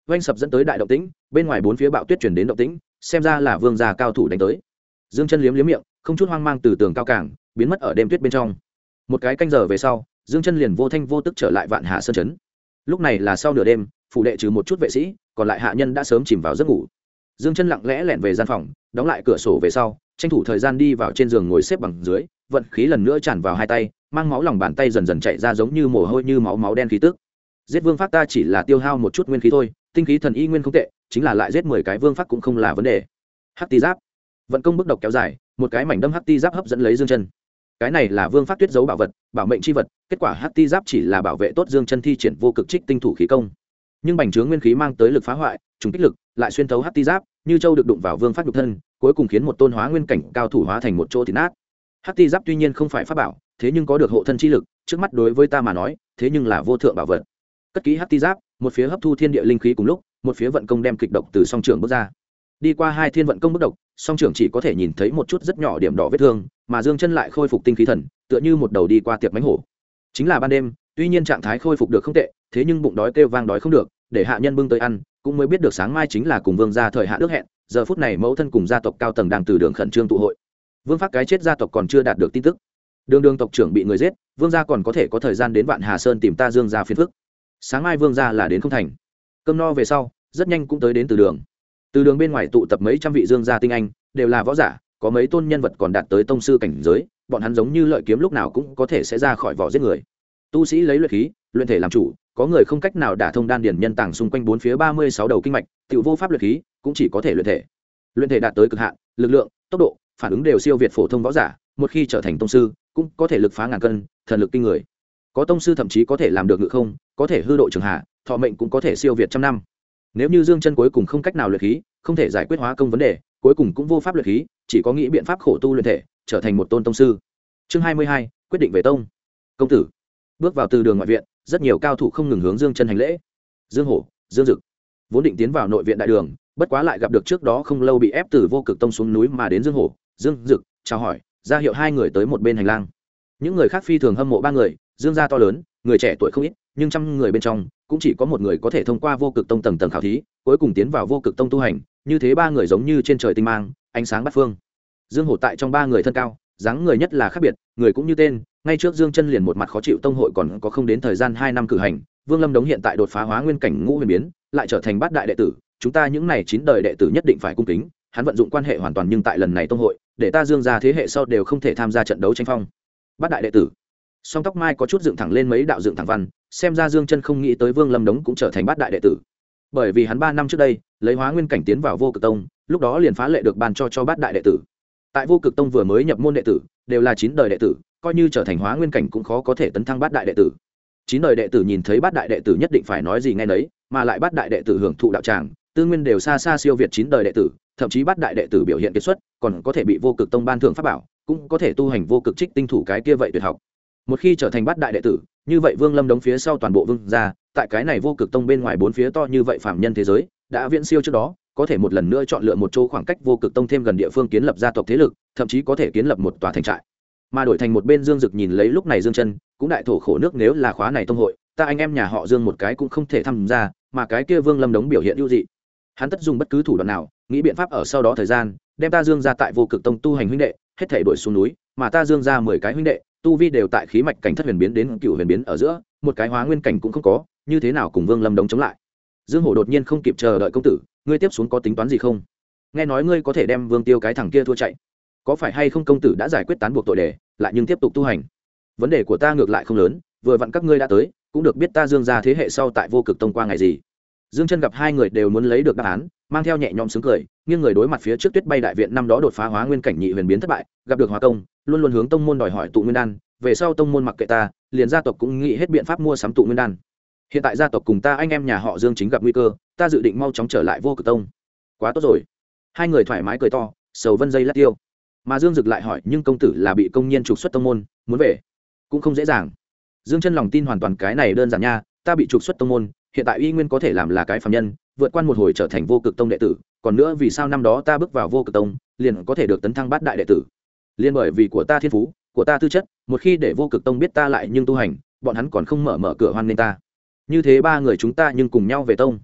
oanh sập dẫn tới đại động tĩnh, bên ngoài bốn phía bạo tuyết chuyển đến động tĩnh, xem ra là vương gia cao thủ đánh tới. Dương Chân liếm liếm miệng, không chút hoang mang từ tường cao cảng biến mất ở đêm tuyết bên trong. Một cái canh giờ về sau, Dương Chân liền vô thanh vô tức trở lại Vạn Hà Sơn trấn. Lúc này là sau nửa đêm, phủ đệ trừ một chút vệ sĩ, còn lại hạ nhân đã sớm chìm vào giấc ngủ. Dương Chân lặng lẽ lẻn về gian phòng, đóng lại cửa sổ về sau, tranh thủ thời gian đi vào trên giường ngồi xếp bằng dưới, vận khí lần nữa tràn vào hai tay, mang máu lòng bàn tay dần dần chảy ra giống như mồ hôi như máu đen khí tức. Giết vương pháp ta chỉ là tiêu hao một chút nguyên khí thôi, tinh khí thần y nguyên không tệ, chính là lại giết 10 cái vương pháp cũng không là vấn đề. Hắc ti giáp, vận công bức độc kéo dài, một cái mảnh đâm hắc ti giáp hấp dẫn lấy Dương Chân. Cái này là vương pháp tuyết giấu bảo vật, bảo mệnh chi vật, kết quả hắc ti giáp chỉ là bảo vệ tốt Dương Chân thi triển vô cực trích tinh thủ khí công. Nhưng bành trướng nguyên khí mang tới lực phá hoại, trùng kích lực, lại xuyên thấu hắc ti giáp, như châu được đụng vào vương pháp nhục thân, cuối cùng khiến một tôn hóa nguyên cảnh cao thủ hóa thành một chỗ thịt nát. Hắc ti giáp tuy nhiên không phải pháp bảo, thế nhưng có được hộ thân chi lực, trước mắt đối với ta mà nói, thế nhưng là vô thượng bảo vật. Cất kỹ hắc ti giáp, một phía hấp thu thiên địa linh khí cùng lúc, một phía vận công đem kịch độc từ song trưởng bước ra. Đi qua hai thiên vận công bước độc, song trưởng chỉ có thể nhìn thấy một chút rất nhỏ điểm đỏ vết thương, mà Dương Chân lại khôi phục tinh khí thần, tựa như một đầu đi qua tiệc mánh hổ. Chính là ban đêm, tuy nhiên trạng thái khôi phục được không tệ, thế nhưng bụng đói kêu vang đói không được, để hạ nhân bưng tới ăn, cũng mới biết được sáng mai chính là cùng vương gia thời hạn ước hẹn, giờ phút này mẫu thân cùng gia tộc cao tầng đang từ đường khẩn trương tụ hội. Vương pháp cái chết gia tộc còn chưa đạt được tin tức. Đường tộc trưởng bị người giết, vương gia còn có thể có thời gian đến Vạn Hà Sơn tìm ta Dương gia phiền phức. Sáng mai vương gia là đến không thành. Cơm no về sau, rất nhanh cũng tới đến từ đường. Từ đường bên ngoài tụ tập mấy trăm vị Dương gia tinh anh, đều là võ giả, có mấy tôn nhân vật còn đạt tới tông sư cảnh giới, bọn hắn giống như lợi kiếm lúc nào cũng có thể sẽ ra khỏi vỏ giết người. Tu sĩ lấy luyện khí, luyện thể làm chủ, có người không cách nào đả thông đan điển nhân tàng xung quanh bốn phía 36 đầu kinh mạch, tiểu vô pháp luyện khí, cũng chỉ có thể luyện thể. Luyện thể đạt tới cực hạn, lực lượng, tốc độ, phản ứng đều siêu việt phổ thông võ giả, một khi trở thành tông sư, cũng có thể lực phá ngàn cân, thần lực kinh người. Có tông sư thậm chí có thể làm được ngự không, có thể hư độ trường hạ, thọ mệnh cũng có thể siêu việt trăm năm. Nếu như Dương Chân cuối cùng không cách nào luyện khí, không thể giải quyết hóa công vấn đề, cuối cùng cũng vô pháp luyện khí, chỉ có nghĩ biện pháp khổ tu luyện thể, trở thành một tôn tông sư. Chương 22, quyết định về tông. Công tử. Bước vào từ đường ngoại viện, rất nhiều cao thủ không ngừng hướng Dương Chân hành lễ. Dương Hổ, Dương Dực vốn định tiến vào nội viện đại đường, bất quá lại gặp được trước đó không lâu bị ép từ vô cực tông xuống núi mà đến Dương Hổ, Dương Dực chào hỏi, ra hiệu hai người tới một bên hành lang. Những người khác phi thường hâm mộ ba người, Dương gia to lớn, người trẻ tuổi không ít, nhưng trăm người bên trong cũng chỉ có một người có thể thông qua vô cực tông tầng tầng khảo thí, cuối cùng tiến vào vô cực tông tu hành, như thế ba người giống như trên trời tinh mang, ánh sáng bát phương. Dương Hổ tại trong ba người thân cao, dáng người nhất là khác biệt, người cũng như tên, ngay trước Dương Chân liền một mặt khó chịu, tông hội còn có không đến thời gian 2 năm cử hành, Vương Lâm Đống hiện tại đột phá hóa nguyên cảnh ngũ huyền biến, lại trở thành bát đại đệ tử, chúng ta những này 9 đời đệ tử nhất định phải cung kính, hắn vận dụng quan hệ hoàn toàn, nhưng tại lần này tông hội, để ta Dương gia thế hệ sau đều không thể tham gia trận đấu tranh phong. Bát đại đệ tử. Song tóc mai có chút dựng thẳng lên mấy đạo dựng thẳng văn, xem ra Dương Chân không nghĩ tới Vương Lâm Đống cũng trở thành bát đại đệ tử. Bởi vì hắn 3 năm trước đây, lấy hóa nguyên cảnh tiến vào vô cực tông, lúc đó liền phá lệ được ban cho bát đại đệ tử. Tại vô cực tông vừa mới nhập môn đệ tử, đều là 9 đời đệ tử, coi như trở thành hóa nguyên cảnh cũng khó có thể tấn thăng bát đại đệ tử. 9 đời đệ tử nhìn thấy bát đại đệ tử nhất định phải nói gì nghe nấy, mà lại bát đại đệ tử hưởng thụ đạo tràng, tư nguyên đều xa xa siêu việt 9 đời đệ tử, thậm chí bát đại đệ tử biểu hiện kiệt xuất, còn có thể bị vô cực tông ban thưởng pháp bảo, cũng có thể tu hành vô cực trích tinh thủ cái kia vậy tuyệt học. Một khi trở thành bát đại đệ tử, như vậy Vương Lâm Đống phía sau toàn bộ vương gia, tại cái này vô cực tông bên ngoài bốn phía to như vậy phàm nhân thế giới, đã viễn siêu trước đó, có thể một lần nữa chọn lựa một chỗ khoảng cách vô cực tông thêm gần địa phương kiến lập gia tộc thế lực, thậm chí có thể kiến lập một tòa thành trại. Mà đổi thành một bên Dương Dực nhìn lấy lúc này Dương Chân, cũng đại thổ khổ nước, nếu là khóa này tông hội, ta anh em nhà họ Dương một cái cũng không thể tham gia, mà cái kia Vương Lâm Đống biểu hiện ưu dị, hắn tất dùng bất cứ thủ đoạn nào, nghĩ biện pháp ở sau đó thời gian, đem ta Dương gia tại vô cực tông tu hành huynh đệ, hết thảy đuổi xuống núi, mà ta Dương gia 10 cái huynh đệ, tu vi đều tại khí mạch cảnh thất huyền biến đến cửu huyền biến ở giữa, một cái hóa nguyên cảnh cũng không có, như thế nào cùng Vương Lâm Đống chống lại? Dương Hổ đột nhiên không kịp chờ đợi, công tử, ngươi tiếp xuống có tính toán gì không? Nghe nói ngươi có thể đem Vương Tiêu cái thằng kia thua chạy, có phải hay không công tử đã giải quyết tán buộc tội đề, lại nhưng tiếp tục tu hành? Vấn đề của ta ngược lại không lớn, vừa vặn các ngươi đã tới, cũng được biết ta Dương gia thế hệ sau tại vô cực tông qua ngày gì. Dương Chân gặp hai người đều muốn lấy được đáp án, mang theo nhẹ nhõm sướng cười, nghiêng người đối mặt phía trước Tuyết Bay đại viện năm đó đột phá hóa nguyên cảnh nhị huyền biến thất bại, gặp được hóa công, luôn luôn hướng tông môn đòi hỏi tụ nguyên đan, về sau tông môn mặc kệ ta, liền gia tộc cũng nghĩ hết biện pháp mua sắm tụ nguyên đan. Hiện tại gia tộc cùng ta anh em nhà họ Dương chính gặp nguy cơ, ta dự định mau chóng trở lại vô cực tông. Quá tốt rồi. Hai người thoải mái cười to, sầu vân dây lát tiêu. Mà Dương Dực lại hỏi, nhưng công tử là bị công nhân trục xuất tông môn, muốn về cũng không dễ dàng. Dương Chân lòng tin hoàn toàn, cái này đơn giản nha, ta bị trục xuất tông môn, hiện tại y nguyên có thể làm là cái phàm nhân, vượt qua một hồi trở thành vô cực tông đệ tử, còn nữa vì sao năm đó ta bước vào vô cực tông, liền có thể được tấn thăng bát đại đệ tử? Liên bởi vì của ta thiên phú, của ta tư chất, một khi để vô cực tông biết ta lại nhưng tu hành, bọn hắn còn không mở cửa hoan nghênh ta. Như thế ba người chúng ta nhưng cùng nhau về tông.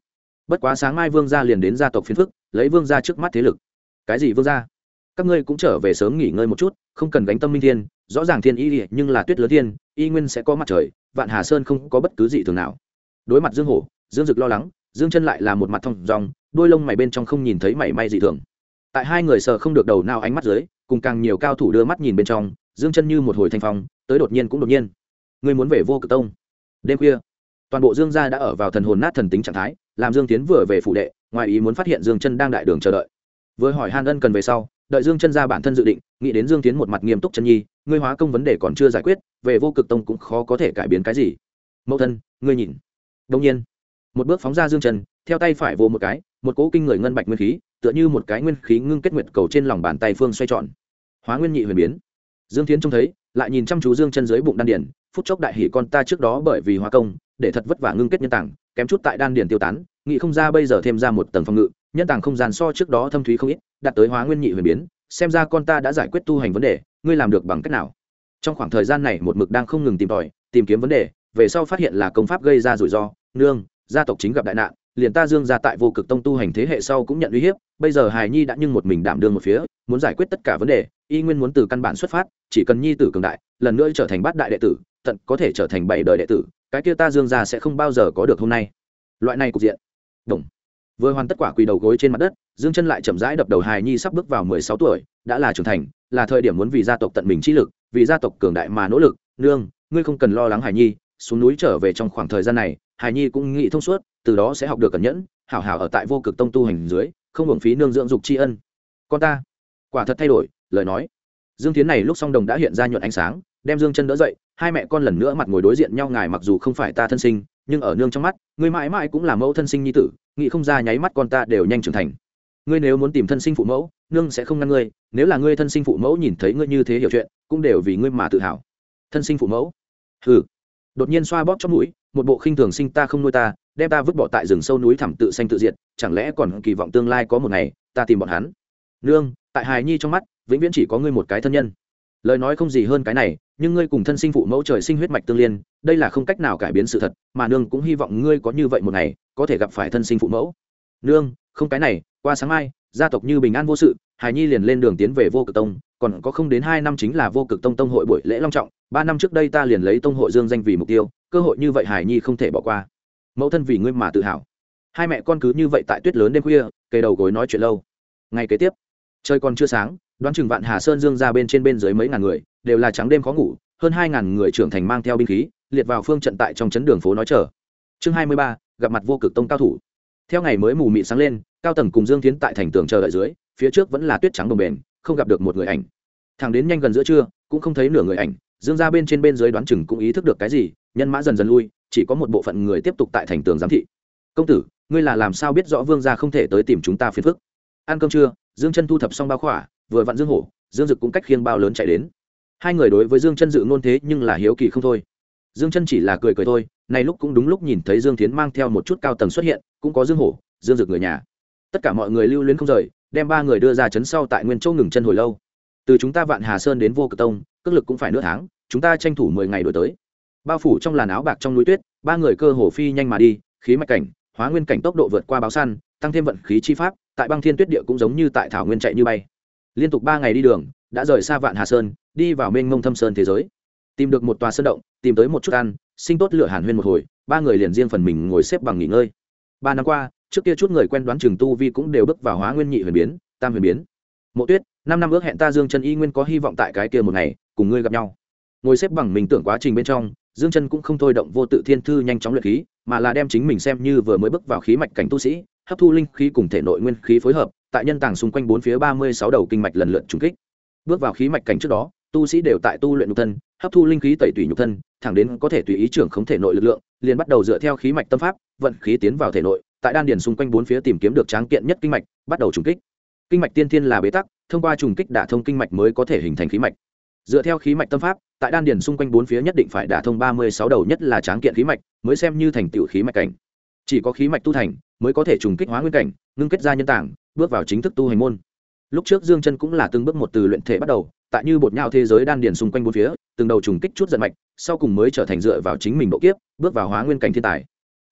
bất quá sáng mai vương gia liền đến gia tộc phiến phức, lấy vương gia trước mắt thế lực. Cái gì vương gia? Các ngươi cũng trở về sớm nghỉ ngơi một chút, không cần gánh tâm minh thiên, rõ ràng thiên y nhưng là tuyết lớn thiên, y nguyên sẽ có mặt trời, Vạn Hà Sơn không có bất cứ gì thường nào. Đối mặt Dương Hổ, Dương Dực lo lắng, Dương Chân lại là một mặt thông dong, đôi lông mày bên trong không nhìn thấy mảy may dị thường. Tại hai người sờ không được đầu nào ánh mắt dưới, cùng càng nhiều cao thủ đưa mắt nhìn bên trong, Dương Chân như một hồi thanh phong, tới đột nhiên cũng đột nhiên. Ngươi muốn về Vô Cực Tông? Đêm khuya, toàn bộ Dương gia đã ở vào thần hồn nát thần tính trạng thái, làm Dương Tiến vừa về phủ đệ, ngoài ý muốn phát hiện Dương Chân đang đại đường chờ đợi. Vừa hỏi Han Ân cần về sau, đợi Dương Chân ra bản thân dự định, nghĩ đến Dương Tiến một mặt nghiêm túc chân nhi, ngươi hóa công vấn đề còn chưa giải quyết, về Vô Cực Tông cũng khó có thể cải biến cái gì. Mẫu thân, ngươi nhìn. Đương nhiên, một bước phóng ra Dương Chân, theo tay phải vồ một cái, một cỗ kinh người ngân bạch nguyên khí, tựa như một cái nguyên khí ngưng kết nguyệt cầu trên lòng bàn tay phương xoay tròn. Hóa nguyên nhị huyền biến. Dương Tiến trông thấy, lại nhìn chăm chú Dương Chân dưới bụng đan điền, phút chốc đại hỉ, con ta trước đó bởi vì hóa công, để thật vất vả ngưng kết nhân tảng, kém chút tại đan điền tiêu tán, nghĩ không ra bây giờ thêm ra một tầng phòng ngự, nhân tảng không gian so trước đó thâm thúy không ít, đạt tới hóa nguyên nhị huyền biến, xem ra con ta đã giải quyết tu hành vấn đề, ngươi làm được bằng cách nào? Trong khoảng thời gian này một mực đang không ngừng tìm tòi, tìm kiếm vấn đề, về sau phát hiện là công pháp gây ra rủi ro, nương, gia tộc chính gặp đại nạn, liền ta Dương gia tại Vô Cực Tông tu hành thế hệ sau cũng nhận uy hiếp, bây giờ hài nhi đã nhưng một mình đảm đương một phía, muốn giải quyết tất cả vấn đề, y nguyên muốn từ căn bản xuất phát, chỉ cần nhi tử cường đại, lần nữa trở thành bát đại đệ tử, tận có thể trở thành 7 đời đệ tử, cái kia ta Dương gia sẽ không bao giờ có được hôm nay. Loại này cục diện. Đồng. Vừa hoàn tất quả quỳ đầu gối trên mặt đất, Dương Chân lại chậm rãi đập đầu hài nhi sắp bước vào 16 tuổi, đã là trưởng thành, là thời điểm muốn vì gia tộc tận mình chi lực, vì gia tộc cường đại mà nỗ lực, nương, ngươi không cần lo lắng hài nhi, xuống núi trở về trong khoảng thời gian này, hài nhi cũng nghĩ thông suốt, từ đó sẽ học được cẩn nhẫn, hảo hảo ở tại Vô Cực Tông tu hành dưới, không uổng phí nương dưỡng dục tri ân. Con ta, quả thật thay đổi, lời nói. Dương Thiến này lúc song đồng đã hiện ra nhuận ánh sáng, đem Dương Chân đỡ dậy, hai mẹ con lần nữa mặt ngồi đối diện nhau, ngài mặc dù không phải ta thân sinh, nhưng ở nương trong mắt, ngươi mãi mãi cũng là mẫu thân sinh nhi tử, nghĩ không ra nháy mắt con ta đều nhanh trưởng thành. Ngươi nếu muốn tìm thân sinh phụ mẫu, nương sẽ không ngăn ngươi, nếu là ngươi thân sinh phụ mẫu nhìn thấy ngươi như thế hiểu chuyện, cũng đều vì ngươi mà tự hào. Thân sinh phụ mẫu? Hừ. Đột nhiên xoa bóp trong mũi, một bộ khinh thường sinh ta không nuôi ta, đem ta vứt bỏ tại rừng sâu núi thẳm tự sanh tự diệt, chẳng lẽ còn kỳ vọng tương lai có một ngày ta tìm bọn hắn? Nương, tại hài nhi trong mắt, vĩnh viễn chỉ có ngươi một cái thân nhân. Lời nói không gì hơn cái này, nhưng ngươi cùng thân sinh phụ mẫu trời sinh huyết mạch tương liên, đây là không cách nào cải biến sự thật, mà nương cũng hy vọng ngươi có như vậy một ngày, có thể gặp phải thân sinh phụ mẫu. Nương, không cái này, qua sáng mai, gia tộc như bình an vô sự, hài nhi liền lên đường tiến về Vô Cực Tông, còn có không đến 2 năm chính là Vô Cực Tông tông hội buổi lễ long trọng, 3 năm trước đây ta liền lấy tông hội dương danh vì mục tiêu, cơ hội như vậy hài nhi không thể bỏ qua. Mẫu thân vì ngươi mà tự hào. Hai mẹ con cứ như vậy tại tuyết lớn đêm khuya, kề đầu gối nói chuyện lâu. Ngày kế tiếp, trời còn chưa sáng, đoán chừng Vạn Hà Sơn Dương ra bên trên bên dưới mấy ngàn người, đều là trắng đêm khó ngủ, hơn 2000 người trưởng thành mang theo binh khí, liệt vào phương trận tại trong trấn đường phố nói chờ. Chương 23, gặp mặt Vô Cực Tông cao thủ. Theo ngày mới mù mịt sáng lên, Cao Tầng cùng Dương Thiến tại thành tường chờ đợi dưới, phía trước vẫn là tuyết trắng đồng bền, không gặp được một người ảnh. Thẳng đến nhanh gần giữa trưa, cũng không thấy nửa người ảnh, Dương ra bên trên bên dưới đoán chừng cũng ý thức được cái gì, nhân mã dần dần lui, chỉ có một bộ phận người tiếp tục tại thành tường giám thị. Công tử, ngươi là làm sao biết rõ Vương gia không thể tới tìm chúng ta phiền phức? Ăn cơm trưa, Dương Chân thu thập xong bao khỏa, vừa vặn Dương Hổ, Dương Dực cũng cách khiêng bao lớn chạy đến. Hai người đối với Dương Chân dự ngôn thế nhưng là hiếu kỳ không thôi. Dương Chân chỉ là cười cười thôi, này lúc cũng đúng lúc nhìn thấy Dương Thiến mang theo một chút Cao Tầng xuất hiện, cũng có Dương Hổ, Dương Dực người nhà. Tất cả mọi người lưu luyến không rời, đem ba người đưa ra trấn sau tại Nguyên Châu ngừng chân hồi lâu. Từ chúng ta Vạn Hà Sơn đến Vô Cực Tông, cước lực cũng phải nửa tháng, chúng ta tranh thủ 10 ngày đổi tới. Bao phủ trong làn áo bạc trong núi tuyết, ba người cơ hồ phi nhanh mà đi, khí mạch cảnh, hóa nguyên cảnh tốc độ vượt qua báo săn, tăng thêm vận khí chi pháp, tại băng thiên tuyết địa cũng giống như tại thảo nguyên chạy như bay. Liên tục 3 ngày đi đường, đã rời xa Vạn Hà Sơn, đi vào mênh mông thâm sơn thế giới. Tìm được một tòa sơn động, tìm tới một chút ăn, sinh tốt lửa hàn huyên một hồi, ba người liền riêng phần mình ngồi xếp bằng nghỉ ngơi. 3 năm qua, trước kia chút người quen đoán chừng tu vi cũng đều bước vào hóa nguyên nhị huyền biến, tam huyền biến. Mộ Tuyết, 5 năm ước hẹn ta Dương Chân y nguyên có hy vọng tại cái kia một ngày cùng ngươi gặp nhau. Ngồi xếp bằng mình tưởng quá trình bên trong, Dương Chân cũng không thôi động vô tự thiên thư nhanh chóng luyện khí, mà là đem chính mình xem như vừa mới bước vào khí mạch cảnh tu sĩ, hấp thu linh khí cùng thể nội nguyên khí phối hợp, tại nhân tàng xung quanh bốn phía 36 đầu kinh mạch lần lượt trùng kích. Bước vào khí mạch cảnh trước đó, tu sĩ đều tại tu luyện nhục thân, hấp thu linh khí tẩy tủy nhục thân, thẳng đến có thể tùy ý trưởng khống thể nội lực lượng, liền bắt đầu dựa theo khí mạch tâm pháp, vận khí tiến vào thể nội, tại đan điền xung quanh bốn phía tìm kiếm được tráng kiện nhất kinh mạch, bắt đầu trùng kích. Kinh mạch tiên thiên là bế tắc, thông qua trùng kích đả thông kinh mạch mới có thể hình thành khí mạch. Dựa theo khí mạch tâm pháp, tại đan điền xung quanh bốn phía nhất định phải đả thông 36 đầu nhất là tráng kiện khí mạch, mới xem như thành tựu khí mạch cảnh. Chỉ có khí mạch tu thành, mới có thể trùng kích hóa nguyên cảnh, ngưng kết ra nhân tảng, bước vào chính thức tu hành môn. Lúc trước Dương Chân cũng là từng bước một từ luyện thể bắt đầu, tại như bột nhão thế giới đan điền xung quanh bốn phía, từng đầu trùng kích chút giận mạch, sau cùng mới trở thành dựa vào chính mình độ kiếp, bước vào hóa nguyên cảnh thiên tài.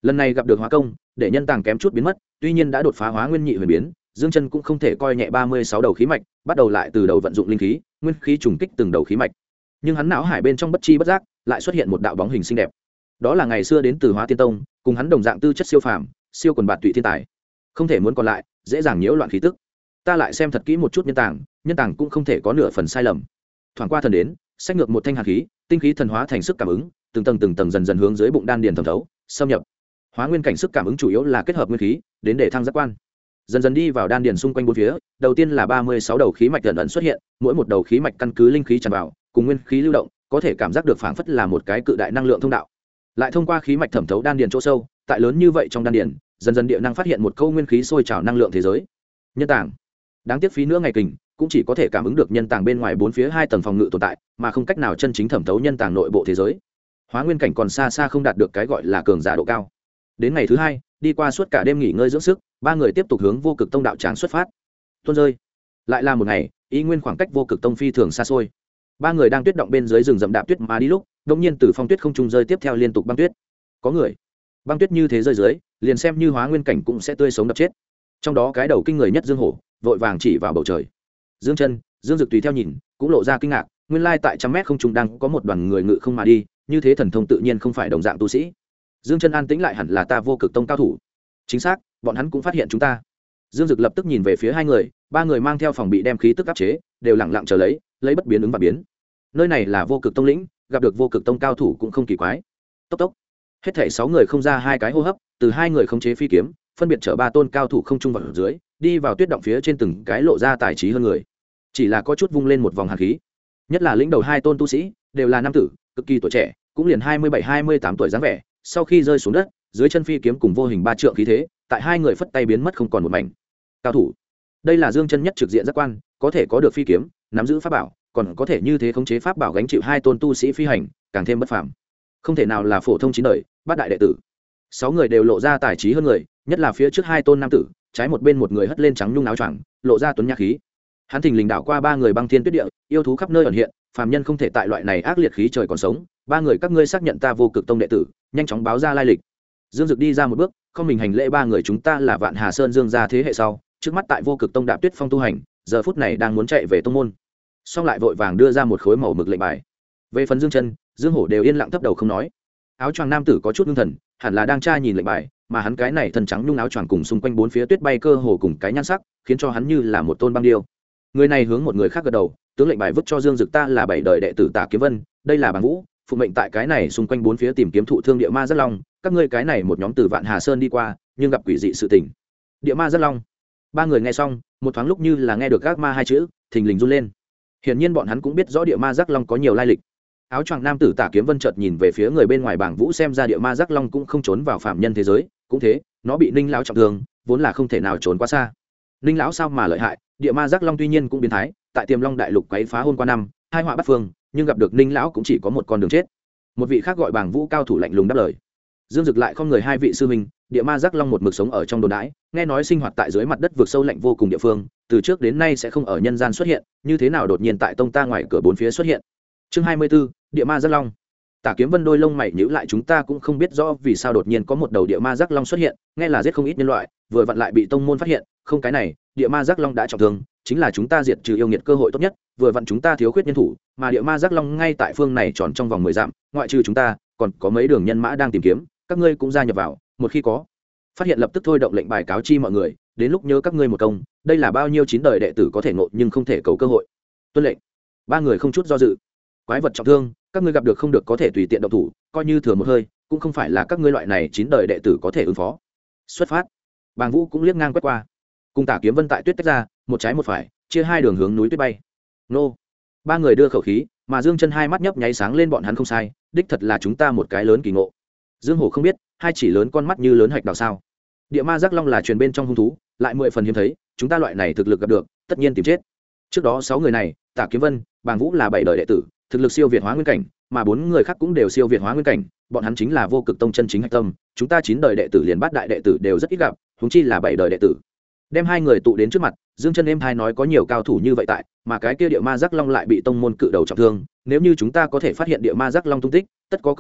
lần này gặp được hóa công để nhân tàng kém chút biến mất, tuy nhiên đã đột phá hóa nguyên nhị huyền biến, Dương Chân cũng không thể coi nhẹ 36 đầu khí mạch, bắt đầu lại từ đầu vận dụng linh khí, nguyên khí trùng kích từng đầu khí mạch. Nhưng hắn não hải bên trong bất chi bất giác, lại xuất hiện một đạo bóng hình xinh đẹp. Đó là ngày xưa đến từ Hóa Tiên Tông, cùng hắn đồng dạng tư chất siêu phàm, siêu quần bạt tụy thiên tài. Không thể muốn còn lại, dễ dàng nhiễu loạn khí tức. Ta lại xem thật kỹ một chút nhân tàng cũng không thể có nửa phần sai lầm. Thoảng qua thần đến, xách ngược một thanh hàn khí, tinh khí thần hóa thành sức cảm ứng, từng tầng dần dần hướng dưới bụng đan điền thẩm thấu, xâm nhập. Hóa nguyên cảnh sức cảm ứng chủ yếu là kết hợp nguyên khí, đến để thăng giác quan. Dần dần đi vào đan điền xung quanh bốn phía, đầu tiên là 36 đầu khí mạch dần ẩn xuất hiện, mỗi một đầu khí mạch căn cứ linh khí tràn vào, cùng nguyên khí lưu động, có thể cảm giác được phảng phất là một cái cự đại năng lượng thông đạo. Lại thông qua khí mạch thẩm thấu đan điền chỗ sâu, tại lớn như vậy trong đan điền, dần dần địa năng phát hiện một câu nguyên khí sôi trào năng lượng thế giới. Nhân tàng. Đáng tiếc phí nữa ngày kình, cũng chỉ có thể cảm ứng được nhân tàng bên ngoài bốn phía hai tầng phòng ngự tồn tại, mà không cách nào chân chính thẩm thấu nhân tàng nội bộ thế giới. Hóa nguyên cảnh còn xa xa không đạt được cái gọi là cường giả độ cao. Đến ngày thứ hai, đi qua suốt cả đêm nghỉ ngơi dưỡng sức, ba người tiếp tục hướng Vô Cực Tông đạo tràng xuất phát. Tuôn rơi. Lại là một ngày, ý nguyên khoảng cách Vô Cực Tông phi thường xa xôi. Ba người đang tuyết động bên dưới rừng rậm đạp tuyết mà đi lúc, đột nhiên từ phong tuyết không trung rơi tiếp theo liên tục băng tuyết. Có người. Băng tuyết như thế rơi dưới, liền xem như hóa nguyên cảnh cũng sẽ tươi sống đập chết. Trong đó cái đầu kinh người nhất Dương Hổ, vội vàng chỉ vào bầu trời. Dương Chân, Dương Dực tùy theo nhìn, cũng lộ ra kinh ngạc, nguyên lai tại trăm mét không trung đang có một đoàn người ngự không mà đi, như thế thần thông tự nhiên không phải đồng dạng tu sĩ. Dương Chân an tĩnh lại hẳn là ta Vô Cực Tông cao thủ. Chính xác, bọn hắn cũng phát hiện chúng ta. Dương Dực lập tức nhìn về phía hai người, ba người mang theo phòng bị đem khí tức áp chế, đều lặng lặng chờ lấy bất biến ứng và biến. Nơi này là Vô Cực Tông lĩnh, gặp được Vô Cực Tông cao thủ cũng không kỳ quái. Tốc tốc. Hết thảy 6 người không ra hai cái hô hấp, từ hai người khống chế phi kiếm, phân biệt chở ba tôn cao thủ không trung vào dưới, đi vào tuyết động phía trên từng cái lộ ra tài trí hơn người. Chỉ là có chút vung lên một vòng hàn khí. Nhất là lĩnh đầu hai tôn tu sĩ, đều là nam tử, cực kỳ tuổi trẻ, cũng liền 27-28 tuổi dáng vẻ, sau khi rơi xuống đất, dưới chân phi kiếm cùng vô hình ba trượng khí thế, tại hai người phất tay biến mất không còn một mảnh. Cao thủ. Đây là Dương Chân nhất trực diện giác quan, có thể có được phi kiếm, nắm giữ pháp bảo, còn có thể như thế khống chế pháp bảo gánh chịu hai tôn tu sĩ phi hành, càng thêm bất phàm. Không thể nào là phổ thông chín đời, bát đại đệ tử. 6 người đều lộ ra tài trí hơn người, nhất là phía trước hai tôn nam tử, trái một bên một người hất lên trắng nhung áo choàng, lộ ra tuấn nhã khí. Hắn thình lình đảo qua ba người băng thiên tuyết địa, yêu thú khắp nơi ẩn hiện, phàm nhân không thể tại loại này ác liệt khí trời còn sống. Ba người các ngươi xác nhận ta Vô Cực Tông đệ tử, nhanh chóng báo ra lai lịch. Dương Dực đi ra một bước, không mình hành lễ, ba người chúng ta là Vạn Hà Sơn Dương gia thế hệ sau, trước mắt tại Vô Cực Tông đạp tuyết phong tu hành, giờ phút này đang muốn chạy về tông môn. Xong lại vội vàng đưa ra một khối màu mực lệnh bài. Về phần Dương Chân, Dương Hổ đều yên lặng thấp đầu không nói. Áo choàng nam tử có chút ngưng thần, hẳn là đang tra nhìn lệnh bài, mà hắn cái này thân trắng nhung áo choàng cùng xung quanh bốn phía tuyết bay cơ hồ cùng cái nhan sắc, khiến cho hắn như là một tôn băng điêu. Người này hướng một người khác gật đầu, tướng lệnh bài vứt cho Dương Dực, ta là 7 đời đệ tử Tả Kiếm Vân, đây là Bàng Vũ, phụ mệnh tại cái này xung quanh bốn phía tìm kiếm thụ thương địa ma rất long, các ngươi cái này một nhóm từ Vạn Hà Sơn đi qua, nhưng gặp quỷ dị sự tình. Địa ma rất long. Ba người nghe xong, một thoáng lúc như là nghe được gác ma hai chữ, thình lình run lên. Hiển nhiên bọn hắn cũng biết rõ địa ma giác long có nhiều lai lịch. Áo choàng nam tử Tả Kiếm Vân chợt nhìn về phía người bên ngoài Bàng Vũ, xem ra địa ma giác long cũng không trốn vào phạm nhân thế giới, cũng thế, nó bị Ninh lão trọng thương, vốn là không thể nào trốn quá xa. Ninh lão sao mà lợi hại, địa ma giác long tuy nhiên cũng biến thái, tại Tiềm Long đại lục quấy phá hôn qua năm, hai họa bắt phương, nhưng gặp được Ninh lão cũng chỉ có một con đường chết. Một vị khác gọi Bàng Vũ cao thủ lạnh lùng đáp lời. Dương Dực lại không người hai vị sư huynh, địa ma giác long một mực sống ở trong đồn đãi, nghe nói sinh hoạt tại dưới mặt đất vực sâu lạnh vô cùng địa phương, từ trước đến nay sẽ không ở nhân gian xuất hiện, như thế nào đột nhiên tại tông ta ngoài cửa bốn phía xuất hiện. Chương 24, địa ma giác long. Tả Kiếm Vân đôi lông mày nhíu lại, chúng ta cũng không biết rõ vì sao đột nhiên có một đầu địa ma giác long xuất hiện, nghe là giết không ít nhân loại, vừa vặn lại bị tông môn phát hiện, không cái này, địa ma giác long đã trọng thương, chính là chúng ta diệt trừ yêu nghiệt cơ hội tốt nhất, vừa vặn chúng ta thiếu khuyết nhân thủ, mà địa ma giác long ngay tại phương này tròn trong vòng 10 dặm, ngoại trừ chúng ta, còn có mấy đường nhân mã đang tìm kiếm, các ngươi cũng gia nhập vào, một khi có phát hiện lập tức thôi động lệnh bài cáo chi mọi người, đến lúc nhớ các ngươi một công, đây là bao nhiêu 9 đời đệ tử có thể ngộ nhưng không thể cầu cơ hội. Tuân lệnh. Ba người không chút do dự. Quái vật trọng thương, các ngươi gặp được không được có thể tùy tiện động thủ, coi như thừa một hơi, cũng không phải là các ngươi loại này 9 đời đệ tử có thể ứng phó. Xuất phát. Bàng Vũ cũng liếc ngang quét qua, cùng Tả Kiếm Vân tại tuyết tách ra, một trái một phải, chia hai đường hướng núi tuyết bay. Nô. Ba người đưa khẩu khí, mà Dương Chân hai mắt nhấp nháy sáng lên, bọn hắn không sai, đích thật là chúng ta một cái lớn kỳ ngộ. Dương Hổ không biết, hai chỉ lớn con mắt như lớn hạch đào sao. Địa ma giác long là truyền bên trong hung thú, lại 10 phần hiếm thấy, chúng ta loại này thực lực gặp được, tất nhiên tìm chết. Trước đó 6 người này, Tả Kiếm Vân, Bàng Vũ là 7 đời đệ tử, thực lực siêu việt hóa nguyên cảnh, mà 4 người khác cũng đều siêu việt hóa nguyên cảnh, bọn hắn chính là Vô Cực Tông chân chính hạch tâm, chúng ta 9 đời đệ tử liền bát đại đệ tử đều rất ít gặp, huống chi là 7 đời đệ tử. Đem hai người tụ đến trước mặt, Dương Chân êm thai nói có nhiều cao thủ như vậy tại, mà cái kia địa ma giác long lại bị tông môn cự đầu trọng thương, nếu như chúng ta có thể phát hiện địa ma giác long tung tích, tất có công lao,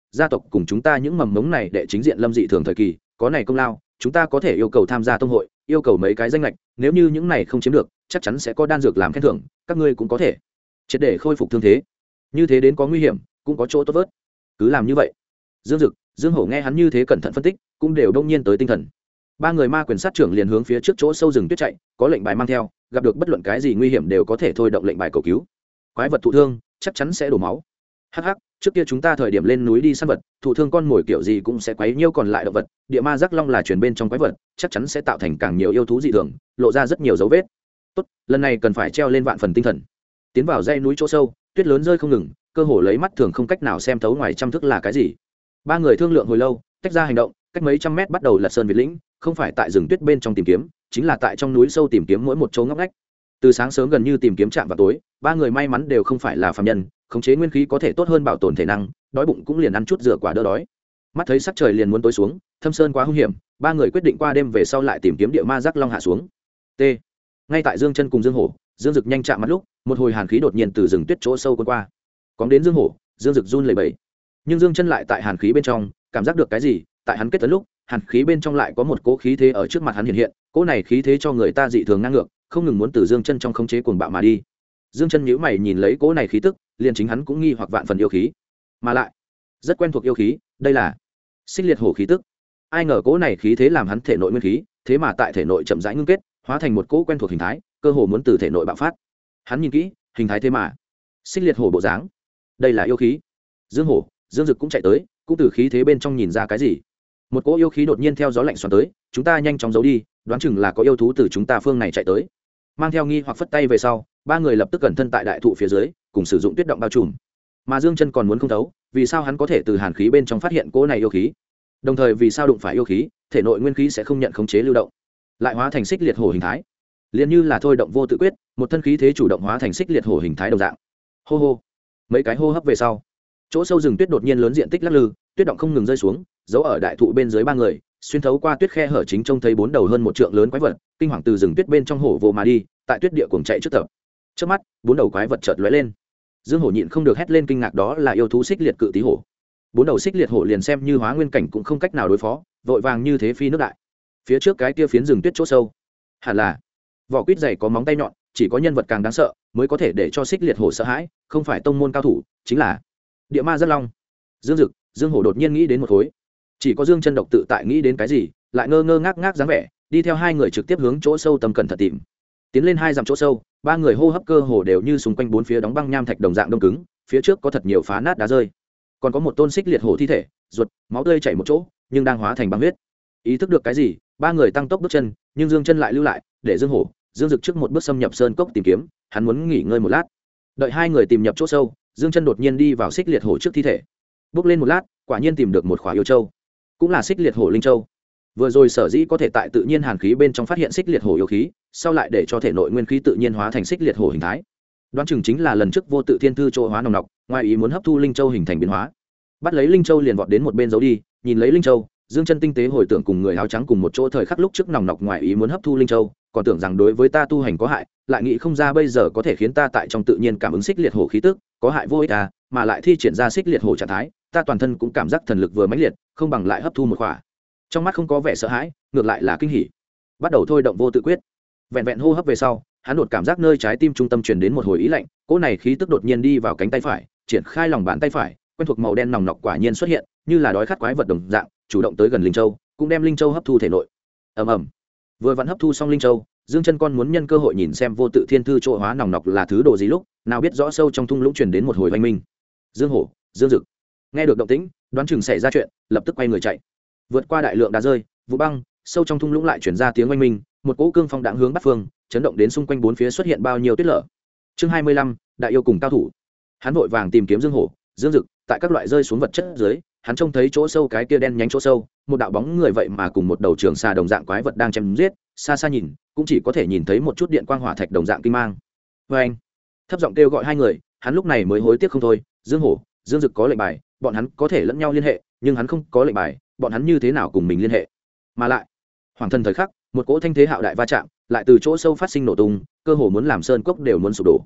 gia tộc cùng chúng ta những mầm mống này để chính diện lâm dị thường thời kỳ có này công lao, chúng ta có thể yêu cầu tham gia tông hội, yêu cầu mấy cái danh lệch, nếu như những này không chiếm được chắc chắn sẽ có đan dược làm khen thưởng, các ngươi cũng có thể triệt để khôi phục thương thế. Như thế đến có nguy hiểm cũng có chỗ tốt vớt, cứ làm như vậy. Dương Dực, Dương Hổ nghe hắn như thế cẩn thận phân tích cũng đều đông nhiên tới tinh thần. Ba người ma quyền sát trưởng liền hướng phía trước chỗ sâu rừng tuyết chạy, có lệnh bài mang theo, gặp được bất luận cái gì nguy hiểm đều có thể thôi động lệnh bài cầu cứu. Quái vật thụ thương chắc chắn sẽ đổ máu. Hắc hắc, trước kia chúng ta thời điểm lên núi đi săn vật, thụ thương con mồi kiểu gì cũng sẽ quấy nhiêu còn lại động vật, địa ma giác long là truyền bên trong quái vật, chắc chắn sẽ tạo thành càng nhiều yêu thú dị thường, lộ ra rất nhiều dấu vết. Tốt, lần này cần phải treo lên vạn phần tinh thần. Tiến vào dãy núi chỗ sâu, tuyết lớn rơi không ngừng, cơ hồ lấy mắt thường không cách nào xem thấu ngoài trăm thước là cái gì. Ba người thương lượng hồi lâu, tách ra hành động, cách mấy trăm mét bắt đầu lật sơn việt lĩnh, không phải tại rừng tuyết bên trong tìm kiếm, chính là tại trong núi sâu tìm kiếm mỗi một chỗ ngóc ngách. Từ sáng sớm gần như tìm kiếm chạm vào tối, ba người may mắn đều không phải là phàm nhân, khống chế nguyên khí có thể tốt hơn bảo tồn thể năng, đói bụng cũng liền ăn chút rửa quả đỡ đói. Mắt thấy sắc trời liền muốn tối xuống, thâm sơn quá hung hiểm, ba người quyết định qua đêm về sau lại tìm kiếm địa ma giác long hạ xuống. T. Ngay tại Dương Chân cùng Dương Hổ, Dương Dực nhanh chạm mặt lúc, một hồi hàn khí đột nhiên từ rừng tuyết chỗ sâu cuốn qua. Cóng đến Dương Hổ, Dương Dực run lẩy bẩy. Nhưng Dương Chân lại tại hàn khí bên trong, cảm giác được cái gì, tại hắn kết tấn lúc, hàn khí bên trong lại có một cỗ khí thế ở trước mặt hắn hiện hiện, cỗ này khí thế cho người ta dị thường ngang ngược, không ngừng muốn từ Dương Chân trong khống chế cuồng bạo mà đi. Dương Chân nhíu mày nhìn lấy cỗ này khí tức, liền chính hắn cũng nghi hoặc vạn phần yêu khí, mà lại rất quen thuộc yêu khí, đây là Xích Liệt Hổ khí tức. Ai ngờ cỗ này khí thế làm hắn thể nội nguyên khí, thế mà tại thể nội chậm rãi ngưng kết, hóa thành một cỗ quen thuộc hình thái, cơ hồ muốn từ thể nội bạo phát. Hắn nhìn kỹ, hình thái thế mà Xích Liệt Hổ bộ dáng, đây là yêu khí. Dương Hổ, Dương Dực cũng chạy tới, cũng từ khí thế bên trong nhìn ra cái gì. Một cỗ yêu khí đột nhiên theo gió lạnh xoắn tới, chúng ta nhanh chóng giấu đi, đoán chừng là có yêu thú từ chúng ta phương này chạy tới. Mang theo nghi hoặc phất tay về sau, ba người lập tức cẩn thân tại đại thụ phía dưới, cùng sử dụng tuyết động bao trùm. Mà Dương Chân còn muốn không thấu, vì sao hắn có thể từ hàn khí bên trong phát hiện cỗ này yêu khí, đồng thời vì sao đụng phải yêu khí, thể nội nguyên khí sẽ không nhận khống chế lưu động, lại hóa thành Xích Liệt Hổ hình thái, liền như là thôi động vô tự quyết, một thân khí thế chủ động hóa thành Xích Liệt Hổ hình thái đồng dạng. Hô hô, mấy cái hô hấp về sau, chỗ sâu rừng tuyết đột nhiên lớn diện tích lắc lư, tuyết động không ngừng rơi xuống, giấu ở đại thụ bên dưới ba người, xuyên thấu qua tuyết khe hở chính trông thấy bốn đầu hơn một trượng lớn quái vật, kinh hoàng từ rừng tuyết bên trong hổ vồ mà đi, tại tuyết địa cuồng chạy trước tập. Trước mắt, bốn đầu quái vật chợt lóe lên. Dương Hổ nhịn không được hét lên kinh ngạc, đó là yêu thú Xích Liệt Cự Tí Hổ. Bốn đầu Xích Liệt Hổ liền xem như hóa nguyên cảnh cũng không cách nào đối phó, vội vàng như thế phi nước đại. Phía trước cái kia phiến rừng tuyết chỗ sâu, hẳn là vỏ quýt dày có móng tay nhọn, chỉ có nhân vật càng đáng sợ mới có thể để cho Xích Liệt Hổ sợ hãi, không phải tông môn cao thủ, chính là địa ma giác long. Dương Dực, Dương Hổ đột nhiên nghĩ đến một khối, chỉ có Dương Chân độc tự tại nghĩ đến cái gì, lại ngơ ngơ ngác ngác dáng vẻ, đi theo hai người trực tiếp hướng chỗ sâu tầm cẩn thận tìm. Tiến lên 2 dặm chỗ sâu, ba người hô hấp cơ hồ đều như xung quanh bốn phía đóng băng nham thạch đồng dạng đông cứng, phía trước có thật nhiều phá nát đá rơi, còn có một tôn Xích Liệt Hổ thi thể, ruột, máu tươi chảy một chỗ, nhưng đang hóa thành băng huyết. Ý thức được cái gì, ba người tăng tốc bước chân, nhưng Dương Chân lại lưu lại, để Dương Hổ, Dương Dực trước một bước xâm nhập sơn cốc tìm kiếm, hắn muốn nghỉ ngơi một lát. Đợi hai người tìm nhập chỗ sâu, Dương Chân đột nhiên đi vào Xích Liệt Hổ trước thi thể, bước lên một lát, quả nhiên tìm được một khỏa yêu châu, cũng là Xích Liệt Hổ linh châu. Vừa rồi sở dĩ có thể tại tự nhiên hàn khí bên trong phát hiện Xích Liệt Hổ yêu khí, sau lại để cho thể nội nguyên khí tự nhiên hóa thành Xích Liệt Hổ hình thái, đoán chừng chính là lần trước vô tự thiên thư chỗ hóa nồng nọc, ngoài ý muốn hấp thu linh châu hình thành biến hóa. Bắt lấy linh châu liền vọt đến một bên giấu đi, nhìn lấy linh châu, Dương Chân tinh tế hồi tưởng cùng người áo trắng cùng một chỗ thời khắc lúc trước nồng nọc ngoài ý muốn hấp thu linh châu, còn tưởng rằng đối với ta tu hành có hại, lại nghĩ không ra bây giờ có thể khiến ta tại trong tự nhiên cảm ứng Xích Liệt Hổ khí tức, có hại vô ích à, mà lại thi triển ra Xích Liệt Hổ trạng thái, ta toàn thân cũng cảm giác thần lực vừa mãnh liệt, không bằng lại hấp thu một khỏa. Trong mắt không có vẻ sợ hãi, ngược lại là kinh hỉ. Bắt đầu thôi động vô tự quyết. Vẹn vẹn hô hấp về sau, hắn đột cảm giác nơi trái tim trung tâm truyền đến một hồi ý lạnh, cỗ này khí tức đột nhiên đi vào cánh tay phải, triển khai lòng bàn tay phải, quen thuộc màu đen nòng nọc quả nhiên xuất hiện, như là đói khát quái vật đồng dạng, chủ động tới gần linh châu, cũng đem linh châu hấp thu thể nội. Ầm ầm. Vừa vặn hấp thu xong linh châu, Dương Chân con muốn nhân cơ hội nhìn xem vô tự thiên thư chỗ hóa nòng nọc là thứ đồ gì lúc, nào biết rõ sâu trong thung lũng truyền đến một hồi oanh minh. Dương Hổ, Dương Dực nghe được động tĩnh, đoán chừng xảy ra chuyện, lập tức quay người chạy. Vượt qua đại lượng đá rơi, vụ băng, sâu trong thung lũng lại truyền ra tiếng oanh minh, một cỗ cương phong đãng hướng bắt phương, chấn động đến xung quanh bốn phía xuất hiện bao nhiêu tuyết lở. Chương 25, đại yêu cùng cao thủ. Hắn vội vàng tìm kiếm Dương Hổ, Dương Dực, tại các loại rơi xuống vật chất dưới, hắn trông thấy chỗ sâu cái kia đen nhánh chỗ sâu, một đạo bóng người vậy mà cùng một đầu trường xà đồng dạng quái vật đang chém giết, xa xa nhìn, cũng chỉ có thể nhìn thấy một chút điện quang hỏa thạch đồng dạng kim mang. Anh thấp giọng kêu gọi hai người, hắn lúc này mới hối tiếc không thôi, Dương Hổ, Dương Dực có lệnh bài, bọn hắn có thể lẫn nhau liên hệ, nhưng hắn không có lệnh bài, bọn hắn như thế nào cùng mình liên hệ? Mà lại, hoàng thần thời khắc, một cỗ thanh thế hạo đại va chạm, lại từ chỗ sâu phát sinh nổ tung, cơ hồ muốn làm sơn cốc đều muốn sụp đổ.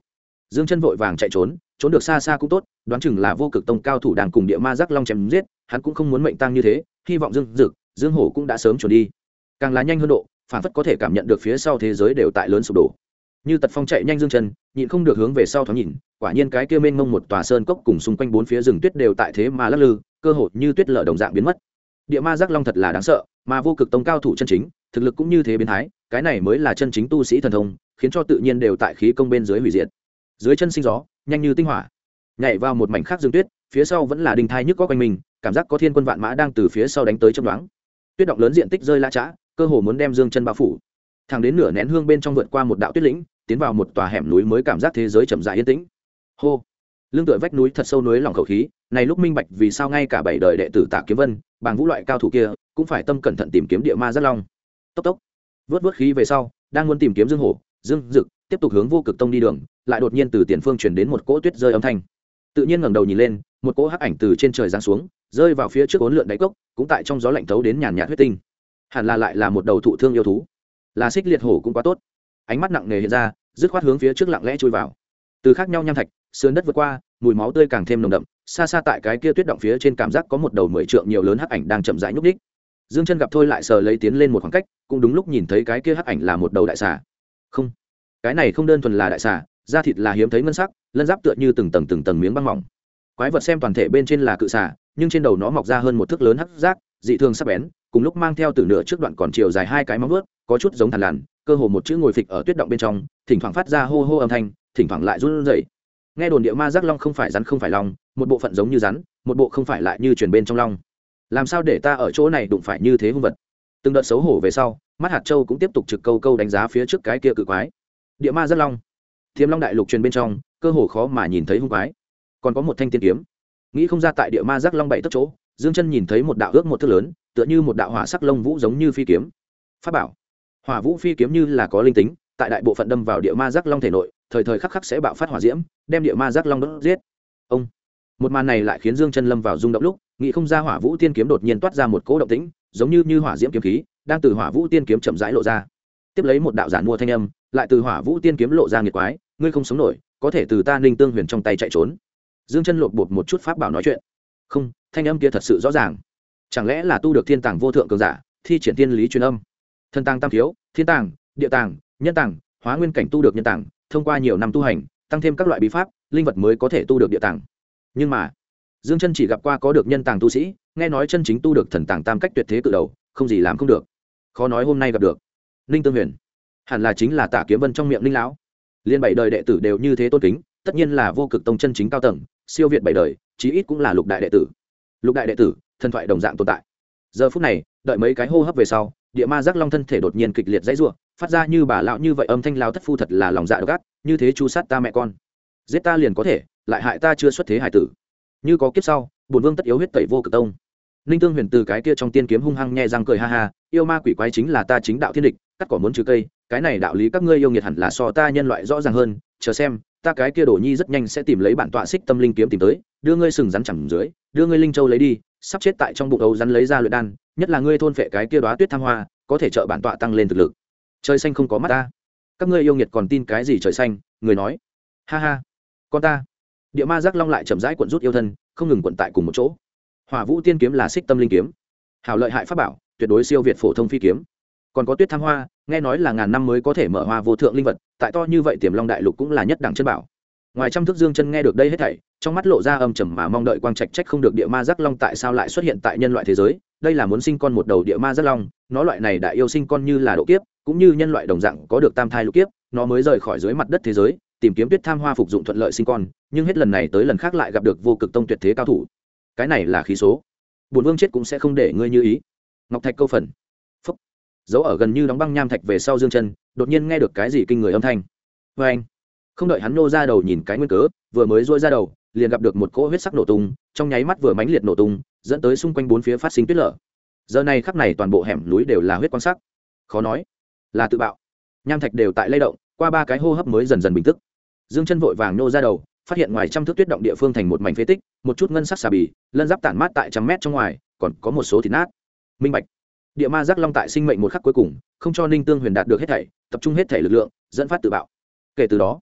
Dương Chân vội vàng chạy trốn, trốn được xa xa cũng tốt, đoán chừng là vô cực tông cao thủ đang cùng địa ma giác long chém giết, hắn cũng không muốn mệnh tang như thế, hy vọng Dương Dực, Dương Hổ cũng đã sớm trốn đi. Càng là nhanh hơn độ, phản phất có thể cảm nhận được phía sau thế giới đều tại lớn sụp đổ. Như Tật Phong chạy nhanh Dương Chân, nhịn không được hướng về sau thoáng nhìn, quả nhiên cái kia mênh mông một tòa sơn cốc cùng xung quanh bốn phía rừng tuyết đều tại thế mà lắc lư, cơ hồ như tuyết lở đồng dạng biến mất. Địa ma giác long thật là đáng sợ, mà vô cực tông cao thủ chân chính, thực lực cũng như thế biến thái, cái này mới là chân chính tu sĩ thần thông, khiến cho tự nhiên đều tại khí công bên dưới hủy diệt. Dưới chân sinh gió, nhanh như tinh hỏa, nhảy vào một mảnh khác rừng tuyết, phía sau vẫn là đinh thai nhức có quanh mình, cảm giác có thiên quân vạn mã đang từ phía sau đánh tới chớp nhoáng. Tuyết động lớn diện tích rơi lã chã, cơ hồ muốn đem Dương Chân bao phủ. Thẳng đến nửa nén hương bên trong vượt qua một đạo tuyết lĩnh, tiến vào một tòa hẻm núi mới cảm giác thế giới chậm rãi yên tĩnh. Hô, lưng tựa vách núi thật sâu, núi lỏng khẩu khí, này lúc minh bạch vì sao ngay cả bảy đời đệ tử Tạ Kiếm Vân, Bàng Vũ loại cao thủ kia, cũng phải tâm cẩn thận tìm kiếm địa ma giác long. Tốc tốc, vớt vớt khí về sau, đang muốn tìm kiếm Dương Hổ, Dương Dực, tiếp tục hướng vô cực tông đi đường, lại đột nhiên từ tiền phương truyền đến một cỗ tuyết rơi âm thanh. Tự nhiên ngẩng đầu nhìn lên, một cỗ hắc ảnh từ trên trời giáng xuống, rơi vào phía trước uốn lượn đáy cốc, cũng tại trong gió lạnh thấu đến nhàn nhạt huyết tinh. Hẳn là lại là một đầu thụ thương yêu thú, là xích liệt hổ cũng quá tốt. Ánh mắt nặng nề hiện ra, dứt khoát hướng phía trước lặng lẽ chui vào. Từ khác nhau nham thạch, sườn đất vượt qua, mùi máu tươi càng thêm nồng đậm, xa xa tại cái kia tuyết động phía trên cảm giác có một đầu 10 trượng nhiều lớn hắc ảnh đang chậm rãi nhúc nhích. Dương Chân gặp thôi lại sờ lấy tiến lên một khoảng cách, cũng đúng lúc nhìn thấy cái kia hắc ảnh là một đầu đại xà. Không, cái này không đơn thuần là đại xà, da thịt là hiếm thấy ngân sắc, lân giáp tựa như từng tầng miếng băng mỏng. Quái vật xem toàn thể bên trên là cự xà, nhưng trên đầu nó mọc ra hơn một thước lớn hắc giác, dị thường sắc bén, cùng lúc mang theo từ nửa trước đoạn còn chiều dài hai cái móng vuốt, có chút giống thằn lằn, cơ hồ một chữ ngồi phịch ở tuyết động bên trong, thỉnh thoảng phát ra hô hô âm thanh, thỉnh thoảng lại run rẩy. Nghe đồn địa ma giác long không phải rắn không phải long, một bộ phận giống như rắn, một bộ không phải lại như truyền bên trong long. Làm sao để ta ở chỗ này đụng phải như thế hung vật? Từng đợt xấu hổ về sau, mắt hạt châu cũng tiếp tục trực câu đánh giá phía trước cái kia cự quái. Địa ma giác long, Thiềm Long đại lục truyền bên trong, cơ hồ khó mà nhìn thấy hung quái. Còn có một thanh tiên kiếm, nghĩ không ra tại địa ma giác long bảy tấc chỗ, Dương Chân nhìn thấy một đạo ước một thước lớn, tựa như một đạo hỏa sắc lông vũ giống như phi kiếm. Pháp bảo, hỏa vũ phi kiếm như là có linh tính, tại đại bộ phận đâm vào địa ma giác long thể nội, thời thời khắc khắc sẽ bạo phát hỏa diễm, đem địa ma giác long đốt giết. Ông, một màn này lại khiến Dương Chân lâm vào rung động lúc, nghĩ không ra hỏa vũ tiên kiếm đột nhiên toát ra một cỗ động tĩnh, giống như hỏa diễm kiếm khí, đang từ hỏa vũ tiên kiếm chậm rãi lộ ra. Tiếp lấy một đạo giản mua thanh âm, lại từ hỏa vũ tiên kiếm lộ ra nghiệt quái, ngươi không sống nổi, có thể từ ta Ninh Tương Huyền trong tay chạy trốn. Dương Chân lột bột một chút pháp bảo nói chuyện. Không, thanh âm kia thật sự rõ ràng. Chẳng lẽ là tu được thiên tàng vô thượng cường giả, thi triển tiên lý truyền âm? Thân tàng tam thiếu, thiên tàng, địa tàng, nhân tàng, hóa nguyên cảnh tu được nhân tàng, thông qua nhiều năm tu hành, tăng thêm các loại bí pháp, linh vật mới có thể tu được địa tàng. Nhưng mà, Dương Chân chỉ gặp qua có được nhân tàng tu sĩ, nghe nói chân chính tu được thần tàng tam cách tuyệt thế cự đầu, không gì làm không được. Khó nói hôm nay gặp được Ninh Tương Huyền, hẳn là chính là Tạ Kiếm Vân trong miệng Ninh lão. Liên bảy đời đệ tử đều như thế tôn kính, tất nhiên là vô cực tông chân chính cao tầng, siêu việt bảy đời, chí ít cũng là lục đại đệ tử. Lục đại đệ tử, thần thoại đồng dạng tồn tại. Giờ phút này, đợi mấy cái hô hấp về sau, địa ma giác long thân thể đột nhiên kịch liệt dãy rủa, phát ra như bà lão như vậy âm thanh lao thất phu thật là lòng dạ độc ác, như thế chu sát ta mẹ con. Giết ta liền có thể, lại hại ta chưa xuất thế hải tử. Như có kiếp sau, bổn vương tất yếu huyết tẩy vô cực tông. Ninh Tương Huyền từ cái kia trong tiên kiếm hung hăng nhẹ răng cười ha ha, yêu ma quỷ quái chính là ta chính đạo thiên địch, cắt cỏ muốn trừ cây, cái này đạo lý các ngươi yêu nghiệt hẳn là so ta nhân loại rõ ràng hơn, chờ xem, ta cái kia đổ nhi rất nhanh sẽ tìm lấy bản tọa xích tâm linh kiếm tìm tới, đưa ngươi sừng rắn chẳng dưới, đưa ngươi linh châu lấy đi, sắp chết tại trong bụng ấu rắn lấy ra luyện đan, nhất là ngươi thôn phệ cái kia đóa tuyết thăng hoa, có thể trợ bản tọa tăng lên thực lực. Trời xanh không có mắt ta, các ngươi yêu nghiệt còn tin cái gì trời xanh? Người nói, ha ha, con ta. Địa ma giác long lại chậm rãi cuộn rút yêu thân, không ngừng cuộn tại cùng một chỗ. Hỏa vũ tiên kiếm là xích tâm linh kiếm, hảo lợi hại pháp bảo, tuyệt đối siêu việt phổ thông phi kiếm. Còn có tuyết thăng hoa, nghe nói là ngàn năm mới có thể mở hoa vô thượng linh vật, tại to như vậy Tiềm Long đại lục cũng là nhất đẳng chân bảo. Ngoài trăm thước Dương Chân nghe được đây hết thảy, trong mắt lộ ra âm trầm mà mong đợi quang trạch, trách không được địa ma giác long tại sao lại xuất hiện tại nhân loại thế giới, đây là muốn sinh con một đầu địa ma giác long, nó loại này đại yêu sinh con như là độ kiếp, cũng như nhân loại đồng dạng có được tam thai lục kiếp, nó mới rời khỏi dưới mặt đất thế giới, tìm kiếm tuyết tham hoa phục dụng thuận lợi sinh con, nhưng hết lần này tới lần khác lại gặp được vô cực tông tuyệt thế cao thủ. Cái này là khí số. Bổn vương chết cũng sẽ không để ngươi như ý. Ngọc thạch câu phần. Phúc. Giấu ở gần như đóng băng nham thạch về sau Dương Chân, đột nhiên nghe được cái gì kinh người âm thanh. Và anh, không đợi hắn nô ra đầu nhìn cái nguyên cớ, vừa mới duỗi ra đầu, liền gặp được một cỗ huyết sắc nổ tung, trong nháy mắt vừa mãnh liệt nổ tung, dẫn tới xung quanh bốn phía phát sinh tuyết lở. Giờ này khắp này toàn bộ hẻm núi đều là huyết quang sắc. Khó nói là tự bạo. Nham thạch đều tại lay động, qua ba cái hô hấp mới dần dần bình tức. Dương Chân vội vàng nô ra đầu, phát hiện ngoài trăm thước tuyết động địa phương thành một mảnh phế tích, một chút ngân sắc xà bì, lân giáp tản mát tại trăm mét trong ngoài, còn có một số thịt nát. Minh bạch. Địa ma giác long tại sinh mệnh một khắc cuối cùng, không cho Ninh Tương Huyền đạt được hết thảy, tập trung hết thảy lực lượng, dẫn phát tự bạo. Kể từ đó,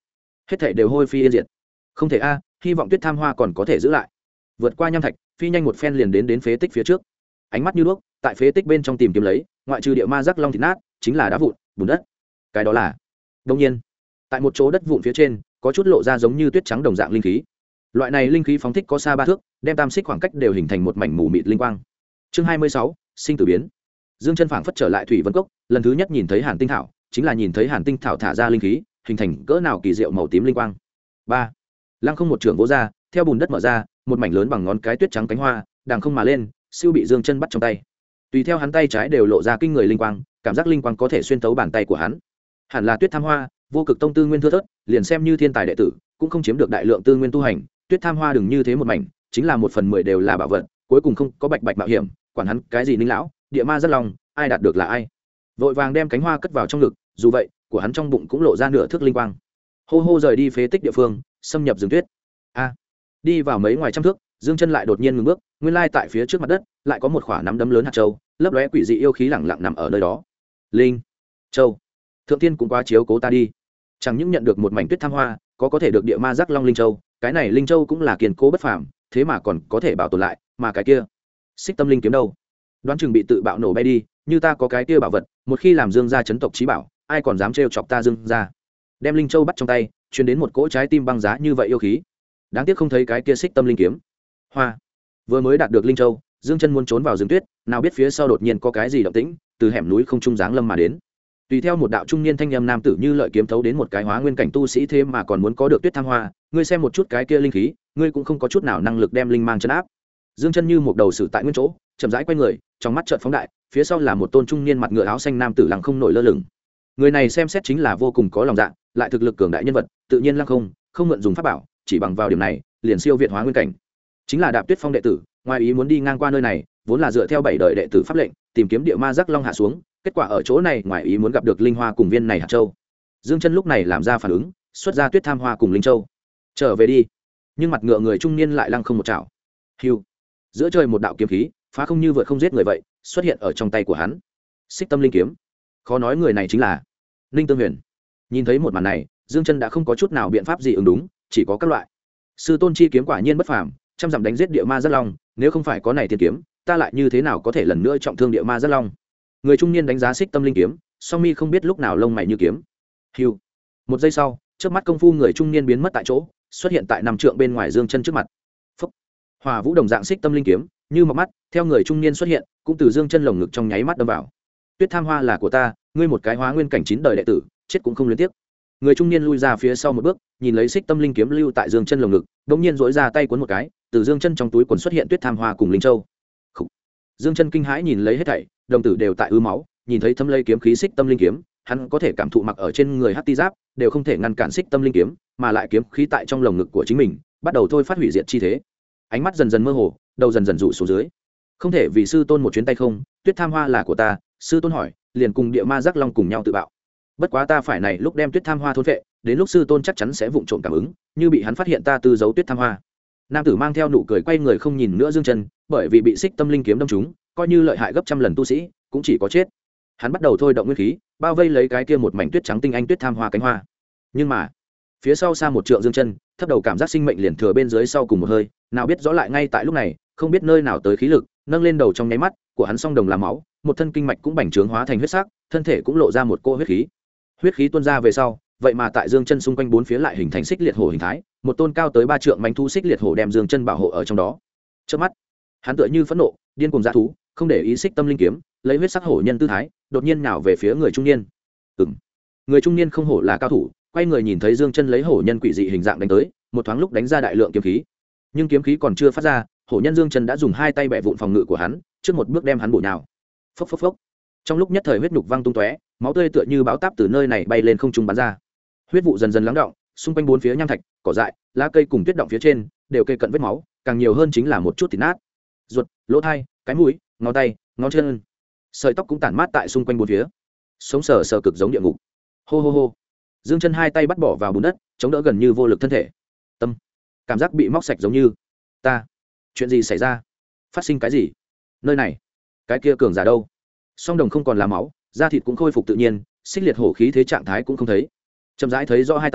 hết thể đều hôi phi yên diệt. Không thể a, hy vọng Tuyết Tham Hoa còn có thể giữ lại. Vượt qua nham thạch, phi nhanh một phen liền đến phế tích phía trước. Ánh mắt như đuốc, tại phế tích bên trong tìm kiếm lấy, ngoại trừ địa ma rắc long thịt nát, chính là đá vụn, bùn đất. Cái đó là. Đương nhiên, tại một chỗ đất vụn phía trên, có chút lộ ra giống như tuyết trắng đồng dạng linh khí. Loại này linh khí phóng thích có xa 3 thước, đem tam xích khoảng cách đều hình thành một mảnh mù mịt linh quang. Chương 26, sinh tử biến. Dương Chân phảng phất trở lại thủy vân cốc, lần thứ nhất nhìn thấy Hàn Tinh thảo, chính là nhìn thấy Hàn Tinh thảo thả ra linh khí, hình thành cỡ nào kỳ diệu màu tím linh quang. 3. Lăng không một trường vỗ ra, theo bùn đất mở ra, một mảnh lớn bằng ngón cái tuyết trắng cánh hoa, đàng không mà lên, siêu bị Dương Chân bắt trong tay. Tùy theo hắn tay trái đều lộ ra kinh người linh quang, cảm giác linh quang có thể xuyên tấu bàn tay của hắn. Hẳn là Tuyết Tham Hoa, vô cực tông tư nguyên thưa thớt, liền xem như thiên tài đệ tử, cũng không chiếm được đại lượng tư nguyên tu hành. Tuyết Tham Hoa đừng như thế một mảnh, chính là 1/10 đều là bảo vật, cuối cùng không có bạch bạch mạo hiểm, quản hắn cái gì Ninh lão, địa ma rất lòng, ai đạt được là ai. Vội vàng đem cánh hoa cất vào trong ngực, dù vậy, của hắn trong bụng cũng lộ ra nửa thước linh quang. Hô hô rời đi phế tích địa phương, xâm nhập rừng tuyết. Đi vào mấy ngoài trăm thước, Dương Chân lại đột nhiên ngừng bước, nguyên lai tại phía trước mặt đất, lại có một quả nắm đấm lớn hạt châu, lấp lóe quỷ dị yêu khí lẳng lặng nằm ở nơi đó. Linh Châu, thượng tiên cũng quá chiếu cố ta đi. Chẳng những nhận được một mảnh Tuyết Tham Hoa, có thể được địa ma rắc long linh châu, cái này linh châu cũng là kiên cố bất phàm, thế mà còn có thể bảo tồn lại, mà cái kia, Xích Tâm Linh kiếm đâu? Đoán chừng bị tự bạo nổ bay đi, như ta có cái kia bảo vật, một khi làm Dương gia chấn tộc chí bảo, ai còn dám trêu chọc ta Dương gia. Đem linh châu bắt trong tay, truyền đến một cỗ trái tim băng giá như vậy yêu khí. Đáng tiếc không thấy cái kia Xích Tâm Linh kiếm. Hoa. Vừa mới đạt được linh châu, Dương Chân muốn trốn vào rừng tuyết, nào biết phía sau đột nhiên có cái gì động tĩnh, từ hẻm núi không trung giáng lâm mà đến. Tùy theo một đạo trung niên thanh âm nam tử như lợi kiếm thấu đến một cái hóa nguyên cảnh tu sĩ thế mà còn muốn có được Tuyết Tham Hoa, ngươi xem một chút cái kia linh khí, ngươi cũng không có chút nào năng lực đem linh mang trấn áp. Dương Chân như một đầu sử tại nguyên chỗ, chậm rãi quay người, trong mắt chợt phóng đại, phía sau là một tôn trung niên mặt ngựa áo xanh nam tử lặng không nổi lơ lửng. Người này xem xét chính là vô cùng có lòng dạ, lại thực lực cường đại nhân vật, tự nhiên lăng không mượn dùng pháp bảo, chỉ bằng vào điểm này, liền siêu việt hóa nguyên cảnh. Chính là Đạp Tuyết Phong đệ tử, ngoài ý muốn đi ngang qua nơi này, vốn là dựa theo 7 đời đệ tử pháp lệnh, tìm kiếm địa ma rắc long hạ xuống, kết quả ở chỗ này ngoài ý muốn gặp được linh hoa cùng viên này hạt châu. Dương Chân lúc này làm ra phản ứng, xuất ra Tuyết Tham Hoa cùng linh châu. Trở về đi. Nhưng mặt ngựa người trung niên lại lăng không một chảo. Hưu. Giữa trời một đạo kiếm khí, phá không như vượt không giết người vậy, xuất hiện ở trong tay của hắn. Xích Tâm Linh kiếm. Khó nói người này chính là Ninh Tương Huyền. Nhìn thấy một màn này, Dương Chân đã không có chút nào biện pháp gì ứng đúng, chỉ có các loại. Sư tôn chi kiếm quả nhiên bất phàm, trăm dặm đánh giết địa ma rất long, nếu không phải có này tiên kiếm, ta lại như thế nào có thể lần nữa trọng thương địa ma rất long. Người trung niên đánh giá Xích Tâm Linh kiếm, song mi không biết lúc nào lông mày như kiếm. Hưu. Một giây sau, chớp mắt công phu người trung niên biến mất tại chỗ, xuất hiện tại 5 trượng bên ngoài Dương Chân trước mặt. Phốc. Hỏa Vũ đồng dạng Xích Tâm Linh kiếm, như một mắt, theo người trung niên xuất hiện, cũng từ Dương Chân lồng ngực trong nháy mắt đâm vào. Tuyết Tham Hoa là của ta, ngươi một cái hóa nguyên cảnh 9 đời đệ tử, chết cũng không liên tiếp. Người trung niên lui ra phía sau một bước, nhìn lấy Xích Tâm Linh kiếm lưu tại Dương Chân lồng ngực, đột nhiên duỗi ra tay cuốn một cái, từ Dương Chân trong túi quần xuất hiện Tuyết Tham Hoa cùng linh châu. Khủ. Dương Chân kinh hãi nhìn lấy hết thảy, đồng tử đều tại ứ máu, nhìn thấy thâm lây kiếm khí Xích Tâm Linh kiếm, hắn có thể cảm thụ mặc ở trên người hắc ti giáp, đều không thể ngăn cản Xích Tâm Linh kiếm, mà lại kiếm khí tại trong lồng ngực của chính mình, bắt đầu thôi phát hủy diệt chi thế. Ánh mắt dần dần mơ hồ, đầu dần dần rũ xuống dưới. Không thể vì sư tôn một chuyến tay không, Tuyết Tham Hoa là của ta, sư tôn hỏi, liền cùng địa ma rắc long cùng nhau tự bạo. Bất quá ta phải này lúc đem Tuyết Tham Hoa thôn phệ, đến lúc sư tôn chắc chắn sẽ vụng trộm cảm ứng, như bị hắn phát hiện ta tư giấu Tuyết Tham Hoa. Nam tử mang theo nụ cười quay người không nhìn nữa Dương Chân, bởi vì bị Xích Tâm Linh kiếm đâm trúng, coi như lợi hại gấp trăm lần tu sĩ, cũng chỉ có chết. Hắn bắt đầu thôi động nguyên khí, bao vây lấy cái kia một mảnh tuyết trắng tinh anh Tuyết Tham Hoa cánh hoa. Nhưng mà, phía sau xa một trượng Dương Chân, thấp đầu cảm giác sinh mệnh liền thừa bên dưới sau cùng một hơi, nào biết rõ lại ngay tại lúc này, không biết nơi nào tới khí lực, nâng lên đầu trong nháy mắt, của hắn song đồng làm máu, một thân kinh mạch cũng bành trướng hóa thành huyết sắc, thân thể cũng lộ ra một cô huyết khí. Huyết khí tuôn ra về sau, vậy mà tại Dương Chân xung quanh bốn phía lại hình thành xích liệt hổ hình thái, một tôn cao tới 3 trượng manh thu xích liệt hổ đem Dương Chân bảo hộ ở trong đó. Chớp mắt, hắn tựa như phẫn nộ, điên cuồng dã thú, không để ý Xích Tâm Linh kiếm, lấy huyết sắc hổ nhân tư thái, đột nhiên nào về phía người trung niên. Người trung niên không hổ là cao thủ, quay người nhìn thấy Dương Chân lấy hổ nhân quỷ dị hình dạng đánh tới, một thoáng lúc đánh ra đại lượng kiếm khí. Nhưng kiếm khí còn chưa phát ra, hổ nhân Dương Chân đã dùng 2 tay bẻ vụn phòng ngự của hắn, trước một bước đem hắn bổ nhào. Phốc phốc phốc. Trong lúc nhất thời huyết nhục văng tung tóe, máu tươi tựa như bão táp từ nơi này bay lên không trung bắn ra. Huyết vụ dần dần lắng đọng, xung quanh bốn phía nham thạch, cỏ dại, lá cây cùng tuyết động phía trên đều kề cận vết máu, càng nhiều hơn chính là một chút thịt nát. Ruột, lỗ tai, cái mũi, ngón tay, ngón chân, sợi tóc cũng tản mát tại xung quanh bốn phía. Sống sờ sờ cực giống địa ngục. Hô hô hô. Dương Chân 2 tay bắt bỏ vào bùn đất, chống đỡ gần như vô lực thân thể. Tâm, cảm giác bị móc sạch giống như ta. Chuyện gì xảy ra? Phát sinh cái gì? Nơi này, cái kia cường giả đâu? Song đồng không còn là máu, da thịt cũng khôi phục tự nhiên, xích liệt hổ khí thế trạng thái cũng không thấy. Chậm rãi thấy rõ 2 tay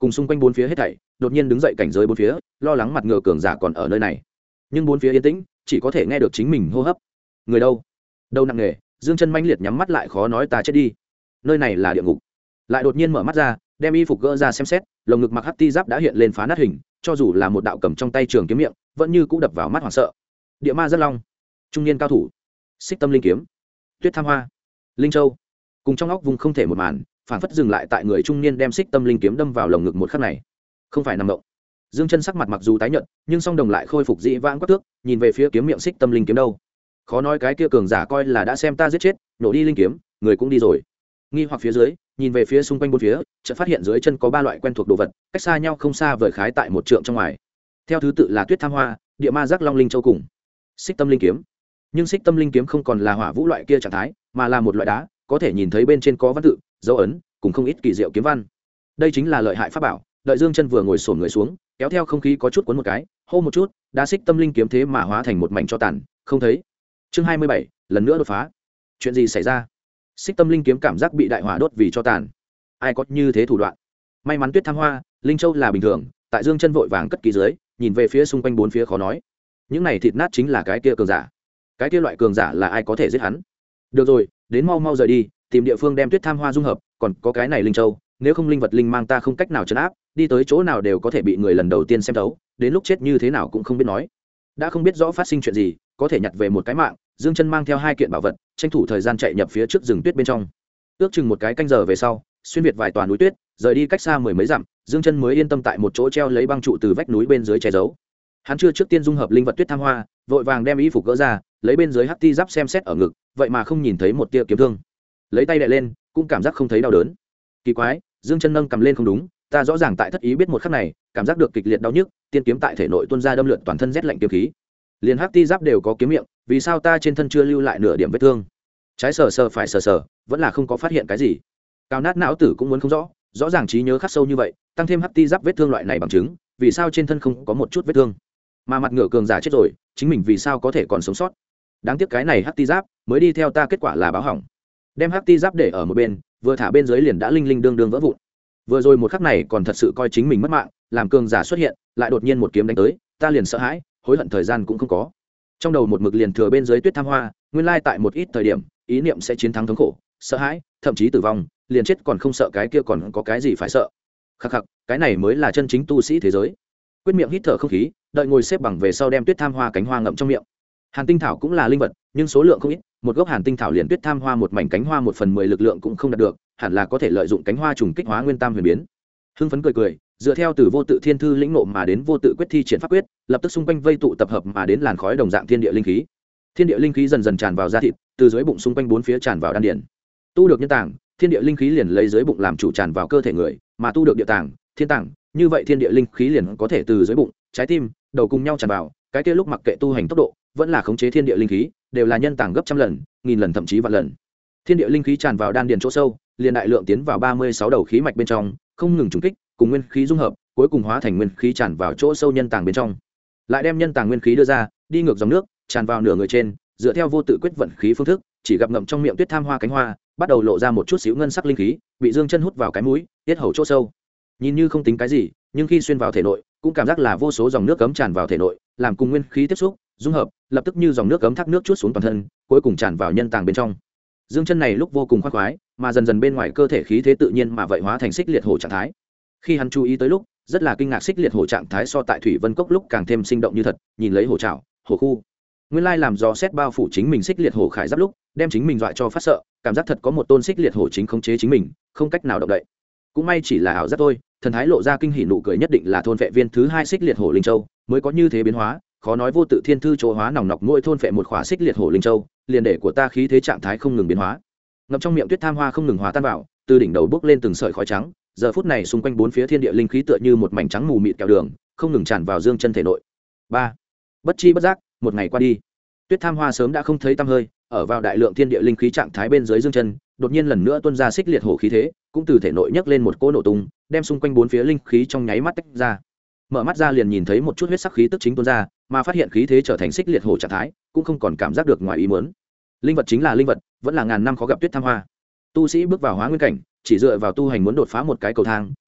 cùng xung quanh bốn phía hết thảy đột nhiên đứng dậy cảnh giới bốn phía, lo lắng mặt ngựa cường giả còn ở nơi này. Nhưng bốn phía yên tĩnh, chỉ có thể nghe được chính mình hô hấp. Người đâu? Đâu nặng nề, Dương Chân manh liệt nhắm mắt lại khó nói ta chết đi. Nơi này là địa ngục. Lại đột nhiên mở mắt ra, đem y phục gỡ ra xem xét, lồng ngực mặc hắc ti giáp đã hiện lên phá nát hình, cho dù là một đạo cầm trong tay trường kiếm miệng, vẫn như cũ đập vào mắt hoảng sợ. Địa ma rất long, trung niên cao thủ, xích tâm linh kiếm, tuyết tham hoa, linh châu, cùng trong óc vùng không thể một màn, phản phất dừng lại tại người trung niên đem xích tâm linh kiếm đâm vào lồng ngực một khắc này. Không phải nằm động. Dương Chân sắc mặt mặc dù tái nhợt, nhưng song đồng lại khôi phục dị vãng quắc thước, nhìn về phía kiếm miệng xích tâm linh kiếm đâu. Khó nói cái kia cường giả coi là đã xem ta giết chết, nổ đi linh kiếm, người cũng đi rồi. Nghi hoặc phía dưới, nhìn về phía xung quanh bốn phía, chợt phát hiện dưới chân có ba loại quen thuộc đồ vật, cách xa nhau không xa vời khái tại một trượng trong ngoài. Theo thứ tự là tuyết tham hoa, địa ma giác long linh châu cùng xích tâm linh kiếm. Nhưng xích tâm linh kiếm không còn là hỏa vũ loại kia trạng thái, mà là một loại đá, có thể nhìn thấy bên trên có văn tự, dấu ấn, cùng không ít kỳ diệu kiếm văn. Đây chính là lợi hại pháp bảo. Đợi Dương Chân vừa ngồi xổm người xuống, kéo theo không khí có chút cuốn một cái, hô một chút, đá xích tâm linh kiếm thế mà hóa thành một mảnh cho tàn, không thấy. Chương 27, lần nữa đột phá. Chuyện gì xảy ra? Xích tâm linh kiếm cảm giác bị đại hỏa đốt vì cho tàn. Ai có như thế thủ đoạn? May mắn tuyết tham hoa, linh châu là bình thường, tại Dương Chân vội vàng cất kỹ dưới, nhìn về phía xung quanh bốn phía khó nói. Những này thịt nát chính là cái kia cường giả. Cái kia loại cường giả là ai có thể giết hắn? Được rồi, đến mau mau rời đi, tìm địa phương đem tuyết tham hoa dung hợp, còn có cái này linh châu, nếu không linh vật linh mang ta không cách nào trấn áp, đi tới chỗ nào đều có thể bị người lần đầu tiên xem thấu, đến lúc chết như thế nào cũng không biết nói. Đã không biết rõ phát sinh chuyện gì, có thể nhặt về một cái mạng, Dương Chân mang theo hai kiện bảo vật, tranh thủ thời gian chạy nhập phía trước rừng tuyết bên trong. Ước chừng một cái canh giờ về sau, xuyên việt vài tòa núi tuyết, rời đi cách xa mười mấy dặm, Dương Chân mới yên tâm tại một chỗ treo lấy băng trụ từ vách núi bên dưới che giấu. Hắn chưa trước tiên dung hợp linh vật tuyết tham hoa, vội vàng đem y phục gỡ ra, lấy bên dưới hắc ti giáp xem xét ở ngực, vậy mà không nhìn thấy một tia kiếm thương. Lấy tay đè lên, cũng cảm giác không thấy đau đớn. Kỳ quái, Dương Chân nâng cầm lên không đúng, ta rõ ràng tại thất ý biết một khắc này, cảm giác được kịch liệt đau nhức, tiên kiếm tại thể nội tuôn ra đâm lượn toàn thân rét lạnh kiếm khí. Liền hắc ti giáp đều có kiếm miệng, vì sao ta trên thân chưa lưu lại nửa điểm vết thương? Trái sờ sờ phải sờ sờ, vẫn là không có phát hiện cái gì. Cao nát não tử cũng muốn không rõ, rõ ràng trí nhớ khắc sâu như vậy, tăng thêm hắc ti giáp vết thương loại này bằng chứng, vì sao trên thân không có một chút vết thương? Mà mặt ngựa cường giả chết rồi, chính mình vì sao có thể còn sống sót? Đáng tiếc cái này hắc ti giáp mới đi theo ta, kết quả là báo hỏng. Đem hắc ti giáp để ở một bên, vừa thả bên dưới liền đã linh linh đương đương vỡ vụn. Vừa rồi một khắc này còn thật sự coi chính mình mất mạng, làm cường giả xuất hiện, lại đột nhiên một kiếm đánh tới, ta liền sợ hãi, hối hận thời gian cũng không có. Trong đầu một mực liền thừa bên dưới tuyết tham hoa, nguyên lai tại một ít thời điểm, ý niệm sẽ chiến thắng thống khổ, sợ hãi, thậm chí tử vong, liền chết còn không sợ, cái kia còn có cái gì phải sợ? Khắc khắc, cái này mới là chân chính tu sĩ thế giới. Quyết miệng hít thở không khí, đợi ngồi xếp bằng về sau đem tuyết tham hoa cánh hoa ngậm trong miệng. Hàn tinh thảo cũng là linh vật, nhưng số lượng không ít, một gốc hàn tinh thảo liền tuyết tham hoa một mảnh cánh hoa 1/10 lực lượng cũng không đạt được, hẳn là có thể lợi dụng cánh hoa trùng kích hóa nguyên tam huyền biến. Hưng phấn cười cười, dựa theo từ vô tự thiên thư lĩnh ngộ mà đến vô tự quyết thi triển pháp quyết, lập tức xung quanh vây tụ tập hợp mà đến làn khói đồng dạng thiên địa linh khí. Thiên địa linh khí dần dần tràn vào da thịt, từ dưới bụng xung quanh bốn phía tràn vào đan điền. Tu được nhân tàng, thiên địa linh khí liền lấy dưới bụng làm chủ tràn vào cơ thể người, mà tu được địa tàng, thiên tàng, như vậy thiên địa linh khí liền có thể từ dưới bụng, trái tim, đầu cùng nhau tràn vào, cái kia lúc mặc kệ tu hành tốc độ, vẫn là khống chế thiên địa linh khí, đều là nhân tàng gấp trăm lần, nghìn lần thậm chí vạn lần. Thiên địa linh khí tràn vào đan điền chỗ sâu, liền đại lượng tiến vào 36 đầu khí mạch bên trong, không ngừng trùng kích, cùng nguyên khí dung hợp, cuối cùng hóa thành nguyên khí tràn vào chỗ sâu nhân tàng bên trong. Lại đem nhân tàng nguyên khí đưa ra, đi ngược dòng nước, tràn vào nửa người trên, dựa theo vô tự quyết vận khí phương thức, chỉ gặp ngậm trong miệng tuyết tham hoa cánh hoa, bắt đầu lộ ra một chút xíu ngân sắc linh khí, bị Dương Chân hút vào cái mũi, tiết hầu chỗ sâu. Nhìn như không tính cái gì, nhưng khi xuyên vào thể nội, cũng cảm giác là vô số dòng nước cấm tràn vào thể nội, làm cùng nguyên khí tiếp xúc, dung hợp, lập tức như dòng nước cấm thác nước chuốt xuống toàn thân, cuối cùng tràn vào nhân tàng bên trong. Dương Chân này lúc vô cùng khoái khoái, mà dần dần bên ngoài cơ thể khí thế tự nhiên mà vậy hóa thành xích liệt hổ trạng thái. Khi hắn chú ý tới lúc, rất là kinh ngạc, xích liệt hổ trạng thái so tại thủy vân cốc lúc càng thêm sinh động như thật, nhìn lấy hổ trảo, hổ khu. Nguyên lai làm do xét bao phủ chính mình xích liệt hổ khải giáp lúc, đem chính mình dọa cho phát sợ, cảm giác thật có một tôn xích liệt hổ chính khống chế chính mình, không cách nào động đậy. Cũng may chỉ là ảo giác thôi, thần thái lộ ra kinh hỉ nụ cười, nhất định là thôn vệ viên thứ 2 xích liệt hổ linh châu, mới có như thế biến hóa, khó nói vô tự thiên thư chỗ hóa nòng nọc mỗi thôn vệ một khỏa xích liệt hổ linh châu, liền để của ta khí thế trạng thái không ngừng biến hóa. Ngậm trong miệng tuyết tham hoa không ngừng hòa tan vào, từ đỉnh đầu bốc lên từng sợi khói trắng, giờ phút này xung quanh bốn phía thiên địa linh khí tựa như một mảnh trắng mù mịt kẹo đường, không ngừng tràn vào Dương Chân thể nội. 3. Bất chi bất giác, một ngày qua đi. Tuyết tham hoa sớm đã không thấy tăm hơi, ở vào đại lượng thiên địa linh khí trạng thái bên dưới Dương Chân, đột nhiên lần nữa tuôn ra xích liệt hổ khí thế, cũng từ thể nội nhấc lên một cỗ nổ tung, đem xung quanh bốn phía linh khí trong nháy mắt tách ra. Mở mắt ra liền nhìn thấy một chút huyết sắc khí tức chính tuôn ra, mà phát hiện khí thế trở thành xích liệt hổ trạng thái, cũng không còn cảm giác được ngoài ý muốn. Linh vật chính là linh vật, vẫn là ngàn năm khó gặp tuyết tham hoa. Tu sĩ bước vào hóa nguyên cảnh, chỉ dựa vào tu hành muốn đột phá một cái cầu thang,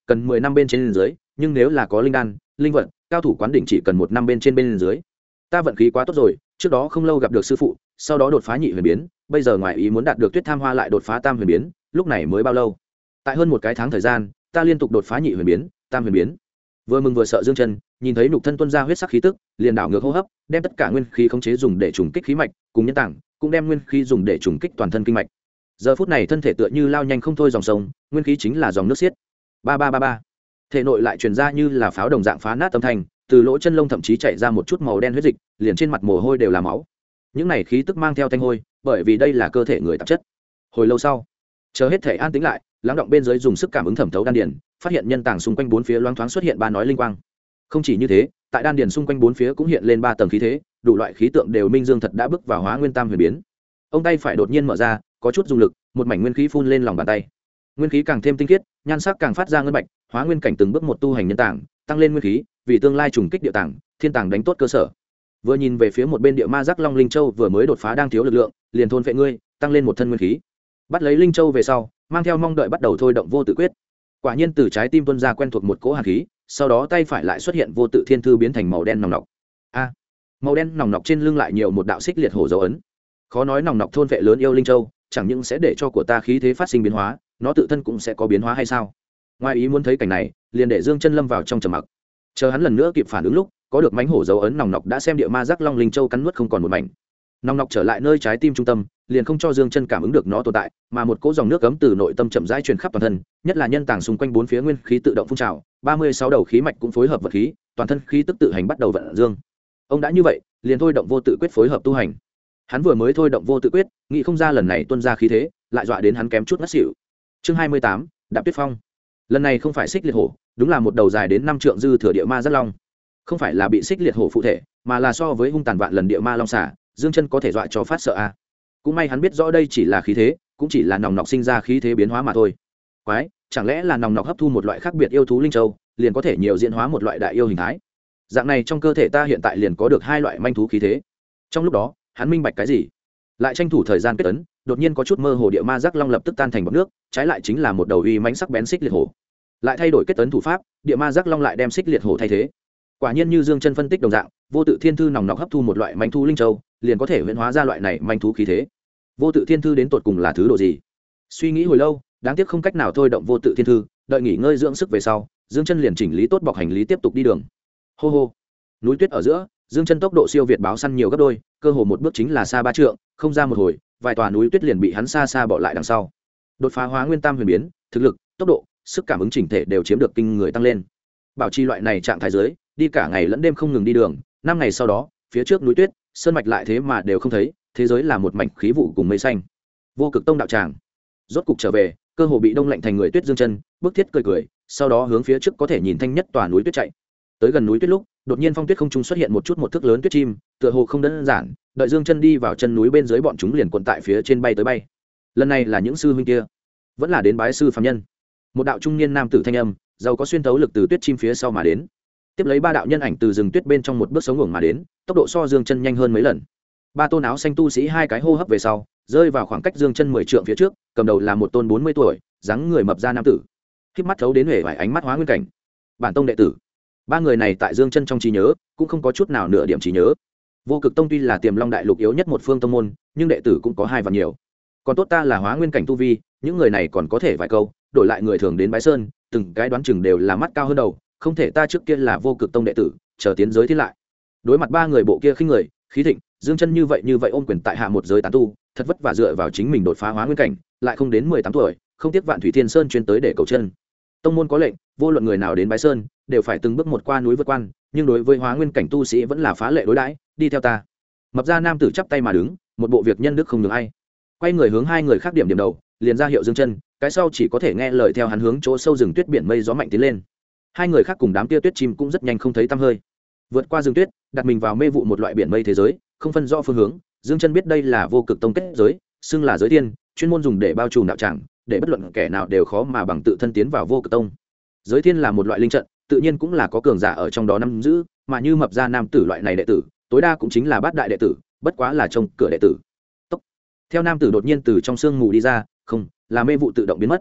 cần 10 năm bên trên dưới, nhưng nếu là có linh đan linh vật cao thủ quán đỉnh chỉ cần 1 năm bên trên bên dưới. Ta vận khí quá tốt rồi, trước đó không lâu gặp được sư phụ, sau đó đột phá nhị huyền biến, bây giờ ngoài ý muốn đạt được Tuyết Tham Hoa lại đột phá tam huyền biến, lúc này mới bao lâu? Tại hơn một cái tháng thời gian, ta liên tục đột phá nhị huyền biến, tam huyền biến. Vừa mừng vừa sợ Dương Chân, nhìn thấy nhục thân tuôn ra huyết sắc khí tức, liền đảo ngược hô hấp, đem tất cả nguyên khí khống chế dùng để trùng kích khí mạch, cùng nhân tạng, cũng đem nguyên khí dùng để trùng kích toàn thân kinh mạch. Giờ phút này thân thể tựa như lao nhanh không thôi dòng sông, nguyên khí chính là dòng nước xiết. Ba ba ba ba. Thể nội lại truyền ra như là pháo đồng dạng phá nát âm thanh, từ lỗ chân lông thậm chí chảy ra một chút màu đen huyết dịch, liền trên mặt mồ hôi đều là máu. Những này khí tức mang theo thanh hôi, bởi vì đây là cơ thể người tạp chất. Hồi lâu sau, chờ hết thể an tĩnh lại, lắng động bên dưới dùng sức cảm ứng thẩm thấu đan điền, phát hiện nhân tàng xung quanh bốn phía loáng thoáng xuất hiện ba nói linh quang. Không chỉ như thế, tại đan điền xung quanh bốn phía cũng hiện lên ba tầng khí thế, đủ loại khí tượng đều minh dương thật đã bước vào hóa nguyên tam huyền biến. Ông tay phải đột nhiên mở ra, có chút dùng lực, một mảnh nguyên khí phun lên lòng bàn tay. Nguyên khí càng thêm tinh khiết, nhan sắc càng phát ra ngân bạch, hóa nguyên cảnh từng bước một tu hành nhân tàng, tăng lên nguyên khí, vì tương lai trùng kích địa tàng, thiên tàng đánh tốt cơ sở. Vừa nhìn về phía một bên địa ma giác long linh châu vừa mới đột phá đang thiếu lực lượng, liền thôn phệ ngươi, tăng lên một thân nguyên khí. Bắt lấy linh châu về sau, mang theo mong đợi bắt đầu thôi động vô tự quyết. Quả nhiên từ trái tim tuôn ra quen thuộc một cỗ hàn khí, sau đó tay phải lại xuất hiện vô tự thiên thư biến thành màu đen nòng nọc. A, màu đen nòng nọc trên lưng lại nhiều một đạo xích liệt hổ dấu ấn. Khó nói nòng nọc thôn vệ lớn yêu linh châu, chẳng những sẽ để cho của ta khí thế phát sinh biến hóa, nó tự thân cũng sẽ có biến hóa hay sao? Ngoài ý muốn thấy cảnh này, liền để Dương Chân lâm vào trong trầm mặc. Chờ hắn lần nữa kịp phản ứng lúc, có được mãnh hổ dấu ấn nòng nọc đã xem địa ma giác long linh châu cắn nuốt không còn một mảnh. Nòng nọc trở lại nơi trái tim trung tâm, liền không cho Dương Chân cảm ứng được nó tồn tại, mà một cỗ dòng nước cấm từ nội tâm chậm rãi truyền khắp toàn thân, nhất là nhân tàng xung quanh bốn phía nguyên khí tự động phun trào, 36 đầu khí mạch cũng phối hợp vật khí, toàn thân khí tức tự hành bắt đầu vận dương. Ông đã như vậy, liền thôi động vô tự quyết phối hợp tu hành. Hắn vừa mới thôi động vô tự quyết, nghĩ không ra lần này tuôn ra khí thế, lại dọa đến hắn kém chút ngất xỉu. Chương 28, Đạp Tuyết Phong. Lần này không phải xích liệt hổ, đúng là một đầu dài đến 5 trượng dư thừa địa ma giác long. Không phải là bị xích liệt hổ phụ thể, mà là so với hung tàn vạn lần địa ma long xả, Dương Chân có thể dọa cho phát sợ a. Cũng may hắn biết rõ đây chỉ là khí thế, cũng chỉ là nòng nọc sinh ra khí thế biến hóa mà thôi. Quái, chẳng lẽ là nòng nọc hấp thu một loại khác biệt yêu thú linh châu, liền có thể nhiều diễn hóa một loại đại yêu hình thái. Dạng này trong cơ thể ta hiện tại liền có được hai loại manh thú khí thế. Trong lúc đó, hắn minh bạch cái gì? Lại tranh thủ thời gian kết ấn, đột nhiên có chút mơ hồ địa ma giác long lập tức tan thành bọt nước, trái lại chính là một đầu uy mãnh sắc bén xích liệt hổ. Lại thay đổi kết ấn thủ pháp, địa ma giác long lại đem xích liệt hổ thay thế. Quả nhiên như Dương Chân phân tích đồng dạng, vô tự thiên thư nòng nọc hấp thu một loại manh thú linh châu, liền có thể huyễn hóa ra loại này manh thú khí thế. Vô tự thiên thư đến tột cùng là thứ độ gì? Suy nghĩ hồi lâu, đáng tiếc không cách nào thôi động vô tự thiên thư, đợi nghỉ ngơi dưỡng sức về sau, Dương Chân liền chỉnh lý tốt bọc hành lý tiếp tục đi đường. Hô hô. Núi tuyết ở giữa, Dương Chân tốc độ siêu việt báo săn nhiều gấp đôi, cơ hồ một bước chính là xa 3 trượng, không ra một hồi, vài tòa núi tuyết liền bị hắn xa xa bỏ lại đằng sau. Đột phá hóa nguyên tam huyền biến, thực lực, tốc độ, sức cảm ứng chỉnh thể đều chiếm được kinh người tăng lên. Bảo trì loại này trạng thái dưới, đi cả ngày lẫn đêm không ngừng đi đường, 5 ngày sau đó, phía trước núi tuyết, sơn mạch lại thế mà đều không thấy, thế giới là một mảnh khí vụ cùng mây xanh. Vô Cực Tông đạo tràng, rốt cục trở về, cơ hồ bị đông lạnh thành người tuyết Dương Chân, bước thiết cười cười, sau đó hướng phía trước có thể nhìn thanh nhất tòa núi tuyết chạy. Tới gần núi tuyết lúc, đột nhiên phong tuyết không trung xuất hiện một chút một thước lớn tuyết chim, tựa hồ không đơn giản, đợi Dương Chân đi vào chân núi bên dưới bọn chúng liền cuộn tại phía trên bay tới bay. Lần này là những sư huynh kia, vẫn là đến bái sư phàm nhân. Một đạo trung niên nam tử thanh âm, giàu có xuyên thấu lực từ tuyết chim phía sau mà đến. Tiếp lấy ba đạo nhân ảnh từ rừng tuyết bên trong một bước sống ngẩng mà đến, tốc độ so Dương Chân nhanh hơn mấy lần. Ba tôn áo xanh tu sĩ hai cái hô hấp về sau, rơi vào khoảng cách Dương Chân 10 trượng phía trước, cầm đầu là một tôn 40 tuổi, dáng người mập ra nam tử. Khép mắt thấu đến huệ vài ánh mắt hóa nguyên cảnh. Bản tông đệ tử. Ba người này tại Dương Chân trong trí nhớ, cũng không có chút nào nửa điểm trí nhớ. Vô Cực Tông tuy là Tiềm Long đại lục yếu nhất một phương tông môn, nhưng đệ tử cũng có hai và nhiều. Còn tốt ta là hóa nguyên cảnh tu vi, những người này còn có thể vài câu, đổi lại người thường đến bái sơn, từng cái đoán chừng đều là mắt cao hơn đầu, không thể ta trước kia là Vô Cực Tông đệ tử, chờ tiến giới thiên lại. Đối mặt ba người bộ kia khinh người, khí thịnh, Dương Chân như vậy ôm quyền tại hạ một giới tán tu, thật vất vả dựa vào chính mình đột phá hóa nguyên cảnh, lại không đến 18 tuổi, không tiếc Vạn Thủy Thiên Sơn chuyên tới để cầu chân. Tông môn có lệnh, vô luận người nào đến bái sơn, đều phải từng bước một qua núi vượt quan, nhưng đối với hóa nguyên cảnh tu sĩ vẫn là phá lệ đối đãi, đi theo ta. Mập ra nam tử chắp tay mà đứng, một bộ việc nhân đức không nhường ai. Quay người hướng hai người khác điểm đầu, liền ra hiệu Dương Chân, cái sau chỉ có thể nghe lời theo hắn hướng chỗ sâu rừng tuyết biển mây gió mạnh tiến lên. Hai người khác cùng đám tia tuyết chim cũng rất nhanh không thấy tăm hơi. Vượt qua rừng tuyết, đặt mình vào mê vụ một loại biển mây thế giới, không phân rõ phương hướng. Dương Chân biết đây là Vô Cực Tông kết giới, xưng là giới thiên, chuyên môn dùng để bao trùm đạo tràng, để bất luận kẻ nào đều khó mà bằng tự thân tiến vào Vô Cực Tông. Giới thiên là một loại linh trận, tự nhiên cũng là có cường giả ở trong đó nắm giữ, mà như mập ra nam tử loại này đệ tử, tối đa cũng chính là bát đại đệ tử, bất quá là trông cửa đệ tử. Tốc. Theo nam tử đột nhiên từ trong sương mù đi ra, không, là mê vụ tự động biến mất.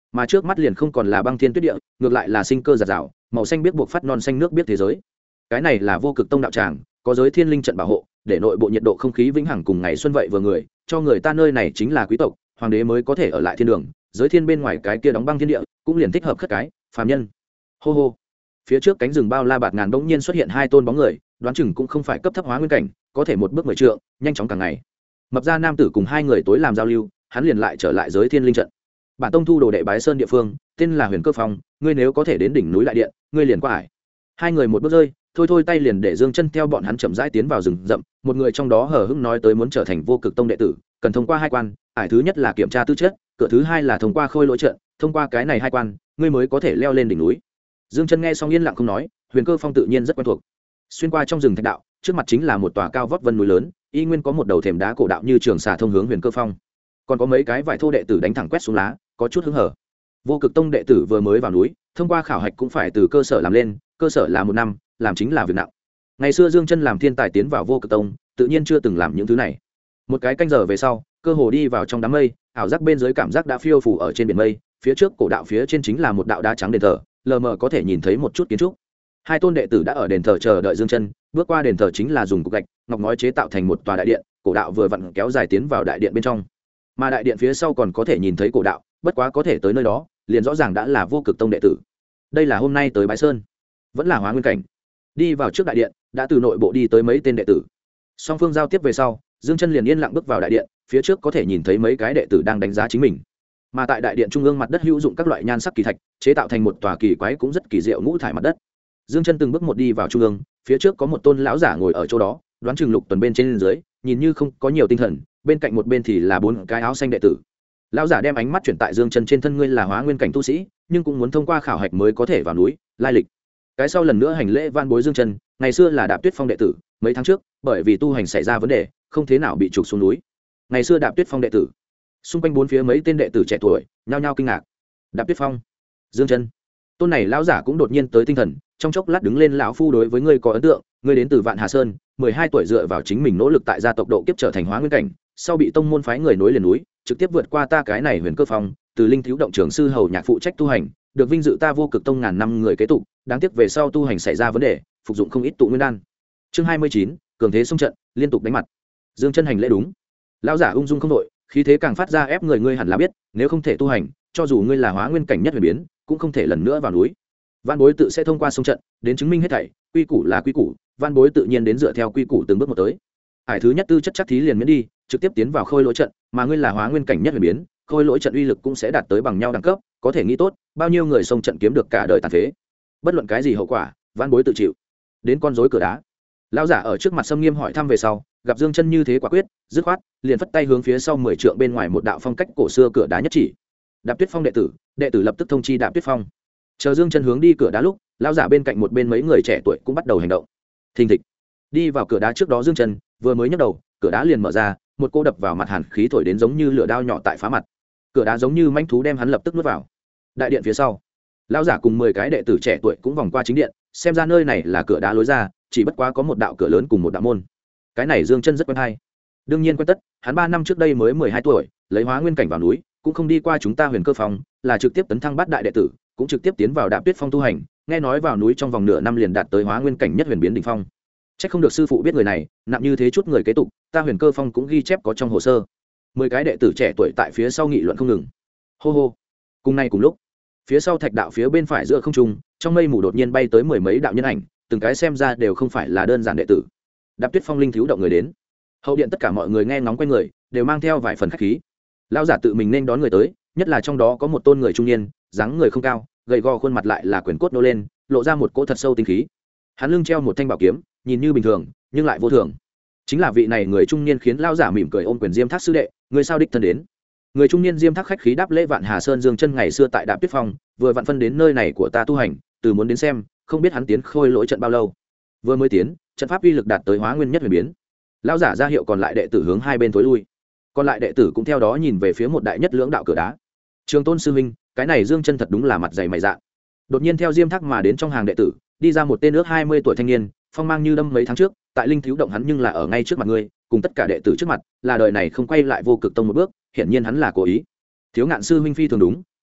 mà trước mắt liền không còn là băng thiên tuyết địa, ngược lại là sinh cơ giạt rào, màu xanh biết buộc phát non xanh nước biết thế giới. Cái này là vô cực tông đạo tràng, có giới thiên linh trận bảo hộ, để nội bộ nhiệt độ không khí vĩnh hằng cùng ngày xuân vậy vừa người, cho người ta nơi này chính là quý tộc, hoàng đế mới có thể ở lại thiên đường, giới thiên bên ngoài cái kia đóng băng thiên địa, cũng liền thích hợp khất cái, phàm nhân. Hô hô. Phía trước cánh rừng bao la bạt ngàn bỗng nhiên xuất hiện hai tôn bóng người, đoán chừng cũng không phải cấp thấp hóa nguyên cảnh, có thể một bước 10 trượng, nhanh chóng càng ngày. Mập ra nam tử cùng hai người tối làm giao lưu, hắn liền lại trở lại giới thiên linh trận. Bản tông thu đồ đệ bái sơn địa phương, tên là Huyền Cơ Phong, ngươi nếu có thể đến đỉnh núi đại điện, ngươi liền qua ải. Hai người một bước rơi, thôi tay liền để Dương Chân theo bọn hắn chậm rãi tiến vào rừng rậm, một người trong đó hờ hững nói tới muốn trở thành vô cực tông đệ tử, cần thông qua hai quan, ải thứ nhất là kiểm tra tư chất, cửa thứ hai là thông qua khôi lỗi trận, thông qua cái này hai quan, ngươi mới có thể leo lên đỉnh núi. Dương Chân nghe xong yên lặng không nói, Huyền Cơ Phong tự nhiên rất quen thuộc. Xuyên qua trong rừng thạch đạo, trước mặt chính là một tòa cao vót vân núi lớn, y nguyên có một đầu thềm đá cổ đạo như trường xà thông hướng Huyền Cơ Phong. Còn có mấy cái vải thô đệ tử đánh thẳng quét xuống lá, có chút hứng hở. Vô cực tông đệ tử vừa mới vào núi, thông qua khảo hạch cũng phải từ cơ sở làm lên, cơ sở là 1 năm, làm chính là việc nặng. Ngày xưa Dương Chân làm thiên tài tiến vào vô cực tông, tự nhiên chưa từng làm những thứ này. Một cái canh giờ về sau, cơ hồ đi vào trong đám mây, ảo giác bên dưới cảm giác đã phiêu phù ở trên biển mây, phía trước cổ đạo phía trên chính là một đạo đá trắng đền thờ, lờ mờ có thể nhìn thấy một chút kiến trúc. Hai tôn đệ tử đã ở đền thờ chờ đợi Dương Chân, bước qua đền thờ chính là dùng cục gạch, ngọc ngói chế tạo thành một tòa đại điện, cổ đạo vừa vặn kéo dài tiến vào đại điện bên trong. Mà đại điện phía sau còn có thể nhìn thấy cổ đạo, bất quá có thể tới nơi đó, liền rõ ràng đã là vô cực tông đệ tử. Đây là hôm nay tới bái sơn, vẫn là hóa nguyên cảnh. Đi vào trước đại điện, đã từ nội bộ đi tới mấy tên đệ tử. Song phương giao tiếp về sau, Dương Chân liền yên lặng bước vào đại điện, phía trước có thể nhìn thấy mấy cái đệ tử đang đánh giá chính mình. Mà tại đại điện trung ương mặt đất hữu dụng các loại nhan sắc kỳ thạch, chế tạo thành một tòa kỳ quái cũng rất kỳ diệu ngũ thải mặt đất. Dương Chân từng bước một đi vào trung ương, phía trước có một tôn lão giả ngồi ở chỗ đó, đoán chừng Lục Tuần bên trên dưới, nhìn như không có nhiều tinh thần, bên cạnh một bên thì là 4 cái áo xanh đệ tử. Lão giả đem ánh mắt chuyển tại Dương Chân trên thân, ngươi là hóa nguyên cảnh tu sĩ, nhưng cũng muốn thông qua khảo hạch mới có thể vào núi, lai lịch. Cái sau lần nữa hành lễ van bối Dương Chân, ngày xưa là Đạp Tuyết Phong đệ tử, mấy tháng trước, bởi vì tu hành xảy ra vấn đề, không thế nào bị trục xuống núi. Ngày xưa Đạp Tuyết Phong đệ tử. Xung quanh bốn phía mấy tên đệ tử trẻ tuổi, nhao nhao kinh ngạc. Đạp Tuyết Phong, Dương Chân. Tôn này lão giả cũng đột nhiên tới tinh thần, trong chốc lát đứng lên, lão phu đối với ngươi có ấn tượng, ngươi đến từ Vạn Hà Sơn, 12 tuổi dựa vào chính mình nỗ lực tại gia tộc độ kiếp trở thành hóa nguyên cảnh, sau bị tông môn phái người nối liền núi, trực tiếp vượt qua ta cái này Huyền Cơ Phong, từ linh thiếu động trưởng sư hầu nhạc phụ trách tu hành, được vinh dự ta vô cực tông ngàn năm người kế tục, đáng tiếc về sau tu hành xảy ra vấn đề, phục dụng không ít tụ nguyên đan. Chương 29, cường thế xung trận, liên tục đánh mặt. Dương Chân hành lễ đúng. Lão giả ung dung không đội, khí thế càng phát ra ép người, ngươi hẳn là biết, nếu không thể tu hành, cho dù ngươi là hóa nguyên cảnh nhất huyền biến, cũng không thể lần nữa vào núi. Văn bối tự sẽ thông qua xung trận, đến chứng minh hết thảy, quy củ là quy củ, văn bối tự nhiên đến dựa theo quy củ từng bước một tới. Hải thứ nhất tư chất chắc thí liền miễn đi, trực tiếp tiến vào khôi lỗi trận, mà ngươi là hóa nguyên cảnh nhất huyền biến, khôi lỗi trận uy lực cũng sẽ đạt tới bằng nhau đẳng cấp, có thể nghĩ tốt, bao nhiêu người xông trận kiếm được cả đời tàn phế. Bất luận cái gì hậu quả, văn bối tự chịu. Đến con rối cửa đá. Lão giả ở trước mặt Sâm Nghiêm hỏi thăm về sau, gặp Dương Chân như thế quả quyết, dứt khoát, liền phất tay hướng phía sau 10 trượng bên ngoài một đạo phong cách cổ xưa cửa đá nhất chỉ. Đạp Tuyết Phong đệ tử lập tức thông chi Đạp Tuyết Phong. Chờ Dương Chân hướng đi cửa đá lúc, lão giả bên cạnh một bên mấy người trẻ tuổi cũng bắt đầu hành động. Thình thịch. Đi vào cửa đá trước đó Dương Chân vừa mới nhấc đầu, cửa đá liền mở ra, một cô đập vào mặt hàn khí thổi đến giống như lửa đao nhỏ tại phá mặt. Cửa đá giống như manh thú đem hắn lập tức nuốt vào. Đại điện phía sau, lão giả cùng 10 cái đệ tử trẻ tuổi cũng vòng qua chính điện, xem ra nơi này là cửa đá lối ra, chỉ bất quá có một đạo cửa lớn cùng một đạo môn. Cái này Dương Chân rất quen hay. Đương nhiên quen tất, hắn 3 năm trước đây mới 12 tuổi, lấy hóa nguyên cảnh vào núi, cũng không đi qua chúng ta Huyền Cơ Phong, là trực tiếp tấn thăng bát đại đệ tử, cũng trực tiếp tiến vào Đạp Tuyết Phong tu hành, nghe nói vào núi trong vòng nửa năm liền đạt tới hóa nguyên cảnh nhất huyền biến đỉnh phong. Chắc không được sư phụ biết người này, nặng như thế chút người kế tục, ta Huyền Cơ Phong cũng ghi chép có trong hồ sơ. 10 cái đệ tử trẻ tuổi tại phía sau nghị luận không ngừng. Hô hô. Cùng nay cùng lúc, phía sau thạch đạo phía bên phải giữa không trung, trong mây mù đột nhiên bay tới 10 mấy đạo nhân ảnh, từng cái xem ra đều không phải là đơn giản đệ tử. Đạp Tuyết Phong linh thiếu động người đến. Hậu điện tất cả mọi người nghe ngóng quanh người, đều mang theo vài phần khách khí. Lão giả tự mình nên đón người tới, nhất là trong đó có một tôn người trung niên, dáng người không cao, gầy gò khuôn mặt lại là quyền cốt nô lên, lộ ra một cỗ thật sâu tinh khí. Hắn lưng treo một thanh bảo kiếm, nhìn như bình thường, nhưng lại vô thường. Chính là vị này người trung niên khiến lão giả mỉm cười ôm quyền Diêm Thác sư đệ, người sao đích thân đến. Người trung niên Diêm Thác khách khí đáp lễ, Vạn Hà Sơn Dương Chân ngày xưa tại Đạp Tuyết Phong, vừa vặn phân đến nơi này của ta tu hành, từ muốn đến xem, không biết hắn tiến khôi lỗi trận bao lâu. Vừa mới tiến, trận pháp uy lực đạt tới hóa nguyên nhất huyền biến. Lão giả ra hiệu còn lại đệ tử hướng hai bên tối lui. Còn lại đệ tử cũng theo đó nhìn về phía một đại nhất lưỡng đạo cửa đá. Trường Tôn sư huynh, cái này Dương Chân thật đúng là mặt dày mày dạn. Đột nhiên theo Diêm Thác mà đến trong hàng đệ tử, đi ra một tên ước 20 tuổi thanh niên, phong mang như đâm mấy tháng trước, tại linh thiếu động hắn nhưng là ở ngay trước mặt ngươi, cùng tất cả đệ tử trước mặt, là đời này không quay lại vô cực tông một bước, hiển nhiên hắn là cố ý. Thiếu Ngạn sư huynh phi thường đúng,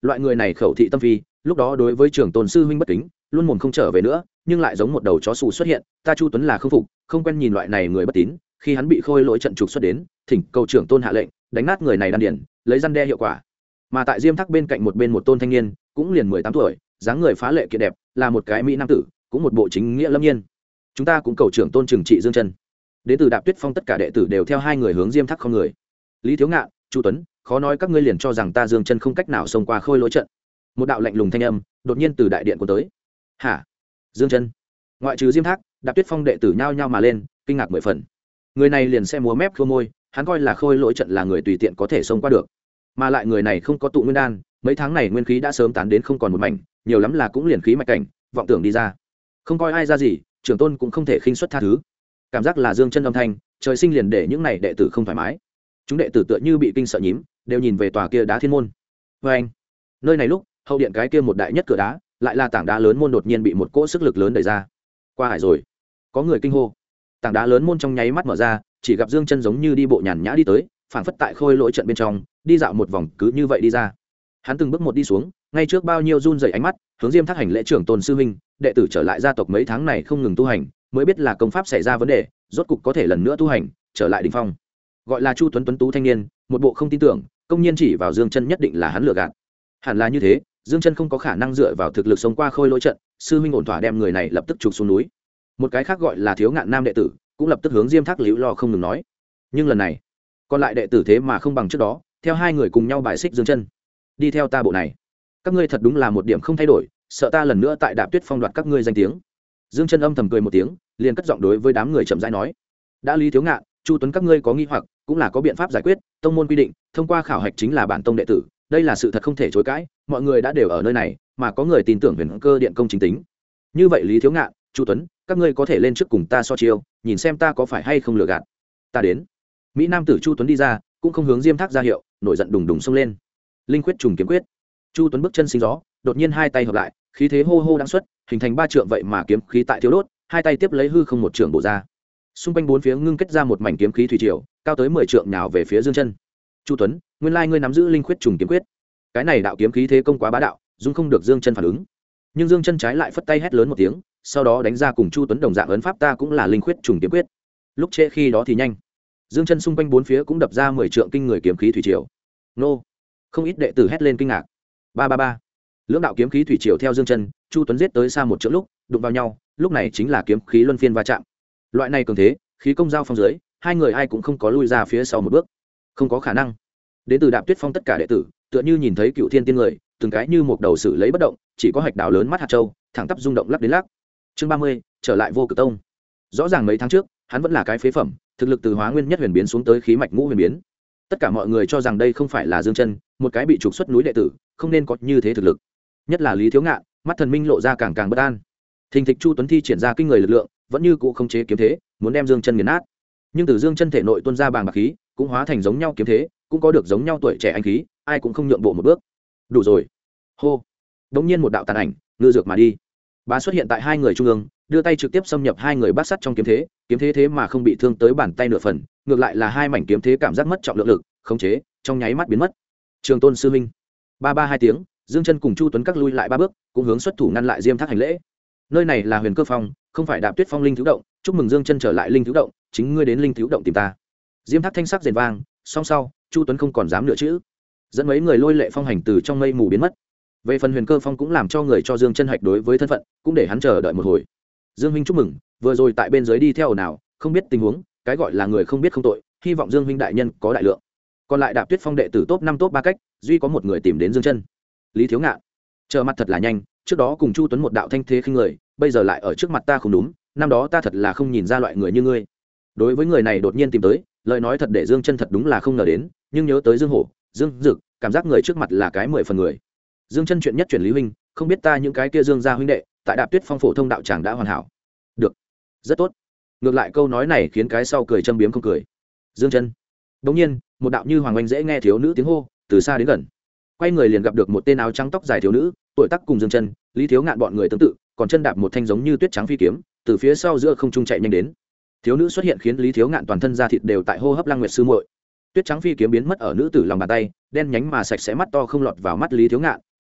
loại người này khẩu thị tâm phi, lúc đó đối với trưởng tôn sư huynh bất kính, luôn mồm không trở về nữa, nhưng lại giống một đầu chó sù xuất hiện, ta Chu Tuấn là không phục, không quen nhìn loại này người bất tín, khi hắn bị khôi lỗi trận trục xuất đến, thỉnh cầu trưởng tôn hạ lệnh đánh nát người này đan điển, lấy răn đe hiệu quả. Mà tại diêm thác bên cạnh một tôn thanh niên, cũng liền 18 tuổi, dáng người phá lệ kiện đẹp, là một cái mỹ nam tử, cũng một bộ chính nghĩa lâm nhiên. Chúng ta cũng cầu trưởng tôn trừng trị Dương Chân. Đến từ Đạp Tuyết Phong tất cả đệ tử đều theo hai người hướng diêm thác không người. Lý Thiếu Ngạn, Chu Tuấn, khó nói các ngươi liền cho rằng ta Dương Chân không cách nào xông qua khôi lỗi trận. Một đạo lạnh lùng thanh âm đột nhiên từ đại điện của tới. Hả? Dương Chân? Ngoại trừ diêm thác, Đạp Tuyết Phong đệ tử nhao nhao mà lên, kinh ngạc mười phần. Người này liền sẽ múa mép khô môi, hắn coi là khôi lỗi trận là người tùy tiện có thể xông qua được, mà lại người này không có tụ nguyên đan, mấy tháng này nguyên khí đã sớm tán đến không còn một mảnh, nhiều lắm là cũng liền khí mạch cảnh, vọng tưởng đi ra, không coi ai ra gì, trưởng tôn cũng không thể khinh suất tha thứ. Cảm giác là Dương Chân âm thanh, trời sinh liền để những này đệ tử không thoải mái. Chúng đệ tử tựa như bị kinh sợ nhím, đều nhìn về tòa kia đá thiên môn. Với anh, nơi này lúc hậu điện cái kia một đại nhất cửa đá, lại là tảng đá lớn môn đột nhiên bị một cỗ sức lực lớn đẩy ra. Qua hải rồi, có người kinh hô. Tảng đá lớn môn trong nháy mắt mở ra, chỉ gặp Dương Chân giống như đi bộ nhàn nhã đi tới, phảng phất tại khôi lỗi trận bên trong, đi dạo một vòng cứ như vậy đi ra. Hắn từng bước một đi xuống, ngay trước bao nhiêu run rẩy ánh mắt, hướng diêm thác hành lễ trưởng tôn sư huynh, đệ tử trở lại gia tộc mấy tháng này không ngừng tu hành, mới biết là công pháp xảy ra vấn đề, rốt cục có thể lần nữa tu hành, trở lại đỉnh phong. Gọi là Chu Tuấn tuấn tú thanh niên, một bộ không tin tưởng, công nhiên chỉ vào Dương Chân nhất định là hắn lừa gạt. Hẳn là như thế, Dương Chân không có khả năng dựa vào thực lực sống qua khôi lỗi trận, sư huynh ổn thỏa đem người này lập tức trục xuống núi. Một cái khác gọi là Thiếu Ngạn nam đệ tử, cũng lập tức hướng diêm thác liễu lo không ngừng nói. Nhưng lần này, còn lại đệ tử thế mà không bằng trước đó, theo hai người cùng nhau bài xích Dương Chân. Đi theo ta bộ này, các ngươi thật đúng là một điểm không thay đổi, sợ ta lần nữa tại Đạp Tuyết Phong đoạt các ngươi danh tiếng. Dương Chân âm thầm cười một tiếng, liền cất giọng đối với đám người chậm rãi nói: đã Lý Thiếu Ngạn, Chu Tuấn các ngươi có nghi hoặc, cũng là có biện pháp giải quyết, tông môn quy định, thông qua khảo hạch chính là bản tông đệ tử, đây là sự thật không thể chối cãi, mọi người đã đều ở nơi này, mà có người tin tưởng Huyền Cơ điện công chính tính. Như vậy Lý Thiếu Ngạn, Chu Tuấn, các ngươi có thể lên trước cùng ta so chiêu, nhìn xem ta có phải hay không lừa gạt. Ta đến. Mỹ nam tử Chu Tuấn đi ra, cũng không hướng diêm thác ra hiệu, nổi giận đùng đùng xông lên. Linh quyết trùng kiếm quyết. Chu Tuấn bước chân sinh gió, đột nhiên hai tay hợp lại, khí thế hô hô đang xuất, hình thành ba trượng vậy mà kiếm khí tại thiếu đốt, hai tay tiếp lấy hư không một trượng bổ ra. Xung quanh bốn phía ngưng kết ra một mảnh kiếm khí thủy triều, cao tới 10 trượng nhào về phía Dương Chân. Chu Tuấn, nguyên lai ngươi nắm giữ linh quyết trùng kiếm quyết. Cái này đạo kiếm khí thế công quá bá đạo, dung không được Dương Chân phản ứng. Nhưng Dương Chân trái lại phất tay hét lớn một tiếng, sau đó đánh ra cùng Chu Tuấn đồng dạng ấn pháp, ta cũng là linh quyết trùng kiếm quyết. Lúc trễ khi đó thì nhanh. Dương Chân xung quanh bốn phía cũng đập ra 10 trượng kinh người kiếm khí thủy triều. Nô! Không ít đệ tử hét lên kinh ngạc. Ba ba ba. Lưỡng đạo kiếm khí thủy triều theo Dương Chân, Chu Tuấn giết tới xa một trượng lúc, đụng vào nhau, lúc này chính là kiếm khí luân phiên va chạm. Loại này cường thế, khí công giao phong dưới, hai người ai cũng không có lui ra phía sau một bước. Không có khả năng. Đến từ Đạp Tuyết Phong tất cả đệ tử, tựa như nhìn thấy Cựu Thiên Tiên người, từng cái như một đầu sử lấy bất động, chỉ có hạch đào lớn mắt hạt châu, thẳng tắp rung động lắc đến lắc. Chương 30, trở lại Vô Cực Tông. Rõ ràng mấy tháng trước, hắn vẫn là cái phế phẩm, thực lực từ Hóa Nguyên Nhất Huyền biến xuống tới khí mạch ngũ huyền biến. Tất cả mọi người cho rằng đây không phải là Dương Chân, một cái bị trục xuất núi đệ tử, không nên có như thế thực lực. Nhất là Lý Thiếu Ngạn, mắt thần minh lộ ra càng bất an. Thình thịch Chu Tuấn thi triển ra kinh người lực lượng, vẫn như cũ không chế kiếm thế, muốn đem Dương Chân nghiền nát. Nhưng từ Dương Chân thể nội tuôn ra bàng bạc khí, cũng hóa thành giống nhau kiếm thế, cũng có được giống nhau tuổi trẻ anh khí, ai cũng không nhượng bộ một bước. Đủ rồi. Hô. Đống nhiên một đạo tàn ảnh, ngự dược mà đi. Bá xuất hiện tại hai người trung ương, đưa tay trực tiếp xâm nhập hai người bát sắt trong kiếm thế thế mà không bị thương tới bàn tay nửa phần, ngược lại là hai mảnh kiếm thế cảm giác mất trọng lượng lực, khống chế, trong nháy mắt biến mất. Trường Tôn sư huynh. Ba ba hai tiếng, Dương Chân cùng Chu Tuấn các lui lại ba bước, cũng hướng xuất thủ ngăn lại Diêm Thác hành lễ. Nơi này là Huyền Cơ Phong, không phải Đạp Tuyết Phong linh thiếu động, chúc mừng Dương Chân trở lại linh thiếu động, chính ngươi đến linh thiếu động tìm ta. Diêm Thác thanh sắc rền vang, song sau, Chu Tuấn không còn dám nữa chữ, dẫn mấy người lôi lệ phong hành từ trong mây mù biến mất. Về phần Huyền Cơ Phong cũng làm cho người cho Dương Chân hạch đối với thân phận, cũng để hắn chờ đợi một hồi. Dương huynh chúc mừng, vừa rồi tại bên dưới đi theo nào, không biết tình huống, cái gọi là người không biết không tội, hy vọng Dương huynh đại nhân có đại lượng. Còn lại Đạp Tuyết Phong đệ tử top 5 top 3 cách, duy có một người tìm đến Dương Chân. Lý Thiếu Ngạn. Chờ mặt thật là nhanh, trước đó cùng Chu Tuấn một đạo thanh thế khinh người, bây giờ lại ở trước mặt ta không đúng, năm đó ta thật là không nhìn ra loại người như ngươi. Đối với người này đột nhiên tìm tới, lời nói thật để Dương Chân thật đúng là không ngờ đến, nhưng nhớ tới Dương Hổ, Dương Dực, cảm giác người trước mặt là cái 10 phần người. Dương Chân chuyện nhất chuyển Lý huynh, không biết ta những cái kia Dương gia huynh đệ, tại Đạp Tuyết Phong phổ thông đạo tràng đã hoàn hảo. Được, rất tốt. Ngược lại câu nói này khiến cái sau cười châm biếm không cười. Dương Chân. Đống nhiên, một đạo như hoàng oanh dễ nghe thiếu nữ tiếng hô, từ xa đến gần. Quay người liền gặp được một tên áo trắng tóc dài thiếu nữ, tuổi tác cùng Dương Chân, Lý Thiếu Ngạn bọn người tương tự, còn chân đạp một thanh giống như tuyết trắng phi kiếm, từ phía sau giữa không trung chạy nhanh đến. Thiếu nữ xuất hiện khiến Lý Thiếu Ngạn toàn thân da thịt đều tại hô hấp Lăng Nguyệt sư muội. Tuyết trắng phi kiếm biến mất ở nữ tử lòng bàn tay, đen nhánh mà sạch sẽ mắt to không lọt vào mắt Lý Thiếu Ngạn,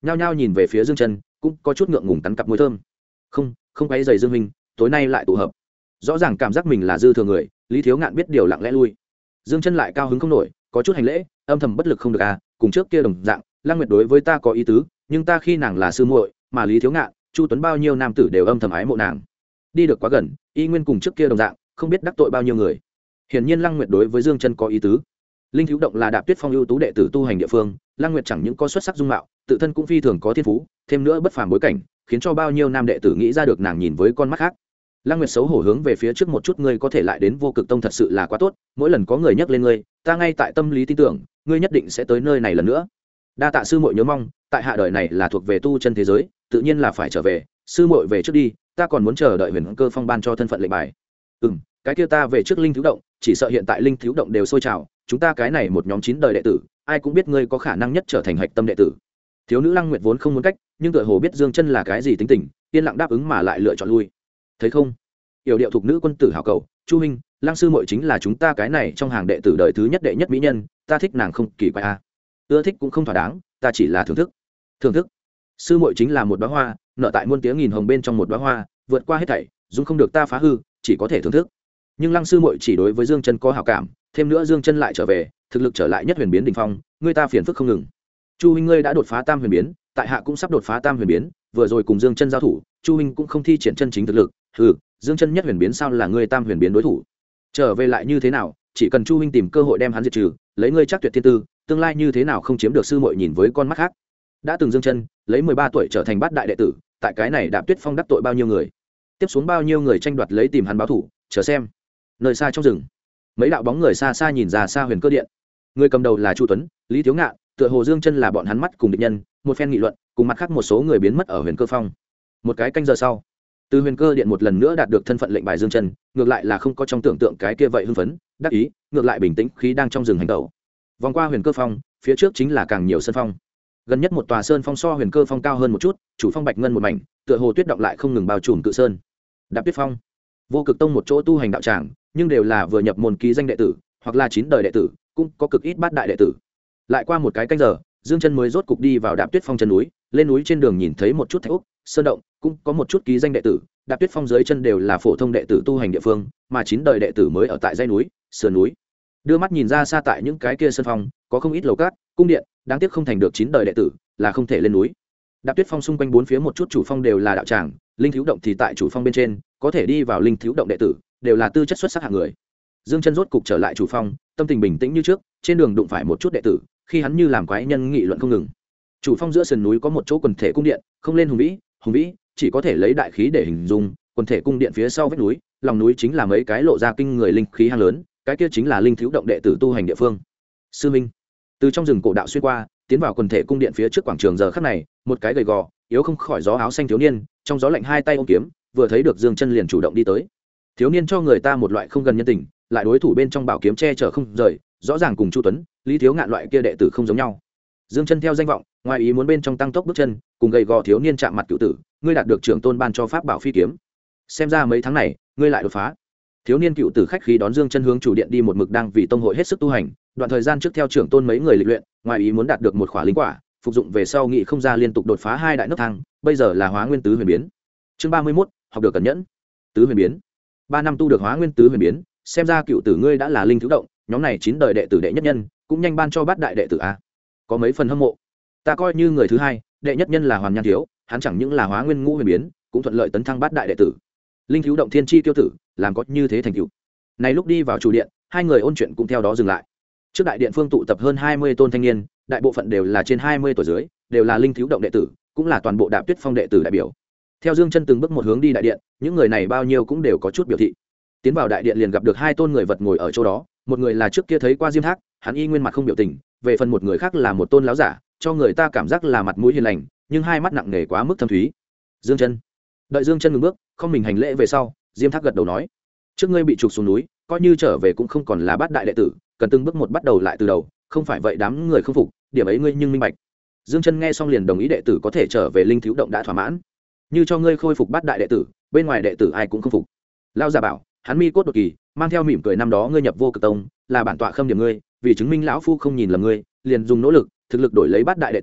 nhao nhao nhìn về phía Dương Chân, cũng có chút ngượng ngùng cắn cặp môi thơm. Không quấy rầy Dương huynh, tối nay lại tụ hợp. Rõ ràng cảm giác mình là dư thừa người, Lý Thiếu Ngạn biết điều lặng lẽ lui. Dương Chân lại cao hứng không nổi, có chút hành lễ, âm thầm bất lực không được à, cùng trước kia đồng dạng, Lăng Nguyệt đối với ta có ý tứ, nhưng ta khi nàng là sư muội, mà Lý Thiếu Ngạn, Chu Tuấn bao nhiêu nam tử đều âm thầm ái mộ nàng. Đi được quá gần, y nguyên cùng trước kia đồng dạng, không biết đắc tội bao nhiêu người. Hiển nhiên Lăng Nguyệt đối với Dương Chân có ý tứ. Linh Thiếu Động là Đạp Tuyết Phong ưu tú đệ tử tu hành địa phương, Lăng Nguyệt chẳng những có xuất sắc dung mạo, tự thân cũng phi thường có thiên phú, thêm nữa bất phàm bối cảnh, khiến cho bao nhiêu nam đệ tử nghĩ ra được nàng nhìn với con mắt khác. Lăng Nguyệt xấu hổ hướng về phía trước một chút, ngươi có thể lại đến Vô Cực Tông thật sự là quá tốt, mỗi lần có người nhắc lên ngươi, ta ngay tại tâm lý tin tưởng, ngươi nhất định sẽ tới nơi này lần nữa. Đa tạ sư muội nhớ mong, tại hạ đời này là thuộc về tu chân thế giới, tự nhiên là phải trở về, sư muội về trước đi, ta còn muốn chờ đợi Huyền Cơ Phong ban cho thân phận lệnh bài. Cái kia ta về trước Linh Thiếu Động, chỉ sợ hiện tại Linh Thiếu Động đều sôi trào, chúng ta cái này một nhóm 9 đời đệ tử, ai cũng biết ngươi có khả năng nhất trở thành hạch tâm đệ tử. Thiếu nữ Lăng Nguyệt vốn không muốn cách, nhưng tựa hồ biết Dương Chân là cái gì tính tình, yên lặng đáp ứng mà lại lựa chọn lui. Thấy không? Yểu điệu thuộc nữ quân tử hảo cầu, Chu huynh, Lăng sư muội chính là chúng ta cái này trong hàng đệ tử đời thứ nhất đệ nhất mỹ nhân, ta thích nàng không kỳ quái a. Ưa thích cũng không thỏa đáng, ta chỉ là thưởng thức. Thưởng thức. Sư muội chính là một đóa hoa, nở tại muôn tiếng nghìn hồng bên trong một đóa hoa, vượt qua hết thảy, dung không được ta phá hư, chỉ có thể thưởng thức. Nhưng Lăng sư muội chỉ đối với Dương Chân có hảo cảm, thêm nữa Dương Chân lại trở về, thực lực trở lại nhất huyền biến đỉnh phong, ngươi ta phiền phức không ngừng. Chu huynh ngươi đã đột phá tam huyền biến, tại hạ cũng sắp đột phá tam huyền biến, vừa rồi cùng Dương Chân giao thủ, Chu huynh cũng không thi triển chân chính thực lực, Dương Chân nhất huyền biến sao là ngươi tam huyền biến đối thủ? Trở về lại như thế nào, chỉ cần Chu huynh tìm cơ hội đem hắn diệt trừ, lấy ngươi chắc tuyệt thiên tư, tương lai như thế nào không chiếm được sư muội nhìn với con mắt khác. Đã từng Dương Chân, lấy 13 tuổi trở thành bát đại đệ tử, tại cái này Đạp Tuyết Phong đắc tội bao nhiêu người, tiếp xuống bao nhiêu người tranh đoạt lấy tìm hắn báo thủ, chờ xem. Nơi xa trong rừng, mấy đạo bóng người xa xa nhìn ra xa Huyền Cơ điện. Người cầm đầu là Chu Tuấn, Lý Thiếu Ngạn, tựa hồ Dương Chân là bọn hắn mắt cùng địch nhân, một phen nghị luận, cùng mặt khác một số người biến mất ở Huyền Cơ Phong. Một cái canh giờ sau, từ Huyền Cơ điện một lần nữa đạt được thân phận lệnh bài Dương Chân, ngược lại là không có trong tưởng tượng cái kia vậy hưng phấn, đắc ý, ngược lại bình tĩnh khí đang trong rừng hành tẩu. Vòng qua Huyền Cơ Phong, phía trước chính là càng nhiều sơn phong. Gần nhất một tòa sơn phong so Huyền Cơ Phong cao hơn một chút, chủ phong bạch ngân một mảnh, tựa hồ tuyết động lại không ngừng bao trùm cự sơn. Đạp Tuyết Phong, Vô Cực Tông một chỗ tu hành đạo tràng, nhưng đều là vừa nhập môn ký danh đệ tử, hoặc là 9 đời đệ tử, cũng có cực ít bát đại đệ tử. Lại qua một cái canh giờ, Dương Chân mới rốt cục đi vào Đạp Tuyết Phong chân núi, lên núi trên đường nhìn thấy một chút thạch ốc, sơn động, cũng có một chút ký danh đệ tử, Đạp Tuyết Phong dưới chân đều là phổ thông đệ tử tu hành địa phương, mà 9 đời đệ tử mới ở tại dãy núi, sườn núi. Đưa mắt nhìn ra xa tại những cái kia sơn phong, có không ít lầu cát, cung điện, đáng tiếc không thành được 9 đời đệ tử, là không thể lên núi. Đạp Tuyết Phong xung quanh bốn phía một chút chủ phong đều là đạo tràng, linh thiếu động thì tại chủ phong bên trên, có thể đi vào linh thiếu động đệ tử, đều là tư chất xuất sắc hạng người. Dương Chân rốt cục trở lại chủ phong, tâm tình bình tĩnh như trước, trên đường đụng phải một chút đệ tử, khi hắn như làm quái nhân nghị luận không ngừng. Chủ phong giữa sườn núi có một chỗ quần thể cung điện, không lên hùng vĩ, chỉ có thể lấy đại khí để hình dung, quần thể cung điện phía sau vách núi, lòng núi chính là mấy cái lộ ra kinh người linh khí hang lớn, cái kia chính là linh thiếu động đệ tử tu hành địa phương. Sư minh, từ trong rừng cổ đạo xuyên qua, tiến vào quần thể cung điện phía trước quảng trường giờ khắc này, một cái gầy gò, yếu không khỏi gió áo xanh thiếu niên, trong gió lạnh hai tay ôm kiếm, vừa thấy được Dương Chân liền chủ động đi tới. Thiếu niên cho người ta một loại không gần nhân tình, lại đối thủ bên trong bảo kiếm che chở không rời, rõ ràng cùng Chu Tuấn, Lý Thiếu Ngạn loại kia đệ tử không giống nhau. Dương Chân theo danh vọng, ngoài ý muốn bên trong tăng tốc bước chân, cùng gầy gò thiếu niên chạm mặt cửu tử, ngươi đạt được trưởng tôn ban cho pháp bảo phi kiếm. Xem ra mấy tháng này, ngươi lại đột phá. Thiếu niên cựu tử khách khí đón Dương Chân hướng chủ điện đi, một mực đang vì tông hội hết sức tu hành, đoạn thời gian trước theo trưởng tôn mấy người lịch luyện, ngoài ý muốn đạt được một khỏa linh quả, phục dụng về sau nghị không ra liên tục đột phá 2 đại nấc thang, bây giờ là Hóa Nguyên tứ huyền biến. Chương 31, học được cẩn nhẫn. Tứ huyền biến. 3 năm tu được Hóa Nguyên tứ huyền biến, xem ra cựu tử ngươi đã là linh thiếu động, nhóm này 9 đời đệ tử đệ nhất nhân, cũng nhanh ban cho bát đại đệ tử a. Có mấy phần hâm mộ. Ta coi như người thứ hai, đệ nhất nhân là Hoàn Nhan thiếu, hắn chẳng những là Hóa Nguyên ngũ huyền biến, cũng thuận lợi tấn thăng bát đại đệ tử. Linh thiếu động thiên chi tiêu tử, làm có như thế thành tựu. Này lúc đi vào chủ điện, hai người ôn chuyện cũng theo đó dừng lại. Trước đại điện phương tụ tập hơn 20 tôn thanh niên, đại bộ phận đều là trên 20 tuổi dưới, đều là linh thiếu động đệ tử, cũng là toàn bộ Đạp Tuyết Phong đệ tử đại biểu. Theo Dương Chân từng bước một hướng đi đại điện, những người này bao nhiêu cũng đều có chút biểu thị. Tiến vào đại điện liền gặp được 2 tôn người vật ngồi ở chỗ đó, một người là trước kia thấy qua Diêm Thác, hắn y nguyên mặt không biểu tình, về phần một người khác là một tôn lão giả, cho người ta cảm giác là mặt mũi hiền lành, nhưng hai mắt nặng nề quá mức thâm thúy. Dương Chân. Đợi Dương Chân ngừng bước, không mình hành lễ về sau, Diêm Thác gật đầu nói: "Trước ngươi bị trục xuống núi, coi như trở về cũng không còn là bát đại đệ tử, cần từng bước một bắt đầu lại từ đầu, không phải vậy đám người không phục, điểm ấy ngươi nhưng minh bạch." Dương Chân nghe xong liền đồng ý đệ tử có thể trở về linh thiếu động đã thỏa mãn. "Như cho ngươi khôi phục bát đại đệ tử, bên ngoài đệ tử ai cũng không phục." Lão giả bảo, hắn mi cốt đột kỳ, mang theo mỉm cười, năm đó ngươi nhập Vô Cực Tông, là bản tọa khâm điểm ngươi, vì chứng minh lão phu không nhìn lầm ngươi, liền dùng nỗ lực, thực lực đổi lấy bát đại đệ tử,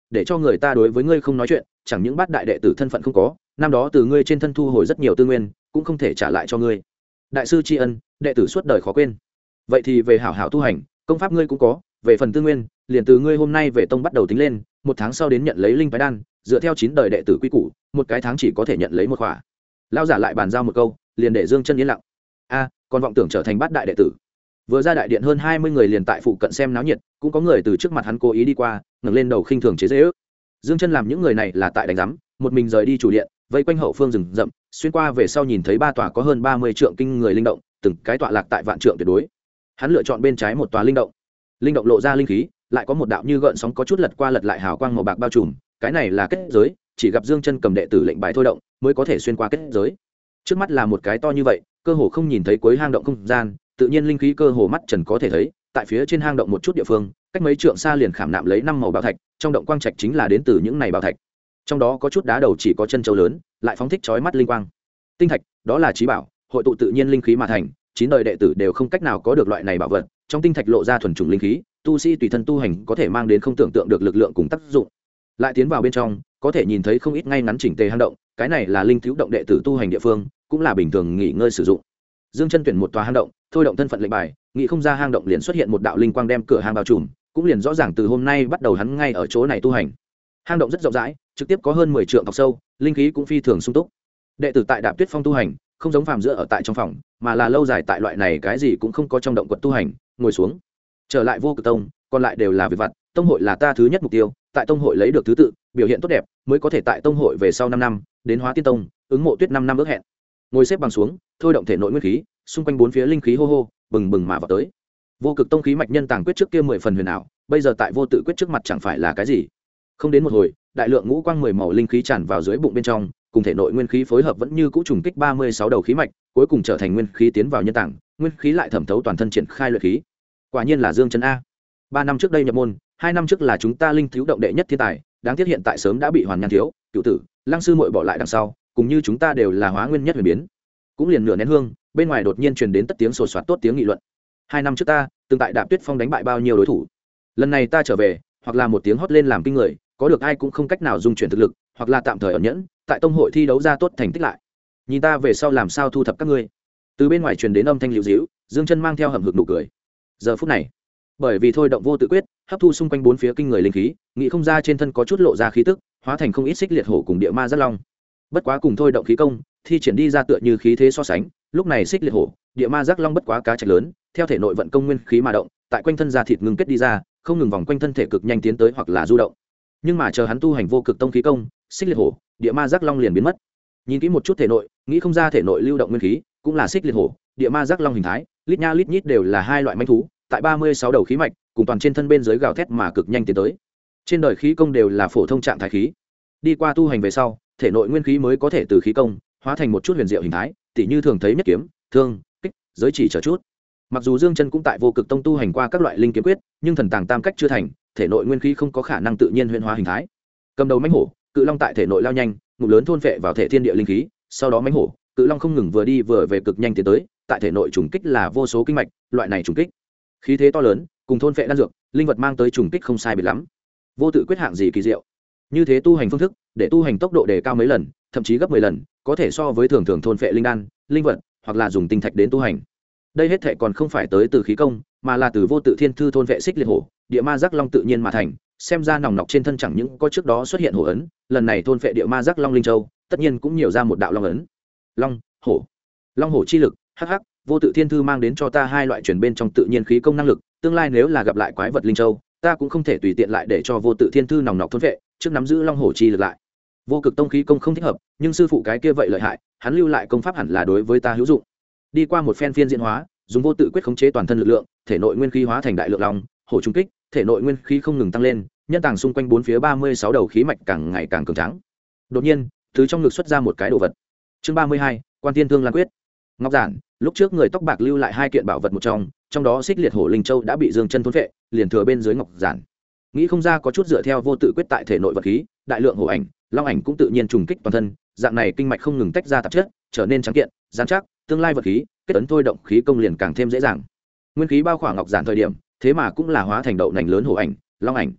để cho người ta đối với ngươi không nói chuyện, chẳng những bát đại đệ tử thân phận không có, năm đó từ ngươi trên thân thu hồi rất nhiều tư nguyên cũng không thể trả lại cho ngươi. Đại sư tri ân, đệ tử suốt đời khó quên. Vậy thì về hảo hảo tu hành, công pháp ngươi cũng có, về phần tư nguyên liền từ ngươi hôm nay về tông bắt đầu tính lên, một tháng sau đến nhận lấy linh phái đan, dựa theo 9 đời đệ tử quy củ, một cái tháng chỉ có thể nhận lấy một khỏa. Lão giả lại bàn giao một câu, liền để Dương Chân yên lặng. Còn vọng tưởng trở thành bát đại đệ tử. Vừa ra đại điện hơn 20 người liền tại phụ cận xem náo nhiệt, cũng có người từ trước mặt hắn cố ý đi qua, ngẩng lên đầu khinh thường chế giễu. Dương Chân làm những người này là tại đánh rắm, một mình rời đi chủ điện, vây quanh hậu phương rừng rậm, xuyên qua về sau nhìn thấy ba tòa có hơn 30 trượng kinh người linh động, từng cái tọa lạc tại vạn trượng tuyệt đối. Hắn lựa chọn bên trái một tòa linh động. Linh động lộ ra linh khí, lại có một đạo như gợn sóng có chút lật qua lật lại hào quang màu bạc bao trùm, cái này là kết giới, chỉ gặp Dương Chân cầm đệ tử lệnh bài thôi động, mới có thể xuyên qua kết giới. Trước mắt là một cái to như vậy, cơ hồ không nhìn thấy cuối hang động không gian, tự nhiên linh khí cơ hồ mắt trần có thể thấy, tại phía trên hang động một chút địa phương, cách mấy trượng xa liền khảm nạm lấy 5 màu bảo thạch, trong động quang trạch chính là đến từ những này bảo thạch. Trong đó có chút đá đầu chỉ có chân châu lớn, lại phóng thích chói mắt linh quang. Tinh thạch, đó là trí bảo, hội tụ tự nhiên linh khí mà thành, 9 đời đệ tử đều không cách nào có được loại này bảo vật. Trong tinh thạch lộ ra thuần chủng linh khí, tu sĩ tùy thân tu hành có thể mang đến không tưởng tượng được lực lượng cùng tác dụng. Lại tiến vào bên trong, có thể nhìn thấy không ít ngay ngắn chỉnh tề hang động, cái này là linh thiếu động đệ tử tu hành địa phương, cũng là bình thường nghỉ ngơi sử dụng. Dương Chân tuyển một tòa hang động, thôi động thân phận lệnh bài, nghĩ không ra hang động liền xuất hiện một đạo linh quang đem cửa hang bao trùm, cũng liền rõ ràng từ hôm nay bắt đầu hắn ngay ở chỗ này tu hành. Hang động rất rộng rãi, trực tiếp có hơn 10 trượng thọc sâu, linh khí cũng phi thường sung túc. Đệ tử tại Đạp Tuyết Phong tu hành, không giống phàm giữa ở tại trong phòng, mà là lâu dài tại loại này cái gì cũng không có trong động quật tu hành, ngồi xuống. Trở lại Vô Cực Tông, còn lại đều là việc vặt, tông hội là ta thứ nhất mục tiêu, tại tông hội lấy được thứ tự, biểu hiện tốt đẹp, mới có thể tại tông hội về sau 5 năm, đến Hóa Tiên Tông, ứng Mộ Tuyết 5 năm ước hẹn. Ngồi xếp bằng xuống, thôi động thể nội nguyên khí, xung quanh bốn phía linh khí hô hô, bừng bừng mà vào tới. Vô Cực Tông khí mạch nhân tàng quyết trước kia 10 phần huyền ảo, bây giờ tại vô tự quyết trước mặt chẳng phải là cái gì. Không đến một hồi, đại lượng ngũ quang 10 màu linh khí tràn vào dưới bụng bên trong, cùng thể nội nguyên khí phối hợp vẫn như cũ trùng kích 36 đầu khí mạch, cuối cùng trở thành nguyên khí tiến vào nhân tạng, nguyên khí lại thẩm thấu toàn thân triển khai luyện khí. Quả nhiên là Dương Chân a. 3 năm trước đây nhập môn, 2 năm trước là chúng ta linh thiếu động đệ nhất thiên tài, đáng tiếc hiện tại sớm đã bị Hoàn Nhan thiếu, Cửu tử, Lăng sư muội bỏ lại đằng sau, cùng như chúng ta đều là hóa nguyên nhất huyền biến. Cũng liền nửa nén hương, bên ngoài đột nhiên truyền đến tất tiếng sột soạt tốt tiếng nghị luận. 2 năm trước ta, từng tại Đạp Tuyết Phong đánh bại bao nhiêu đối thủ. Lần này ta trở về, hoặc là một tiếng hót lên làm kinh người, có được ai cũng không cách nào dung chuyển thực lực, hoặc là tạm thời ẩn nhẫn, tại tông hội thi đấu ra tốt thành tích lại. Nhìn ta về sau làm sao thu thập các ngươi. Từ bên ngoài truyền đến âm thanh liễu díu, Dương Chân mang theo hầm hực nụ cười. Giờ phút này, bởi vì thôi động vô tự quyết, hấp thu xung quanh bốn phía kinh người linh khí, nghĩ không ra trên thân có chút lộ ra khí tức, hóa thành không ít xích liệt hổ cùng địa ma giác long. Bất quá cùng thôi động khí công, thi triển đi ra tựa như khí thế so sánh, lúc này xích liệt hổ, địa ma giác long bất quá cá trạch lớn, theo thể nội vận công nguyên khí mà động, tại quanh thân da thịt ngưng kết đi ra, không ngừng vòng quanh thân thể cực nhanh tiến tới hoặc là du động. Nhưng mà chờ hắn tu hành vô cực tông khí công, xích liệt hổ, địa ma giác long liền biến mất. Nhìn kỹ một chút thể nội, nghĩ không ra thể nội lưu động nguyên khí cũng là xích liệt hổ, địa ma giác long hình thái, lít nha lít nhít đều là hai loại manh thú, tại 36 đầu khí mạch, cùng toàn trên thân bên dưới gào thét mà cực nhanh tiến tới. Trên đời khí công đều là phổ thông trạng thái khí. Đi qua tu hành về sau, thể nội nguyên khí mới có thể từ khí công hóa thành một chút huyền diệu hình thái, tỉ như thường thấy nhất kiếm, thương, kích, giới chỉ chờ chút. Mặc dù Dương Chân cũng tại vô cực tông tu hành qua các loại linh kiếm quyết, nhưng thần tàng tam cách chưa thành, thể nội nguyên khí không có khả năng tự nhiên huyễn hóa hình thái. Cầm đầu mãnh hổ, cự long tại thể nội lao nhanh, ngụm lớn thôn phệ vào thể thiên địa linh khí, sau đó mãnh hổ, cự long không ngừng vừa đi vừa về cực nhanh tiến tới, tại thể nội trùng kích là vô số kinh mạch, loại này trùng kích, khí thế to lớn, cùng thôn phệ đan dược, linh vật mang tới trùng kích không sai biệt lắm. Vô tự quyết hạng gì kỳ diệu. Như thế tu hành phương thức, để tu hành tốc độ đề cao mấy lần, thậm chí gấp 10 lần, có thể so với thường thường thôn phệ linh đan, linh vật, hoặc là dùng tinh thạch đến tu hành. Đây hết thảy còn không phải tới từ khí công, mà là từ vô tự thiên thư thôn vệ xích liệt hổ, địa ma giác long tự nhiên mà thành. Xem ra nòng nọc trên thân chẳng những có trước đó xuất hiện hổ ấn, lần này thôn vệ địa ma giác long linh châu, tất nhiên cũng nhiều ra một đạo long ấn. Long, hổ, long hổ chi lực, hắc hắc, vô tự thiên thư mang đến cho ta hai loại truyền bên trong tự nhiên khí công năng lực, tương lai nếu là gặp lại quái vật linh châu, ta cũng không thể tùy tiện lại để cho vô tự thiên thư nòng nọc thôn vệ, trước nắm giữ long hổ chi lực lại. Vô cực tông khí công không thích hợp, nhưng sư phụ cái kia vậy lợi hại, hắn lưu lại công pháp hẳn là đối với ta hữu dụng. Đi qua một phen phiên diễn hóa, dùng vô tự quyết khống chế toàn thân lực lượng, thể nội nguyên khí hóa thành đại lượng long, hổ trung kích, thể nội nguyên khí không ngừng tăng lên, nhân tàng xung quanh bốn phía 36 đầu khí mạch càng ngày càng cường tráng. Đột nhiên, từ trong ngực xuất ra một cái đồ vật. Chương 32, Quan Tiên Thương Lan Quyết. Ngọc giản, lúc trước người tóc bạc lưu lại hai kiện bảo vật một trong đó xích liệt hổ linh châu đã bị Dương Chân thôn phệ, liền thừa bên dưới ngọc giản. Nghĩ không ra có chút dựa theo vô tự quyết tại thể nội vật khí, đại lượng hổ ảnh, long ảnh cũng tự nhiên trùng kích toàn thân, dạng này kinh mạch không ngừng tách ra tạp chất, trở nên trắng kiện, rắn chắc, tương lai vật khí, kết ấn thôi động khí công liền càng thêm dễ dàng. Nguyên khí bao khỏa ngọc giản thời điểm, thế mà cũng là hóa thành đậu nành lớn hổ ảnh, long ảnh.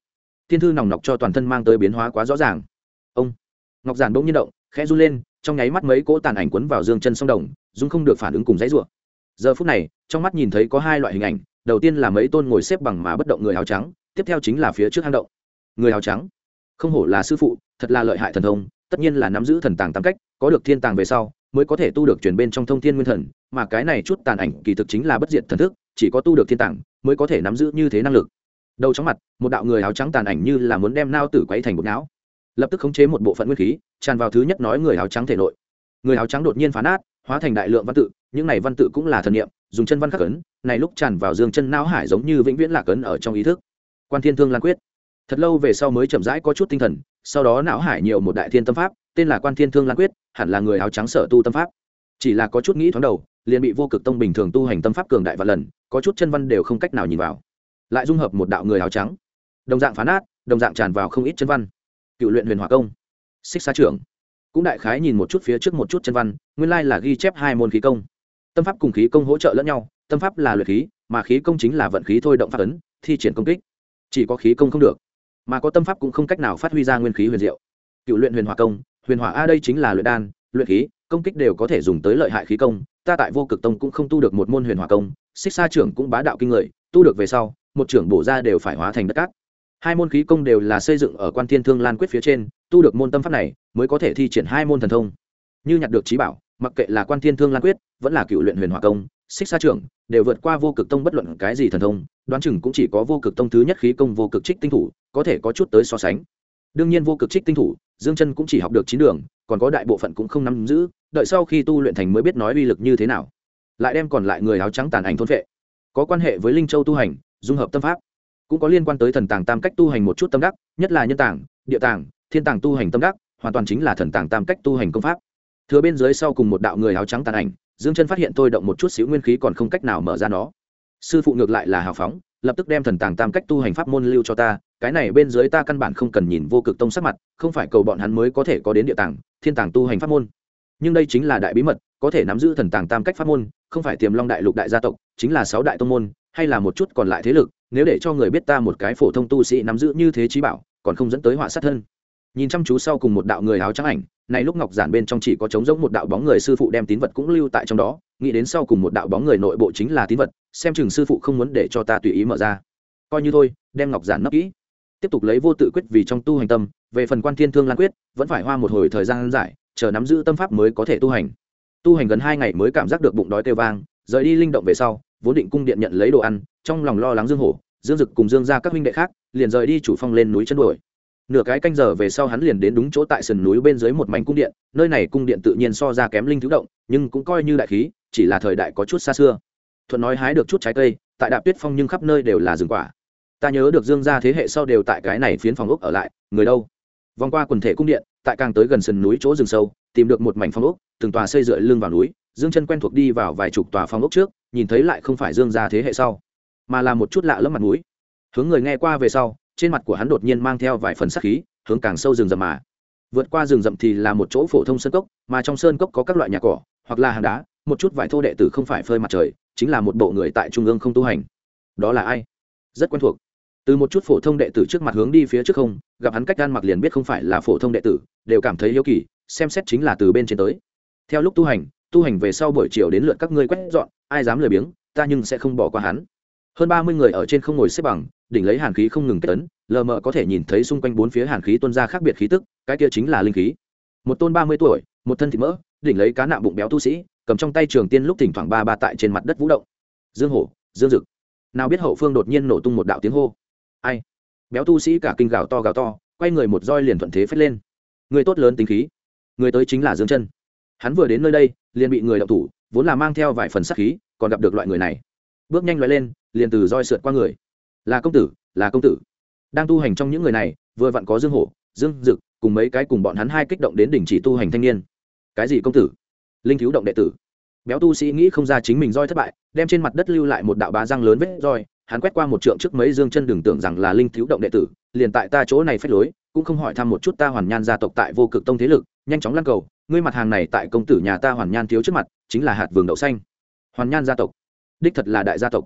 thiên thư nòng nọc cho toàn thân mang tới biến hóa quá rõ ràng. Ông ngọc giản bỗng nhiên động, khẽ run lên, trong nháy mắt mấy cỗ tàn ảnh quấn vào dương chân song đồng, dung không được phản ứng cùng dãy rủa. Giờ phút này trong mắt nhìn thấy có hai loại hình ảnh, đầu tiên là mấy tôn ngồi xếp bằng mà bất động người áo trắng, tiếp theo chính là phía trước hang động. Người áo trắng không hổ là sư phụ, thật là lợi hại thần thông, tất nhiên là nắm giữ thần tàng tam cách, có được thiên tàng về sau mới có thể tu được truyền bên trong thông thiên nguyên thần, mà cái này chút tàn ảnh kỳ thực chính là bất diệt thần thức, chỉ có tu được thiên tàng mới có thể nắm giữ như thế năng lực. Đầu chóng mặt, một đạo người áo trắng tàn ảnh như là muốn đem nao tử quấy thành bột não, lập tức khống chế một bộ phận nguyên khí tràn vào thứ nhất nói người áo trắng thể nội. Người áo trắng đột nhiên phá nát, hóa thành đại lượng văn tự, những này văn tự cũng là thần niệm, dùng chân văn khắc ấn, này lúc tràn vào dương chân não hải giống như vĩnh viễn lạc ấn ở trong ý thức. Quan Thiên Thương Lan Quyết. Thật lâu về sau mới chậm rãi có chút tinh thần, sau đó não hải nhiều một đại thiên tâm pháp, tên là Quan Thiên Thương Lan Quyết, hẳn là người áo trắng sở tu tâm pháp. Chỉ là có chút nghĩ thoáng đầu, liền bị Vô Cực Tông bình thường tu hành tâm pháp cường đại vạn lần, có chút chân văn đều không cách nào nhìn vào. Lại dung hợp một đạo người áo trắng, đồng dạng phá nát, đồng dạng tràn vào không ít chân văn. Cựu luyện huyền hỏa công, xích xa trưởng, cũng đại khái nhìn một chút phía trước một chút chân văn, nguyên lai là ghi chép hai môn khí công. Tâm pháp cùng khí công hỗ trợ lẫn nhau, tâm pháp là luyện khí, mà khí công chính là vận khí thôi động pháp ấn, thi triển công kích. Chỉ có khí công không được, mà có tâm pháp cũng không cách nào phát huy ra nguyên khí huyền diệu. Cựu luyện huyền hỏa công, huyền hỏa a đây chính là luyện đan, luyện khí, công kích đều có thể dùng tới lợi hại khí công. Ta tại Vô Cực Tông cũng không tu được một môn huyền hỏa công, xích xa trưởng cũng bá đạo kinh người, tu được về sau, một trưởng bổ ra đều phải hóa thành đất cát. Hai môn khí công đều là xây dựng ở Quan Thiên Thương Lan Quyết phía trên, tu được môn tâm pháp này mới có thể thi triển hai môn thần thông. Như nhặt được trí bảo, mặc kệ là Quan Thiên Thương Lan Quyết, vẫn là Cựu luyện huyền hỏa công, xích xa trưởng, đều vượt qua Vô Cực Tông bất luận cái gì thần thông, đoán chừng cũng chỉ có Vô Cực Tông thứ nhất khí công Vô Cực Trích Tinh Thủ có thể có chút tới so sánh. Đương nhiên Vô Cực Trích Tinh Thủ, Dương Chân cũng chỉ học được 9 đường, còn có đại bộ phận cũng không nắm giữ, đợi sau khi tu luyện thành mới biết nói uy lực như thế nào. Lại đem còn lại người áo trắng tàn ảnh thôn phệ. Có quan hệ với Linh Châu tu hành, dung hợp tâm pháp, cũng có liên quan tới thần tàng tam cách tu hành một chút tâm đắc, nhất là nhân tàng, địa tàng, thiên tàng tu hành tâm đắc, hoàn toàn chính là thần tàng tam cách tu hành công pháp. Thừa bên dưới sau cùng một đạo người áo trắng tàn ảnh, Dương Chân phát hiện tôi động một chút xíu nguyên khí còn không cách nào mở ra nó. Sư phụ ngược lại là hào phóng, lập tức đem thần tàng tam cách tu hành pháp môn lưu cho ta, cái này bên dưới ta căn bản không cần nhìn Vô Cực Tông sắc mặt, không phải cầu bọn hắn mới có thể có đến địa tàng, thiên tàng tu hành pháp môn. Nhưng đây chính là đại bí mật, có thể nắm giữ thần tàng tam cách pháp môn, không phải Tiềm Long đại lục đại gia tộc, chính là 6 đại tông môn, hay là một chút còn lại thế lực, nếu để cho người biết ta một cái phổ thông tu sĩ nắm giữ như thế trí bảo, còn không dẫn tới họa sát thân. Nhìn chăm chú sau cùng một đạo người áo trắng ảnh, này lúc ngọc giản bên trong chỉ có trống rỗng một đạo bóng người, sư phụ đem tín vật cũng lưu tại trong đó, nghĩ đến sau cùng một đạo bóng người nội bộ chính là tín vật, xem chừng sư phụ không muốn để cho ta tùy ý mở ra. Coi như thôi, đem ngọc giản nấp kỹ. Tiếp tục lấy vô tự quyết vì trong tu hành tâm, về phần Quan Thiên Thương Lan Quyết, vẫn phải hoa một hồi thời gian dài, chờ nắm giữ tâm pháp mới có thể tu hành. Tu hành gần 2 ngày mới cảm giác được bụng đói kêu vang, rời đi linh động về sau, vốn định cung điện nhận lấy đồ ăn, trong lòng lo lắng Dương Hổ, Dương Dực cùng Dương gia các huynh đệ khác, liền rời đi chủ phong lên núi chân đuổi. Nửa cái canh giờ về sau hắn liền đến đúng chỗ tại sườn núi bên dưới một mảnh cung điện, nơi này cung điện tự nhiên so ra kém linh thiếu động, nhưng cũng coi như đại khí, chỉ là thời đại có chút xa xưa. Thuận nói hái được chút trái cây, tại Đạp Tuyết Phong nhưng khắp nơi đều là rừng quả. Ta nhớ được Dương gia thế hệ sau đều tại cái này phiến phòng ốc ở lại, người đâu? Vòng qua quần thể cung điện, tại càng tới gần sườn núi chỗ rừng sâu, tìm được một mảnh phòng ốc, từng tòa xây dựa lưng vào núi, Dương Chân quen thuộc đi vào vài chục tòa phòng ốc trước, nhìn thấy lại không phải Dương gia thế hệ sau, mà là một chút lạ lẫm mặt mũi. Hướng người nghe qua về sau, trên mặt của hắn đột nhiên mang theo vài phần sát khí, hướng càng sâu rừng rậm mà. Vượt qua rừng rậm thì là một chỗ phổ thông sơn cốc, mà trong sơn cốc có các loại nhà cỏ, hoặc là hang đá, một chút vài thô đệ tử không phải phơi mặt trời, chính là một bộ người tại trung ương không tu hành. Đó là ai? Rất quen thuộc. Từ một chút phổ thông đệ tử trước mặt hướng đi phía trước không, gặp hắn cách ăn mặc liền biết không phải là phổ thông đệ tử, đều cảm thấy hiếu kỳ, xem xét chính là từ bên trên tới. Theo lúc tu hành về sau buổi chiều đến lượt các ngươi quét dọn, ai dám lười biếng, ta nhưng sẽ không bỏ qua hắn. Hơn 30 người ở trên không ngồi xếp bằng, đỉnh lấy hàn khí không ngừng kết tấn, lờ mờ có thể nhìn thấy xung quanh bốn phía hàn khí tuôn ra khác biệt khí tức, cái kia chính là linh khí. Một tôn 30 tuổi, một thân thịt mỡ, đỉnh lấy cá nạm bụng béo tu sĩ, cầm trong tay trường tiên lúc thỉnh thoảng ba tại trên mặt đất vũ động. Dương Hổ, Dương Dực. Nào biết hậu phương đột nhiên nổ tung một đạo tiếng hô. Ai? Béo tu sĩ cả kinh gào to, quay người một roi liền thuận thế phết lên. Người tốt lớn tính khí. Người tới chính là Dương Chân. Hắn vừa đến nơi đây, liền bị người động thủ, vốn là mang theo vài phần sát khí, còn gặp được loại người này. Bước nhanh lóe lên, liền từ roi sượt qua người. Là công tử, là công tử. Đang tu hành trong những người này, vừa vặn có Dương Hổ, Dương Dực, cùng mấy cái cùng bọn hắn hai kích động đến đỉnh chỉ tu hành thanh niên. Cái gì công tử? Linh thiếu động đệ tử. Béo tu sĩ nghĩ không ra chính mình roi thất bại, đem trên mặt đất lưu lại một đạo bá răng lớn vết roi, hắn quét qua một trượng trước mấy Dương Chân, đừng tưởng rằng là linh thiếu động đệ tử, liền tại ta chỗ này phách lối, cũng không hỏi thăm một chút ta Hoàn Nhan gia tộc tại Vô Cực Tông thế lực, nhanh chóng lăn cầu, ngươi mặt hàng này tại công tử nhà ta Hoàn Nhan thiếu trước mặt, chính là hạt vườn đậu xanh. Hoàn Nhan gia tộc, đích thật là đại gia tộc.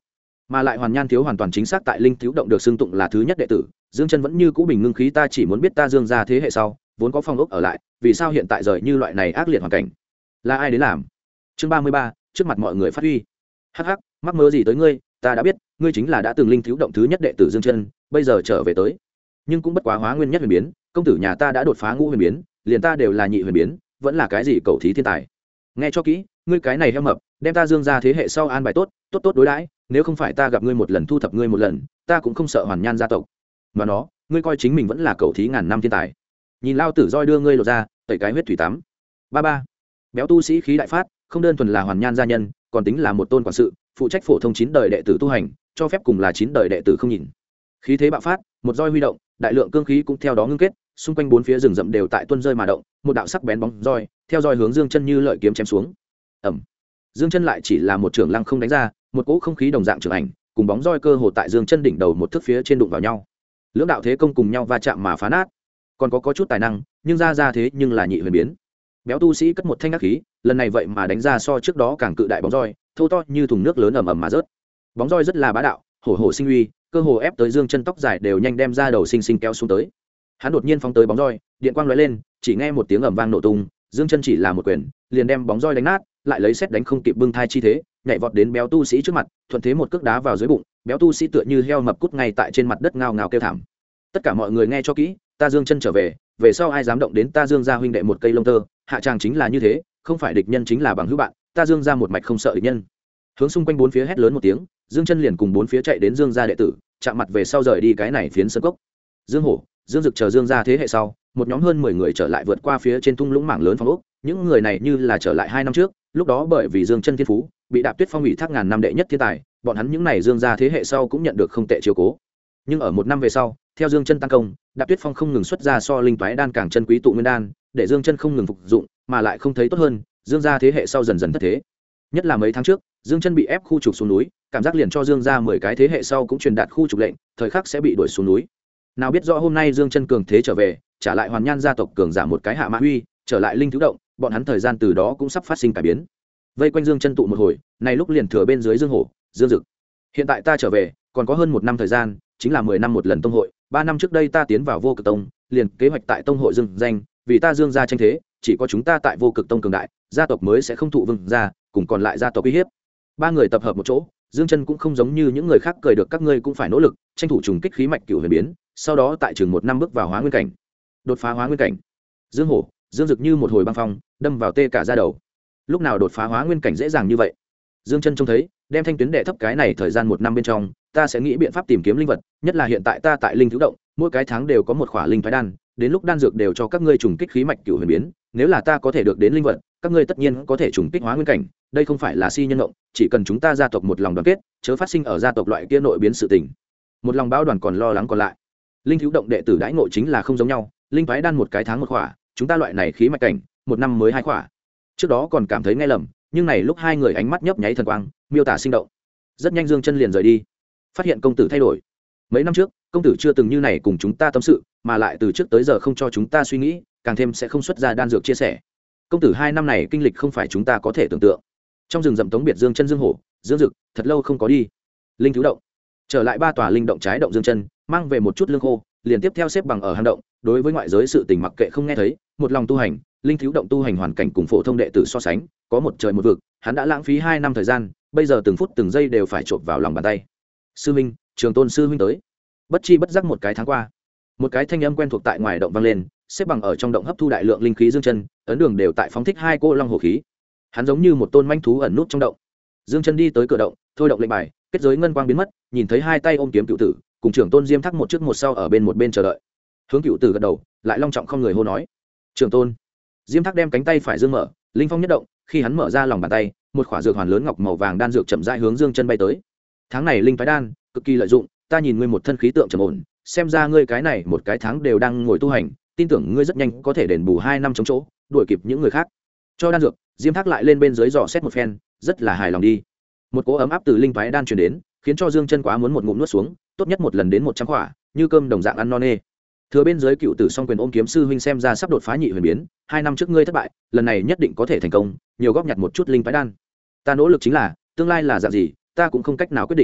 mà lại hoàn nhan thiếu hoàn toàn chính xác tại linh thiếu động được xưng tụng là thứ nhất đệ tử. Dương chân vẫn như cũ bình ngưng khí, ta chỉ muốn biết ta Dương gia thế hệ sau vốn có phong ốc ở lại, vì sao hiện tại rời như loại này ác liệt hoàn cảnh, là ai đến làm? Chương 33, trước mặt mọi người phát huy. Hắc hắc, mắc mơ gì tới ngươi, ta đã biết ngươi chính là đã từng linh thiếu động thứ nhất đệ tử Dương chân, bây giờ trở về tới, nhưng cũng bất quá hóa nguyên nhất huyền biến, công tử nhà ta đã đột phá ngũ huyền biến, liền ta đều là nhị huyền biến, vẫn là cái gì cầu thí thiên tài. Nghe cho kỹ, ngươi cái này heo mập, đem ta Dương gia thế hệ sau an bài tốt, tốt tốt đối đãi, nếu không phải ta gặp ngươi một lần thu thập ngươi một lần, ta cũng không sợ hoàn nhan gia tộc. Mà nó, ngươi coi chính mình vẫn là cầu thí ngàn năm thiên tài. Nhìn lao tử roi đưa ngươi lột ra, tẩy cái huyết thủy tắm. Ba ba. Béo tu sĩ khí đại phát, không đơn thuần là hoàn nhan gia nhân, còn tính là một tôn quản sự, phụ trách phổ thông 9 đời đệ tử tu hành, cho phép cùng là 9 đời đệ tử không nhìn. Khí thế bạo phát, một roi huy động, đại lượng cương khí cũng theo đó ngưng kết, xung quanh bốn phía rừng rậm đều tại tuôn rơi mà động, một đạo sắc bén bóng roi, theo roi hướng Dương chân như lợi kiếm chém xuống. Ầm. Dương chân lại chỉ là một trường lăng không đánh ra, một cỗ không khí đồng dạng trường ảnh, cùng bóng roi cơ hồ tại Dương chân đỉnh đầu một thước phía trên đụng vào nhau. Lưỡng đạo thế công cùng nhau va chạm mà phá nát. Còn có chút tài năng, nhưng ra thế nhưng là nhị huyền biến. Béo tu sĩ cất một thanh ác khí, lần này vậy mà đánh ra so trước đó càng cự đại bóng roi, thô to như thùng nước lớn ầm ầm mà rớt. Bóng roi rất là bá đạo, hổ hổ sinh uy, cơ hồ ép tới Dương chân tóc dài đều nhanh đem ra đầu sinh kéo xuống tới. Hắn đột nhiên phóng tới bóng roi, điện quang lóe lên, chỉ nghe một tiếng ầm vang nổ tung, Dương chân chỉ là một quyền, liền đem bóng roi đánh nát, lại lấy xét đánh không kịp bưng thai chi thế, nhảy vọt đến béo tu sĩ trước mặt, thuận thế một cước đá vào dưới bụng, béo tu sĩ tựa như heo mập cút ngay tại trên mặt đất ngao ngao kêu thảm. Tất cả mọi người nghe cho kỹ, ta Dương chân trở về sau ai dám động đến ta Dương gia huynh đệ một cây lông tơ, hạ tràng chính là như thế, không phải địch nhân chính là bằng hữu bạn, ta Dương gia một mạch không sợ địch nhân. Hướng xung quanh bốn phía hét lớn một tiếng, Dương chân liền cùng bốn phía chạy đến Dương gia đệ tử, chạm mặt về sau rời đi cái này phiến sơn cốc. Dương hổ, Dương dực chờ Dương gia thế hệ sau, một nhóm hơn 10 người trở lại vượt qua phía trên thung lũng mảng lớn phong ốc, những người này như là trở lại 2 năm trước, lúc đó bởi vì Dương chân thiên phú, bị Đạp Tuyết Phong ủy thác ngàn năm đệ nhất thiên tài, bọn hắn những này Dương gia thế hệ sau cũng nhận được không tệ chiếu cố. Nhưng ở một năm về sau, theo Dương chân tăng công, Đạp Tuyết Phong không ngừng xuất ra so linh toái đan càng chân quý tụ nguyên đan, để Dương chân không ngừng phục dụng, mà lại không thấy tốt hơn, Dương gia thế hệ sau dần dần thất thế. Nhất là mấy tháng trước, Dương chân bị ép khu trục xuống núi, cảm giác liền cho Dương gia 10 cái thế hệ sau cũng truyền đạt khu trục lệnh, thời khắc sẽ bị đuổi xuống núi. Nào biết rõ hôm nay Dương chân cường thế trở về, trả lại hoàn nhan gia tộc cường giả một cái hạ mã huy, trở lại linh thiếu động, bọn hắn thời gian từ đó cũng sắp phát sinh cải biến. Vây quanh Dương chân tụ một hồi, này lúc liền thừa bên dưới Dương hổ, Dương dực. Hiện tại ta trở về, còn có hơn 1 năm thời gian, chính là 10 năm một lần tông hội, 3 năm trước đây ta tiến vào Vô Cực Tông, liền kế hoạch tại tông hội Dương danh, vì ta Dương gia tranh thế, chỉ có chúng ta tại Vô Cực Tông cường đại, gia tộc mới sẽ không thụ vương gia, cùng còn lại gia tộc uy hiếp. 3 người tập hợp một chỗ, Dương chân cũng không giống như những người khác cười được, các ngươi cũng phải nỗ lực, tranh thủ trùng kích khí mạch cửu huyền biến, sau đó tại trường 1 năm bước vào hóa nguyên cảnh. Đột phá hóa nguyên cảnh. Dương hổ, Dương dực như một hồi băng phong, đâm vào tê cả da đầu. Lúc nào đột phá hóa nguyên cảnh dễ dàng như vậy? Dương chân trông thấy, đem thanh tuyến đệ thấp cái này thời gian 1 năm bên trong, ta sẽ nghĩ biện pháp tìm kiếm linh vật, nhất là hiện tại ta tại linh thiếu động, mỗi cái tháng đều có một khỏa linh thoái đan, đến lúc đan dược đều cho các ngươi trùng kích khí mạch cửu huyền biến, nếu là ta có thể được đến linh vật, các ngươi tất nhiên có thể trùng kích hóa nguyên cảnh, đây không phải là si nhân ngộng, chỉ cần chúng ta gia tộc một lòng đoàn kết, chớ phát sinh ở gia tộc loại kia nội biến sự tình. Một lòng báo đoàn còn lo lắng còn lại. Linh thiếu động đệ tử đãi ngộ chính là không giống nhau, linh thoái đan một cái tháng một khỏa, chúng ta loại này khí mạch cảnh, 1 năm mới 2 khỏa. Trước đó còn cảm thấy nghe lầm, nhưng này lúc hai người ánh mắt nhấp nháy thần quang, miêu tả sinh động. Rất nhanh Dương chân liền rời đi, phát hiện công tử thay đổi. Mấy năm trước, công tử chưa từng như này cùng chúng ta tâm sự, mà lại từ trước tới giờ không cho chúng ta suy nghĩ, càng thêm sẽ không xuất ra đan dược chia sẻ. Công tử 2 năm này kinh lịch không phải chúng ta có thể tưởng tượng. Trong rừng rậm tống biệt Dương chân Dương hổ, Dương dực, thật lâu không có đi. Linh thiếu động, trở lại 3 tòa linh động trái động Dương chân, mang về một chút lương khô, liền tiếp theo xếp bằng ở hang động, đối với ngoại giới sự tình mặc kệ không nghe thấy, một lòng tu hành. Linh thiếu động tu hành hoàn cảnh cùng phổ thông đệ tử so sánh, có một trời một vực, hắn đã lãng phí 2 năm thời gian, bây giờ từng phút từng giây đều phải chộp vào lòng bàn tay. Sư huynh, Trường Tôn sư huynh tới. Bất chi bất giác một cái tháng qua, một cái thanh âm quen thuộc tại ngoài động vang lên, xếp bằng ở trong động hấp thu đại lượng linh khí Dương chân, ấn đường đều tại phóng thích 2 cô long hổ khí. Hắn giống như một tôn manh thú ẩn nút trong động. Dương chân đi tới cửa động, thôi động lệnh bài, kết giới ngân quang biến mất, nhìn thấy 2 tay ôm kiếm cựu tử, cùng Trưởng Tôn Diêm Thác một trước một sau ở bên chờ đợi. Hướng cựu tử gật đầu, lại long trọng không người hô nói: "Trưởng Tôn." Diêm Thác đem cánh tay phải dương mở, linh phong nhất động, khi hắn mở ra lòng bàn tay, một khỏa dược hoàn lớn ngọc màu vàng đan dược chậm rãi hướng Dương chân bay tới. Tháng này linh phái đan cực kỳ lợi dụng, ta nhìn ngươi một thân khí tượng trầm ổn, xem ra ngươi cái này một cái tháng đều đang ngồi tu hành, tin tưởng ngươi rất nhanh có thể đền bù 2 năm chống chỗ, đuổi kịp những người khác. Cho đan dược, Diêm Thác lại lên bên dưới dò xét một phen, rất là hài lòng đi. Một cỗ ấm áp từ linh phái đan truyền đến, khiến cho Dương chân quá muốn một ngụm nuốt xuống, tốt nhất một lần đến 100 khỏa, như cơm đồng dạng ăn no nê. Thừa bên dưới cựu tử song quyền ôm kiếm sư huynh xem ra sắp đột phá nhị huyền biến, 2 năm trước ngươi thất bại, lần này nhất định có thể thành công, nhiều góp nhặt một chút linh phái đan. Ta nỗ lực chính là, tương lai là dạng gì, ta cũng không cách nào quyết định.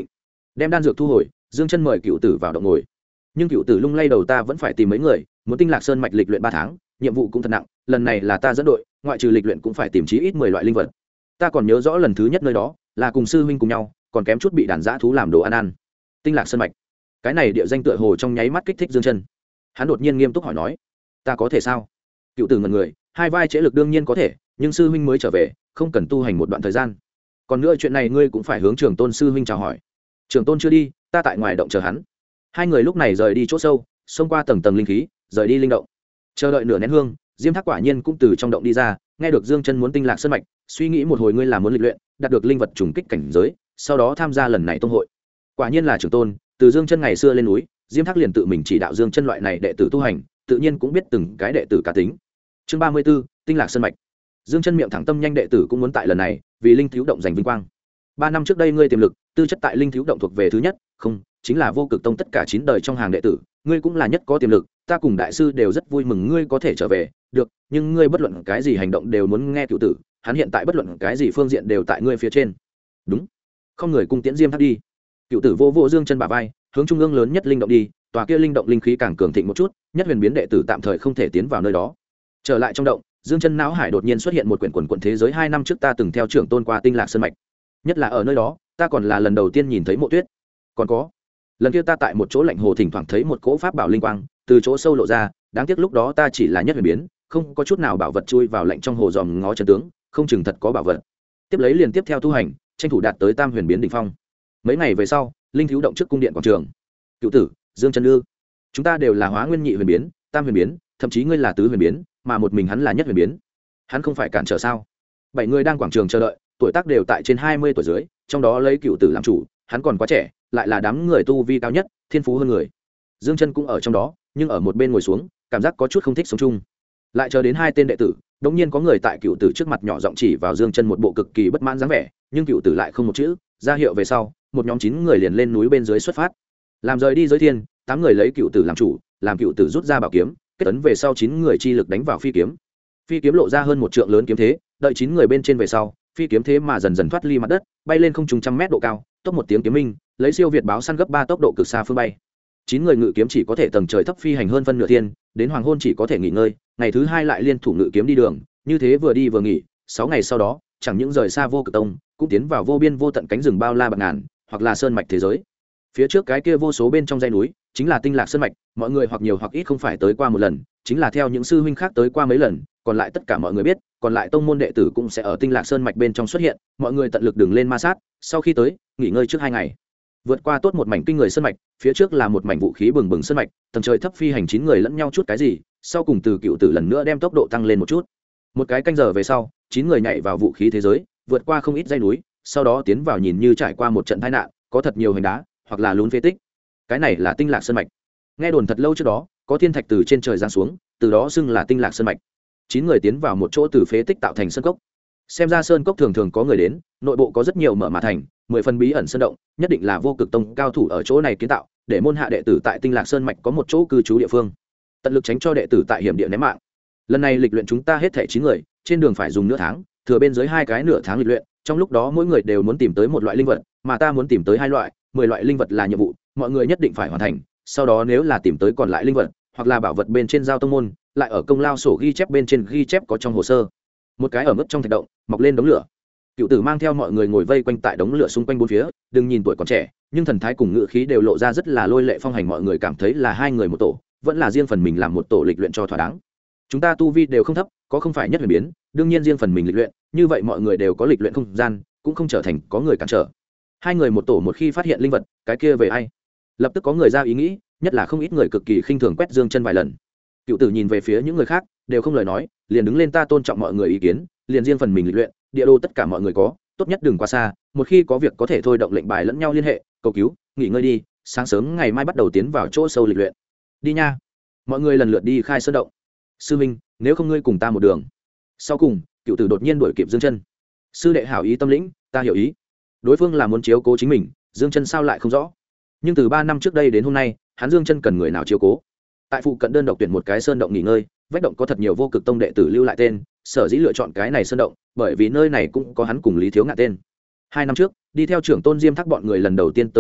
đem đan dược thu hồi, Dương Chân mời cựu tử vào động ngồi. Nhưng cựu tử lung lay đầu, ta vẫn phải tìm mấy người, muốn Tinh Lạc Sơn mạch lịch luyện 3 tháng, nhiệm vụ cũng thật nặng, lần này là ta dẫn đội, ngoại trừ lịch luyện cũng phải tìm chí ít 10 loại linh vật. Ta còn nhớ rõ lần thứ nhất nơi đó, là cùng sư huynh cùng nhau, còn kém chút bị đàn dã thú làm đồ ăn. Tinh Lạc Sơn mạch, cái này địa danh tựa hồ trong nháy mắt kích thích Dương Chân. Hắn đột nhiên nghiêm túc hỏi nói, ta có thể sao? Cựu tử ngẩn người, hai vai trễ lực đương nhiên có thể, nhưng sư huynh mới trở về, không cần tu hành một đoạn thời gian. Còn nữa chuyện này ngươi cũng phải hướng Trường Tôn sư huynh chào hỏi. Trường Tôn chưa đi, ta tại ngoài động chờ hắn. Hai người lúc này rời đi chỗ sâu, xông qua tầng tầng linh khí, rời đi linh động. Chờ đợi nửa nén hương, Diêm Thác quả nhiên cũng từ trong động đi ra, nghe được Dương Chân muốn Tinh Lạc Sơn mạch, suy nghĩ một hồi, ngươi là muốn lịch luyện, đạt được linh vật trùng kích cảnh giới, sau đó tham gia lần này tông hội. Quả nhiên là Trường Tôn, từ Dương Chân ngày xưa lên núi, Diêm Thác liền tự mình chỉ đạo Dương Chân loại này đệ tử tu hành, tự nhiên cũng biết từng cái đệ tử cá tính. Chương 34, Tinh Lạc Sơn mạch. Dương Chân miệng thẳng tâm nhanh đệ tử cũng muốn tại lần này, vì linh thiếu động giành vinh quang. 3 năm trước đây ngươi tiềm lực, tư chất tại linh thiếu động thuộc về thứ nhất, không, chính là Vô Cực Tông tất cả 9 đời trong hàng đệ tử, ngươi cũng là nhất có tiềm lực, ta cùng đại sư đều rất vui mừng ngươi có thể trở về, được, nhưng ngươi bất luận cái gì hành động đều muốn nghe cửu tử, hắn hiện tại bất luận cái gì phương diện đều tại ngươi phía trên. Đúng. Không người cung tiễn Diêm Thác đi. Cửu tử vô Dương Chân bả vai, hướng trung ương lớn nhất linh động đi, tòa kia linh động linh khí càng cường thịnh một chút, nhất huyền biến đệ tử tạm thời không thể tiến vào nơi đó. Trở lại trong động, Dương Chân não hải đột nhiên xuất hiện một quyển quần thế giới. 2 năm trước ta từng theo trưởng tôn qua Tinh Lạc Sơn mạch, nhất là ở nơi đó, ta còn là lần đầu tiên nhìn thấy Mộ Tuyết. Còn có, lần kia ta tại một chỗ lạnh hồ thỉnh thoảng thấy một cỗ pháp bảo linh quang từ chỗ sâu lộ ra, đáng tiếc lúc đó ta chỉ là nhất huyền biến, không có chút nào bảo vật chui vào lạnh trong hồ dòm ngó chân tướng, không chừng thật có bảo vật. Tiếp lấy liền tiếp theo tu hành, tranh thủ đạt tới tam huyền biến đỉnh phong. Mấy ngày về sau, linh thiếu động trước cung điện quảng trường. Cựu tử, Dương Chân ư? Chúng ta đều là Hóa Nguyên nhị huyền biến, tam huyền biến, thậm chí ngươi là tứ huyền biến, mà một mình hắn là nhất huyền biến. Hắn không phải cản trở sao? 7 người đang quảng trường chờ đợi, tuổi tác đều tại trên 20 tuổi dưới, trong đó lấy Cựu tử làm chủ, hắn còn quá trẻ, lại là đám người tu vi cao nhất, thiên phú hơn người. Dương Chân cũng ở trong đó, nhưng ở một bên ngồi xuống, cảm giác có chút không thích sống chung. Lại chờ đến 2 tên đệ tử, đột nhiên có người tại Cựu tử trước mặt nhỏ giọng chỉ vào Dương Chân một bộ cực kỳ bất mãn dáng vẻ, nhưng Cựu tử lại không một chữ, ra hiệu về sau, một nhóm 9 người liền lên núi bên dưới xuất phát. Làm rời đi giới thiên, 8 người lấy Cựu tử làm chủ, làm Cựu tử rút ra bảo kiếm, kết ấn về sau 9 người chi lực đánh vào phi kiếm. Phi kiếm lộ ra hơn một trượng lớn kiếm thế, đợi 9 người bên trên về sau, phi kiếm thế mà dần dần thoát ly mặt đất, bay lên không trung trăm mét độ cao, tốc một tiếng kiếm minh, lấy siêu việt báo săn gấp 3 tốc độ cực xa phương bay. 9 người ngự kiếm chỉ có thể tầng trời thấp phi hành hơn phân nửa thiên, đến hoàng hôn chỉ có thể nghỉ ngơi, ngày thứ 2 lại liên thủ ngự kiếm đi đường, như thế vừa đi vừa nghỉ, 6 ngày sau đó, chẳng những rời xa Vô Cực Tông, cũng tiến vào vô biên vô tận cánh rừng bao la bạt ngàn, hoặc là sơn mạch thế giới. Phía trước cái kia vô số bên trong dãy núi, chính là Tinh Lạc Sơn mạch, mọi người hoặc nhiều hoặc ít không phải tới qua một lần, chính là theo những sư huynh khác tới qua mấy lần, còn lại tất cả mọi người biết, còn lại tông môn đệ tử cũng sẽ ở Tinh Lạc Sơn mạch bên trong xuất hiện, mọi người tận lực đừng lên ma sát, sau khi tới, nghỉ ngơi trước 2 ngày. Vượt qua tốt một mảnh kinh người sơn mạch, phía trước là một mảnh vũ khí bừng bừng sơn mạch, tầng trời thấp phi hành 9 người lẫn nhau chút cái gì, sau cùng từ Cựu tử lần nữa đem tốc độ tăng lên một chút. Một cái canh giờ về sau, 9 người nhảy vào vũ khí thế giới, vượt qua không ít dãy núi, sau đó tiến vào nhìn như trải qua một trận tai nạn, có thật nhiều hành đá, hoặc là lún phế tích. Cái này là Tinh Lạc Sơn mạch. Nghe đồn thật lâu trước đó, có thiên thạch từ trên trời giáng xuống, từ đó xưng là Tinh Lạc Sơn mạch. 9 người tiến vào một chỗ từ phế tích tạo thành sơn cốc. Xem ra sơn cốc thường thường có người đến, nội bộ có rất nhiều mở mà thành, 10 phần bí ẩn sơn động, nhất định là Vô Cực Tông cao thủ ở chỗ này kiến tạo, để môn hạ đệ tử tại Tinh Lạc Sơn mạch có một chỗ cư trú địa phương, tận lực tránh cho đệ tử tại hiểm địa ném mạng. Lần này lịch luyện chúng ta hết thảy 9 người, trên đường phải dùng nửa tháng, thừa bên dưới 2 cái nửa tháng lịch luyện, trong lúc đó mỗi người đều muốn tìm tới một loại linh vật, mà ta muốn tìm tới 2 loại, 10 loại linh vật là nhiệm vụ, mọi người nhất định phải hoàn thành. Sau đó nếu là tìm tới còn lại linh vật, hoặc là bảo vật bên trên giao tông môn, lại ở công lao sổ ghi chép bên trên ghi chép có trong hồ sơ. Một cái ở mức trong thạch động, mọc lên đống lửa. Cựu tử mang theo mọi người ngồi vây quanh tại đống lửa xung quanh bốn phía, đừng nhìn tuổi còn trẻ, nhưng thần thái cùng ngữ khí đều lộ ra rất là lôi lệ phong hành, mọi người cảm thấy là 2 người một tổ, vẫn là riêng phần mình làm một tổ lịch luyện cho thỏa đáng. Chúng ta tu vi đều không thấp, có không phải nhất huyền biến, đương nhiên riêng phần mình lịch luyện, như vậy mọi người đều có lịch luyện không gian, cũng không trở thành có người cản trở. 2 người một tổ một khi phát hiện linh vật, cái kia về ai? Lập tức có người ra ý nghĩ, nhất là không ít người cực kỳ khinh thường quét Dương Chân vài lần. Cựu tử nhìn về phía những người khác, đều không lời nói, liền đứng lên, ta tôn trọng mọi người ý kiến, liền riêng phần mình lịch luyện, địa đồ tất cả mọi người có, tốt nhất đừng quá xa, một khi có việc có thể thôi động lệnh bài lẫn nhau liên hệ, cầu cứu, nghỉ ngơi đi, sáng sớm ngày mai bắt đầu tiến vào chỗ sâu lịch luyện. Đi nha. Mọi người lần lượt đi khai sơn động. Sư minh, nếu không ngươi cùng ta một đường. Sau cùng, Cựu tử đột nhiên đuổi kịp Dương Chân. Sư đệ hảo ý tâm lĩnh, ta hiểu ý. Đối phương là muốn chiếu cố chính mình, Dương Chân sao lại không rõ. Nhưng từ 3 năm trước đây đến hôm nay, hắn Dương Chân cần người nào chiếu cố. Tại phụ cận đơn độc tuyển một cái sơn động nghỉ ngơi, vách động có thật nhiều Vô Cực Tông đệ tử lưu lại tên, sở dĩ lựa chọn cái này sơn động, bởi vì nơi này cũng có hắn cùng Lý Thiếu Ngạn tên. 2 năm trước, đi theo trưởng tôn Diêm Thác bọn người lần đầu tiên tới lịch luyện,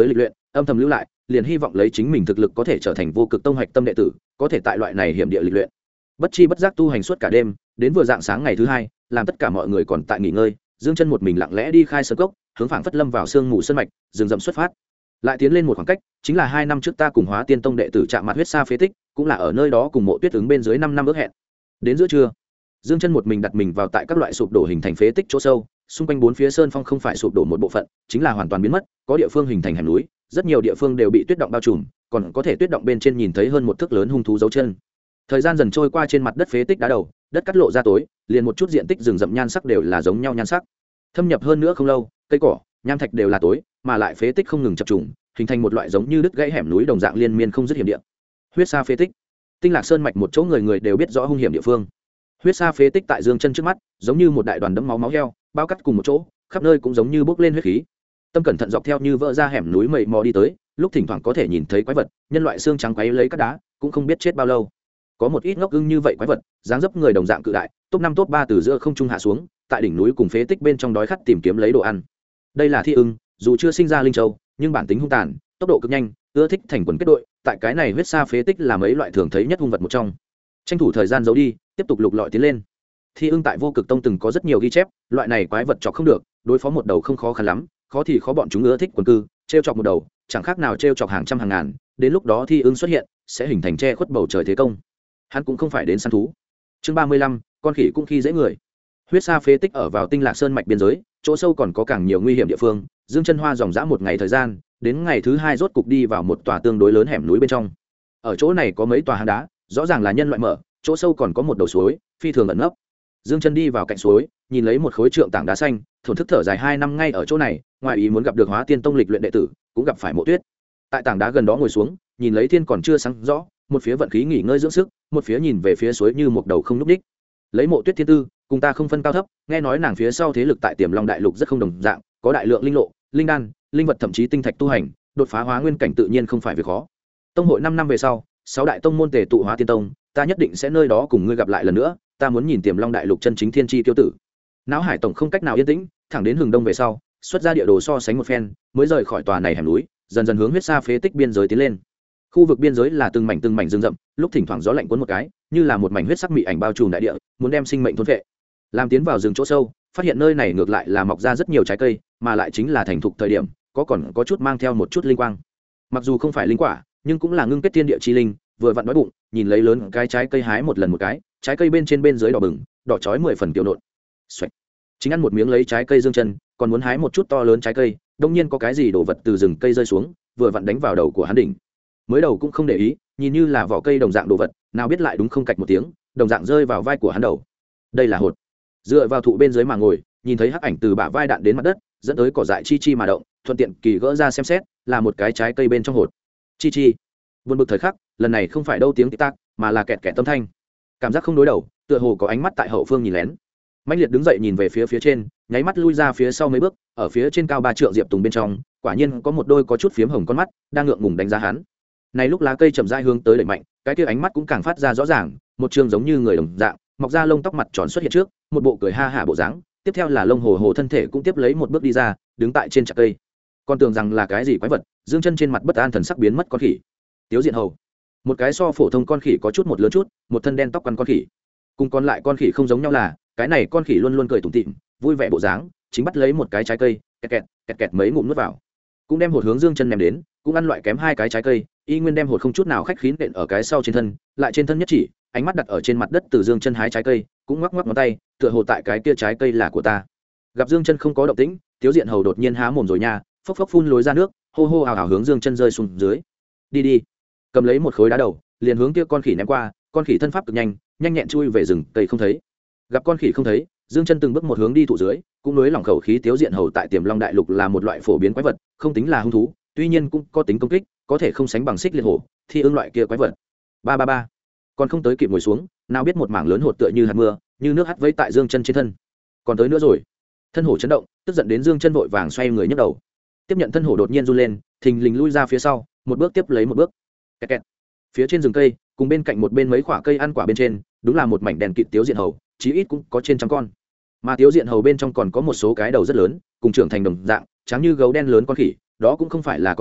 âm thầm lưu lại, liền hy vọng lấy chính mình thực lực có thể trở thành vô cực tông hạch tâm đệ tử, có thể tại loại này hiểm địa lịch luyện. Bất chi bất giác tu hành suốt cả đêm, đến vừa dạng sáng ngày thứ hai, làm tất cả mọi người còn tại nghỉ ngơi, Dương Chân một mình lặng lẽ đi khai sơn cốc, hướng phảng phất lâm vào sương mù sơn mạch, rừng rậm xuất phát. Lại tiến lên một khoảng cách, chính là 2 năm trước ta cùng Hóa Tiên Tông đệ tử chạm mặt huyết sa phế tích, cũng là ở nơi đó cùng Mộ Tuyết ứng bên dưới 5 năm ước hẹn. Đến giữa trưa, Dương Chân một mình đặt mình vào tại các loại sụp đổ hình thành phế tích chỗ sâu, xung quanh 4 phía sơn phong không phải sụp đổ một bộ phận, chính là hoàn toàn biến mất, có địa phương hình thành hẻm núi, rất nhiều địa phương đều bị tuyết động bao trùm, còn có thể tuyết động bên trên nhìn thấy hơn một thước lớn hung thú dấu chân. Thời gian dần trôi qua, trên mặt đất phế tích đá đầu, đất cắt lộ ra tối, liền một chút diện tích rừng rậm nhan sắc đều là giống nhau nhan sắc. Thâm nhập hơn nữa không lâu, cây cỏ, nham thạch đều là tối, mà lại phế tích không ngừng chập trùng, hình thành một loại giống như đứt gãy hẻm núi đồng dạng liên miên không dứt hiểm địa. Huyết sa phế tích, Tinh Lạc Sơn mạch một chỗ người người đều biết rõ hung hiểm địa phương. Huyết sa phế tích tại Dương Chân trước mắt, giống như một đại đoàn đẫm máu máu heo, bao cắt cùng một chỗ, khắp nơi cũng giống như bốc lên huyết khí. Tâm cẩn thận dọc theo như vỡ ra hẻm núi mây mò đi tới, lúc thỉnh thoảng có thể nhìn thấy quái vật, nhân loại xương trắng quấy lấy các đá, cũng không biết chết bao lâu. Có một ít ngốc ưng như vậy quái vật, dáng dấp người đồng dạng cự đại, top 5 top 3 từ giữa không trung hạ xuống, tại đỉnh núi cùng phế tích bên trong đói khát tìm kiếm lấy đồ ăn. Đây là thi ưng, dù chưa sinh ra linh châu, nhưng bản tính hung tàn, tốc độ cực nhanh, ưa thích thành quần kết đội, tại cái này huyết sa phế tích là mấy loại thường thấy nhất hung vật một trong. Tranh thủ thời gian giấu đi, tiếp tục lục lọi tiến lên. Thi ưng tại Vô Cực Tông từng có rất nhiều ghi chép, loại này quái vật chọc không được, đối phó một đầu không khó khăn lắm, khó thì khó bọn chúng ưa thích quần cư, trêu chọc một đầu, chẳng khác nào trêu chọc hàng trăm hàng ngàn, đến lúc đó Thi ưng xuất hiện, sẽ hình thành che khuất bầu trời thế công. Hắn cũng không phải đến săn thú. Chương 35, con khỉ cũng khi dễ người. Huyết sa phế tích ở vào Tinh Lạc Sơn mạch biên giới, chỗ sâu còn có càng nhiều nguy hiểm địa phương. Dương Chân Hoa dòng dã một ngày thời gian, đến ngày thứ 2 rốt cục đi vào một tòa tương đối lớn hẻm núi bên trong. Ở chỗ này có mấy tòa hang đá, rõ ràng là nhân loại mở, chỗ sâu còn có một đầu suối, phi thường ẩn nấp. Dương Chân đi vào cạnh suối, nhìn lấy một khối trượng tảng đá xanh, thổn thức thở dài 2 năm ngay ở chỗ này, ngoài ý muốn gặp được Hóa Tiên Tông lịch luyện đệ tử, cũng gặp phải Mộ Tuyết. Tại tảng đá gần đó ngồi xuống, nhìn lấy thiên còn chưa sáng rõ, một phía vận khí nghỉ ngơi dưỡng sức, một phía nhìn về phía suối như một đầu không lúc đích. Lấy Mộ Tuyết thiên tư, cùng ta không phân cao thấp, nghe nói nàng phía sau thế lực tại Tiềm Long đại lục rất không đồng dạng, có đại lượng linh lộ, linh đan, linh vật thậm chí tinh thạch tu hành, đột phá hóa nguyên cảnh tự nhiên không phải việc khó. Tông hội 5 năm về sau, 6 đại tông môn tề tụ Hóa Tiên Tông, ta nhất định sẽ nơi đó cùng ngươi gặp lại lần nữa, ta muốn nhìn Tiềm Long đại lục chân chính thiên chi tiêu tử. Náo Hải tổng không cách nào yên tĩnh, thẳng đến hừng đông về sau, xuất ra địa đồ so sánh một phen, mới rời khỏi tòa này hẻm núi, dần dần hướng huyết sa phế tích biên giới tiến lên. Khu vực biên giới là từng mảnh rừng rậm, lúc thỉnh thoảng gió lạnh cuốn một cái, như là một mảnh huyết sắc mị ảnh bao trùm đại địa, muốn đem sinh mệnh thôn phệ. Làm tiến vào rừng chỗ sâu, phát hiện nơi này ngược lại là mọc ra rất nhiều trái cây, mà lại chính là thành thục thời điểm, còn có chút mang theo một chút linh quang. Mặc dù không phải linh quả, nhưng cũng là ngưng kết thiên địa chi linh, vừa vặn đói bụng, nhìn lấy lớn cái trái cây hái một lần một cái, trái cây bên trên bên dưới đỏ bừng, đỏ chói 10 phần tiểu nộn. Xoạch. Chính ăn một miếng lấy trái cây Dương Chân, còn muốn hái một chút to lớn trái cây, đột nhiên có cái gì đổ vật từ rừng cây rơi xuống, vừa vặn đánh vào đầu của hắn đỉnh. Mới đầu cũng không để ý, nhìn như là vỏ cây đồng dạng đồ vật, nào biết lại đúng không cạch một tiếng, đồng dạng rơi vào vai của hắn đầu. Đây là hột. Dựa vào thụ bên dưới mà ngồi, nhìn thấy hắc ảnh từ bả vai đạn đến mặt đất, dẫn tới cỏ dại chi chi mà động, thuận tiện kỳ gỡ ra xem xét, là một cái trái cây bên trong hột. Chi chi. Buồn bực thời khắc, lần này không phải đâu tiếng tít tắc, mà là kẹt kẹt tâm thanh. Cảm giác không đối đầu, tựa hồ có ánh mắt tại hậu phương nhìn lén. Mạnh liệt đứng dậy nhìn về phía trên, nháy mắt lui ra phía sau mấy bước, ở phía trên cao 3 trượng diệp tùng bên trong, quả nhiên có một đôi có chút phiếm hồng con mắt, đang ngượng ngùng đánh giá hắn. Này lúc lá cây chậm rãi hướng tới đẩy mạnh, cái kia ánh mắt cũng càng phát ra rõ ràng, một trương giống như người đồng dạng, mọc ra lông tóc mặt tròn xuất hiện trước, một bộ cười ha hả bộ dáng, tiếp theo là lông hồ hồ thân thể cũng tiếp lấy một bước đi ra, đứng tại trên chạc cây. Còn tưởng rằng là cái gì quái vật, Dương Chân trên mặt bất an thần sắc biến mất. Con khỉ. Tiếu Diện Hầu. Một cái so phổ thông con khỉ có chút một lớn chút, một thân đen tóc quăn con khỉ. Cùng còn lại con khỉ không giống nhau là, cái này con khỉ luôn luôn cười tủm tỉm, vui vẻ bộ dáng, chính bắt lấy một cái trái cây, kẹt kẹt mấy ngụm nuốt vào. Cũng đem hột hướng Dương Chân ném đến, cũng ăn loại kém 2 cái trái cây, y nguyên đem hột không chút nào khách khí nện ở cái sau trên thân, lại trên thân nhất chỉ, ánh mắt đặt ở trên mặt đất từ Dương Chân hái trái cây, cũng ngoắc ngoắc ngón tay, tựa hồ tại cái kia trái cây là của ta. Gặp Dương Chân không có động tĩnh, Tiếu Diện Hầu đột nhiên há mồm rồi nha, phốc phốc phun lối ra nước, hô hô hào hào hướng Dương Chân rơi xuống dưới. Đi đi. Cầm lấy một khối đá đầu, liền hướng kia con khỉ ném qua, con khỉ thân pháp cực nhanh, nhanh nhẹn chui về rừng cây không thấy. Gặp con khỉ không thấy, Dương Chân từng bước một hướng đi thụ dưới, cũng nối lỏng khẩu khí. Tiếu Diện Hầu tại Tiềm Long đại lục là một loại phổ biến quái vật, không tính là hung thú, tuy nhiên cũng có tính công kích, có thể không sánh bằng xích liệt hổ, thi ương loại kia quái vật. Ba. Còn không tới kịp ngồi xuống, nào biết một mảng lớn hột tựa như hạt mưa, như nước hắt vây tại Dương Chân trên thân. Còn tới nữa rồi. Thân hổ chấn động, tức giận đến Dương Chân vội vàng xoay người nhấc đầu. Tiếp nhận thân hổ đột nhiên run lên, thình lình lui ra phía sau, một bước tiếp lấy một bước. Kẹt kẹt. Phía trên rừng cây, cùng bên cạnh một bên mấy quả cây ăn quả bên trên, đúng là một mảnh đèn kịt Tiếu Diện Hầu, chí ít cũng có trên trăm con. Mà Tiếu Diện Hầu bên trong còn có một số cái đầu rất lớn, cùng trưởng thành đồng dạng, trắng như gấu đen lớn con khỉ, đó cũng không phải là con khỉ,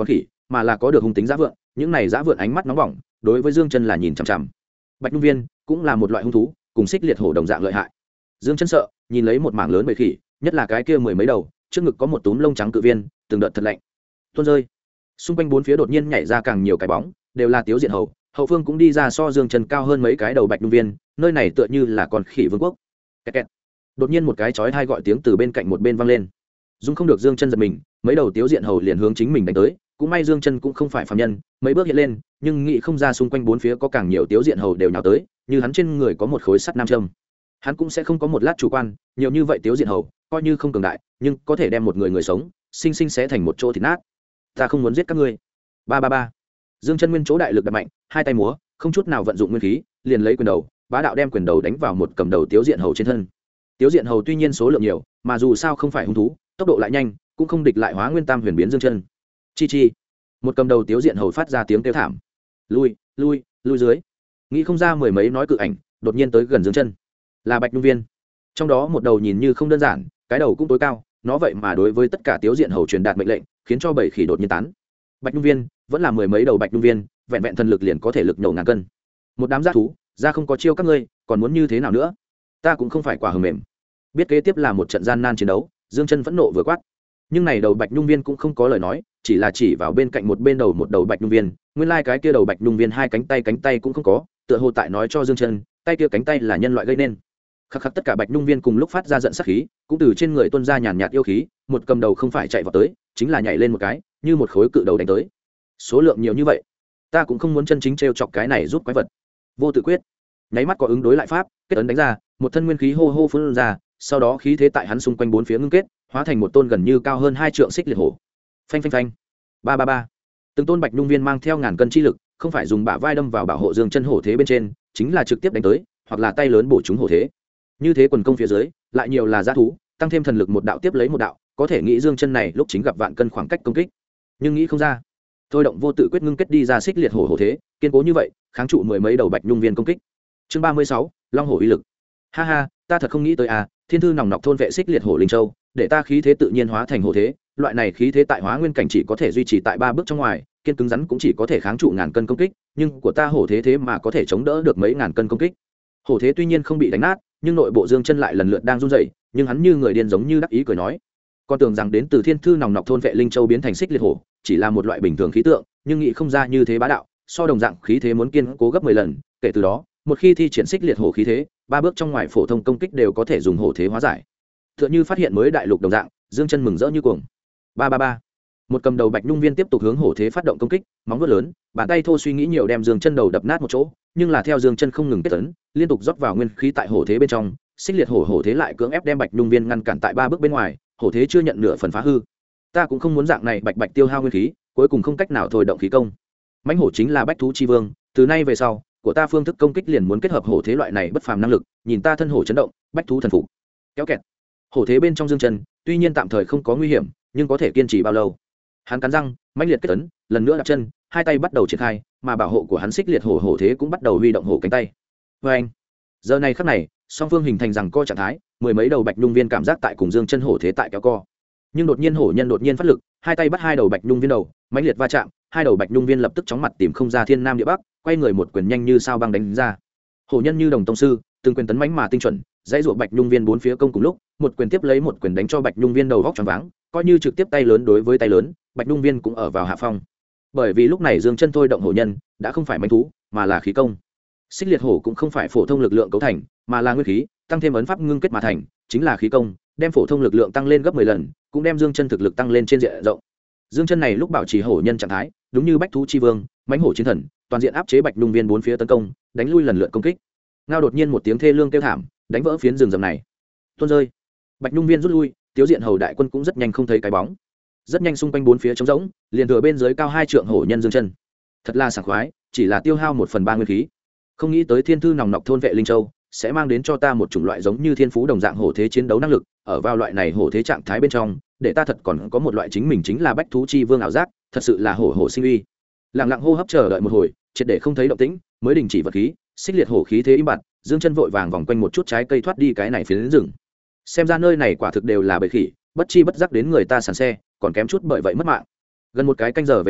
mà là có được hung tính dã vượn. Những này dã vượn ánh mắt nóng bỏng, đối với Dương Chân là nhìn chằm chằm. Bạch nhung viên cũng là một loại hung thú, cùng xích liệt hổ đồng dạng lợi hại. Dương Chân sợ nhìn lấy một mảng lớn bầy khỉ, nhất là cái kia mười mấy đầu, trước ngực có một túm lông trắng cự viên, từng đợt thật lạnh. Tuôn rơi. Xung quanh bốn phía đột nhiên nhảy ra càng nhiều cái bóng, đều là Tiếu Diện Hầu, hậu phương cũng đi ra so Dương Chân cao hơn mấy cái đầu bạch nhung viên, nơi này tựa như là con khỉ vương quốc. Kẹt kẹt. Đột nhiên một cái chói tai gọi tiếng từ bên cạnh một bên vang lên. Dung không được Dương Chân giật mình, mấy đầu Tiếu Diện Hầu liền hướng chính mình đánh tới, cũng may Dương Chân cũng không phải phàm nhân, mấy bước hiện lên, nhưng nghĩ không ra xung quanh bốn phía có càng nhiều Tiếu Diện Hầu đều nhào tới, như hắn trên người có một khối sắt nam châm. Hắn cũng sẽ không có một lát chủ quan, nhiều như vậy Tiếu Diện Hầu, coi như không cường đại, nhưng có thể đem một người sống sinh sinh xé thành một chỗ thịt nát. Ta không muốn giết các ngươi. Ba ba ba. Dương Chân nguyên chỗ đại lực đập mạnh, hai tay múa, không chút nào vận dụng nguyên khí, liền lấy quyền đầu, bá đạo đem quyền đầu đánh vào một cầm đầu Tiếu Diện Hầu trên thân. Tiếu Diện Hầu tuy nhiên số lượng nhiều, mà dù sao không phải hung thú, tốc độ lại nhanh, cũng không địch lại Hóa Nguyên Tam Huyền biến Dương Chân. Chi chi. Một cầm đầu Tiếu Diện Hầu phát ra tiếng kêu thảm. Lui, lui, lui dưới. Nghĩ không ra mười mấy nói cự ảnh, đột nhiên tới gần Dương Chân. Là Bạch Nhung Viên. Trong đó một đầu nhìn như không đơn giản, cái đầu cũng tối cao, nó vậy mà đối với tất cả Tiếu Diện Hầu truyền đạt mệnh lệnh, khiến cho bầy khỉ đột nhiên tán. Bạch Nhung Viên vẫn là mười mấy đầu Bạch Nhung Viên, vẹn vẹn thần lực liền có thể lực nổ ngàn cân. Một đám dã thú, ra không có chiêu các ngươi, còn muốn như thế nào nữa? Ta cũng không phải quả hờm mềm. Biết kế tiếp là một trận gian nan chiến đấu, Dương Chân phẫn nộ vừa quát. Nhưng này đầu Bạch Nhung Viên cũng không có lời nói, chỉ là chỉ vào bên cạnh một đầu Bạch Nhung Viên, nguyên lai cái kia đầu Bạch Nhung Viên hai cánh tay cũng không có, tựa hồ tại nói cho Dương Chân, tay kia cánh tay là nhân loại gây nên. Khắc khắc tất cả Bạch Nhung Viên cùng lúc phát ra giận sát khí, cũng từ trên người tuôn ra nhàn nhạt yêu khí, một cầm đầu không phải chạy vào tới, chính là nhảy lên một cái, như một khối cự đầu đánh tới. Số lượng nhiều như vậy, ta cũng không muốn chân chính trêu chọc cái này giúp quái vật. Vô tự quyết, nháy mắt có ứng đối lại pháp, kết ấn đánh ra, một thân nguyên khí hô hô phun ra, sau đó khí thế tại hắn xung quanh bốn phía ngưng kết, hóa thành một tôn gần như cao hơn 2 trượng xích liệt hổ. Phanh phanh phanh. Ba ba ba. Từng tôn Bạch Nhung Viên mang theo ngàn cân chi lực, không phải dùng bả vai đâm vào bảo hộ Dương Chân hổ thế bên trên, chính là trực tiếp đánh tới, hoặc là tay lớn bổ trúng hổ thế. Như thế quần công phía dưới, lại nhiều là dã thú, tăng thêm thần lực một đạo tiếp lấy một đạo, có thể nghĩ Dương Chân này lúc chính gặp vạn cân khoảng cách công kích. Nhưng nghĩ không ra, thôi động vô tự quyết ngưng kết đi ra xích liệt hổ hổ thế, kiên cố như vậy, kháng trụ mười mấy đầu Bạch Nhung Viên công kích. Chương 36, Long hổ uy lực. Ha ha, ta thật không nghĩ tới à, thiên thư nòng nọc thôn vệ xích liệt hổ linh châu, để ta khí thế tự nhiên hóa thành hổ thế, loại này khí thế tại Hóa Nguyên cảnh chỉ có thể duy trì tại 3 bước trong ngoài, kiên cứng rắn cũng chỉ có thể kháng trụ ngàn cân công kích, nhưng của ta hổ thế thế mà có thể chống đỡ được mấy ngàn cân công kích. Hổ thế tuy nhiên không bị đánh nát, nhưng nội bộ Dương Chân lại lần lượt đang run rẩy, nhưng hắn như người điên giống như đắc ý cười nói, con tưởng rằng đến từ thiên thư nòng nọc thôn vệ linh châu biến thành xích liệt hổ, chỉ là một loại bình thường khí tượng, nhưng nghĩ không ra như thế bá đạo, so đồng dạng khí thế muốn kiên cố gấp 10 lần, kể từ đó, một khi thi triển xích liệt hổ khí thế, 3 bước trong ngoài phổ thông công kích đều có thể dùng hổ thế hóa giải. Tựa như phát hiện mới đại lục đồng dạng, Dương Chân mừng rỡ như cuồng. Ba ba ba. Một cầm đầu Bạch Nhung Viên tiếp tục hướng hổ thế phát động công kích, móng vuốt lớn, bàn tay thô suy nghĩ nhiều đem Dương Chân đầu đập nát một chỗ, nhưng là theo Dương Chân không ngừng kết tấn, liên tục rót vào nguyên khí tại hổ thế bên trong, xích liệt hổ thế lại cưỡng ép đem Bạch Nhung Viên ngăn cản tại 3 bước bên ngoài, hổ thế chưa nhận nửa phần phá hư. Ta cũng không muốn dạng này bạch tiêu hao nguyên khí, cuối cùng không cách nào thôi động khí công. Mãnh hổ chính là bách thú chi vương, từ nay về sau, của ta phương thức công kích liền muốn kết hợp hổ thế loại này bất phàm năng lực, nhìn ta thân hổ chấn động, bách thú thần phục. Kéo kẹt. Hổ thế bên trong Dương Chân, tuy nhiên tạm thời không có nguy hiểm, nhưng có thể kiên trì bao lâu? Hắn cắn răng, mãnh liệt kết tấn, lần nữa đặt chân, hai tay bắt đầu triển khai, mà bảo hộ của hắn xích liệt hổ thế cũng bắt đầu huy động hổ cánh tay. Oeng. Giờ này khắc này, song phương hình thành rằng co trạng thái, mười mấy đầu Bạch Nhung Viên cảm giác tại cùng Dương Chân hổ thế tại kéo co. Nhưng đột nhiên hổ nhân đột nhiên phát lực, hai tay bắt hai đầu Bạch Nhung Viên đầu, mãnh liệt va chạm, hai đầu Bạch Nhung Viên lập tức chóng mặt tìm không ra thiên nam địa bắc, quay người một quyền nhanh như sao băng đánh ra. Hổ nhân như đồng tông sư, từng quyền tấn mãnh mà tinh chuẩn, dãy rụa Bạch Nhung Viên bốn phía công cùng lúc, một quyền tiếp lấy một quyền đánh cho Bạch Nhung Viên đầu vóc choáng váng, coi như trực tiếp tay lớn đối với tay lớn, Bạch Nhung Viên cũng ở vào hạ phong. Bởi vì lúc này Dương Chân thôi động hổ nhân, đã không phải mãnh thú, mà là khí công. Xích liệt hổ cũng không phải phổ thông lực lượng cấu thành, mà là nguyên khí, tăng thêm ấn pháp ngưng kết mà thành, chính là khí công, đem phổ thông lực lượng tăng lên gấp 10 lần, cũng đem Dương Chân thực lực tăng lên trên diện rộng. Dương Chân này lúc bảo trì hổ nhân trạng thái, đúng như bách thú chi vương, mãnh hổ chiến thần, toàn diện áp chế Bạch Nhung Viên bốn phía tấn công, đánh lui lần lượt công kích. Ngao đột nhiên một tiếng thê lương kêu thảm, đánh vỡ phiến rừng rậm này. Tuôn rơi. Bạch Nhung Viên rút lui, Tiếu Diện hầu đại quân cũng rất nhanh không thấy cái bóng. Rất nhanh xung quanh bốn phía trống rỗng, liền thừa bên dưới cao 2 trượng hổ nhân Dương Chân. Thật là sảng khoái, chỉ là tiêu hao 1/3 nguyên khí. Không nghĩ tới thiên thư nòng nọc thôn vệ linh châu sẽ mang đến cho ta một chủng loại giống như thiên phú đồng dạng hổ thế chiến đấu năng lực, ở vào loại này hổ thế trạng thái bên trong, để ta thật còn có một loại chính mình chính là bách thú chi vương ảo giác, thật sự là hổ sinh uy. Lặng lặng hô hấp chờ đợi một hồi, triệt để không thấy động tĩnh, mới đình chỉ vật khí, xích liệt hổ khí thế im bặt, Dương Chân vội vàng vòng quanh một chút trái cây thoát đi cái này phiến rừng. Xem ra nơi này quả thực đều là bầy khỉ, bất chi bất giác đến người ta sàn xe, còn kém chút bởi vậy mất mạng. Gần một cái canh giờ về sau,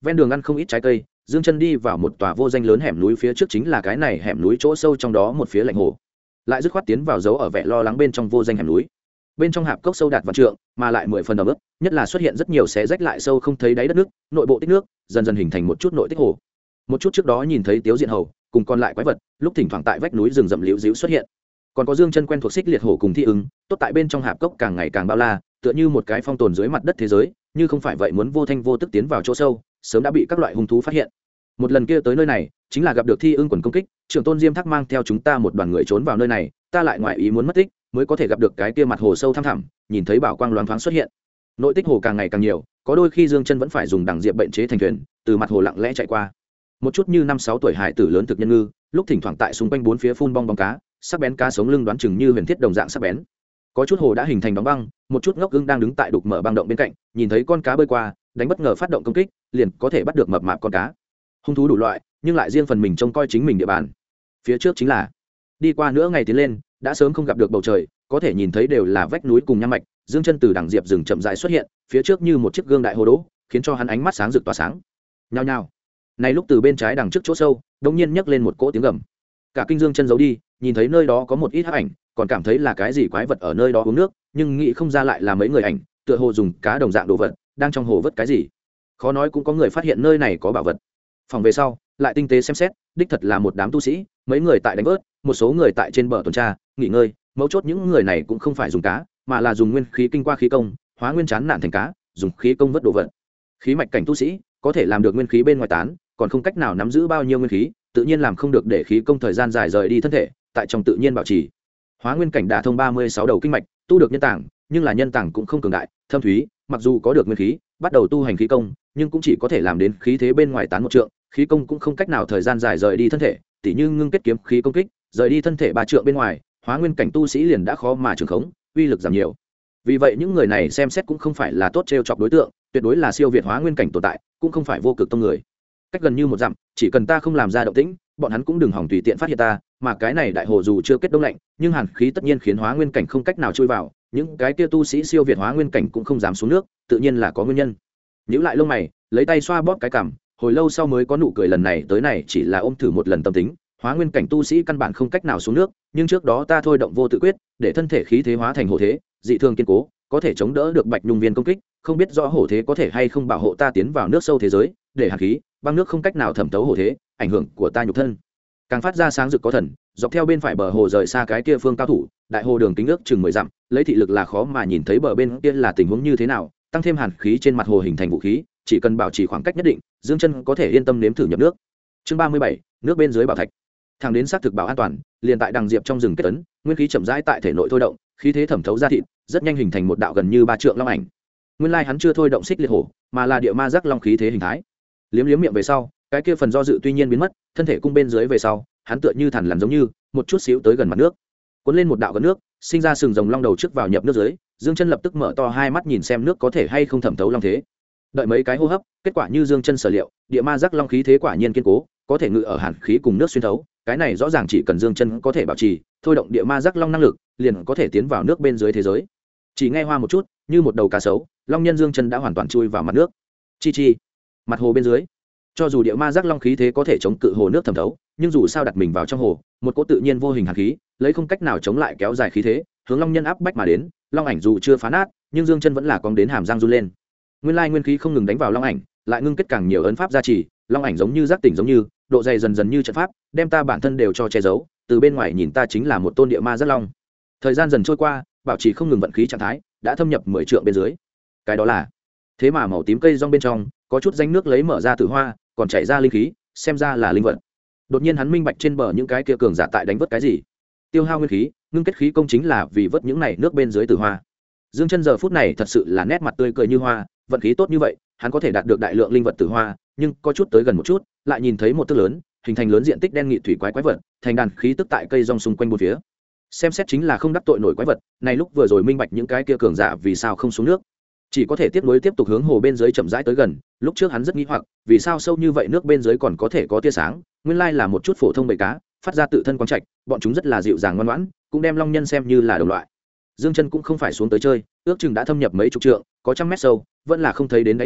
ven đường ăn không ít trái cây, dương chân đi vào một tòa vô danh lớn hẻm núi, phía trước chính là cái này hẻm núi chỗ sâu trong đó một phía lạnh hồ, lại dứt khoát tiến vào dấu ở vẻ lo lắng bên trong vô danh hẻm núi. Bên trong hạp cốc sâu đạt vạn trượng, mà lại 10 phần ẩm ướt, nhất là xuất hiện rất nhiều xé rách lại sâu không thấy đáy đất nước, nội bộ tích nước dần dần hình thành một chút nội tích hồ. Một chút trước đó nhìn thấy Tiếu Diện Hầu cùng còn lại quái vật, lúc thỉnh thoảng tại vách núi rừng rậm liễu díu xuất hiện. Còn có dương chân quen thuộc xích liệt hổ cùng thi ứng, tốt tại bên trong hạp cốc càng ngày càng bao la, tựa như một cái phong tồn dưới mặt đất thế giới, như không phải vậy muốn vô thanh vô tức tiến vào chỗ sâu, sớm đã bị các loại hung thú phát hiện. Một lần kia tới nơi này, chính là gặp được thi ưng quần công kích, trưởng tôn Diêm Thác mang theo chúng ta một đoàn người trốn vào nơi này, ta lại ngoại ý muốn mất tích, mới có thể gặp được cái kia mặt hồ sâu thăm thẳm, nhìn thấy bảo quang loáng thoáng xuất hiện. Nội tích hồ càng ngày càng nhiều, có đôi khi dương chân vẫn phải dùng đằng diệp bệnh chế thành thuyền, từ mặt hồ lặng lẽ chạy qua. Một chút như 5-6 tuổi hải tử lớn thực nhân ngư, lúc thỉnh thoảng tại xung quanh bốn phía phun bong bóng cá, sắc bén cá sống lưng đoán chừng như huyền thiết đồng dạng sắc bén. Có chút hồ đã hình thành đóng băng, một chút ngốc ưng đang đứng tại đục mở băng động bên cạnh, nhìn thấy con cá bơi qua, đánh bất ngờ phát động công kích, liền có thể bắt được mập mạp con cá. Hung thú đủ loại, nhưng lại riêng phần mình trông coi chính mình địa bàn. Phía trước chính là đi qua nữa ngày tiến lên, đã sớm không gặp được bầu trời, có thể nhìn thấy đều là vách núi cùng nham mạch. Dương chân từ đằng diệp rừng chậm rãi xuất hiện, phía trước như một chiếc gương đại hồ đỗ, khiến cho hắn ánh mắt sáng rực tỏa sáng. Nhao nhao. Này lúc từ bên trái đằng trước chỗ sâu, đột nhiên nhấc lên một cỗ tiếng gầm. Cả kinh dương chân giấu đi, nhìn thấy nơi đó có một ít hắc ảnh, còn cảm thấy là cái gì quái vật ở nơi đó uống nước, nhưng nghĩ không ra lại là mấy người ảnh, tựa hồ dùng cá đồng dạng đồ vật, đang trong hồ vớt cái gì. Khó nói cũng có người phát hiện nơi này có bảo vật. Phòng về sau, lại tinh tế xem xét, đích thật là một đám tu sĩ, mấy người tại đánh vớt, một số người tại trên bờ tuần tra, nghỉ ngơi, mấu chốt những người này cũng không phải dùng cá, mà là dùng nguyên khí kinh qua khí công, hóa nguyên chán nản thành cá, dùng khí công vớt đồ vật. Khí mạch cảnh tu sĩ, có thể làm được nguyên khí bên ngoài tán, còn không cách nào nắm giữ bao nhiêu nguyên khí, tự nhiên làm không được để khí công thời gian dài rời đi thân thể, tại trong tự nhiên bảo trì. Hóa nguyên cảnh đả thông 36 đầu kinh mạch, tu được nhân tảng, nhưng là nhân tảng cũng không cường đại, thâm thúy, mặc dù có được nguyên khí, bắt đầu tu hành khí công, nhưng cũng chỉ có thể làm đến khí thế bên ngoài tán một trượng, khí công cũng không cách nào thời gian dài rời đi thân thể, tỉ như ngưng kết kiếm khí công kích, rời đi thân thể 3 trượng bên ngoài, hóa nguyên cảnh tu sĩ liền đã khó mà trường khống, uy lực giảm nhiều. Vì vậy những người này xem xét cũng không phải là tốt trêu chọc đối tượng, tuyệt đối là siêu việt hóa nguyên cảnh tồn tại, cũng không phải vô cực tông người. Cách gần như một dặm, chỉ cần ta không làm ra động tĩnh, bọn hắn cũng đừng hỏng tùy tiện phát hiện ta, mà cái này đại hồ dù chưa kết đông lạnh, nhưng hàn khí tất nhiên khiến hóa nguyên cảnh không cách nào chui vào, những cái kia tu sĩ siêu việt hóa nguyên cảnh cũng không dám xuống nước, tự nhiên là có nguyên nhân. Nhíu lại lông mày, lấy tay xoa bóp cái cằm, hồi lâu sau mới có nụ cười, lần này tới này chỉ là ôm thử một lần tâm tính, hóa nguyên cảnh tu sĩ căn bản không cách nào xuống nước, nhưng trước đó ta thôi động vô tự quyết, để thân thể khí thế hóa thành hổ thế, dị thường kiên cố, có thể chống đỡ được bạch nhung viên công kích, không biết rõ hổ thế có thể hay không bảo hộ ta tiến vào nước sâu thế giới, để hàn khí băng nước không cách nào thẩm thấu hổ thế, ảnh hưởng của ta nhục thân càng phát ra sáng rực có thần. Dọc theo bên phải bờ hồ rời xa cái kia phương cao thủ, đại hồ đường kính ước chừng 10 dặm, lấy thị lực là khó mà nhìn thấy bờ bên kia là tình huống như thế nào, tăng thêm hàn khí trên mặt hồ hình thành vũ khí, chỉ cần bảo trì khoảng cách nhất định, dương chân có thể yên tâm nếm thử nhập nước. Chương 37, nước bên dưới bảo thạch. Thẳng đến xác thực bảo an toàn, liền tại đằng diệp trong rừng kết ấn, nguyên khí chậm rãi tại thể nội thôi động, khí thế thẩm thấu ra thịt, rất nhanh hình thành một đạo gần như 3 trượng long ảnh. Nguyên lai hắn chưa thôi động xích liệt hổ, mà là địa ma giác long khí thế hình thái. Liếm liếm miệng về sau, cái kia phần do dự tuy nhiên biến mất, thân thể cung bên dưới về sau, hắn tựa như thằn lằn giống như một chút xíu tới gần mặt nước, cuốn lên một đạo gần nước, sinh ra sừng rồng long đầu trước vào nhập nước dưới. Dương chân lập tức mở to hai mắt nhìn xem nước có thể hay không thẩm thấu long thế. Đợi mấy cái hô hấp, kết quả như Dương chân sở liệu, địa ma giác long khí thế quả nhiên kiên cố, có thể ngự ở hàn khí cùng nước xuyên thấu. Cái này rõ ràng chỉ cần Dương chân có thể bảo trì thôi động địa ma giác long năng lực, liền có thể tiến vào nước bên dưới thế giới. Chỉ nghe hoa một chút, như một đầu cá sấu, long nhân Dương chân đã hoàn toàn chui vào mặt nước. Chi chi, mặt hồ bên dưới, cho dù địa ma giác long khí thế có thể chống cự hồ nước thẩm thấu, nhưng dù sao đặt mình vào trong hồ, một cỗ tự nhiên vô hình hàn khí lấy không cách nào chống lại kéo dài khí thế hướng long nhân áp bách mà đến. Long ảnh dù chưa phá nát, nhưng Dương chân vẫn là cong đến hàm răng run lên. Nguyên lai nguyên khí không ngừng đánh vào long ảnh, lại ngưng kết càng nhiều ấn pháp gia trì, long ảnh giống như giác tỉnh giống như, độ dày dần dần như trận pháp, đem ta bản thân đều cho che giấu, từ bên ngoài nhìn ta chính là một tôn địa ma giác long. Thời gian dần trôi qua, bảo trì không ngừng vận khí trạng thái, đã thâm nhập 10 trượng bên dưới. Cái đó là thế mà màu tím cây rong bên trong có chút danh nước lấy mở ra tử hoa, còn chảy ra linh khí, xem ra là linh vật. Đột nhiên hắn minh bạch trên bờ những cái kia cường giả tại đánh vớt cái gì, tiêu hao nguyên khí, ngưng kết khí công chính là vì vớt những này nước bên dưới tử hoa. Dương chân giờ phút này thật sự là nét mặt tươi cười như hoa, vận khí tốt như vậy, hắn có thể đạt được đại lượng linh vật tử hoa, nhưng có chút tới gần một chút, lại nhìn thấy một tước lớn, hình thành lớn diện tích đen nghị thủy quái vật, thành đàn khí tức tại cây rong xung quanh bốn phía. Xem xét chính là không đắc tội nổi quái vật, này lúc vừa rồi minh bạch những cái kia cường giả vì sao không xuống nước, chỉ có thể tiếp nối tiếp tục hướng hồ bên dưới chậm rãi tới gần. Lúc trước hắn rất nghi hoặc, vì sao sâu như vậy nước bên dưới còn có thể có tia sáng, nguyên lai là một chút phổ thông bầy cá phát ra tự thân quang trạch, bọn chúng rất là dịu dàng ngoan ngoãn, cũng đem long nhân xem như là đồng loại. Dương chân cũng không phải xuống tới chơi, ước chừng đã thâm nhập mấy chục trượng, có trăm mét sâu, vẫn là không thấy đến đáy hồ,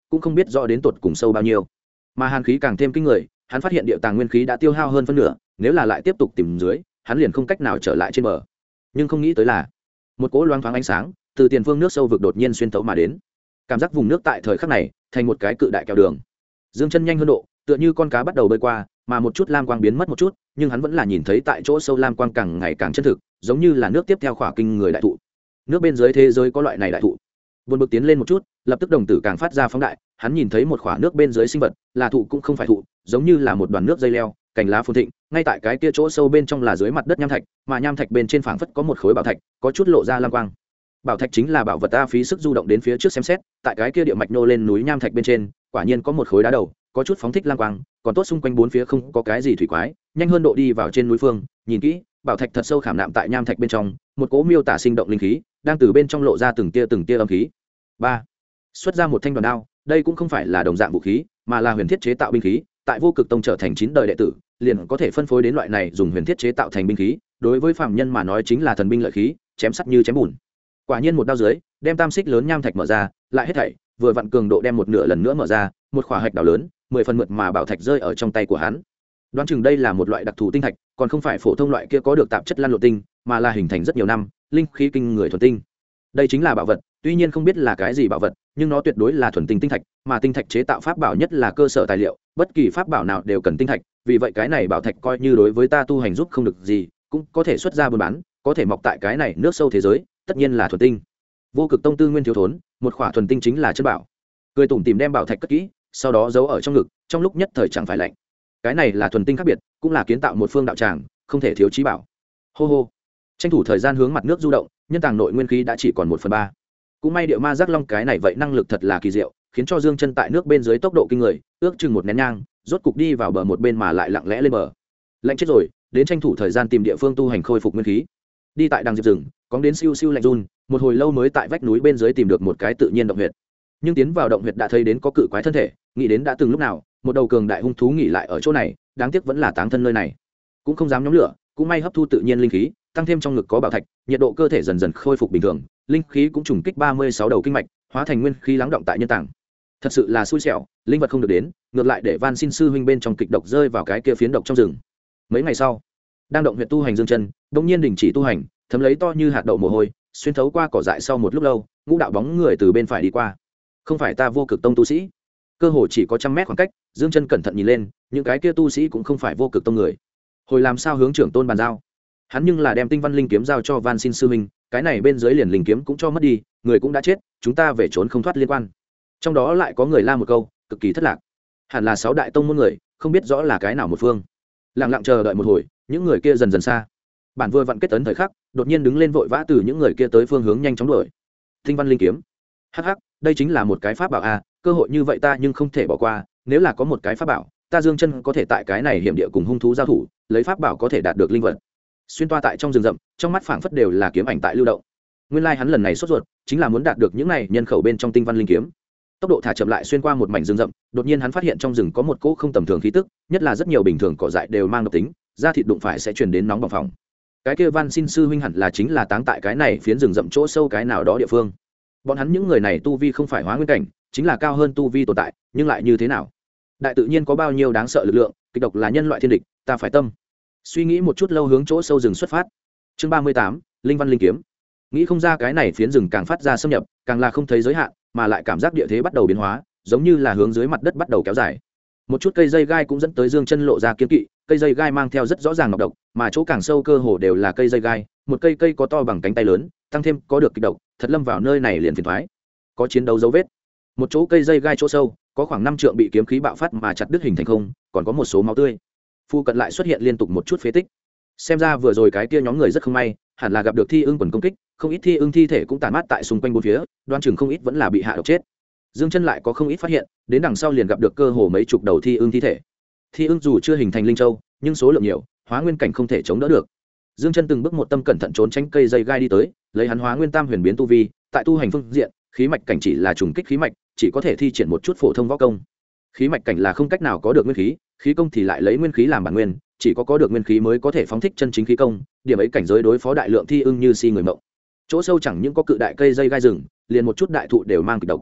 cũng không biết rõ đến tột cùng sâu bao nhiêu. Mà hàn khí càng thêm kinh người, hắn phát hiện địa tàng nguyên khí đã tiêu hao hơn phân nửa, nếu là lại tiếp tục tìm dưới, hắn liền không cách nào trở lại trên bờ. Nhưng không nghĩ tới là, một cỗ loáng thoáng ánh sáng từ tiền phương nước sâu vực đột nhiên xuyên tấu mà đến. Cảm giác vùng nước tại thời khắc này thành một cái cự đại kẹo đường. Dương chân nhanh hơn độ, tựa như con cá bắt đầu bơi qua, mà một chút lam quang biến mất một chút, nhưng hắn vẫn là nhìn thấy tại chỗ sâu lam quang càng ngày càng chân thực, giống như là nước tiếp theo khỏa kinh người đại thụ. Nước bên dưới thế giới có loại này đại thụ. Buồn bực tiến lên một chút, lập tức đồng tử càng phát ra phóng đại, hắn nhìn thấy một khỏa nước bên dưới sinh vật, là thụ cũng không phải thụ, giống như là một đoàn nước dây leo, cành lá phồn thịnh, ngay tại cái kia chỗ sâu bên trong là dưới mặt đất nham thạch, mà nham thạch bên trên phảng phất có một khối bảo thạch, có chút lộ ra lam quang. Bảo thạch chính là bảo vật ta phí sức du động đến phía trước xem xét, tại cái kia địa mạch nô lên núi nham thạch bên trên, quả nhiên có một khối đá đầu, có chút phóng thích lam quang, còn tốt xung quanh bốn phía không có cái gì thủy quái, nhanh hơn độ đi vào trên núi phương, nhìn kỹ, bảo thạch thật sâu khảm nạm tại nham thạch bên trong, một cỗ miêu tả sinh động linh khí, đang từ bên trong lộ ra từng tia âm khí. 3. Xuất ra một thanh đoàn đao, đây cũng không phải là đồng dạng vũ khí, mà là huyền thiết chế tạo binh khí, tại Vô Cực Tông trở thành 9 đời đệ tử, liền có thể phân phối đến loại này dùng huyền thiết chế tạo thành binh khí, đối với phàm nhân mà nói chính là thần binh lợi khí, chém sắt như chém bùn. Quả nhiên một đao dưới, đem tam xích lớn nham thạch mở ra, lại hết thảy, vừa vặn cường độ đem một nửa lần nữa mở ra, một khỏa hạch đào lớn, 10 phần mượt mà bảo thạch rơi ở trong tay của hắn. Đoán chừng đây là một loại đặc thù tinh thạch, còn không phải phổ thông loại kia có được tạp chất lan lộ tinh, mà là hình thành rất nhiều năm, linh khí kinh người thuần tinh. Đây chính là bảo vật, tuy nhiên không biết là cái gì bảo vật, nhưng nó tuyệt đối là thuần tinh tinh thạch, mà tinh thạch chế tạo pháp bảo nhất là cơ sở tài liệu, bất kỳ pháp bảo nào đều cần tinh thạch, vì vậy cái này bảo thạch coi như đối với ta tu hành giúp không được gì, cũng có thể xuất ra buôn bán, có thể mọc tại cái này nước sâu thế giới, tất nhiên là thuần tinh. Vô Cực Tông tư nguyên thiếu thốn, một khỏa thuần tinh chính là chân bảo. Cười tủm tìm đem bảo thạch cất kỹ, sau đó giấu ở trong ngực, trong lúc nhất thời chẳng phải lạnh. Cái này là thuần tinh khác biệt, cũng là kiến tạo một phương đạo tràng, không thể thiếu chí bảo. Hô hô. Tranh thủ thời gian hướng mặt nước du động, nhân tàng nội nguyên khí đã chỉ còn 1/3. Cũng may điệu ma giác long cái này vậy năng lực thật là kỳ diệu, khiến cho Dương Chân tại nước bên dưới tốc độ kinh người, ước chừng một nén nhang, rốt cục đi vào bờ một bên mà lại lặng lẽ lên bờ. Lạnh chết rồi, đến tranh thủ thời gian tìm địa phương tu hành khôi phục nguyên khí. Đi tại đằng diệp rừng, cóng đến siêu siêu lạnh run, một hồi lâu mới tại vách núi bên dưới tìm được một cái tự nhiên động huyệt. Nhưng tiến vào động huyệt đã thấy đến có cự quái thân thể, nghĩ đến đã từng lúc nào, một đầu cường đại hung thú nghỉ lại ở chỗ này, đáng tiếc vẫn là táng thân nơi này. Cũng không dám nhóm lửa, cũng may hấp thu tự nhiên linh khí, tăng thêm trong ngực có bảo thạch, nhiệt độ cơ thể dần dần khôi phục bình thường, linh khí cũng trùng kích 36 đầu kinh mạch, hóa thành nguyên khí lắng động tại nhân tạng. Thật sự là xui xẻo, linh vật không được đến, ngược lại để Van Xin sư huynh bên trong kịch độc rơi vào cái kia phiến độc trong rừng. Mấy ngày sau, đang động huyệt tu hành Dương Chân, đột nhiên đình chỉ tu hành, thấm lấy to như hạt đậu mồ hôi, xuyên thấu qua cỏ dại sau một lúc lâu, ngũ đạo bóng người từ bên phải đi qua. Không phải ta Vô Cực Tông tu sĩ, cơ hồ chỉ có 100 mét khoảng cách, Dương Chân cẩn thận nhìn lên, những cái kia tu sĩ cũng không phải Vô Cực Tông người. Hồi làm sao hướng trưởng tôn bàn giao? Hắn nhưng là đem tinh văn linh kiếm giao cho Van Xin sư huynh, cái này bên dưới liền linh kiếm cũng cho mất đi, người cũng đã chết, chúng ta về trốn không thoát liên quan. Trong đó lại có người la một câu, cực kỳ thất lạc. Hẳn là 6 đại tông môn người, không biết rõ là cái nào một phương. Lặng lặng chờ đợi một hồi, những người kia dần dần xa. Bản vừa vặn kết ấn thời khắc, đột nhiên đứng lên vội vã từ những người kia tới phương hướng nhanh chóng đuổi. Tinh văn linh kiếm. Hắc hắc, đây chính là một cái pháp bảo a, cơ hội như vậy ta nhưng không thể bỏ qua, nếu là có một cái pháp bảo, ta Dương Chân có thể tại cái này hiểm địa cùng hung thú giao thủ, lấy pháp bảo có thể đạt được linh vật. Xuyên toa tại trong rừng rậm, trong mắt phảng phất đều là kiếm ảnh tại lưu động. Nguyên lai hắn lần này sốt ruột, chính là muốn đạt được những này nhân khẩu bên trong tinh văn linh kiếm. Tốc độ thả chậm lại xuyên qua một mảnh rừng rậm, đột nhiên hắn phát hiện trong rừng có một cỗ không tầm thường khí tức, nhất là rất nhiều bình thường cỏ dại đều mang độc tính, da thịt đụng phải sẽ truyền đến nóng bỏng phòng. Cái kia Van Xin sư huynh hẳn là chính là táng tại cái này phiến rừng rậm chỗ sâu cái nào đó địa phương. Bọn hắn những người này tu vi không phải hóa nguyên cảnh, chính là cao hơn tu vi tồn tại, nhưng lại như thế nào? Đại tự nhiên có bao nhiêu đáng sợ lực lượng, kịch độc là nhân loại thiên địch, ta phải tâm. Suy nghĩ một chút lâu hướng chỗ sâu rừng xuất phát. Chương 38, linh văn linh kiếm. Nghĩ không ra cái này phiến rừng càng phát ra xâm nhập, càng là không thấy giới hạn, mà lại cảm giác địa thế bắt đầu biến hóa, giống như là hướng dưới mặt đất bắt đầu kéo dài. Một chút cây dây gai cũng dẫn tới Dương Chân lộ ra kiên kỵ, cây dây gai mang theo rất rõ ràng nọc độc, mà chỗ càng sâu cơ hồ đều là cây dây gai, một cây cây có to bằng cánh tay lớn, tăng thêm có được kịch độc, thật lâm vào nơi này liền phiền toái. Có chiến đấu dấu vết. Một chỗ cây dây gai chỗ sâu, có khoảng 5 trượng bị kiếm khí bạo phát mà chặt đứt hình thành không, còn có một số máu tươi. Phu cận lại xuất hiện liên tục một chút phế tích. Xem ra vừa rồi cái kia nhóm người rất không may, hẳn là gặp được thi ưng quần công kích, không ít thi ưng thi thể cũng tàn mát tại xung quanh bốn phía, đoán chừng không ít vẫn là bị hạ độc chết. Dương Chân lại có không ít phát hiện, đến đằng sau liền gặp được cơ hồ mấy chục đầu thi ưng thi thể. Thi ưng dù chưa hình thành linh châu, nhưng số lượng nhiều, hóa nguyên cảnh không thể chống đỡ được. Dương Chân từng bước một tâm cẩn thận trốn tránh cây dây gai đi tới, lấy hắn hóa nguyên tam huyền biến tu vi, tại tu hành phương diện, khí mạch cảnh chỉ là trùng kích khí mạch, chỉ có thể thi triển một chút phổ thông võ công. Khí mạch cảnh là không cách nào có được nguyên khí, khí công thì lại lấy nguyên khí làm bản nguyên, chỉ có được nguyên khí mới có thể phóng thích chân chính khí công, điểm ấy cảnh giới đối phó đại lượng thi ưng như si người mộng. Chỗ sâu chẳng những có cự đại cây dây gai rừng, liền một chút đại thụ đều mang kịch độc.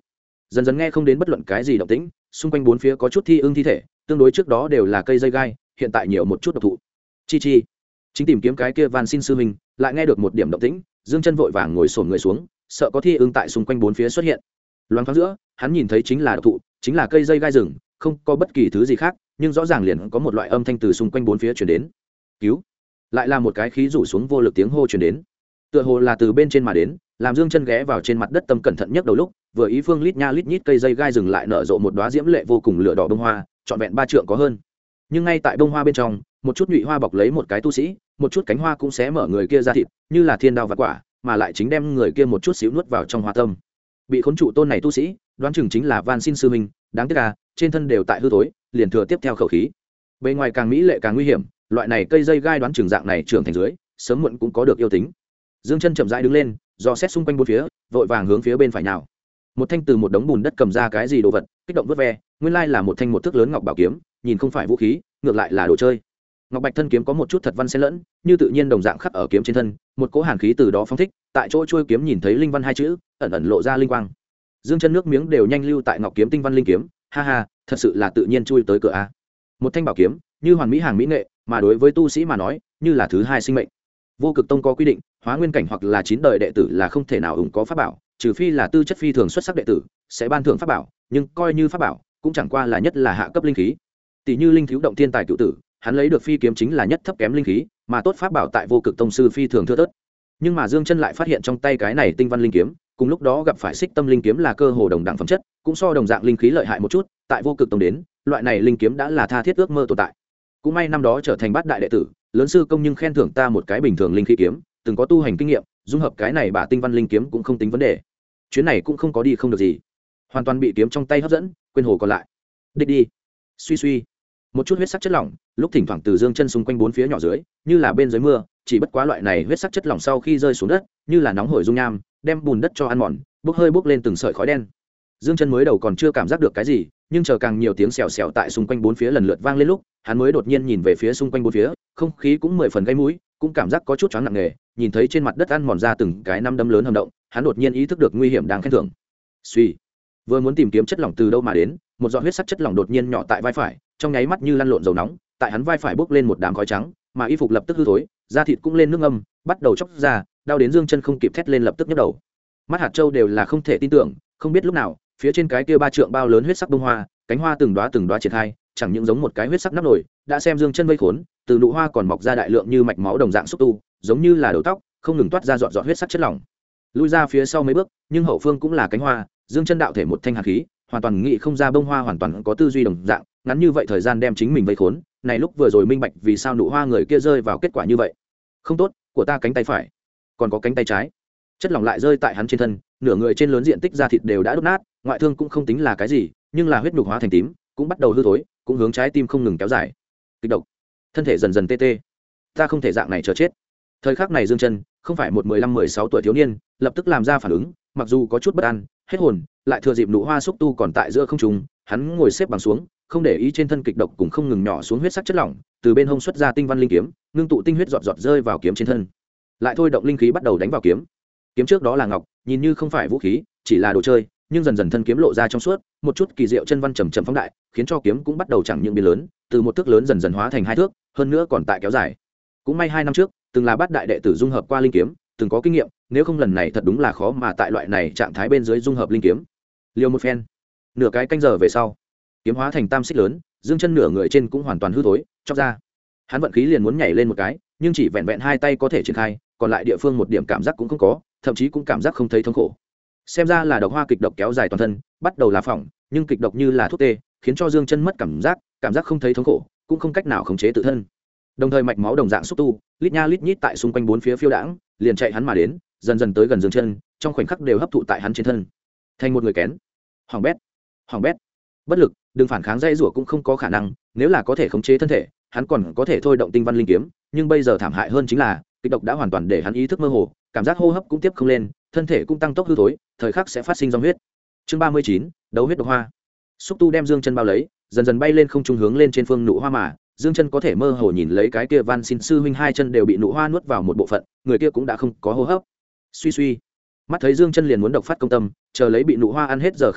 dần dần nghe không đến bất luận cái gì động tĩnh, xung quanh bốn phía có chút thi ưng thi thể, tương đối trước đó đều là cây dây gai, hiện tại nhiều một chút độc thụ. Chi chi, chính tìm kiếm cái kia van xin sư huynh, lại nghe được một điểm động tĩnh, Dương Chân vội vàng ngồi xổm người xuống, sợ có thi ưng tại xung quanh bốn phía xuất hiện. Loáng thoáng giữa, hắn nhìn thấy chính là độc thụ, chính là cây dây gai rừng, không có bất kỳ thứ gì khác, nhưng rõ ràng liền có một loại âm thanh từ xung quanh bốn phía truyền đến. Cứu! Lại là một cái khí rủ xuống vô lực tiếng hô truyền đến. Tựa hồ là từ bên trên mà đến, làm Dương Chân ghé vào trên mặt đất tâm cẩn thận nhất đầu lúc, vừa ý phương lít nha lít nhít cây dây gai rừng lại nở rộ một đóa diễm lệ vô cùng lửa đỏ bông hoa, trọn vẹn 3 trượng có hơn. Nhưng ngay tại bông hoa bên trong, một chút nhụy hoa bọc lấy một cái tu sĩ, một chút cánh hoa cũng xé mở người kia ra thịt, như là thiên đao vạn quả, mà lại chính đem người kia một chút xíu nuốt vào trong hoa tâm. Bị khốn trụ tôn này tu sĩ, đoán chừng chính là Van Xin sư huynh, đáng tiếc à, trên thân đều tại hư thối, liền thừa tiếp theo khẩu khí. Bên ngoài càng mỹ lệ càng nguy hiểm, loại này cây dây gai đoán chừng dạng này trưởng thành dưới, sớm muộn cũng có được yêu tính. Dương Chân chậm rãi đứng lên, dò xét xung quanh bốn phía, vội vàng hướng phía bên phải nào. Một thanh từ một đống bùn đất cầm ra cái gì đồ vật, kích động vớt ve, nguyên lai là một thanh một thước lớn ngọc bảo kiếm, nhìn không phải vũ khí, ngược lại là đồ chơi. Ngọc bạch thân kiếm có một chút thật văn xen lẫn, như tự nhiên đồng dạng khắc ở kiếm trên thân, một cỗ hàn khí từ đó phóng thích, tại chỗ chuôi kiếm nhìn thấy linh văn hai chữ, ẩn ẩn lộ ra linh quang. Dương Chân nước miếng đều nhanh lưu tại ngọc kiếm tinh văn linh kiếm, ha ha, thật sự là tự nhiên chui tới cửa a. Một thanh bảo kiếm, như hoàn mỹ hàng mỹ nghệ, mà đối với tu sĩ mà nói, như là thứ hai sinh mệnh. Vô Cực Tông có quy định, hóa nguyên cảnh hoặc là 9 đời đệ tử là không thể nào ủng có pháp bảo, trừ phi là tư chất phi thường xuất sắc đệ tử, sẽ ban thưởng pháp bảo, nhưng coi như pháp bảo, cũng chẳng qua là nhất là hạ cấp linh khí. Tỷ như linh thiếu động thiên tài cựu tử, hắn lấy được phi kiếm chính là nhất thấp kém linh khí, mà tốt pháp bảo tại Vô Cực Tông sư phi thường thưa thớt. Nhưng mà Dương Chân lại phát hiện trong tay cái này tinh văn linh kiếm, cùng lúc đó gặp phải Xích Tâm linh kiếm là cơ hồ đồng đẳng phẩm chất, cũng so đồng dạng linh khí lợi hại một chút, tại Vô Cực Tông đến, loại này linh kiếm đã là tha thiết ước mơ tồn tại. Cũng may năm đó trở thành bát đại đệ tử, lớn sư công nhưng khen thưởng ta một cái bình thường linh khí kiếm, từng có tu hành kinh nghiệm, dung hợp cái này bả tinh văn linh kiếm cũng không tính vấn đề. Chuyến này cũng không có đi không được gì, hoàn toàn bị kiếm trong tay hấp dẫn, quên hồ còn lại. Đích đi. Suy suy, một chút huyết sắc chất lỏng, lúc thỉnh thoảng từ Dương Chân xung quanh bốn phía nhỏ dưới, như là bên dưới mưa, chỉ bất quá loại này huyết sắc chất lỏng sau khi rơi xuống đất, như là nóng hổi dung nham, đem bùn đất cho ăn mòn, bốc hơi bốc lên từng sợi khói đen. Dương Chân mới đầu còn chưa cảm giác được cái gì, nhưng chờ càng nhiều tiếng xèo xèo tại xung quanh bốn phía lần lượt vang lên lúc, hắn mới đột nhiên nhìn về phía xung quanh bốn phía, không khí cũng 10 phần gây mũi, cũng cảm giác có chút choáng nặng nề, nhìn thấy trên mặt đất ăn mòn ra từng cái năm đấm lớn hầm động, hắn đột nhiên ý thức được nguy hiểm đang khen thưởng. Suy, vừa muốn tìm kiếm chất lỏng từ đâu mà đến, một giọt huyết sắc chất lỏng đột nhiên nhỏ tại vai phải, trong nháy mắt như lăn lộn dầu nóng, tại hắn vai phải bốc lên một đám khói trắng, mà y phục lập tức hư thối, da thịt cũng lên nước ngâm, bắt đầu chóc ra, đau đến Dương Chân không kịp thét lên lập tức nhấc đầu. Mắt hạt châu đều là không thể tin tưởng, không biết lúc nào, phía trên cái kia 3 trượng bao lớn huyết sắc bông hoa, cánh hoa từng đóa triển khai, chẳng những giống một cái huyết sắc nắp nồi, đã xem Dương Chân vây khốn, từ nụ hoa còn mọc ra đại lượng như mạch máu đồng dạng xúc tu, giống như là đầu tóc, không ngừng toát ra giọt giọt huyết sắc chất lỏng. Lui ra phía sau mấy bước, nhưng hậu phương cũng là cánh hoa, Dương Chân đạo thể một thanh hàn khí, hoàn toàn nghĩ không ra bông hoa hoàn toàn có tư duy đồng dạng, ngắn như vậy thời gian đem chính mình vây khốn, này lúc vừa rồi minh bạch vì sao nụ hoa người kia rơi vào kết quả như vậy. Không tốt, của ta cánh tay phải, còn có cánh tay trái. Chất lỏng lại rơi tại hắn trên thân, nửa người trên lớn diện tích da thịt đều đã đốt nát, ngoại thương cũng không tính là cái gì, nhưng là huyết nhục hóa thành tím, cũng bắt đầu hư thối, cũng hướng trái tim không ngừng kéo dài. Kích động, thân thể dần dần tê tê. Ta không thể dạng này chờ chết. Thời khắc này Dương Chân không phải một 15-16 tuổi thiếu niên, lập tức làm ra phản ứng, mặc dù có chút bất an, hết hồn, lại thừa dịp nụ hoa xúc tu còn tại giữa không trung, hắn ngồi xếp bằng xuống, không để ý trên thân kịch độc cùng không ngừng nhỏ xuống huyết sắc chất lỏng, từ bên hông xuất ra tinh văn linh kiếm, ngưng tụ tinh huyết giọt giọt rơi vào kiếm trên thân. Lại thôi động linh khí bắt đầu đánh vào kiếm. Kiếm trước đó là ngọc, nhìn như không phải vũ khí, chỉ là đồ chơi, nhưng dần dần thân kiếm lộ ra trong suốt, một chút kỳ diệu chân văn chậm chậm phóng đại, khiến cho kiếm cũng bắt đầu chẳng những biến lớn, từ một thước lớn dần dần hóa thành 2 thước, hơn nữa còn tại kéo dài. Cũng may 2 năm trước, từng là bát đại đệ tử dung hợp qua linh kiếm, từng có kinh nghiệm, nếu không lần này thật đúng là khó mà tại loại này trạng thái bên dưới dung hợp linh kiếm. Liều một phen, nửa cái canh giờ về sau, kiếm hóa thành tam xích lớn, Dương Chân nửa người trên cũng hoàn toàn hư thối, chóc ra. Hắn vận khí liền muốn nhảy lên một cái, nhưng chỉ vẹn vẹn 2 tay có thể triển khai, còn lại địa phương một điểm cảm giác cũng không có, thậm chí cũng cảm giác không thấy thống khổ. Xem ra là độc hoa kịch độc kéo dài toàn thân, bắt đầu là phỏng, nhưng kịch độc như là thuốc tê, khiến cho Dương Chân mất cảm giác không thấy thống khổ, cũng không cách nào khống chế tự thân. Đồng thời mạch máu đồng dạng xúc tu, lít nha lít nhít tại xung quanh bốn phía phiêu đãng, liền chạy hắn mà đến, dần dần tới gần Dương Chân, trong khoảnh khắc đều hấp thụ tại hắn trên thân, thành một người kén. Hoàng bét, bất lực, đừng phản kháng dây rủa cũng không có khả năng, nếu là có thể khống chế thân thể, hắn còn có thể thôi động tinh văn linh kiếm, nhưng bây giờ thảm hại hơn chính là kịch độc đã hoàn toàn để hắn ý thức mơ hồ, cảm giác hô hấp cũng tiếp không lên, thân thể cũng tăng tốc hư thối, thời khắc sẽ phát sinh dòng huyết. Chương 39, đấu huyết độc hoa. Xúc tu đem Dương Chân bao lấy, dần dần bay lên không trung hướng lên trên phương nụ hoa mà, Dương Chân có thể mơ hồ nhìn lấy cái kia Van Xin sư huynh 2 chân đều bị nụ hoa nuốt vào một bộ phận, người kia cũng đã không có hô hấp. Suy suy, mắt thấy Dương Chân liền muốn độc phát công tâm, chờ lấy bị nụ hoa ăn hết giờ khắc này,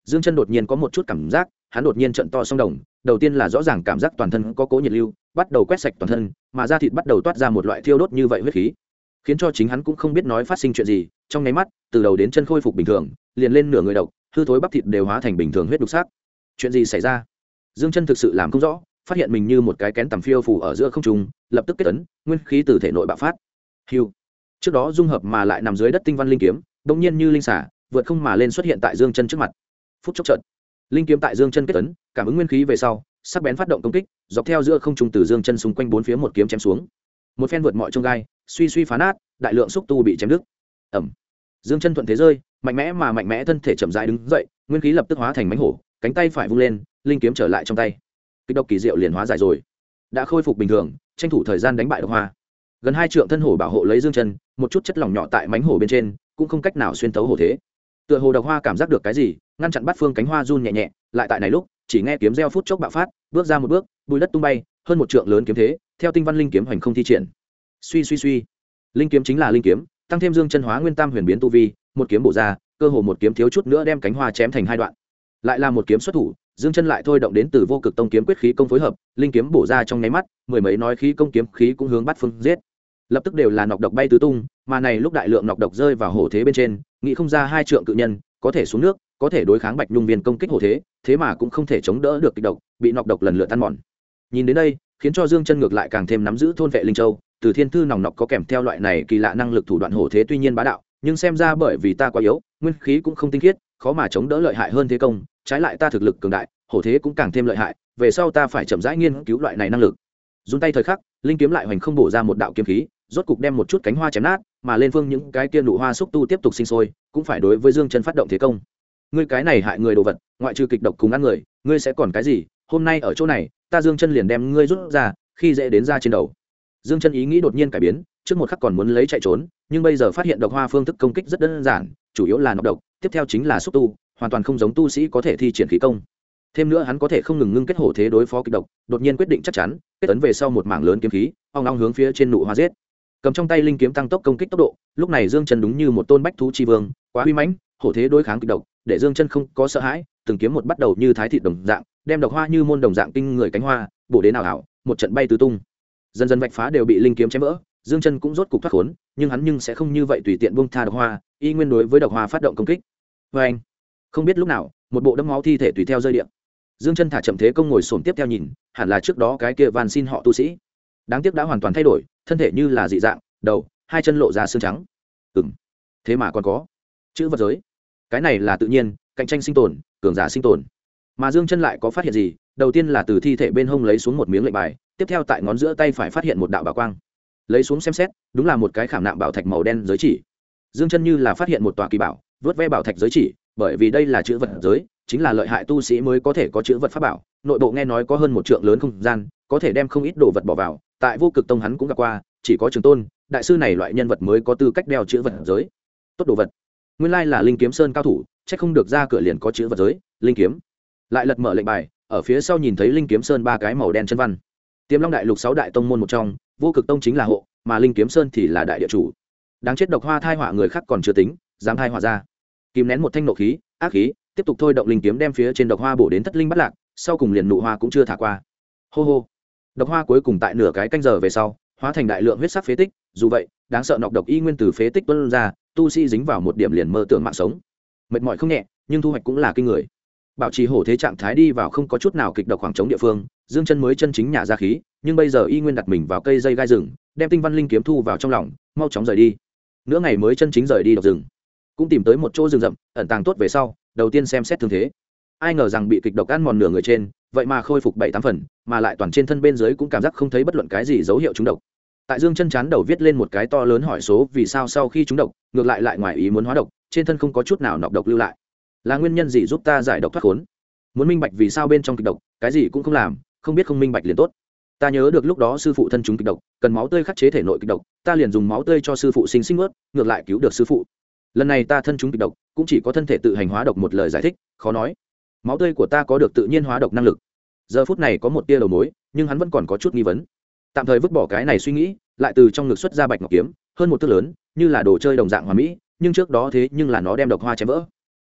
Dương Chân đột nhiên có một chút cảm giác, hắn đột nhiên trợn to song đồng, đầu tiên là rõ ràng cảm giác toàn thân có cố nhiệt lưu, bắt đầu quét sạch toàn thân, mà da thịt bắt đầu toát ra một loại thiêu đốt như vậy huyết khí, khiến cho chính hắn cũng không biết nói phát sinh chuyện gì, trong nháy mắt, từ đầu đến chân khôi phục bình thường, liền lên nửa người độc, hư thối bắp thịt đều hóa thành bình thường huyết đục xác. Chuyện gì xảy ra? Dương Chân thực sự làm không rõ, phát hiện mình như một cái kén tầm phiêu phù ở giữa không trung, lập tức kết ấn, nguyên khí từ thể nội bạo phát. Hưu. Trước đó dung hợp mà lại nằm dưới đất tinh văn linh kiếm, đột nhiên như linh xả, vượt không mà lên xuất hiện tại Dương Chân trước mặt. Phút chốc chợt, linh kiếm tại Dương Chân kết ấn, cảm ứng nguyên khí về sau, sắc bén phát động công kích, dọc theo giữa không trung từ Dương Chân xung quanh bốn phía một kiếm chém xuống. Một phen vượt mọi chông gai, suy suy phá nát, đại lượng xúc tu bị chém đứt. Ầm. Dương Chân thuận thế rơi, mạnh mẽ thân thể chậm rãi đứng dậy, nguyên khí lập tức hóa thành mãnh hổ, cánh tay phải vung lên, linh kiếm trở lại trong tay. Kịch độc kỳ diệu liền hóa giải rồi, đã khôi phục bình thường, tranh thủ thời gian đánh bại độc hoa. Gần 2 trượng thân hổ bảo hộ lấy Dương Chân, một chút chất lỏng nhỏ tại mãnh hổ bên trên, cũng không cách nào xuyên tấu hổ thế. Tựa hồ độc hoa cảm giác được cái gì, ngăn chặn bắt phương cánh hoa run nhẹ nhẹ, lại tại này lúc, chỉ nghe kiếm reo phút chốc bạo phát, bước ra một bước, bụi đất tung bay, hơn 1 trượng lớn kiếm thế, theo tinh văn linh kiếm hoành không thi triển. Suy suy suy, linh kiếm chính là linh kiếm, tăng thêm Dương Chân hóa nguyên tam huyền biến tu vi, một kiếm bổ ra, cơ hồ một kiếm thiếu chút nữa đem cánh hoa chém thành 2 đoạn. Lại là một kiếm xuất thủ, Dương Chân lại thôi động đến từ vô cực tông kiếm quyết khí công phối hợp, linh kiếm bổ ra trong nháy mắt, mười mấy nói khí công kiếm khí cũng hướng bắt phương giết. Lập tức đều là nọc độc bay tứ tung, mà này lúc đại lượng nọc độc rơi vào hổ thế bên trên, nghĩ không ra 2 trượng cự nhân, có thể xuống nước, có thể đối kháng Bạch Nhung viên công kích hổ thế, thế mà cũng không thể chống đỡ được kịch độc, bị nọc độc lần lượt tan mòn. Nhìn đến đây, khiến cho Dương Chân ngược lại càng thêm nắm giữ thôn vệ linh châu, từ thiên thư nòng nọc có kèm theo loại này kỳ lạ năng lực thủ đoạn hổ thế tuy nhiên bá đạo, nhưng xem ra bởi vì ta quá yếu, nguyên khí cũng không tinh khiết, khó mà chống đỡ lợi hại hơn thế công, trái lại ta thực lực cường đại, hổ thế cũng càng thêm lợi hại, về sau ta phải chậm rãi nghiên cứu loại này năng lực. Dùng tay thời khắc, linh kiếm lại hoành không bổ ra một đạo kiếm khí, rốt cục đem một chút cánh hoa chém nát, mà lên phương những cái kia nụ hoa xúc tu tiếp tục sinh sôi, cũng phải đối với Dương Chân phát động thế công. Ngươi cái này hại người đồ vật, ngoại trừ kịch độc cùng ăn người, ngươi sẽ còn cái gì? Hôm nay ở chỗ này, ta Dương Chân liền đem ngươi rút ra, khi dễ đến ra trên đầu. Dương Chân ý nghĩ đột nhiên cải biến, trước một khắc còn muốn lấy chạy trốn, nhưng bây giờ phát hiện độc hoa phương thức công kích rất đơn giản, chủ yếu là nọc độc, tiếp theo chính là xúc tu, hoàn toàn không giống tu sĩ có thể thi triển khí công. Thêm nữa hắn có thể không ngừng ngưng kết hổ thế đối phó kịch độc, đột nhiên quyết định chắc chắn, kết ấn về sau một mảng lớn kiếm khí, ong ong hướng phía trên nụ hoa giết. Cầm trong tay linh kiếm tăng tốc công kích tốc độ, lúc này Dương Chân đúng như một tôn bách thú chi vương, quá uy mãnh, hổ thế đối kháng kịch độc, để Dương Chân không có sợ hãi, từng kiếm một bắt đầu như thái thịt đồng dạng, đem độc hoa như môn đồng dạng kinh người cánh hoa, bổ đến nào ảo, một trận bay tứ tung. Dần dần vạch phá đều bị linh kiếm chém vỡ, Dương Chân cũng rốt cục thoát khốn, nhưng hắn sẽ không như vậy tùy tiện buông tha độc hoa, y nguyên đối với độc hoa phát động công kích. Anh, không biết lúc nào, một bộ đẫm máu thi thể tùy theo rơi địa. Dương Chân thả chậm thế công ngồi xổm tiếp theo nhìn, hẳn là trước đó cái kia van xin họ tu sĩ. Đáng tiếc đã hoàn toàn thay đổi, thân thể như là dị dạng, đầu, 2 chân lộ ra xương trắng. Thế mà còn có chữ vật giới. Cái này là tự nhiên, cạnh tranh sinh tồn, cường giả sinh tồn. Mà Dương Chân lại có phát hiện gì? Đầu tiên là từ thi thể bên hông lấy xuống một miếng lệnh bài, tiếp theo tại ngón giữa tay phải phát hiện một đạo bảo quang. Lấy xuống xem xét, đúng là một cái khảm nạm bảo thạch màu đen giới chỉ. Dương Chân như là phát hiện một tòa kỳ bảo, vớt ve bảo thạch giới chỉ, bởi vì đây là chữ vật giới, chính là lợi hại tu sĩ mới có thể có chữ vật pháp bảo. Nội bộ nghe nói có hơn 1 trượng lớn không gian, có thể đem không ít đồ vật bỏ vào. Tại Vô Cực Tông hắn cũng gặp qua, chỉ có Trường Tôn, đại sư này loại nhân vật mới có tư cách đeo chữ vật giới. Tốt đồ vật. Nguyên lai là Linh Kiếm Sơn cao thủ, chắc không được ra cửa liền có chữ vật giới, linh kiếm. Lại lật mở lệnh bài, ở phía sau nhìn thấy Linh Kiếm Sơn 3 cái màu đen chân văn. Tiềm Long Đại Lục 6 đại tông môn một trong, Vô Cực Tông chính là hộ, mà Linh Kiếm Sơn thì là đại địa chủ. Đáng chết độc hoa thai họa người khác còn chưa tính, dám thai họa ra. Kìm nén một thanh nộ khí, ác khí, tiếp tục thôi động linh kiếm đem phía trên độc hoa bổ đến thất linh bất lạc, sau cùng liền nụ hoa cũng chưa thả qua. Hô hô. Độc hoa cuối cùng tại nửa cái canh giờ về sau, hóa thành đại lượng huyết sắc phế tích, dù vậy, đáng sợ nọc độc y nguyên từ phế tích tuôn ra, tu sĩ dính vào một điểm liền mơ tưởng mạng sống. Mệt mỏi không nhẹ, nhưng thu hoạch cũng là kinh người. Bảo trì hổ thế trạng thái đi vào không có chút nào kịch độc khoảng trống địa phương, Dương Chân mới chân chính nhả ra khí, nhưng bây giờ y nguyên đặt mình vào cây dây gai rừng, đem tinh văn linh kiếm thu vào trong lòng, mau chóng rời đi. Nửa ngày mới chân chính rời đi độc rừng, cũng tìm tới một chỗ rừng rậm, ẩn tàng tốt về sau, đầu tiên xem xét thương thế. Ai ngờ rằng bị kịch độc ăn mòn nửa người trên, vậy mà khôi phục 7-8 phần, mà lại toàn trên thân bên dưới cũng cảm giác không thấy bất luận cái gì dấu hiệu trúng độc. Tại Dương Chân chán đầu viết lên một cái to lớn hỏi số, vì sao sau khi trúng độc, ngược lại ngoài ý muốn hóa độc, trên thân không có chút nào nọc độc lưu lại. Là nguyên nhân gì giúp ta giải độc thoát khốn? Muốn minh bạch vì sao bên trong kịch độc, cái gì cũng không làm, không biết không minh bạch liền tốt. Ta nhớ được lúc đó sư phụ thân chúng kịch độc, cần máu tươi khắc chế thể nội kịch độc, ta liền dùng máu tươi cho sư phụ sinh ướt, ngược lại cứu được sư phụ. Lần này ta thân chúng kịch độc, cũng chỉ có thân thể tự hành hóa độc một lời giải thích, khó nói. Máu tươi của ta có được tự nhiên hóa độc năng lực. Giờ phút này có một tia đầu mối, nhưng hắn vẫn còn có chút nghi vấn. Tạm thời vứt bỏ cái này suy nghĩ, lại từ trong ngực xuất ra bạch ngọc kiếm, hơn một thước lớn, như là đồ chơi đồng dạng hoàn mỹ, nhưng trước đó thế nhưng là nó đem độc hoa chém vỡ.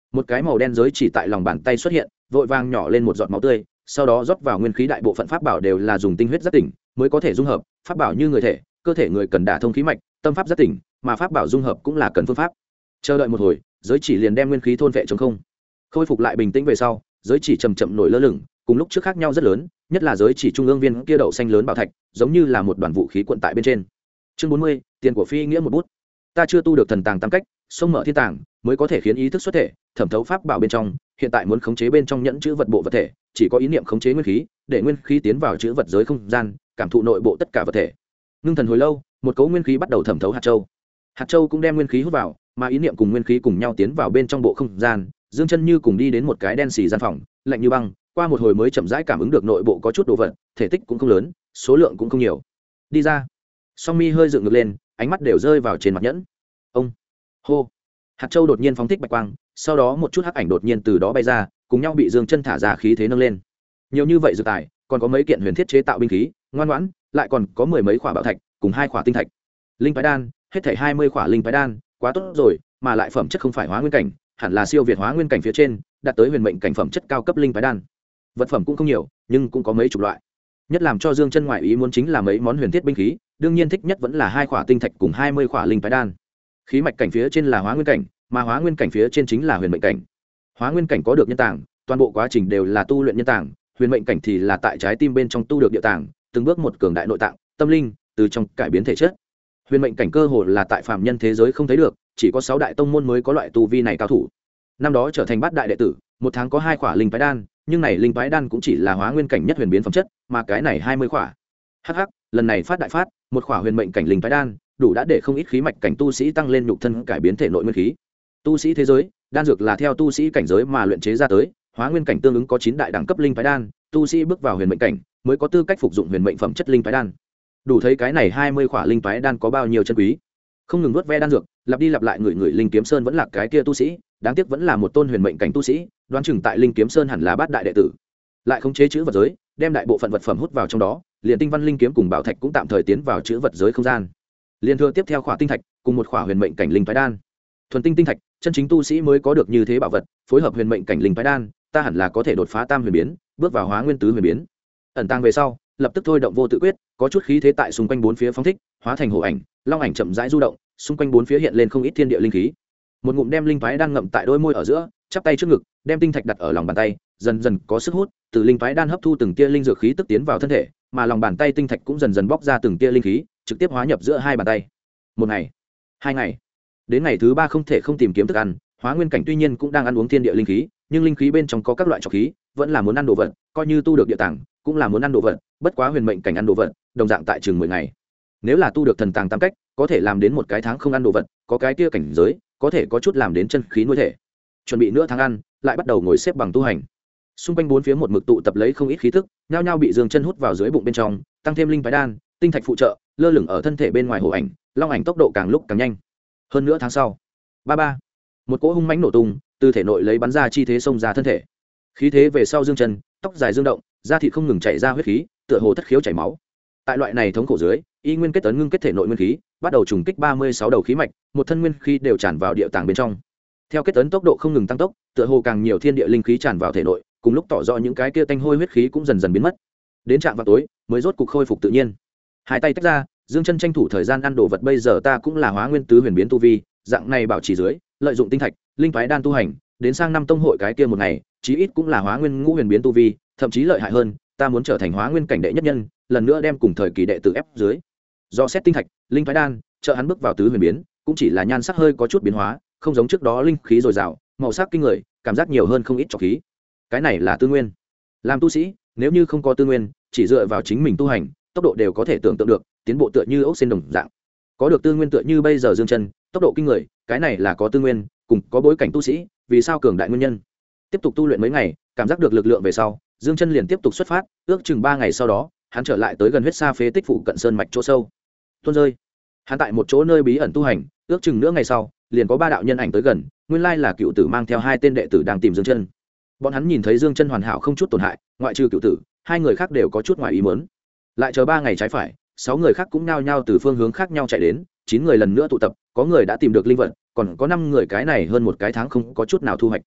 một cái màu đen giới chỉ tại lòng bàn tay xuất hiện, vội vàng nhỏ lên một giọt máu tươi, sau đó rót vào nguyên khí. Đại bộ phận pháp bảo đều là dùng tinh huyết giác tỉnh mới có thể dung hợp, pháp bảo như người thể, cơ thể người cần đả thông khí mạch, tâm pháp giác tỉnh, mà pháp bảo dung hợp cũng là cần phương pháp. Chờ đợi một hồi, giới chỉ liền đem nguyên khí thôn vệ trống không. Khôi phục lại bình tĩnh về sau, giới chỉ chậm chậm nổi lơ lửng, cùng lúc trước khác nhau rất lớn, nhất là giới chỉ trung ương viên kia đậu xanh lớn bảo thạch, giống như là một đoàn vũ khí cuộn tại bên trên. Chương 40, tiền của phi nghĩa một bút. Ta chưa tu được thần tàng tam cách, sông mở thiên tàng, mới có thể khiến ý thức xuất thể, thẩm thấu pháp bảo bên trong. Hiện tại muốn khống chế bên trong nhẫn chữ vật bộ vật thể, chỉ có ý niệm khống chế nguyên khí, để nguyên khí tiến vào chữ vật giới không gian, cảm thụ nội bộ tất cả vật thể. Ngưng thần hồi lâu, một cấu nguyên khí bắt đầu thẩm thấu hạt châu. Hạt châu cũng đem nguyên khí hút vào, mà ý niệm cùng nguyên khí cùng nhau tiến vào bên trong bộ không gian. Dương Chân Như cùng đi đến một cái đen xì gian phòng, lạnh như băng, qua một hồi mới chậm rãi cảm ứng được nội bộ có chút đồ vật, thể tích cũng không lớn, số lượng cũng không nhiều. Đi ra. Song mi hơi dựng ngược lên, ánh mắt đều rơi vào trên mặt nhẫn. Ông. Hô. Hạt châu đột nhiên phóng thích bạch quang, sau đó một chút hắc ảnh đột nhiên từ đó bay ra, cùng nhau bị Dương Chân thả ra khí thế nâng lên. Nhiều như vậy dược tài, còn có mấy kiện huyền thiết chế tạo binh khí, ngoan ngoãn, lại còn có mười mấy khỏa bảo thạch, cùng 2 khỏa tinh thạch. Linh phái đan, hết thảy 20 khỏa linh phái đan, quá tốt rồi, mà lại phẩm chất không phải hóa nguyên cảnh, hẳn là siêu việt hóa nguyên cảnh phía trên, đạt tới huyền mệnh cảnh phẩm chất cao cấp linh phái đan. Vật phẩm cũng không nhiều, nhưng cũng có mấy chục loại. Nhất làm cho Dương Chân ngoại ý muốn chính là mấy món huyền thiết binh khí, đương nhiên thích nhất vẫn là 2 khỏa tinh thạch cùng 20 khỏa linh phái đan. Khí mạch cảnh phía trên là hóa nguyên cảnh, mà hóa nguyên cảnh phía trên chính là huyền mệnh cảnh. Hóa nguyên cảnh có được nhân tàng, toàn bộ quá trình đều là tu luyện nhân tàng, huyền mệnh cảnh thì là tại trái tim bên trong tu được địa tàng, từng bước một cường đại nội tạng, tâm linh, từ trong cải biến thể chất. Huyền mệnh cảnh cơ hồ là tại phàm nhân thế giới không thấy được, chỉ có 6 đại tông môn mới có loại tu vi này cao thủ. Năm đó trở thành bát đại đệ tử, một tháng có 2 khỏa linh phái đan, nhưng này linh phái đan cũng chỉ là hóa nguyên cảnh nhất huyền biến phẩm chất, mà cái này 20 khỏa. Hắc hắc, lần này phát đại phát, một khỏa huyền mệnh cảnh linh phái đan, đủ đã để không ít khí mạch cảnh tu sĩ tăng lên nhục thân, cải biến thể nội nguyên khí. Tu sĩ thế giới, đan dược là theo tu sĩ cảnh giới mà luyện chế ra tới, hóa nguyên cảnh tương ứng có 9 đại đẳng cấp linh phái đan, tu sĩ bước vào huyền mệnh cảnh mới có tư cách phục dụng huyền mệnh phẩm chất linh phái đan. Đủ thấy cái này 20 khỏa linh phái đan có bao nhiêu chân quý. Không ngừng nuốt ve đan dược, lặp đi lặp lại người linh kiếm sơn vẫn là cái kia tu sĩ, đáng tiếc vẫn là một tôn huyền mệnh cảnh tu sĩ, đoán chừng tại linh kiếm sơn hẳn là bát đại đệ tử. Lại khống chế chữ vật giới, đem đại bộ phận vật phẩm hút vào trong đó, liền tinh văn linh kiếm cùng bảo thạch cũng tạm thời tiến vào chữ vật giới không gian. Liên thừa tiếp theo khỏa tinh thạch, cùng một khỏa huyền mệnh cảnh linh phái đan. Thuần tinh tinh thạch, chân chính tu sĩ mới có được như thế bảo vật, phối hợp huyền mệnh cảnh linh phái đan, ta hẳn là có thể đột phá tam huyền biến, bước vào hóa nguyên tứ huyền biến. Ẩn tàng về sau, lập tức thôi động vô tự quyết, có chút khí thế tại xung quanh bốn phía phóng thích, hóa thành hổ ảnh, long ảnh chậm rãi du động, xung quanh bốn phía hiện lên không ít thiên địa linh khí. Một ngụm đem linh phái đan ngậm tại đôi môi ở giữa, chắp tay trước ngực, đem tinh thạch đặt ở lòng bàn tay, dần dần có sức hút, từ linh phái đan hấp thu từng tia linh dược khí tức tiến vào thân thể, mà lòng bàn tay tinh thạch cũng dần dần bóc ra từng tia linh khí, trực tiếp hóa nhập giữa hai bàn tay. Một ngày, 2 ngày, đến ngày thứ 3 không thể không tìm kiếm thức ăn. Hóa nguyên cảnh tuy nhiên cũng đang ăn uống thiên địa linh khí, nhưng linh khí bên trong có các loại trọc khí, vẫn là muốn ăn đồ vật, coi như tu được địa tàng, cũng là muốn ăn đồ vật, bất quá huyền mệnh cảnh ăn đồ vật, đồng dạng tại chừng 10 ngày. Nếu là tu được thần tàng tam cách, có thể làm đến một cái tháng không ăn đồ vật, có cái kia cảnh giới, có thể có chút làm đến chân khí nuôi thể. Chuẩn bị nửa tháng ăn, lại bắt đầu ngồi xếp bằng tu hành. Xung quanh bốn phía một mực tụ tập lấy không ít khí tức, nhao nhao bị Dương Chân hút vào dưới bụng bên trong, tăng thêm linh phái đan, tinh thạch phụ trợ, lơ lửng ở thân thể bên ngoài hổ ảnh, long ảnh tốc độ càng lúc càng nhanh. Hơn nữa tháng sau, ba một cỗ hung mãnh nổ tung, từ thể nội lấy bắn ra chi thế xông ra thân thể. Khí thế về sau Dương Chân, tóc dài dương động, da thịt không ngừng chảy ra huyết khí, tựa hồ thất khiếu chảy máu. Tại loại này thống khổ dưới, y nguyên kết tấn ngưng kết thể nội nguyên khí, bắt đầu trùng kích 36 đầu khí mạch, một thân nguyên khí đều tràn vào địa tàng bên trong. Theo kết tấn tốc độ không ngừng tăng tốc, tựa hồ càng nhiều thiên địa linh khí tràn vào thể nội, cùng lúc tỏ rõ những cái kia tanh hôi huyết khí cũng dần dần biến mất. Đến trạm vào tối, mới rốt cục khôi phục tự nhiên. Hai tay tách ra, Dương Chân tranh thủ thời gian ăn đồ vật, bây giờ ta cũng là hóa nguyên tứ huyền biến tu vi, dạng này bảo trì dưới, lợi dụng tinh thạch, linh phái đan tu hành, đến sang năm tông hội cái kia một ngày, chí ít cũng là hóa nguyên ngũ huyền biến tu vi, thậm chí lợi hại hơn, ta muốn trở thành hóa nguyên cảnh đệ nhất nhân, lần nữa đem cùng thời kỳ đệ tử ép dưới. Do xét tinh thạch, linh phái đan, trợ hắn bước vào tứ huyền biến, cũng chỉ là nhan sắc hơi có chút biến hóa, không giống trước đó linh khí dồi dào, màu sắc kinh người, cảm giác nhiều hơn không ít trọc khí. Cái này là tư nguyên. Làm tu sĩ, nếu như không có tư nguyên, chỉ dựa vào chính mình tu hành, tốc độ đều có thể tưởng tượng được, tiến bộ tựa như ốc sen đồng dạng. Có được tư nguyên tựa như bây giờ Dương Chân, tốc độ kinh người, cái này là có tư nguyên, cùng có bối cảnh tu sĩ, vì sao cường đại nguyên nhân. Tiếp tục tu luyện mấy ngày, cảm giác được lực lượng về sau, Dương Chân liền tiếp tục xuất phát, ước chừng 3 ngày sau đó, hắn trở lại tới gần huyết sa phế tích phụ cận sơn mạch chỗ sâu. Tuôn rơi. Hắn tại một chỗ nơi bí ẩn tu hành, ước chừng nửa ngày sau, liền có 3 đạo nhân ảnh tới gần, nguyên lai là Cựu Tử mang theo 2 tên đệ tử đang tìm Dương Chân. Bọn hắn nhìn thấy Dương Chân hoàn hảo không chút tổn hại, ngoại trừ Cựu Tử, 2 người khác đều có chút ngoài ý muốn. Lại chờ 3 ngày trái phải, 6 người khác cũng nhao nhao từ phương hướng khác nhau chạy đến, 9 người lần nữa tụ tập, có người đã tìm được linh vật, còn có 5 người cái này hơn một cái tháng không có chút nào thu hoạch.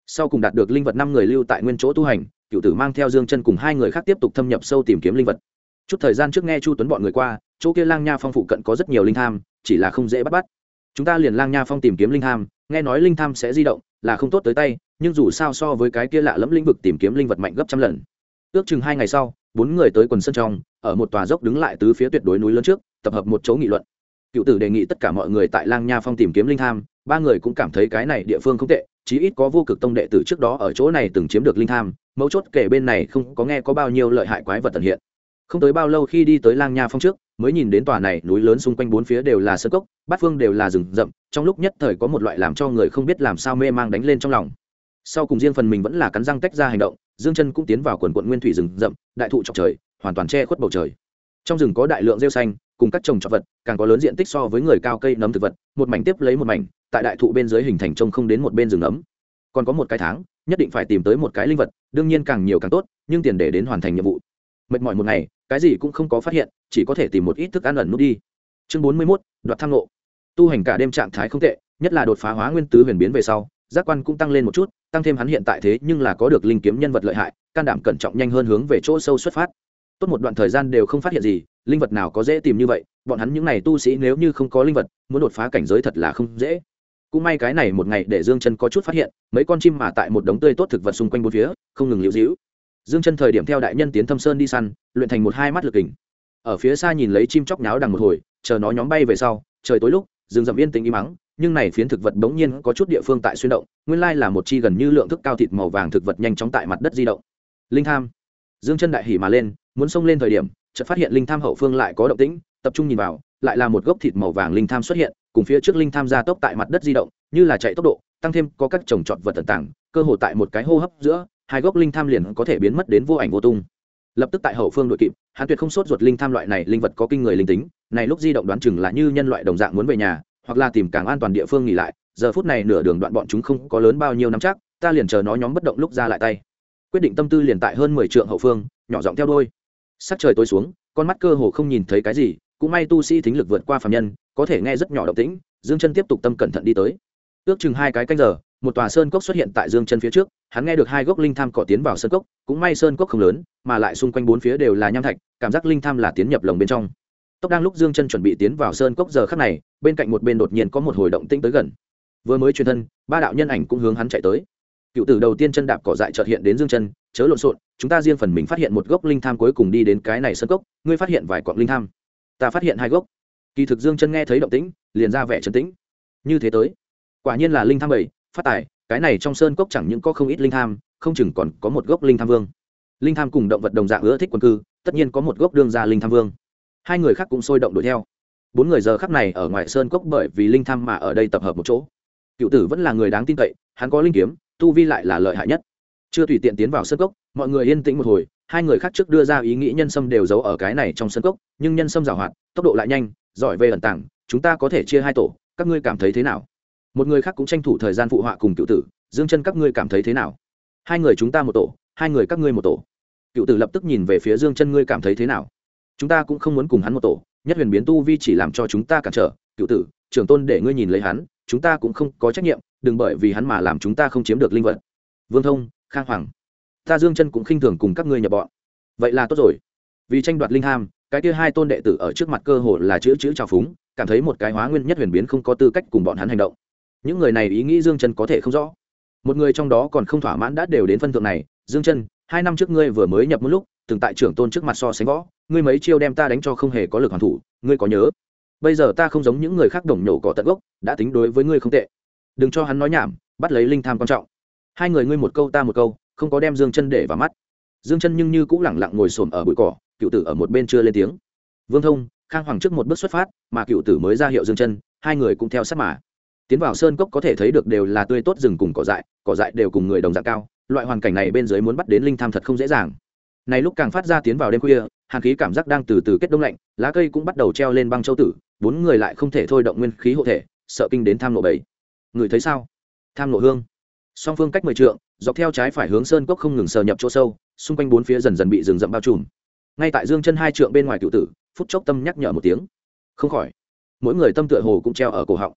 Sau cùng đạt được linh vật 5 người lưu tại nguyên chỗ tu hành, Cựu Tử mang theo Dương Chân cùng 2 người khác tiếp tục thâm nhập sâu tìm kiếm linh vật. Chút thời gian trước nghe Chu Tuấn bọn người qua, chỗ kia Lang Nha Phong phụ cận có rất nhiều linh tham, chỉ là không dễ bắt. Chúng ta liền Lang Nha Phong tìm kiếm linh tham, nghe nói linh tham sẽ di động, là không tốt tới tay, nhưng dù sao so với cái kia lạ lẫm lĩnh vực tìm kiếm linh vật mạnh gấp trăm lần. Ước chừng 2 ngày sau, 4 người tới quần sơn trong, ở một tòa dốc đứng lại tứ phía tuyệt đối núi lớn trước, tập hợp một chỗ nghị luận. Cựu Tử đề nghị tất cả mọi người tại Lang Nha Phong tìm kiếm linh tham, 3 người cũng cảm thấy cái này địa phương không tệ, chí ít có vô cực tông đệ tử trước đó ở chỗ này từng chiếm được linh tham, mấu chốt kể bên này không có nghe có bao nhiêu lợi hại quái vật tận hiện. Không tới bao lâu khi đi tới Lang Nha Phong trước, mới nhìn đến tòa này núi lớn xung quanh bốn phía đều là sơn cốc, bát phương đều là rừng rậm, trong lúc nhất thời có một loại làm cho người không biết làm sao mê mang đánh lên trong lòng. Sau cùng riêng phần mình vẫn là cắn răng tách ra hành động, Dương Chân cũng tiến vào quần quần nguyên thủy rừng rậm, đại thụ chọc trời, hoàn toàn che khuất bầu trời. Trong rừng có đại lượng rêu xanh, cùng các trồng trọt vật, càng có lớn diện tích so với người cao cây nấm thực vật, một mảnh tiếp lấy một mảnh, tại đại thụ bên dưới hình thành trông không đến một bên rừng nấm. Còn có một cái tháng, nhất định phải tìm tới một cái linh vật, đương nhiên càng nhiều càng tốt, nhưng tiền để đến hoàn thành nhiệm vụ. Mệt mỏi một ngày, cái gì cũng không có phát hiện, chỉ có thể tìm một ít thức ăn ẩn nút đi. Chương 41, đoạt tham ngộ. Tu hành cả đêm trạng thái không tệ, nhất là đột phá hóa nguyên tứ huyền biến về sau, giác quan cũng tăng lên một chút, tăng thêm hắn hiện tại thế nhưng là có được linh kiếm nhân vật lợi hại, can đảm cẩn trọng nhanh hơn hướng về chỗ sâu xuất phát. Tốt một đoạn thời gian đều không phát hiện gì, linh vật nào có dễ tìm như vậy, bọn hắn những này tu sĩ nếu như không có linh vật, muốn đột phá cảnh giới thật là không dễ. Cũng may cái này một ngày để Dương Chân có chút phát hiện, mấy con chim mà tại một đống tươi tốt thực vật xung quanh bốn phía, không ngừng liễu díu. Dương Chân thời điểm theo đại nhân tiến thâm sơn đi săn, luyện thành một hai mắt lực kình. Ở phía xa nhìn lấy chim chóc nháo đằng một hồi, chờ nó nhóm bay về sau, trời tối lúc, rừng rậm yên tĩnh im mắng, nhưng này phiến thực vật bỗng nhiên có chút địa phương tại xuyên động, nguyên lai là một chi gần như lượng thức cao thịt màu vàng thực vật nhanh chóng tại mặt đất di động. Linh tham. Dương Chân đại hỉ mà lên, muốn xông lên thời điểm, chợt phát hiện linh tham hậu phương lại có động tĩnh, tập trung nhìn vào, lại là một gốc thịt màu vàng linh tham xuất hiện, cùng phía trước linh tham gia tốc tại mặt đất di động, như là chạy tốc độ, tăng thêm có các trồng trọt vật tận tảng, cơ hồ tại một cái hô hấp giữa, hai gốc linh tham liền có thể biến mất đến vô ảnh vô tung. Lập tức tại hậu phương đội kịp, hắn tuyệt không sốt ruột, linh tham loại này linh vật có kinh người linh tính, này lúc di động đoán chừng là như nhân loại đồng dạng muốn về nhà, hoặc là tìm càng an toàn địa phương nghỉ lại, giờ phút này nửa đường đoạn bọn chúng không có lớn bao nhiêu nắm chắc, ta liền chờ nó nhóm bất động lúc ra lại tay. Quyết định tâm tư liền tại hơn 10 trượng hậu phương, nhỏ giọng theo đuôi. Sắc trời tối xuống, con mắt cơ hồ không nhìn thấy cái gì, cũng may tu sĩ thính lực vượt qua phàm nhân, có thể nghe rất nhỏ động tĩnh. Dương Chân tiếp tục tâm cẩn thận đi tới. Ước chừng 2 cái canh giờ, một tòa sơn cốc xuất hiện tại Dương Chân phía trước, hắn nghe được 2 gốc linh tham cỏ tiến vào sơn cốc, cũng may sơn cốc không lớn, mà lại xung quanh bốn phía đều là nham thạch, cảm giác linh tham là tiến nhập lồng bên trong. Tốc đang lúc Dương Chân chuẩn bị tiến vào sơn cốc giờ khắc này, bên cạnh một bên đột nhiên có một hồi động tĩnh tới gần. Vừa mới truyền thân, 3 đạo nhân ảnh cũng hướng hắn chạy tới. Cựu Tử đầu tiên chân đạp cỏ dại chợt hiện đến Dương Chân, chớ lộn xộn, chúng ta riêng phần mình phát hiện một gốc linh tham, cuối cùng đi đến cái này sơn cốc, ngươi phát hiện vài quặng linh tham, ta phát hiện 2 gốc. Kỳ thực Dương Chân nghe thấy động tĩnh, liền ra vẻ trấn tĩnh. Như thế tới, quả nhiên là linh tham bảy, phát tài, cái này trong sơn cốc chẳng những có không ít linh tham, không chừng còn có một gốc linh tham vương. Linh tham cùng động vật đồng dạng ưa thích quần cư, tất nhiên có một gốc đương gia linh tham vương. 2 người khác cũng sôi động đuổi theo. 4 người giờ khắc này ở ngoài sơn cốc bởi vì linh tham mà ở đây tập hợp một chỗ. Cựu Tử vẫn là người đáng tin cậy, hắn có linh kiếm, tu vi lại là lợi hại nhất. Chưa tùy tiện tiến vào sơn cốc, mọi người yên tĩnh một hồi, 2 người khác trước đưa ra ý nghĩ nhân sâm đều giấu ở cái này trong sơn cốc, nhưng nhân sâm giàu hoạt, tốc độ lại nhanh, giỏi về ẩn tàng, chúng ta có thể chia 2 tổ, các ngươi cảm thấy thế nào? Một người khác cũng tranh thủ thời gian phụ họa cùng Cựu Tử, Dương Chân các ngươi cảm thấy thế nào? 2 người chúng ta một tổ, 2 người các ngươi một tổ. Cựu Tử lập tức nhìn về phía Dương Chân, ngươi cảm thấy thế nào? Chúng ta cũng không muốn cùng hắn một tổ, nhất huyền biến tu vi chỉ làm cho chúng ta cản trở. Cựu Tử, trưởng tôn để ngươi nhìn lấy hắn, chúng ta cũng không có trách nhiệm, đừng bởi vì hắn mà làm chúng ta không chiếm được linh vật. Vương Thông, Khang Hoàng, ta Dương Chân cũng khinh thường cùng các ngươi nhập bọn. Vậy là tốt rồi. Vì tranh đoạt linh ham, cái kia 2 tôn đệ tử ở trước mặt cơ hồ là chữ chào phúng, cảm thấy một cái hóa nguyên nhất huyền biến không có tư cách cùng bọn hắn hành động. Những người này ý nghĩ Dương Chân có thể không rõ. Một người trong đó còn không thỏa mãn đã đều đến phân thượng này, Dương Chân, 2 năm trước ngươi vừa mới nhập một lúc, từng tại trưởng tôn trước mặt so sánh võ, ngươi mấy chiêu đem ta đánh cho không hề có lực hoàn thủ, ngươi có nhớ? Bây giờ ta không giống những người khác đồng nhổ cỏ tận gốc, đã tính đối với ngươi không tệ. Đừng cho hắn nói nhảm, bắt lấy linh tham quan trọng. 2 người ngươi một câu ta một câu, không có đem Dương Chân để vào mắt. Dương Chân nhưng như cũng lẳng lặng ngồi xổm ở bụi cỏ, Cựu Tử ở một bên chưa lên tiếng. Vương Thông, Khang Hoàng trước một bước xuất phát, mà Cựu Tử mới ra hiệu Dương Chân, 2 người cũng theo sát mà. Tiến vào sơn cốc có thể thấy được đều là tươi tốt rừng cùng cỏ dại đều cùng người đồng dạng cao, loại hoàn cảnh này bên dưới muốn bắt đến linh tham thật không dễ dàng. Này lúc càng phát ra tiến vào đêm khuya, hàn khí cảm giác đang từ từ kết đông lạnh, lá cây cũng bắt đầu treo lên băng châu tử, 4 người lại không thể thôi động nguyên khí hộ thể, sợ kinh đến tham nộ bầy. Người thấy sao? Tham nộ hương. Song phương cách 10 trượng, dọc theo trái phải hướng sơn cốc không ngừng sờ nhập chỗ sâu, xung quanh 4 phía dần dần bị rừng rậm bao trùm. Ngay tại Dương Chân 2 trượng bên ngoài Cựu Tử, phút chốc tâm nhắc nhở một tiếng. Không khỏi. Mỗi người tâm tựa hồ cũng treo ở cổ họng.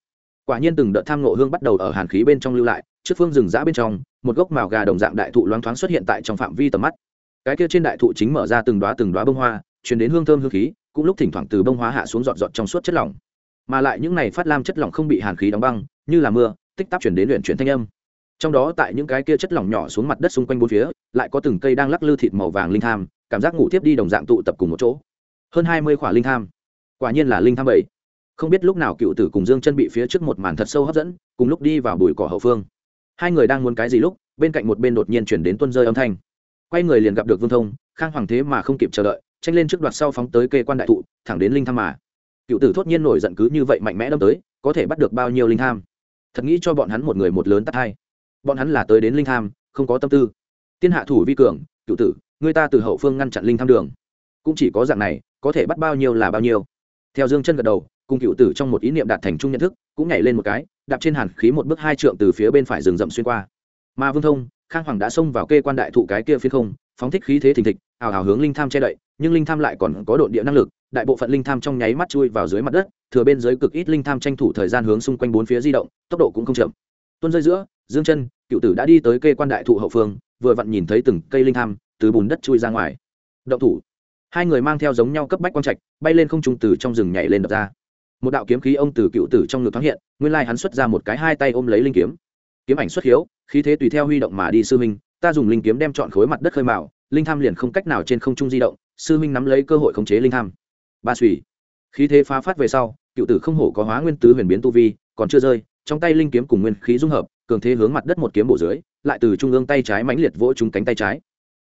quả nhiên từng đợt tham ngộ hương bắt đầu ở hàn khí bên trong lưu lại, trước phương rừng rã bên trong một gốc màu gà đồng dạng đại thụ loáng thoáng xuất hiện tại trong phạm vi tầm mắt. Cái kia trên đại thụ chính mở ra từng đóa bông hoa, truyền đến hương thơm hương khí, cũng lúc thỉnh thoảng từ bông hoa hạ xuống giọt giọt trong suốt chất lỏng, mà lại những này phát lam chất lỏng không bị hàn khí đóng băng, như là mưa tích tắc truyền đến luyện chuyển thanh âm. Trong đó tại những cái kia chất lỏng nhỏ xuống mặt đất xung quanh bốn phía, lại có từng cây đang lắc lư thịt màu vàng linh tham, cảm giác ngủ tiếp đi đồng dạng tụ tập cùng một chỗ. Hơn 20 quả linh tham, quả nhiên là linh tham bảy. Không biết lúc nào Cựu Tử cùng Dương Chân bị phía trước một màn thật sâu hấp dẫn, cùng lúc đi vào bụi cỏ hậu phương. Hai người đang muốn cái gì lúc, bên cạnh một bên đột nhiên chuyển đến tuôn rơi âm thanh. Quay người liền gặp được Vương Thông, Khang Hoàng thế mà không kịp chờ đợi, tranh lên trước đoạt sau phóng tới kê quan đại thụ, thẳng đến linh tham mà. Cựu Tử thốt nhiên nổi giận cứ như vậy mạnh mẽ đâm tới, có thể bắt được bao nhiêu linh tham? Thật nghĩ cho bọn hắn một người một lớn tát hai. Bọn hắn là tới đến linh tham, không có tâm tư. Tiên hạ thủ vi cường, Cựu Tử, người ta từ hậu phương ngăn chặn linh tham đường, cũng chỉ có dạng này, có thể bắt bao nhiêu là bao nhiêu. Theo Dương Chân gật đầu, cùng Cựu Tử trong một ý niệm đạt thành chung nhận thức, cũng nhảy lên một cái, đạp trên hàn khí một bước hai trượng từ phía bên phải rừng rậm xuyên qua. Mà Vương Thông, Khang Hoàng đã xông vào kê quan đại thụ cái kia phiến không, phóng thích khí thế thình thịch, ào ào hướng linh tham che đậy, nhưng linh tham lại còn có độn địa năng lực, đại bộ phận linh tham trong nháy mắt chui vào dưới mặt đất, thừa bên dưới cực ít linh tham tranh thủ thời gian hướng xung quanh bốn phía di động, tốc độ cũng không chậm. Tuôn rơi giữa, Dương Chân, Cựu Tử đã đi tới kê quan đại thụ hậu phương, vừa vặn nhìn thấy từng cây linh tham từ bùn đất chui ra ngoài. Động thủ. Hai người mang theo giống nhau cấp bách quang trạch, bay lên không trung từ trong rừng nhảy lên đập ra. Một đạo kiếm khí ông từ Cựu Tử trong ngực thoáng hiện, nguyên lai hắn xuất ra một cái hai tay ôm lấy linh kiếm. Kiếm ảnh xuất hiếu, khí thế tùy theo huy động mà đi. Sư huynh, ta dùng linh kiếm đem trọn khối mặt đất khơi mào, linh tham liền không cách nào trên không trung di động, sư huynh nắm lấy cơ hội khống chế linh tham. Ba xùy, khí thế phá phát về sau, Cựu Tử không hổ có hóa nguyên tứ huyền biến tu vi, còn chưa rơi, trong tay linh kiếm cùng nguyên khí dung hợp, cường thế hướng mặt đất một kiếm bổ dưới, lại từ trung ương tay trái mãnh liệt vỗ trúng cánh tay trái.